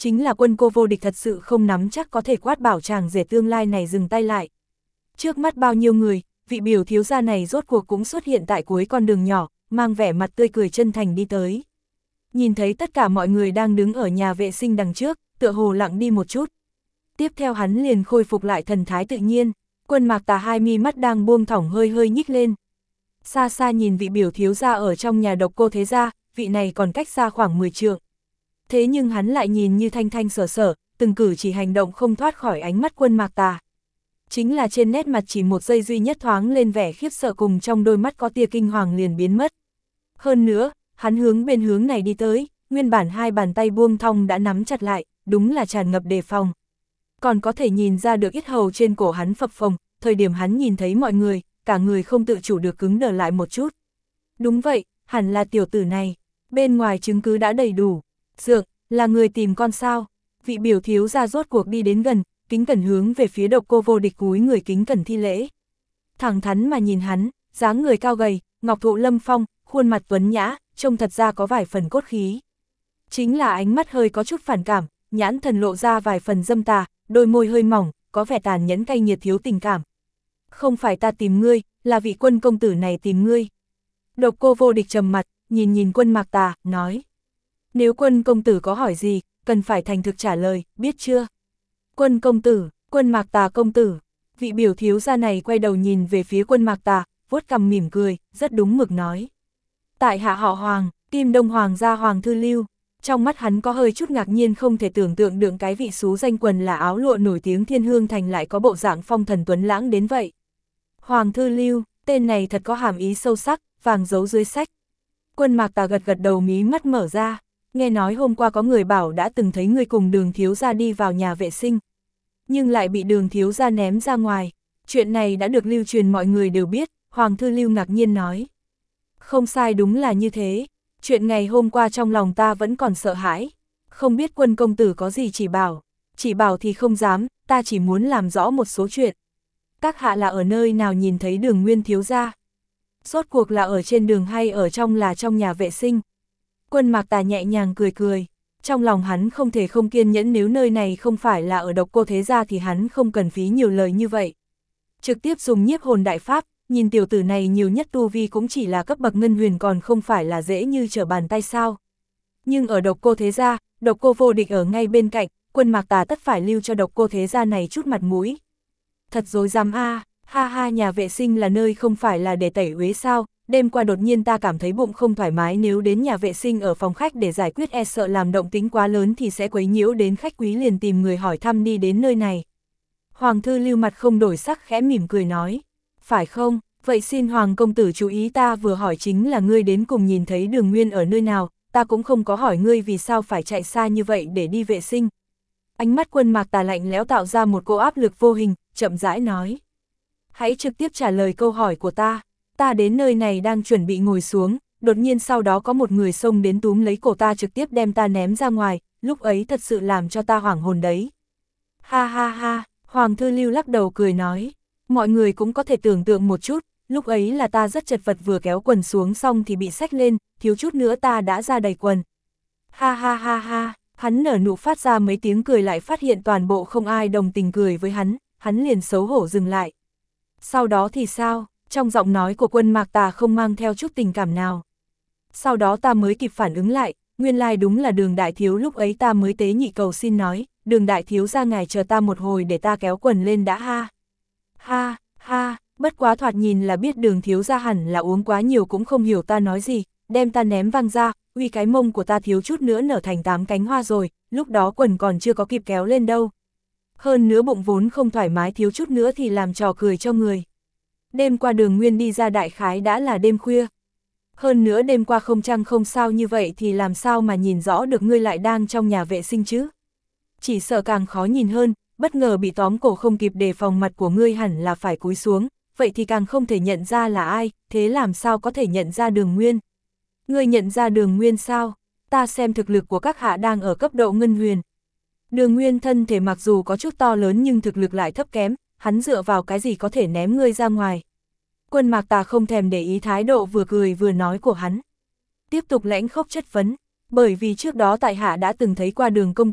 chính là Quân cô vô địch thật sự không nắm chắc có thể quát bảo chàng rể tương lai này dừng tay lại. Trước mắt bao nhiêu người, vị biểu thiếu gia này rốt cuộc cũng xuất hiện tại cuối con đường nhỏ, mang vẻ mặt tươi cười chân thành đi tới. Nhìn thấy tất cả mọi người đang đứng ở nhà vệ sinh đằng trước, tựa hồ lặng đi một chút. Tiếp theo hắn liền khôi phục lại thần thái tự nhiên, Quân Mạc Tà hai mi mắt đang buông thõng hơi hơi nhích lên. Xa xa nhìn vị biểu thiếu gia ở trong nhà Độc Cô thế gia, vị này còn cách xa khoảng 10 trượng. Thế nhưng hắn lại nhìn như thanh thanh sở sở, từng cử chỉ hành động không thoát khỏi ánh mắt Quân Mạc Tà. Chính là trên nét mặt chỉ một giây duy nhất thoáng lên vẻ khiếp sợ, cùng trong đôi mắt có tia kinh hoàng liền biến mất. Hơn nữa, hắn hướng bên hướng này đi tới, nguyên bản hai bàn tay buông thong đã nắm chặt lại, đúng là tràn ngập đề phòng. Còn có thể nhìn ra được yết hầu trên cổ hắn phập phồng, thời điểm hắn nhìn thấy mọi người, cả người không tự chủ được cứng đờ lại một chút. Đúng vậy, hẳn là tiểu tử này, bên ngoài chứng cứ đã đầy đủ. Dượng, là người tìm con sao? Vị biểu thiếu gia rốt cuộc đi đến gần, kính cẩn hướng về phía Độc Cô vô địch cúi người kính cẩn thi lễ. Thẳng thắn mà nhìn hắn, dáng người cao gầy, ngọc thụ lâm phong, khuôn mặt tuấn nhã, trông thật ra có vài phần cốt khí. Chính là ánh mắt hơi có chút phản cảm, nhãn thần lộ ra vài phần dâm tà, đôi môi hơi mỏng, có vẻ tàn nhẫn cay nghiệt thiếu tình cảm. Không phải ta tìm ngươi, là vị Quân công tử này tìm ngươi. Độc Cô vô địch trầm mặt, nhìn Quân Mạc Tà, nói. Nếu Quân công tử có hỏi gì, cần phải thành thực trả lời, biết chưa? Quân công tử, Quân Mạc Tà công tử. Vị biểu thiếu gia này quay đầu nhìn về phía Quân Mạc Tà, vuốt cằm mỉm cười, rất đúng mực nói. Tại hạ họ Hoàng, Kim Đông Hoàng gia Hoàng Thư Lưu. Trong mắt hắn có hơi chút ngạc nhiên, không thể tưởng tượng được cái vị xú danh quần là áo lụa nổi tiếng Thiên Hương Thành lại có bộ dạng phong thần tuấn lãng đến vậy. Hoàng Thư Lưu, tên này thật có hàm ý sâu sắc, vàng giấu dưới sách. Quân Mạc Tà gật gật đầu, mí mắt mở ra. Nghe nói hôm qua có người bảo đã từng thấy người cùng Đường thiếu gia đi vào nhà vệ sinh, nhưng lại bị Đường thiếu gia ném ra ngoài. Chuyện này đã được lưu truyền, mọi người đều biết. Hoàng Thư Lưu ngạc nhiên nói. Không sai, đúng là như thế. Chuyện ngày hôm qua trong lòng ta vẫn còn sợ hãi. Không biết Quân công tử có gì chỉ bảo thì không dám, ta chỉ muốn làm rõ một số chuyện. Các hạ là ở nơi nào nhìn thấy Đường Nguyên thiếu gia? Rốt cuộc là ở trên đường hay ở trong nhà vệ sinh? Quân Mạc Tà nhẹ nhàng cười cười. Trong lòng hắn không thể không kiên nhẫn, nếu nơi này không phải là ở Độc Cô thế gia thì hắn không cần phí nhiều lời như vậy. Trực tiếp dùng nhiếp hồn đại pháp, nhìn tiểu tử này nhiều nhất tu vi cũng chỉ là cấp bậc ngân huyền, còn không phải là dễ như trở bàn tay sao. Nhưng ở Độc Cô thế gia, Độc Cô vô địch ở ngay bên cạnh, Quân Mạc Tà tất phải lưu cho Độc Cô thế gia này chút mặt mũi. Thật dối dám a, ha ha, nhà vệ sinh là nơi không phải là để tẩy uế sao? Đêm qua đột nhiên ta cảm thấy bụng không thoải mái, nếu đến nhà vệ sinh ở phòng khách để giải quyết e sợ làm động tĩnh quá lớn thì sẽ quấy nhiễu đến khách quý, liền tìm người hỏi thăm đi đến nơi này. Hoàng Thư Lưu mặt không đổi sắc khẽ mỉm cười nói. Phải không? Vậy xin Hoàng công tử chú ý, ta vừa hỏi chính là ngươi đến cùng nhìn thấy Đường Nguyên ở nơi nào, ta cũng không có hỏi ngươi vì sao phải chạy xa như vậy để đi vệ sinh. Ánh mắt Quân Mạc Tà lạnh lẽo tạo ra một cỗ áp lực vô hình, chậm rãi nói. Hãy trực tiếp trả lời câu hỏi của ta. Ta đến nơi này đang chuẩn bị ngồi xuống, đột nhiên sau đó có một người xông đến túm lấy cổ ta, trực tiếp đem ta ném ra ngoài, lúc ấy thật sự làm cho ta hoảng hồn đấy. Ha ha ha, Hoàng Thư Lưu lắc đầu cười nói. Mọi người cũng có thể tưởng tượng một chút, lúc ấy là ta rất chật vật, vừa kéo quần xuống xong thì bị xách lên, thiếu chút nữa ta đã ra đầy quần. Ha ha ha ha, hắn nở nụ phát ra mấy tiếng cười, lại phát hiện toàn bộ không ai đồng tình cười với hắn liền xấu hổ dừng lại. Sau đó thì sao? Trong giọng nói của Quân Mạc Tà không mang theo chút tình cảm nào. Sau đó ta mới kịp phản ứng lại, nguyên lai đúng là Đường đại thiếu, lúc ấy ta mới tế nhị cầu xin nói, Đường đại thiếu ra ngài chờ ta một hồi để ta kéo quần lên đã. Ha. Ha, ha, bất quá thoạt nhìn là biết Đường thiếu ra hẳn là uống quá nhiều, cũng không hiểu ta nói gì, đem ta ném văng ra, uy cái mông của ta thiếu chút nữa nở thành 8 cánh hoa rồi, lúc đó quần còn chưa có kịp kéo lên đâu. Hơn nữa bụng vốn không thoải mái, thiếu chút nữa thì làm trò cười cho người. Đêm qua Đường Nguyên đi ra đại khái đã là đêm khuya. Hơn nữa đêm qua không trăng không sao như vậy thì làm sao mà nhìn rõ được ngươi lại đang trong nhà vệ sinh chứ? Chỉ sợ càng khó nhìn hơn, bất ngờ bị tóm cổ không kịp đề phòng, mặt của ngươi hẳn là phải cúi xuống, vậy thì càng không thể nhận ra là ai, thế làm sao có thể nhận ra Đường Nguyên? Ngươi nhận ra Đường Nguyên sao? Ta xem thực lực của các hạ đang ở cấp độ ngân huyền. Đường Nguyên thân thể mặc dù có chút to lớn nhưng thực lực lại thấp kém, hắn dựa vào cái gì có thể ném ngươi ra ngoài? Quân Mạc Tà không thèm để ý thái độ vừa cười vừa nói của hắn. Tiếp tục lãnh khốc chất vấn, bởi vì trước đó tại hạ đã từng thấy qua Đường công tử,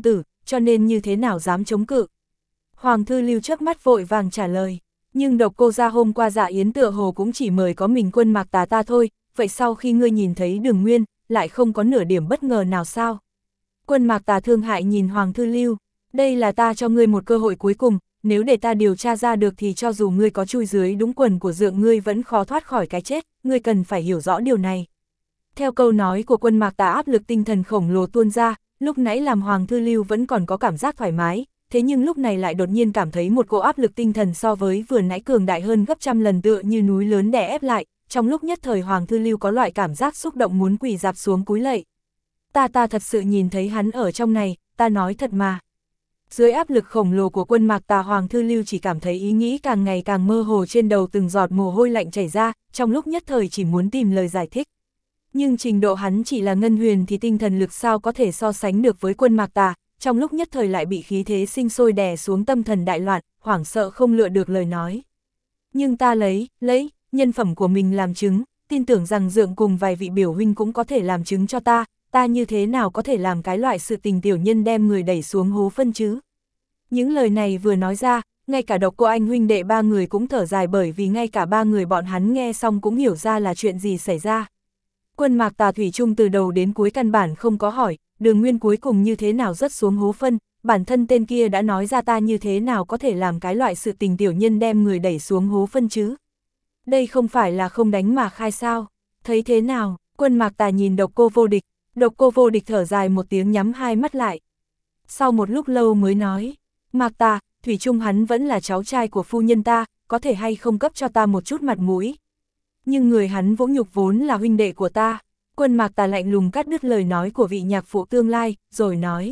cho nên như thế nào dám chống cự. Hoàng Thư Lưu chớp mắt vội vàng trả lời, nhưng Độc Cô gia hôm qua dạ yến tựa hồ cũng chỉ mời có mình Quân Mạc Tà ta thôi, vậy sau khi ngươi nhìn thấy Đường Nguyên, lại không có nửa điểm bất ngờ nào sao? Quân Mạc Tà thương hại nhìn Hoàng Thư Lưu, đây là ta cho ngươi một cơ hội cuối cùng, nếu để ta điều tra ra được thì cho dù ngươi có chui dưới đúng quần của Dượng ngươi vẫn khó thoát khỏi cái chết, ngươi cần phải hiểu rõ điều này. Theo câu nói của Quân Mạc Tà áp lực tinh thần khổng lồ tuôn ra, lúc nãy làm Hoàng Thư Lưu vẫn còn có cảm giác thoải mái, thế nhưng lúc này lại đột nhiên cảm thấy một cỗ áp lực tinh thần so với vừa nãy cường đại hơn gấp trăm lần tựa như núi lớn đè ép lại, trong lúc nhất thời Hoàng Thư Lưu có loại cảm giác xúc động muốn quỳ rạp xuống cúi lạy. Ta thật sự nhìn thấy hắn ở trong này, ta nói thật mà. Dưới áp lực khổng lồ của Quân Mạc Tà, Hoàng Thư Lưu chỉ cảm thấy ý nghĩ càng ngày càng mơ hồ, trên đầu từng giọt mồ hôi lạnh chảy ra, trong lúc nhất thời chỉ muốn tìm lời giải thích. Nhưng trình độ hắn chỉ là ngân huyền thì tinh thần lực sao có thể so sánh được với Quân Mạc Tà, trong lúc nhất thời lại bị khí thế sinh sôi đè xuống, tâm thần đại loạn, hoảng sợ không lựa được lời nói. Nhưng ta lấy nhân phẩm của mình làm chứng, tin tưởng rằng Dượng cùng vài vị biểu huynh cũng có thể làm chứng cho ta như thế nào có thể làm cái loại sự tình tiểu nhân đem người đẩy xuống hố phân chứ. Những lời này vừa nói ra, ngay cả Độc Cô Anh huynh đệ ba người cũng thở dài, bởi vì ngay cả ba người bọn hắn nghe xong cũng hiểu ra là chuyện gì xảy ra. Quân Mạc Tà thủy chung từ đầu đến cuối căn bản không có hỏi, Đường Nguyên cuối cùng như thế nào rớt xuống hố phân, bản thân tên kia đã nói ra, ta như thế nào có thể làm cái loại sự tình tiểu nhân đem người đẩy xuống hố phân chứ. Đây không phải là không đánh mà khai sao, thấy thế nào? Quân Mạc Tà nhìn Độc Cô Vô Địch, Độc Cô Vô Địch thở dài một tiếng, nhắm hai mắt lại. Sau một lúc lâu mới nói, Mạc Tà, thủy chung hắn vẫn là cháu trai của phu nhân ta, có thể hay không cấp cho ta một chút mặt mũi. Nhưng người hắn vỗ nhục vốn là huynh đệ của ta. Quân Mạc Tà lạnh lùng cắt đứt lời nói của vị nhạc phụ tương lai, rồi nói.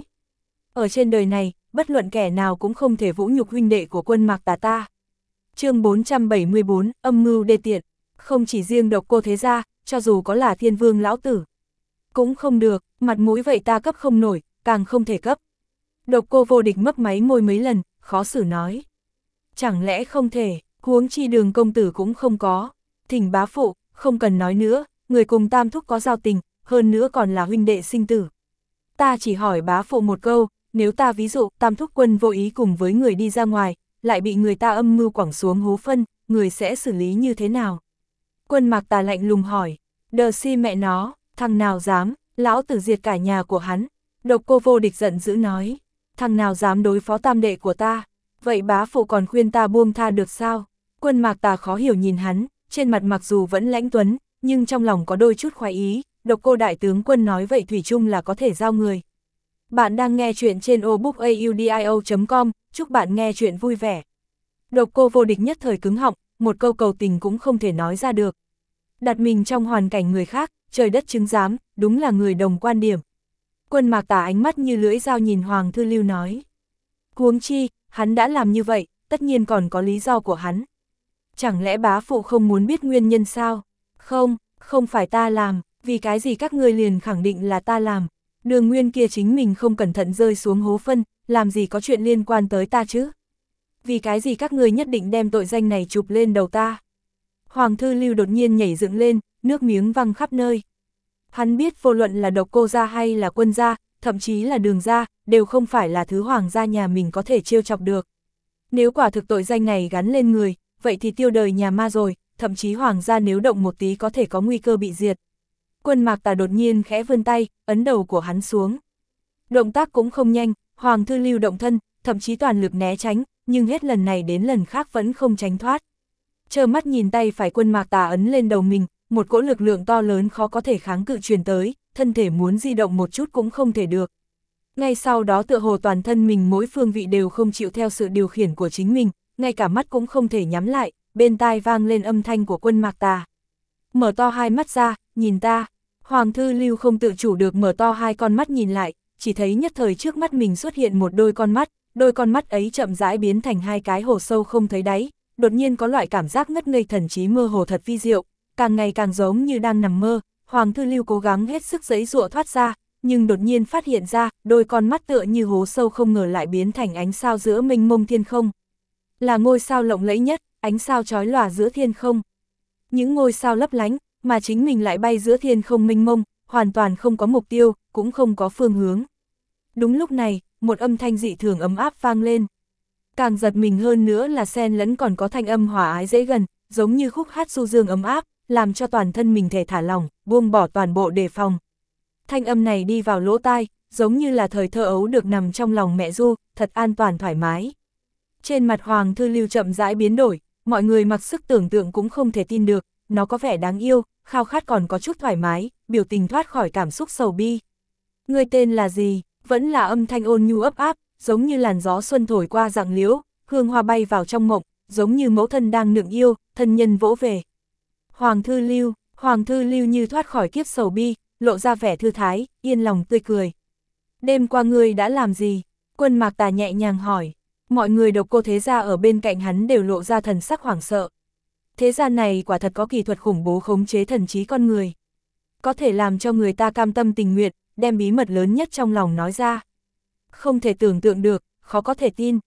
Ở trên đời này, bất luận kẻ nào cũng không thể vũ nhục huynh đệ của Quân Mạc Tà ta. Chương 474, âm mưu đê tiện. Không chỉ riêng Độc Cô thế gia, cho dù có là Thiên Vương lão tử cũng không được, mặt mũi vậy ta cấp không nổi, càng không thể cấp. Độc Cô Vô Địch mấp máy môi mấy lần, khó xử nói. Chẳng lẽ không thể, huống chi Đường công tử cũng không có. Thỉnh bá phụ, không cần nói nữa, người cùng Tam thúc có giao tình, hơn nữa còn là huynh đệ sinh tử. Ta chỉ hỏi bá phụ một câu, nếu ta ví dụ Tam thúc quân vô ý cùng với người đi ra ngoài, lại bị người ta âm mưu quẳng xuống hố phân, người sẽ xử lý như thế nào? Quân Mạc Tà lạnh lùng hỏi, đờ si mẹ nó, thằng nào dám, lão tử diệt cả nhà của hắn. Độc Cô Vô Địch giận dữ nói, thằng nào dám đối phó tam đệ của ta, vậy bá phụ còn khuyên ta buông tha được sao? Quân Mạc Tà khó hiểu nhìn hắn, trên mặt mặc dù vẫn lãnh tuấn, nhưng trong lòng có đôi chút khoái ý. Độc Cô đại tướng quân nói vậy thủy chung là có thể giao người. Bạn đang nghe chuyện trên obookaudio.com, chúc bạn nghe chuyện vui vẻ. Độc Cô Vô Địch nhất thời cứng họng, một câu cầu tình cũng không thể nói ra được. Đặt mình trong hoàn cảnh người khác, trời đất chứng giám, đúng là người đồng quan điểm. Quân Mạc Tà ánh mắt như lưỡi dao nhìn Hoàng Thư Lưu nói. Huống chi, hắn đã làm như vậy, tất nhiên còn có lý do của hắn. Chẳng lẽ bá phụ không muốn biết nguyên nhân sao? Không phải ta làm, vì cái gì các ngươi liền khẳng định là ta làm. Đường Nguyên kia chính mình không cẩn thận rơi xuống hố phân, làm gì có chuyện liên quan tới ta chứ? Vì cái gì các ngươi nhất định đem tội danh này chụp lên đầu ta? Hoàng Thư Lưu đột nhiên nhảy dựng lên, nước miếng văng khắp nơi. Hắn biết vô luận là Độc Cô gia hay là Quân gia, thậm chí là Đường gia, đều không phải là thứ hoàng gia nhà mình có thể trêu chọc được. Nếu quả thực tội danh này gắn lên người, vậy thì tiêu đời nhà ma rồi, thậm chí hoàng gia nếu động một tí có thể có nguy cơ bị diệt. Quân Mạc Tà đột nhiên khẽ vươn tay, ấn đầu của hắn xuống. Động tác cũng không nhanh, Hoàng Thư Lưu động thân, thậm chí toàn lực né tránh, nhưng hết lần này đến lần khác vẫn không tránh thoát. Trơ mắt nhìn tay phải Quân Mạc Tà ấn lên đầu mình, một cỗ lực lượng to lớn khó có thể kháng cự truyền tới, thân thể muốn di động một chút cũng không thể được. Ngay sau đó tựa hồ toàn thân mình mỗi phương vị đều không chịu theo sự điều khiển của chính mình, ngay cả mắt cũng không thể nhắm lại, bên tai vang lên âm thanh của Quân Mạc Tà. Mở to hai mắt ra, nhìn ta. Hoàng Thư Lưu không tự chủ được mở to hai con mắt nhìn lại, chỉ thấy nhất thời trước mắt mình xuất hiện một đôi con mắt ấy chậm rãi biến thành hai cái hồ sâu không thấy đáy, đột nhiên có loại cảm giác ngất ngây thần trí mơ hồ thật vi diệu, càng ngày càng giống như đang nằm mơ. Hoàng Thư Lưu cố gắng hết sức giãy giụa thoát ra, nhưng đột nhiên phát hiện ra, đôi con mắt tựa như hố sâu không ngờ lại biến thành ánh sao giữa mênh mông thiên không. Là ngôi sao lộng lẫy nhất, ánh sao chói lòa giữa thiên không. Những ngôi sao lấp lánh, mà chính mình lại bay giữa thiên không mênh mông, hoàn toàn không có mục tiêu, cũng không có phương hướng. Đúng lúc này, một âm thanh dị thường ấm áp vang lên. Càng giật mình hơn nữa là xen lẫn còn có thanh âm hòa ái dễ gần, giống như khúc hát du dương ấm áp, làm cho toàn thân mình thể thả lỏng, buông bỏ toàn bộ đề phòng. Thanh âm này đi vào lỗ tai, giống như là thời thơ ấu được nằm trong lòng mẹ ru, thật an toàn thoải mái. Trên mặt Hoàng Thư Lưu chậm rãi biến đổi, mọi người mặc sức tưởng tượng cũng không thể tin được, nó có vẻ đáng yêu, khao khát còn có chút thoải mái, biểu tình thoát khỏi cảm xúc sầu bi. Người tên là gì? Vẫn là âm thanh ôn nhu ấp áp, giống như làn gió xuân thổi qua rặng liễu, hương hoa bay vào trong mộng, giống như mẫu thân đang nựng yêu, thân nhân vỗ về. Hoàng Thư Lưu như thoát khỏi kiếp sầu bi, lộ ra vẻ thư thái, yên lòng tươi cười. Đêm qua ngươi đã làm gì? Quân Mạc Tà nhẹ nhàng hỏi. Mọi người Độc Cô Thế Gia ở bên cạnh hắn đều lộ ra thần sắc hoảng sợ. Thế gian này quả thật có kỳ thuật khủng bố khống chế thần trí con người. Có thể làm cho người ta cam tâm tình nguyện, đem bí mật lớn nhất trong lòng nói ra. Không thể tưởng tượng được, khó có thể tin.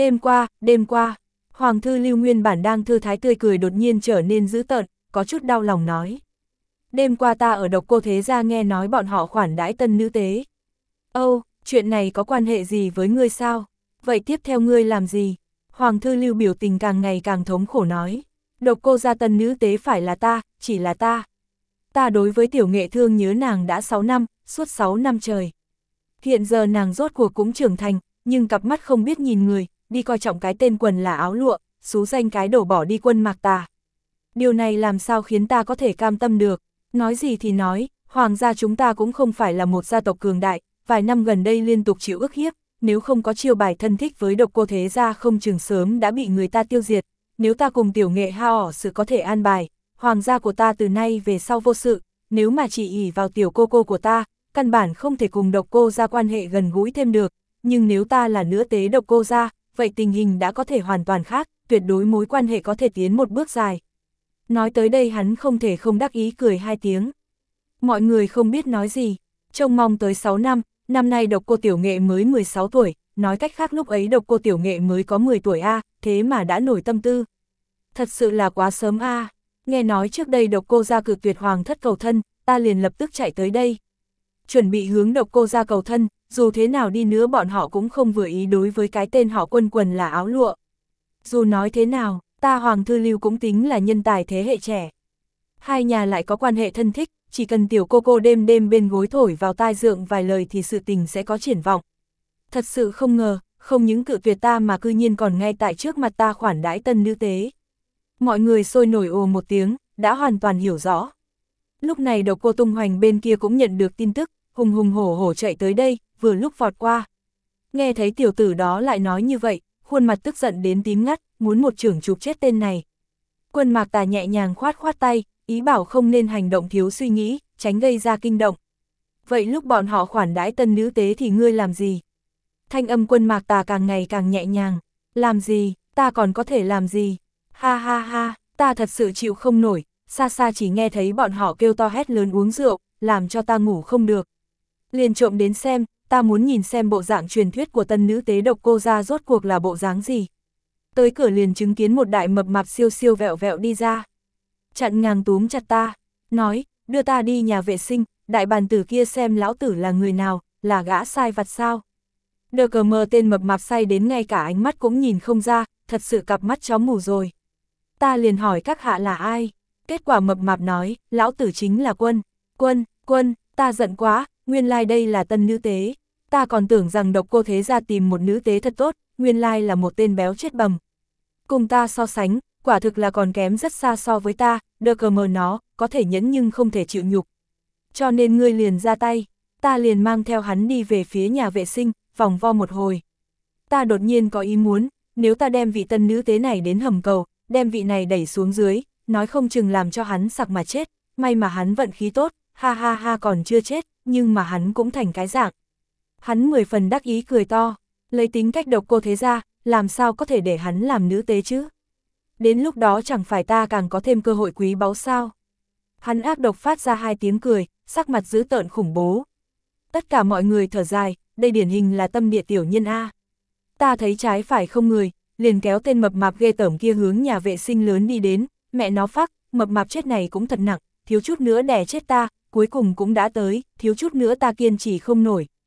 Đêm qua, Hoàng Thư Lưu nguyên bản đang thư thái tươi cười đột nhiên trở nên dữ tợn, có chút đau lòng nói. Đêm qua ta ở Độc Cô Thế Gia nghe nói bọn họ khoản đãi tân nữ tế. Âu, chuyện này có quan hệ gì với ngươi sao? Vậy tiếp theo ngươi làm gì? Hoàng Thư Lưu biểu tình càng ngày càng thống khổ nói. Độc Cô gia tân nữ tế phải là ta, chỉ là ta. Ta đối với Tiểu Nghệ thương nhớ nàng đã 6 năm, suốt 6 năm trời. Hiện giờ nàng rốt cuộc cũng trưởng thành, nhưng cặp mắt không biết nhìn người, đi coi trọng cái tên quần là áo lụa, xú danh cái đổ bỏ đi Quân Mạc Tà. Điều này làm sao khiến ta có thể cam tâm được? Nói gì thì nói, hoàng gia chúng ta cũng không phải là một gia tộc cường đại, vài năm gần đây liên tục chịu ức hiếp, nếu không có chiêu bài thân thích với Độc Cô Thế Gia không chừng sớm đã bị người ta tiêu diệt. Nếu ta cùng Tiểu Nghệ hao sự có thể an bài, hoàng gia của ta từ nay về sau vô sự, nếu mà chỉ ỷ vào tiểu cô cô của ta, căn bản không thể cùng Độc Cô gia quan hệ gần gũi thêm được, nhưng nếu ta là nữ tế Độc Cô gia, vậy tình hình đã có thể hoàn toàn khác, tuyệt đối mối quan hệ có thể tiến một bước dài. Nói tới đây hắn không thể không đắc ý cười hai tiếng. Mọi người không biết nói gì, trông mong tới 6 năm, năm nay Độc Cô Tiểu Nghệ mới 16 tuổi, nói cách khác lúc ấy Độc Cô Tiểu Nghệ mới có 10 tuổi a, thế mà đã nổi tâm tư. Thật sự là quá sớm a. Nghe nói trước đây Độc Cô gia cự tuyệt hoàng thất cầu thân, ta liền lập tức chạy tới đây. Chuẩn bị hướng Độc Cô gia cầu thân, dù thế nào đi nữa bọn họ cũng không vừa ý đối với cái tên họ Quân quần là áo lụa. Dù nói thế nào, ta Hoàng Thư Lưu cũng tính là nhân tài thế hệ trẻ. Hai nhà lại có quan hệ thân thích, chỉ cần tiểu cô cô đêm đêm bên gối thổi vào tai dượng vài lời thì sự tình sẽ có triển vọng. Thật sự không ngờ, không những cự tuyệt ta mà cư nhiên còn ngay tại trước mặt ta khoản đãi tân nữ tế. Mọi người sôi nổi ồ một tiếng, đã hoàn toàn hiểu rõ. Lúc này Độc Cô Tung Hoành bên kia cũng nhận được tin tức, hùng hùng hổ hổ chạy tới đây, vừa lúc vọt qua. Nghe thấy tiểu tử đó lại nói như vậy, khuôn mặt tức giận đến tím ngắt, muốn một chưởng chụp chết tên này. Quân Mạc Tà nhẹ nhàng khoát khoát tay, ý bảo không nên hành động thiếu suy nghĩ, tránh gây ra kinh động. Vậy lúc bọn họ khoản đãi tân nữ tế thì ngươi làm gì? Thanh âm Quân Mạc Tà càng ngày càng nhẹ nhàng. Làm gì, ta còn có thể làm gì? Ha ha ha, ta thật sự chịu không nổi, xa xa chỉ nghe thấy bọn họ kêu to hét lớn uống rượu, làm cho ta ngủ không được. Liền trộm đến xem, ta muốn nhìn xem bộ dạng truyền thuyết của tân nữ tế Độc Cô gia rốt cuộc là bộ dáng gì. Tới cửa liền chứng kiến một đại mập mạp siêu siêu vẹo vẹo đi ra. Chặn ngang túm chặt ta, nói, đưa ta đi nhà vệ sinh, đại bàn tử kia xem lão tử là người nào, là gã sai vặt sao. Đờ cờ mờ tên mập mạp say đến ngay cả ánh mắt cũng nhìn không ra, thật sự cặp mắt chó mù rồi. Ta liền hỏi các hạ là ai? Kết quả mập mạp nói, lão tử chính là Quân, ta giận quá, nguyên lai đây là tân nữ tế. Ta còn tưởng rằng Độc Cô Thế Gia tìm một nữ tế thật tốt, nguyên lai là một tên béo chết bầm. Cùng ta so sánh, quả thực là còn kém rất xa so với ta, đờ cờ mờ nó, có thể nhẫn nhưng không thể chịu nhục. Cho nên ngươi liền ra tay, ta liền mang theo hắn đi về phía nhà vệ sinh, vòng vo một hồi. Ta đột nhiên có ý muốn, nếu ta đem vị tân nữ tế này đến hầm cầu, đem vị này đẩy xuống dưới, nói không chừng làm cho hắn sặc mà chết, may mà hắn vận khí tốt, ha ha ha còn chưa chết, nhưng mà hắn cũng thành cái dạng. Hắn 10 phần đắc ý cười to, lấy tính cách Độc Cô Thế Gia, làm sao có thể để hắn làm nữ tế chứ? Đến lúc đó chẳng phải ta càng có thêm cơ hội quý báu sao? Hắn ác độc phát ra 2 tiếng cười, sắc mặt dữ tợn khủng bố. Tất cả mọi người thở dài, đây điển hình là tâm địa tiểu nhân A. Ta thấy trái phải không người, liền kéo tên mập mạp ghê tởm kia hướng nhà vệ sinh lớn đi đến, mẹ nó phắc, mập mạp chết này cũng thật nặng, thiếu chút nữa đè chết ta, cuối cùng cũng đã tới, thiếu chút nữa ta kiên trì không nổi.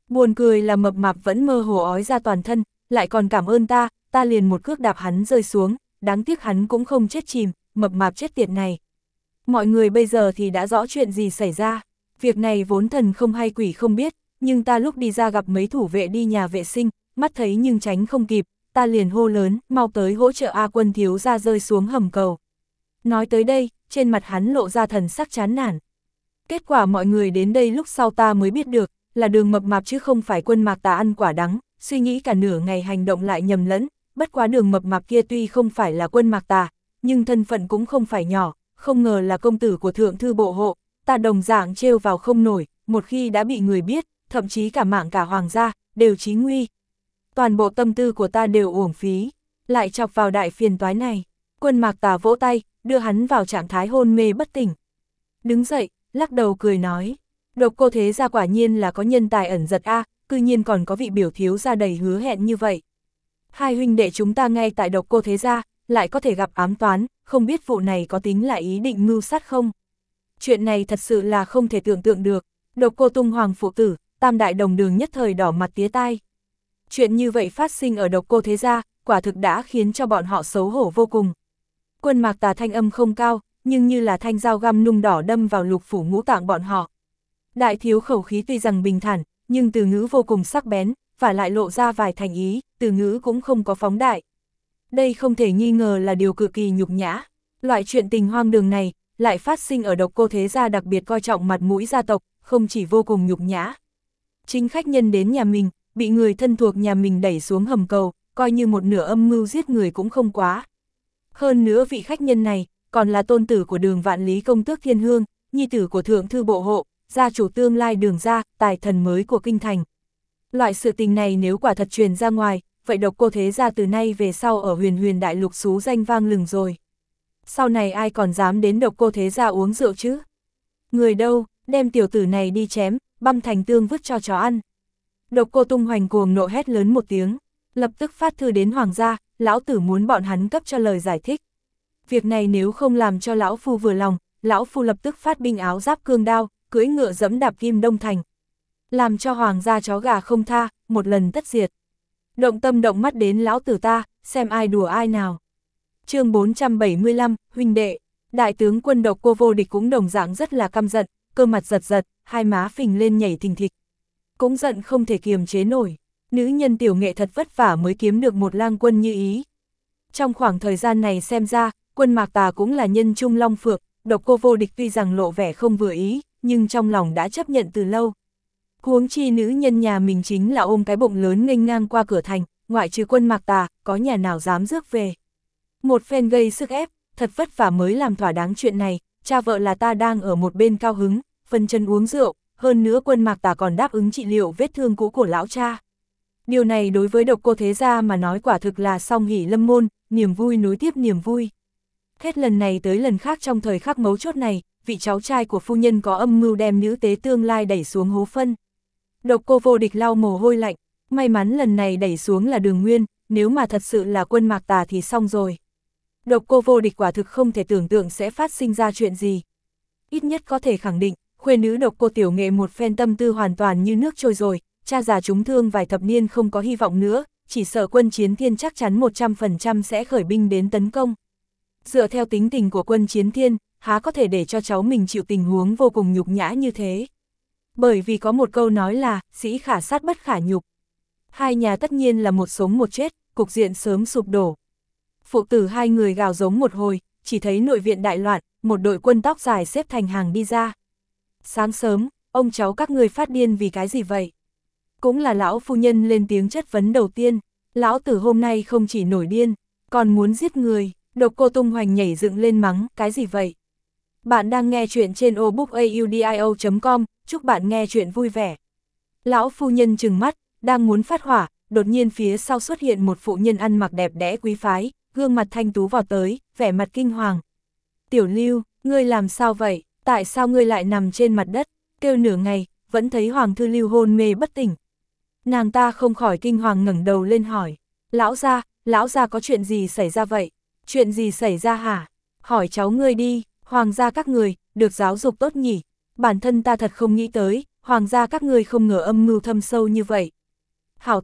Buồn cười là mập mạp vẫn mơ hồ ói ra toàn thân, lại còn cảm ơn ta liền một cước đạp hắn rơi xuống, đáng tiếc hắn cũng không chết chìm, mập mạp chết tiệt này. Mọi người bây giờ thì đã rõ chuyện gì xảy ra, việc này vốn thần không hay quỷ không biết, nhưng ta lúc đi ra gặp mấy thủ vệ đi nhà vệ sinh, mắt thấy nhưng tránh không kịp, ta liền hô lớn, mau tới hỗ trợ A Quân thiếu gia rơi xuống hầm cầu. Nói tới đây, trên mặt hắn lộ ra thần sắc chán nản. Kết quả mọi người đến đây lúc sau ta mới biết được, là Đường mập mạp chứ không phải Quân Mạc Tà ăn quả đắng, suy nghĩ cả nửa ngày hành động lại nhầm lẫn, bất quá Đường mập mạp kia tuy không phải là Quân Mạc Tà, nhưng thân phận cũng không phải nhỏ, không ngờ là công tử của thượng thư bộ hộ, ta đồng dạng trêu vào không nổi, một khi đã bị người biết, thậm chí cả mạng cả hoàng gia, đều chí nguy. Toàn bộ tâm tư của ta đều uổng phí, lại chọc vào đại phiền toái này. Quân Mạc Tà vỗ tay, đưa hắn vào trạng thái hôn mê bất tỉnh. Đứng dậy, lắc đầu cười nói, Độc Cô thế gia quả nhiên là có nhân tài ẩn giật a, cư nhiên còn có vị biểu thiếu gia đầy hứa hẹn như vậy. Hai huynh đệ chúng ta ngay tại Độc Cô thế gia, lại có thể gặp ám toán, không biết vụ này có tính là ý định mưu sát không? Chuyện này thật sự là không thể tưởng tượng được, Độc Cô tung hoàng phụ tử, tam đại đồng đường nhất thời đỏ mặt tía tai. Chuyện như vậy phát sinh ở Độc Cô thế gia, quả thực đã khiến cho bọn họ xấu hổ vô cùng. Quân Mạc Tà thanh âm không cao, nhưng như là thanh dao găm nung đỏ đâm vào lục phủ ngũ tạng bọn họ. Đại thiếu khẩu khí tuy rằng bình thản, nhưng từ ngữ vô cùng sắc bén, và lại lộ ra vài thành ý, từ ngữ cũng không có phóng đại. Đây không thể nghi ngờ là điều cực kỳ nhục nhã. Loại chuyện tình hoang đường này, lại phát sinh ở Độc Cô thế gia đặc biệt coi trọng mặt mũi gia tộc, không chỉ vô cùng nhục nhã. Chính khách nhân đến nhà mình, bị người thân thuộc nhà mình đẩy xuống hầm cầu, coi như một nửa âm mưu giết người cũng không quá. Hơn nữa vị khách nhân này, còn là tôn tử của Đường Vạn Lý công tước Thiên Hương, nhi tử của thượng thư bộ hộ, gia chủ tương lai Đường gia, tài thần mới của kinh thành. Loại sự tình này nếu quả thật truyền ra ngoài, vậy Độc Cô thế gia từ nay về sau ở huyền huyền đại lục xú danh vang lừng rồi. Sau này ai còn dám đến Độc Cô thế gia uống rượu chứ? Người đâu, đem tiểu tử này đi chém, băm thành tương vứt cho chó ăn. Độc Cô tung hoành cuồng nộ hét lớn một tiếng, lập tức phát thư đến hoàng gia, lão tử muốn bọn hắn cấp cho lời giải thích. Việc này nếu không làm cho lão phu vừa lòng, lão phu lập tức phát binh áo giáp cương đao, cưỡi ngựa dẫm đạp Kim Đông Thành. Làm cho hoàng gia chó gà không tha, một lần tất diệt. Động tâm động mắt đến lão tử ta, xem ai đùa ai nào. Chương 475, huynh đệ. Đại tướng quân Độc Cô vô địch cũng đồng dạng rất là căm giận, cơ mặt giật giật, hai má phình lên nhảy thình thịch. Cũng giận không thể kiềm chế nổi, nữ nhân tiểu nghệ thật vất vả mới kiếm được một lang quân như ý. Trong khoảng thời gian này xem ra, Quân Mạc Tà cũng là nhân trung long phượng, Độc Cô vô địch tuy rằng lộ vẻ không vừa ý, nhưng trong lòng đã chấp nhận từ lâu. Huống chi nữ nhân nhà mình chính là ôm cái bụng lớn nghênh ngang qua cửa thành, ngoại trừ Quân Mạc Tà, có nhà nào dám rước về. Một phen gây sức ép, thật vất vả mới làm thỏa đáng chuyện này, cha vợ là ta đang ở một bên cao hứng, phân chân uống rượu, hơn nữa Quân Mạc Tà còn đáp ứng trị liệu vết thương cũ của lão cha. Điều này đối với Độc Cô thế gia mà nói quả thực là song hỷ lâm môn, niềm vui nối tiếp niềm vui. Hết lần này tới lần khác trong thời khắc mấu chốt này, vị cháu trai của phu nhân có âm mưu đem nữ tế tương lai đẩy xuống hố phân. Độc Cô vô địch lau mồ hôi lạnh, may mắn lần này đẩy xuống là Đường Nguyên, nếu mà thật sự là Quân Mạc Tà thì xong rồi. Độc Cô vô địch quả thực không thể tưởng tượng sẽ phát sinh ra chuyện gì. Ít nhất có thể khẳng định, khuê nữ Độc Cô tiểu nghệ một phen tâm tư hoàn toàn như nước trôi rồi, cha già trúng thương vài thập niên không có hy vọng nữa, chỉ sợ Quân Chiến Thiên chắc chắn 100% sẽ khởi binh đến tấn công. Dựa theo tính tình của Quân Chiến Thiên, há có thể để cho cháu mình chịu tình huống vô cùng nhục nhã như thế. Bởi vì có một câu nói là, sĩ khả sát bất khả nhục. Hai nhà tất nhiên là một sống một chết, cục diện sớm sụp đổ. Phụ tử hai người gào giống một hồi, chỉ thấy nội viện đại loạn, một đội quân tóc dài xếp thành hàng đi ra. Sáng sớm, ông cháu các người phát điên vì cái gì vậy? Cũng là lão phu nhân lên tiếng chất vấn đầu tiên, lão tử hôm nay không chỉ nổi điên, còn muốn giết người. Độc Cô tung hoành nhảy dựng lên mắng, cái gì vậy? Bạn đang nghe chuyện trên obookaudio.com, chúc bạn nghe chuyện vui vẻ. Lão phu nhân trừng mắt, đang muốn phát hỏa, đột nhiên phía sau xuất hiện một phụ nhân ăn mặc đẹp đẽ quý phái, gương mặt thanh tú vào tới, vẻ mặt kinh hoàng. Tiểu Lưu, ngươi làm sao vậy? Tại sao ngươi lại nằm trên mặt đất? Kêu nửa ngày, vẫn thấy Hoàng thư Lưu hôn mê bất tỉnh. Nàng ta không khỏi kinh hoàng ngẩng đầu lên hỏi. Lão gia có chuyện gì xảy ra vậy? Chuyện gì xảy ra hả? Hỏi cháu ngươi đi, hoàng gia các người, được giáo dục tốt nhỉ? Bản thân ta thật không nghĩ tới, hoàng gia các ngươi không ngờ âm mưu thâm sâu như vậy. Hảo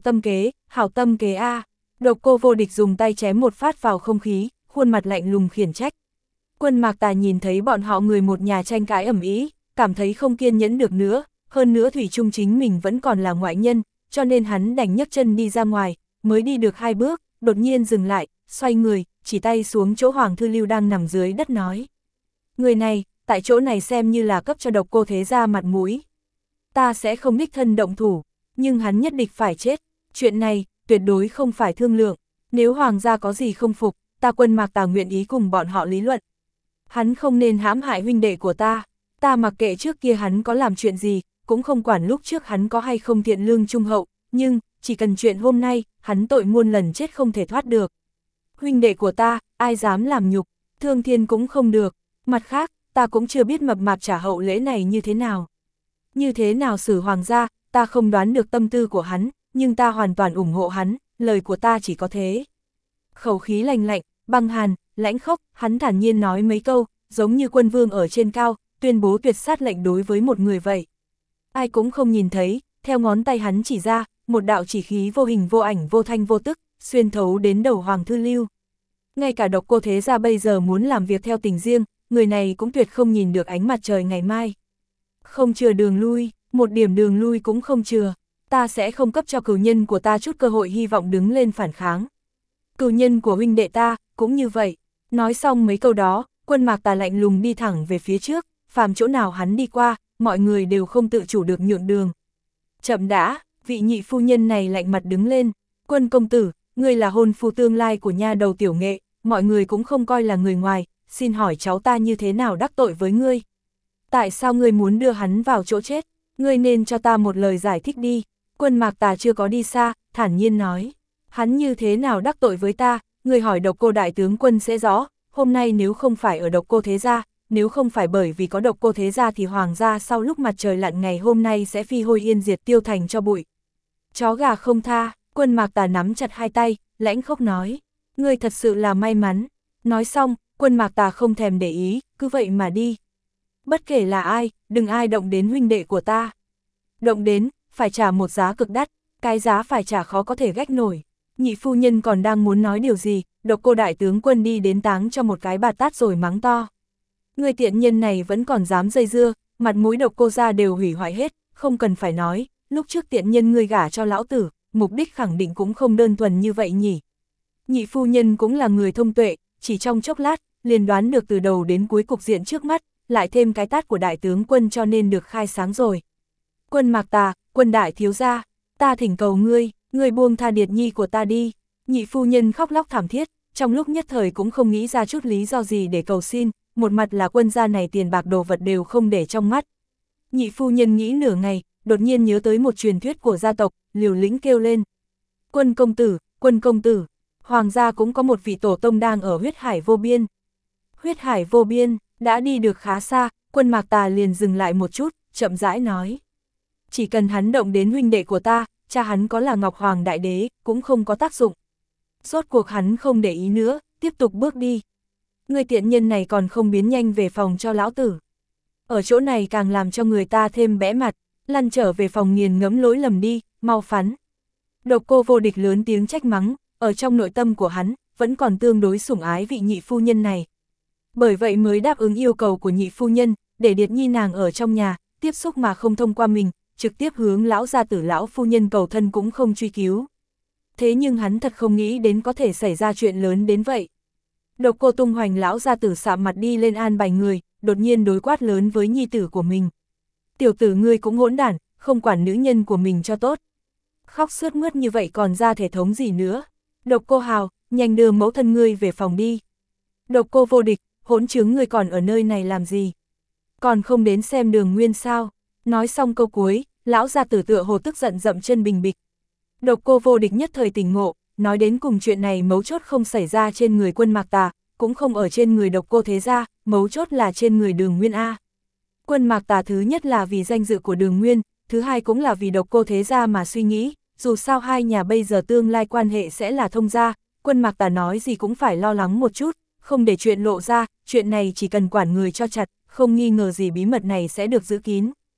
tâm kế a. Độc Cô Vô Địch dùng tay chém một phát vào không khí, khuôn mặt lạnh lùng khiển trách. Quân Mạc Tà nhìn thấy bọn họ người một nhà tranh cãi ầm ĩ, cảm thấy không kiên nhẫn được nữa, hơn nữa thủy chung chính mình vẫn còn là ngoại nhân, cho nên hắn đành nhấc chân đi ra ngoài, mới đi được 2 bước, đột nhiên dừng lại, xoay người, chỉ tay xuống chỗ Hoàng Thư Lưu đang nằm dưới đất nói. Người này, tại chỗ này xem như là cấp cho Độc Cô thế gia mặt mũi. Ta sẽ không đích thân động thủ, nhưng hắn nhất định phải chết. Chuyện này, tuyệt đối không phải thương lượng. Nếu hoàng gia có gì không phục, ta Quân Mạc Tà nguyện ý cùng bọn họ lý luận. Hắn không nên hãm hại huynh đệ của ta. Ta mặc kệ trước kia hắn có làm chuyện gì, cũng không quản lúc trước hắn có hay không thiện lương trung hậu, nhưng, chỉ cần chuyện hôm nay, hắn tội muôn lần chết không thể thoát được. Huynh đệ của ta, ai dám làm nhục, thương thiên cũng không được. Mặt khác, ta cũng chưa biết Mập Mạp trả hậu lễ này như thế nào. Như thế nào xử hoàng gia, ta không đoán được tâm tư của hắn, nhưng ta hoàn toàn ủng hộ hắn, lời của ta chỉ có thế. Khẩu khí lạnh lạnh, băng hàn, lãnh khốc, hắn thản nhiên nói mấy câu, giống như quân vương ở trên cao, tuyên bố tuyệt sát lệnh đối với một người vậy. Ai cũng không nhìn thấy, theo ngón tay hắn chỉ ra, một đạo chỉ khí vô hình vô ảnh vô thanh vô tức, xuyên thấu đến đầu Hoàng Thư Lưu. Ngay cả Độc Cô thế gia bây giờ muốn làm việc theo tình riêng, người này cũng tuyệt không nhìn được ánh mặt trời ngày mai. Không chừa đường lui, một điểm đường lui cũng không chừa, ta sẽ không cấp cho cừu nhân của ta chút cơ hội hy vọng đứng lên phản kháng. Cừu nhân của huynh đệ ta, cũng như vậy. Nói xong mấy câu đó, Quân Mạc Tà lạnh lùng đi thẳng về phía trước, phàm chỗ nào hắn đi qua, mọi người đều không tự chủ được nhượng đường. Chậm đã, vị nhị phu nhân này lạnh mặt đứng lên. Quân công tử, ngươi là hôn phu tương lai của nha đầu tiểu nghệ, mọi người cũng không coi là người ngoài, xin hỏi cháu ta như thế nào đắc tội với ngươi? Tại sao ngươi muốn đưa hắn vào chỗ chết? Ngươi nên cho ta một lời giải thích đi. Quân Mạc Tà chưa có đi xa, thản nhiên nói. Hắn như thế nào đắc tội với ta, ngươi hỏi Độc Cô đại tướng quân sẽ rõ. Hôm nay nếu không phải ở Độc Cô thế gia, nếu không phải bởi vì có Độc Cô thế gia thì hoàng gia sau lúc mặt trời lặn ngày hôm nay sẽ phi hôi yên diệt tiêu thành cho bụi. Chó gà không tha. Quân Mạc Tà nắm chặt hai tay, lãnh khốc nói. Ngươi thật sự là may mắn. Nói xong, Quân Mạc Tà không thèm để ý, cứ vậy mà đi. Bất kể là ai, đừng ai động đến huynh đệ của ta. Động đến, phải trả một giá cực đắt, cái giá phải trả khó có thể gách nổi. Nhị phu nhân còn đang muốn nói điều gì, Độc Cô đại tướng quân đi đến táng cho một cái bạt tát rồi mắng to. Người tiện nhân này vẫn còn dám dây dưa, mặt mũi Độc Cô ra đều hủy hoại hết, không cần phải nói, lúc trước tiện nhân ngươi gả cho lão tử, mục đích khẳng định cũng không đơn thuần như vậy nhỉ. Nhị phu nhân cũng là người thông tuệ, chỉ trong chốc lát, liền đoán được từ đầu đến cuối cục diện trước mắt, lại thêm cái tát của đại tướng quân cho nên được khai sáng rồi. Quân Mạc Tà, Quân đại thiếu gia, ta thỉnh cầu ngươi buông tha Điệt nhi của ta đi. Nhị phu nhân khóc lóc thảm thiết, trong lúc nhất thời cũng không nghĩ ra chút lý do gì để cầu xin, một mặt là Quân gia này tiền bạc đồ vật đều không để trong mắt. Nhị phu nhân nghĩ nửa ngày, đột nhiên nhớ tới một truyền thuyết của gia tộc, liều lĩnh kêu lên. Quân công tử, hoàng gia cũng có một vị tổ tông đang ở huyết hải vô biên. Huyết hải vô biên, đã đi được khá xa, Quân Mạc Tà liền dừng lại một chút, chậm rãi nói. Chỉ cần hắn động đến huynh đệ của ta, cha hắn có là Ngọc Hoàng Đại Đế, cũng không có tác dụng. Rốt cuộc hắn không để ý nữa, tiếp tục bước đi. Người tiện nhân này còn không biến nhanh về phòng cho lão tử. Ở chỗ này càng làm cho người ta thêm bẽ mặt, lăn trở về phòng nghiền ngẫm lỗi lầm đi, mau phắn. Độc Cô Vô Địch lớn tiếng trách mắng, ở trong nội tâm của hắn, vẫn còn tương đối sủng ái vị nhị phu nhân này. Bởi vậy mới đáp ứng yêu cầu của nhị phu nhân, để Điệt nhi nàng ở trong nhà, tiếp xúc mà không thông qua mình, trực tiếp hướng lão gia tử lão phu nhân cầu thân cũng không truy cứu. Thế nhưng hắn thật không nghĩ đến có thể xảy ra chuyện lớn đến vậy. Độc Cô tung hoành lão gia tử sạm mặt đi lên an bài người, đột nhiên đối quát lớn với nhi tử của mình. Tiểu tử ngươi cũng hỗn đản, không quản nữ nhân của mình cho tốt. Khóc sướt mướt như vậy còn ra thể thống gì nữa. Độc Cô Hào, nhanh đưa mẫu thân ngươi về phòng đi. Độc Cô Vô Địch, hỗn trướng ngươi còn ở nơi này làm gì? Còn không đến xem Đường Nguyên sao? Nói xong câu cuối, lão gia tử tựa hồ tức giận dậm chân bình bịch. Độc Cô Vô Địch nhất thời tỉnh ngộ, nói đến cùng chuyện này mấu chốt không xảy ra trên người Quân Mạc Tà, cũng không ở trên người Độc Cô thế gia, mấu chốt là trên người Đường Nguyên A. Quân Mạc Tà thứ nhất là vì danh dự của Đường Nguyên, thứ hai cũng là vì Độc Cô thế gia mà suy nghĩ, dù sao hai nhà bây giờ tương lai quan hệ sẽ là thông gia, Quân Mạc Tà nói gì cũng phải lo lắng một chút, không để chuyện lộ ra, chuyện này chỉ cần quản người cho chặt, không nghi ngờ gì bí mật này sẽ được giữ kín.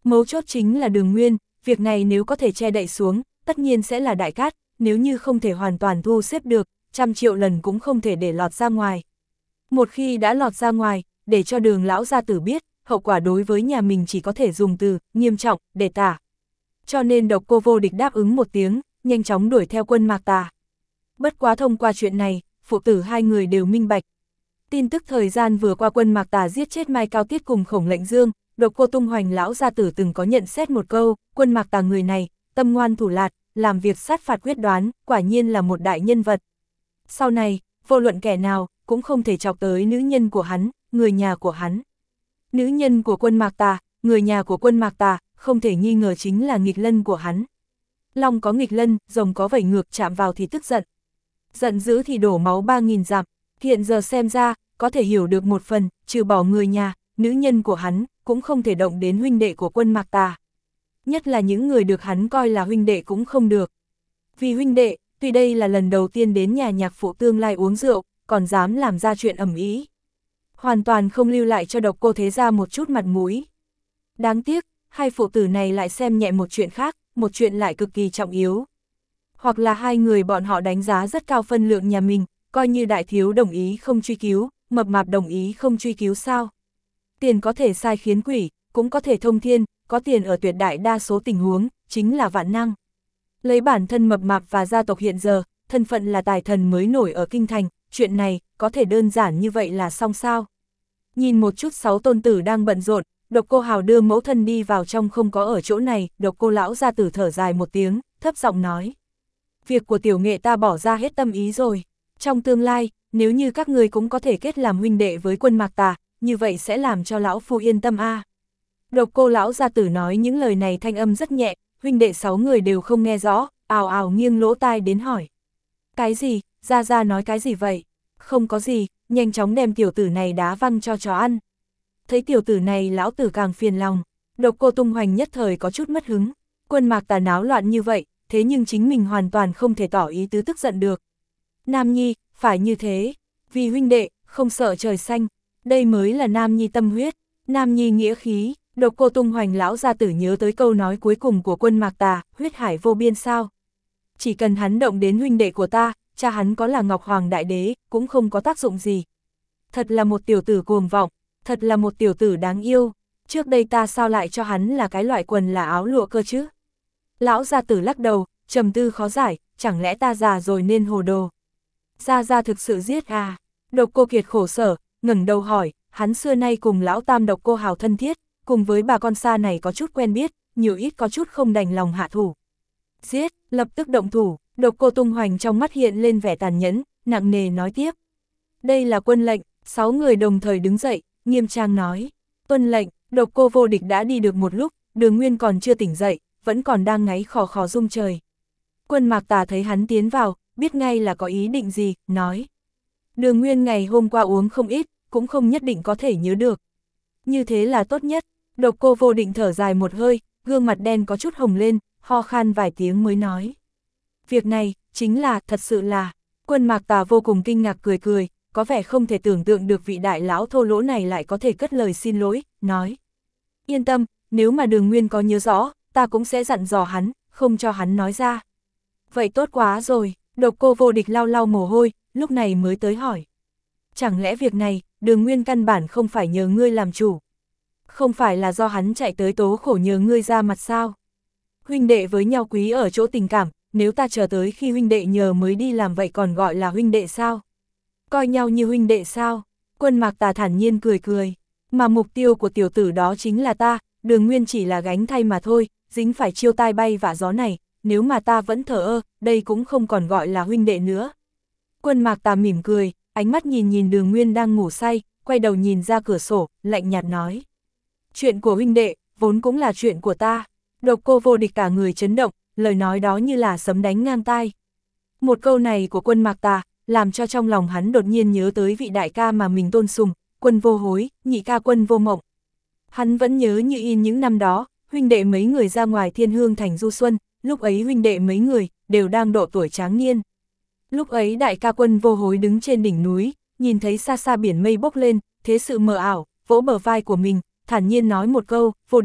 Mấu chốt chính là Đường Nguyên, việc này nếu có thể che đậy xuống, tất nhiên sẽ là đại cát, nếu như không thể hoàn toàn thu xếp được, 100 triệu lần cũng không thể để lọt ra ngoài. Một khi đã lọt ra ngoài, để cho Đường lão gia tử biết, hậu quả đối với nhà mình chỉ có thể dùng từ nghiêm trọng để tả. Cho nên Độc Cô Vô Địch đáp ứng một tiếng, nhanh chóng đuổi theo Quân Mạc Tà. Bất quá thông qua chuyện này, phụ tử hai người đều minh bạch. Tin tức thời gian vừa qua Quân Mạc Tà giết chết Mai Cao Tiết cùng Khổng Lệnh Dương, Độc Cô Tung Hoành lão gia tử từng có nhận xét một câu, Quân Mạc Tà người này, tâm ngoan thủ lạt, làm việc sát phạt quyết đoán, quả nhiên là một đại nhân vật. Sau này, vô luận kẻ nào, cũng không thể chọc tới nữ nhân của hắn, người nhà của hắn. Nữ nhân của Quân Mạc Tà, người nhà của Quân Mạc Tà, không thể nghi ngờ chính là nghịch lân của hắn. Long có nghịch lân, rồng có vẩy ngược, chạm vào thì tức giận. Giận dữ thì đổ máu 3000 dặm. Hiện giờ xem ra, có thể hiểu được một phần, trừ bỏ người nhà, nữ nhân của hắn, cũng không thể động đến huynh đệ của Quân Mạc Tà. Nhất là những người được hắn coi là huynh đệ cũng không được. Vì huynh đệ, tuy đây là lần đầu tiên đến nhà nhạc phụ tương lai uống rượu, còn dám làm ra chuyện ầm ĩ. Hoàn toàn không lưu lại cho Độc Cô thế gia một chút mặt mũi. Đáng tiếc, hai phụ tử này lại xem nhẹ một chuyện khác, một chuyện lại cực kỳ trọng yếu. Hoặc là hai người bọn họ đánh giá rất cao phân lượng nhà mình, coi như đại thiếu đồng ý không truy cứu, mập mạp đồng ý không truy cứu sao. Tiền có thể sai khiến quỷ, cũng có thể thông thiên, có tiền ở tuyệt đại đa số tình huống, chính là vạn năng. Lấy bản thân mập mạp và gia tộc hiện giờ, thân phận là tài thần mới nổi ở kinh thành, chuyện này, có thể đơn giản như vậy là xong sao. Nhìn một chút 6 tôn tử đang bận rộn, Độc Cô Hào đưa mẫu thân đi vào trong không có ở chỗ này, Độc Cô lão gia tử thở dài một tiếng, thấp giọng nói. Việc của tiểu nghệ ta bỏ ra hết tâm ý rồi. Trong tương lai, nếu như các người cũng có thể kết làm huynh đệ với Quân Mạc Tà, như vậy sẽ làm cho lão phu yên tâm a. Độc Cô lão gia tử nói những lời này thanh âm rất nhẹ, huynh đệ 6 người đều không nghe rõ, ào ào nghiêng lỗ tai đến hỏi. Cái gì, gia gia nói cái gì vậy? Không có gì, nhanh chóng đem tiểu tử này đá văng cho chó ăn. Thấy tiểu tử này lão tử càng phiền lòng, Độc Cô Tung Hoành nhất thời có chút mất hứng. Quân Mạc Tà náo loạn như vậy, thế nhưng chính mình hoàn toàn không thể tỏ ý tứ tức giận được. Nam Nhi, phải như thế, vì huynh đệ, không sợ trời xanh, đây mới là Nam Nhi tâm huyết, Nam Nhi nghĩa khí. Độc Cô Tung Hoành lão gia tử nhớ tới câu nói cuối cùng của Quân Mạc Tà, huyết hải vô biên sao. Chỉ cần hắn động đến huynh đệ của ta, cha hắn có là Ngọc Hoàng Đại Đế, cũng không có tác dụng gì. Thật là một tiểu tử cuồng vọng, thật là một tiểu tử đáng yêu, trước đây ta sao lại cho hắn là cái loại quần là áo lụa cơ chứ? Lão gia tử lắc đầu, trầm tư khó giải, chẳng lẽ ta già rồi nên hồ đồ? Gia thực sự giết à? Độc Cô Kiệt khổ sở, ngẩng đầu hỏi, hắn xưa nay cùng lão tam Độc Cô Hào thân thiết, cùng với bà con xa này có chút quen biết, nhiều ít có chút không đành lòng hạ thủ. Giết, lập tức động thủ. Độc Cô Tung Hoành trong mắt hiện lên vẻ tàn nhẫn, nặng nề nói tiếp. Đây là quân lệnh. 6 người đồng thời đứng dậy, nghiêm trang nói. Tuân lệnh. Độc Cô Vô Địch đã đi được một lúc, Đường Nguyên còn chưa tỉnh dậy, vẫn còn đang ngáy khò khò rung trời. Quân Mạc Tà thấy hắn tiến vào, biết ngay là có ý định gì, nói. Đường Nguyên ngày hôm qua uống không ít, cũng không nhất định có thể nhớ được. Như thế là tốt nhất. Độc Cô Vô Định thở dài một hơi, gương mặt đen có chút hồng lên, ho khan vài tiếng mới nói. Việc này, chính là, thật sự là. Quân Mạc Tà vô cùng kinh ngạc cười cười, có vẻ không thể tưởng tượng được vị đại lão thô lỗ này lại có thể cất lời xin lỗi, nói. Yên tâm, nếu mà Đường Nguyên có nhớ rõ, ta cũng sẽ dặn dò hắn, không cho hắn nói ra. Vậy tốt quá rồi. Độc Cô Vô Địch lau lau mồ hôi, lúc này mới tới hỏi. Chẳng lẽ việc này, Đường Nguyên căn bản không phải nhờ ngươi làm chủ? Không phải là do hắn chạy tới tố khổ nhờ ngươi ra mặt sao? Huynh đệ với nhau quý ở chỗ tình cảm, nếu ta chờ tới khi huynh đệ nhờ mới đi làm vậy còn gọi là huynh đệ sao? Coi nhau như huynh đệ sao? Quân Mạc Tà thản nhiên cười cười. Mà mục tiêu của tiểu tử đó chính là ta, Đường Nguyên chỉ là gánh thay mà thôi, dính phải chiêu tai bay vạ gió này, nếu mà ta vẫn thờ ơ, đây cũng không còn gọi là huynh đệ nữa. Quân Mạc Tà mỉm cười, ánh mắt nhìn nhìn Đường Nguyên đang ngủ say, quay đầu nhìn ra cửa sổ, lạnh nhạt nói. Chuyện của huynh đệ, vốn cũng là chuyện của ta. Độc Cô Vô Địch cả người chấn động, lời nói đó như là sấm đánh ngang tai. Một câu này của Quân Mạc Tà, làm cho trong lòng hắn đột nhiên nhớ tới vị đại ca mà mình tôn sùng, Quân Vô Hối, nhị ca Quân Vô Mộng. Hắn vẫn nhớ như in những năm đó, huynh đệ mấy người ra ngoài Thiên Hương thành du xuân, lúc ấy huynh đệ mấy người, đều đang độ tuổi tráng niên. Lúc ấy đại ca Quân Vô Hối đứng trên đỉnh núi, nhìn thấy xa xa biển mây bốc lên, thế sự mờ ảo, vỗ bờ vai của mình, thản nhiên nói một câu, Vô Địch,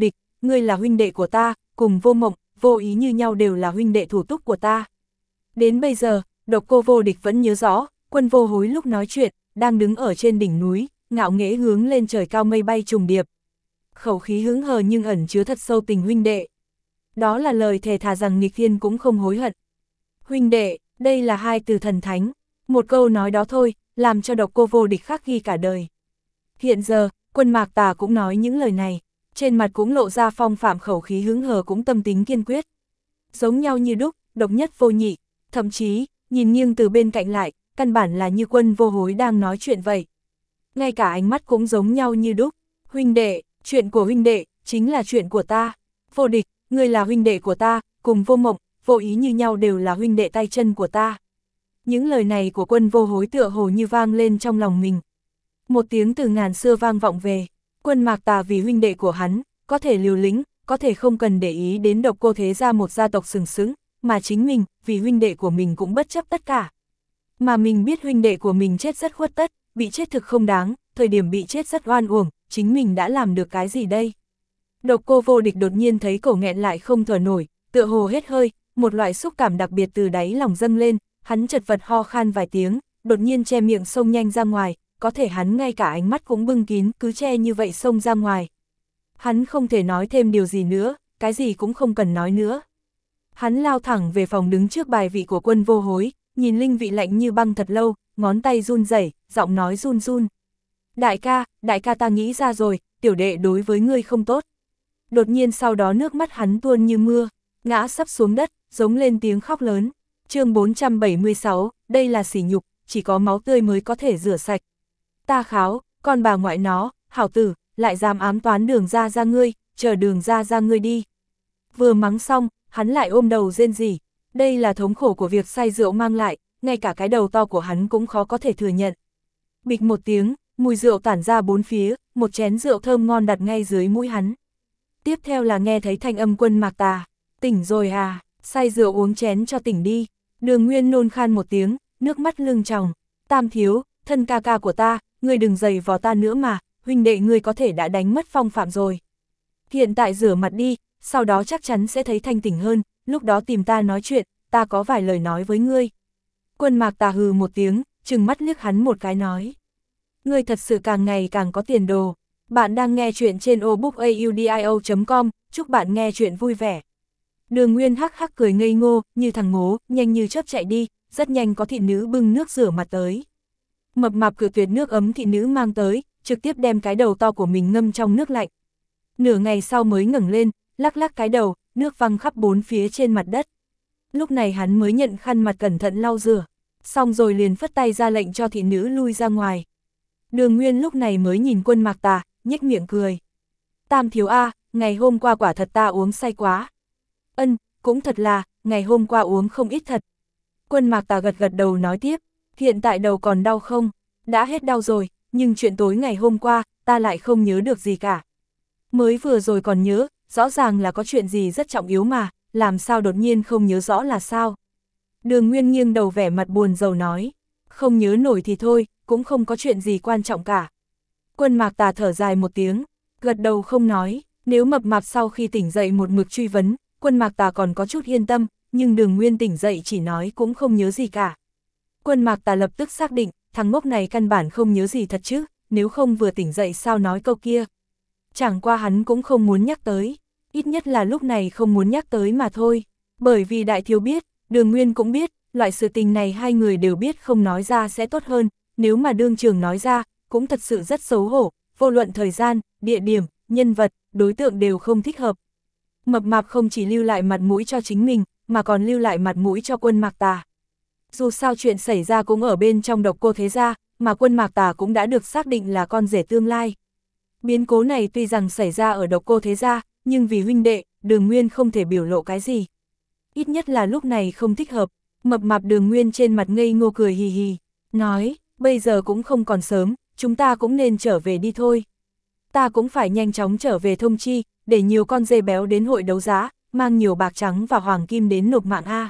ngươi là huynh đệ của ta, cùng Vô Mộng, Vô Ý như nhau đều là huynh đệ thủ túc của ta. Đến bây giờ, Độc Cô Vô Địch vẫn nhớ rõ, Quân Vô Hối lúc nói chuyện, đang đứng ở trên đỉnh núi, ngạo nghễ hướng lên trời cao mây bay trùng điệp. Khẩu khí hững hờ nhưng ẩn chứa thật sâu tình huynh đệ. Đó là lời thề thà rằng nghịch thiên cũng không hối hận. Huynh đệ, đây là hai từ thần thánh, một câu nói đó thôi, làm cho Độc Cô Vô Địch khắc ghi cả đời. Hiện giờ, Quân Mạc Tà cũng nói những lời này, trên mặt cũng lộ ra phong phạm, khẩu khí hững hờ cũng tâm tính kiên quyết. Giống nhau như đúc, độc nhất vô nhị, thậm chí, nhìn nghiêng từ bên cạnh lại, căn bản là như Quân Vô Hối đang nói chuyện vậy. Ngay cả ánh mắt cũng giống nhau như đúc. Huynh đệ, chuyện của huynh đệ, chính là chuyện của ta. Vô Địch, ngươi là huynh đệ của ta, cùng Vô Mộng, Vô Ý như nhau đều là huynh đệ tay chân của ta. Những lời này của Quân Vô Hối tựa hồ như vang lên trong lòng mình. Một tiếng từ ngàn xưa vang vọng về, Quân Mạc Tà vì huynh đệ của hắn, có thể liều lĩnh, có thể không cần để ý đến Độc Cô thế gia một gia tộc sừng sững, mà chính mình, vì huynh đệ của mình cũng bất chấp tất cả. Mà mình biết huynh đệ của mình chết rất khuất tất, bị chết thực không đáng, thời điểm bị chết rất oan uổng, chính mình đã làm được cái gì đây? Độc Cô Vô Địch đột nhiên thấy cổ nghẹn lại không thở nổi, tựa hồ hết hơi, một loại xúc cảm đặc biệt từ đáy lòng dâng lên, hắn chật vật ho khan vài tiếng, đột nhiên che miệng xông nhanh ra ngoài, có thể hắn ngay cả ánh mắt cũng bưng kín, cứ che như vậy xông ra ngoài. Hắn không thể nói thêm điều gì nữa, cái gì cũng không cần nói nữa. Hắn lao thẳng về phòng đứng trước bài vị của Quân Vô Hối, nhìn linh vị lạnh như băng thật lâu, ngón tay run rẩy, giọng nói run run. Đại ca ta nghĩ ra rồi, tiểu đệ đối với ngươi không tốt. Đột nhiên sau đó nước mắt hắn tuôn như mưa, ngã sắp xuống đất, giống lên tiếng khóc lớn. Chương 476, đây là sỉ nhục, chỉ có máu tươi mới có thể rửa sạch. Ta kháo, con bà ngoại nó, hảo tử, lại dám ám toán Đường Gia Gia ngươi, chờ Đường Gia Gia ngươi đi. Vừa mắng xong, hắn lại ôm đầu rên rỉ. Đây là thống khổ của việc say rượu mang lại, ngay cả cái đầu to của hắn cũng khó có thể thừa nhận. Bịch một tiếng, mùi rượu tản ra bốn phía, một chén rượu thơm ngon đặt ngay dưới mũi hắn. Tiếp theo là nghe thấy thanh âm Quân Mạc Tà, tỉnh rồi à, say rượu uống chén cho tỉnh đi. Đường Nguyên nôn khan một tiếng, nước mắt lưng tròng. Tam thiếu, thân ca ca của ta, ngươi đừng giày vò ta nữa mà, huynh đệ ngươi có thể đã đánh mất phong phạm rồi. Hiện tại rửa mặt đi, sau đó chắc chắn sẽ thấy thanh tỉnh hơn, lúc đó tìm ta nói chuyện, ta có vài lời nói với ngươi. Quân Mạc Tà hừ một tiếng, trừng mắt liếc hắn một cái nói. Ngươi thật sự càng ngày càng có tiền đồ. Bạn đang nghe chuyện trên obookaudio.com, chúc bạn nghe chuyện vui vẻ. Đường Nguyên hắc hắc cười ngây ngô, như thằng ngố, nhanh như chớp chạy đi, rất nhanh có thị nữ bưng nước rửa mặt tới. Mập mạp cự tuyệt nước ấm thị nữ mang tới, trực tiếp đem cái đầu to của mình ngâm trong nước lạnh. Nửa ngày sau mới ngẩng lên, lắc lắc cái đầu, nước văng khắp bốn phía trên mặt đất. Lúc này hắn mới nhận khăn mặt cẩn thận lau rửa, xong rồi liền phất tay ra lệnh cho thị nữ lui ra ngoài. Đường Nguyên lúc này mới nhìn Quân Mạc Tà, nhếch miệng cười. Tam thiếu A, ngày hôm qua quả thật ta uống say quá. Ân, cũng thật là, ngày hôm qua uống không ít thật. Quân Mạc Tà gật gật đầu nói tiếp, hiện tại đầu còn đau không? Đã hết đau rồi, nhưng chuyện tối ngày hôm qua, ta lại không nhớ được gì cả. Mới vừa rồi còn nhớ, rõ ràng là có chuyện gì rất trọng yếu mà, làm sao đột nhiên không nhớ rõ là sao? Đường Nguyên nghiêng đầu vẻ mặt buồn rầu nói, không nhớ nổi thì thôi, cũng không có chuyện gì quan trọng cả. Quân Mạc Tà thở dài một tiếng, gật đầu không nói, nếu mập mạp sau khi tỉnh dậy một mực truy vấn, Quân Mạc Tà còn có chút yên tâm, nhưng Đường Nguyên tỉnh dậy chỉ nói cũng không nhớ gì cả. Quân Mạc Tà lập tức xác định, thằng ngốc này căn bản không nhớ gì thật chứ, nếu không vừa tỉnh dậy sao nói câu kia. Chẳng qua hắn cũng không muốn nhắc tới, ít nhất là lúc này không muốn nhắc tới mà thôi, bởi vì đại thiếu biết, Đường Nguyên cũng biết, loại sự tình này hai người đều biết không nói ra sẽ tốt hơn, nếu mà đương trường nói ra, cũng thật sự rất xấu hổ, vô luận thời gian, địa điểm, nhân vật, đối tượng đều không thích hợp. Mập mạp không chỉ lưu lại mặt mũi cho chính mình, mà còn lưu lại mặt mũi cho Quân Mạc Tà. Dù sao chuyện xảy ra cũng ở bên trong Độc Cô thế gia, mà Quân Mạc Tà cũng đã được xác định là con rể tương lai. Biến cố này tuy rằng xảy ra ở Độc Cô thế gia, nhưng vì huynh đệ, Đường Nguyên không thể biểu lộ cái gì. Ít nhất là lúc này không thích hợp, mập mạp Đường Nguyên trên mặt ngây ngô cười hì hì, nói, bây giờ cũng không còn sớm, chúng ta cũng nên trở về đi thôi. Ta cũng phải nhanh chóng trở về thông chi, để nhiều con dê béo đến hội đấu giá, mang nhiều bạc trắng và hoàng kim đến nộp mạng a.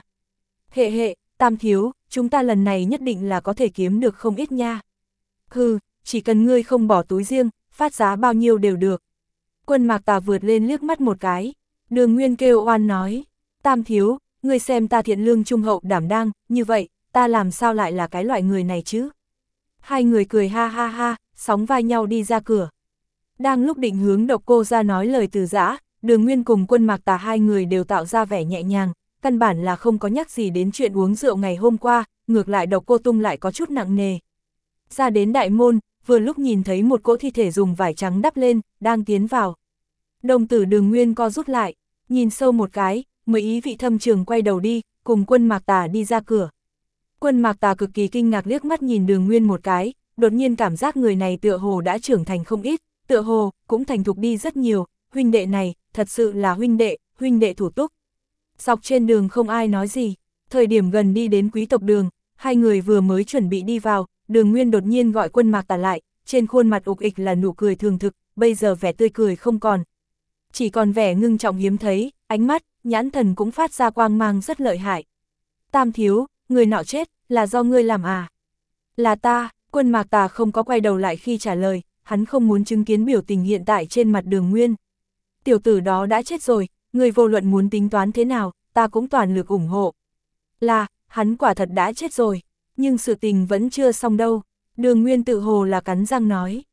Hệ, Tam thiếu, chúng ta lần này nhất định là có thể kiếm được không ít nha. Hừ, chỉ cần ngươi không bỏ túi riêng, phát giá bao nhiêu đều được. Quân Mạc Tà vượt lên liếc mắt một cái, Đường Nguyên kêu oan nói, Tam thiếu, ngươi xem ta thiện lương trung hậu đảm đang, như vậy, ta làm sao lại là cái loại người này chứ? Hai người cười ha ha ha, sóng vai nhau đi ra cửa. Đang lúc định hướng Độc Cô ra nói lời từ giã, Đường Nguyên cùng Quân Mạc Tà hai người đều tạo ra vẻ nhẹ nhàng, căn bản là không có nhắc gì đến chuyện uống rượu ngày hôm qua, ngược lại Độc Cô Tung lại có chút nặng nề. Ra đến đại môn, vừa lúc nhìn thấy một cỗ thi thể dùng vải trắng đắp lên, đang tiến vào. Đồng tử Đường Nguyên co rút lại, nhìn sâu một cái, mới ý vị thâm trường quay đầu đi, cùng Quân Mạc Tà đi ra cửa. Quân Mạc Tà cực kỳ kinh ngạc liếc mắt nhìn Đường Nguyên một cái, đột nhiên cảm giác người này tựa hồ đã trưởng thành không ít, tựa hồ cũng thành thục đi rất nhiều, huynh đệ này, thật sự là huynh đệ thủ túc. Dọc trên đường không ai nói gì, thời điểm gần đi đến quý tộc đường, hai người vừa mới chuẩn bị đi vào, Đường Nguyên đột nhiên gọi Quân Mạc Tà lại, trên khuôn mặt ục ịch là nụ cười thường thực, bây giờ vẻ tươi cười không còn. Chỉ còn vẻ ngưng trọng hiếm thấy, ánh mắt, nhãn thần cũng phát ra quang mang rất lợi hại. Tam thiếu, người nọ chết, là do ngươi làm à? Là ta, Quân Mạc Tà không có quay đầu lại khi trả lời, hắn không muốn chứng kiến biểu tình hiện tại trên mặt Đường Nguyên. Tiểu tử đó đã chết rồi, người vô luận muốn tính toán thế nào, ta cũng toàn lực ủng hộ. Là, hắn quả thật đã chết rồi, nhưng sự tình vẫn chưa xong đâu, Đường Nguyên tự hồ là cắn răng nói.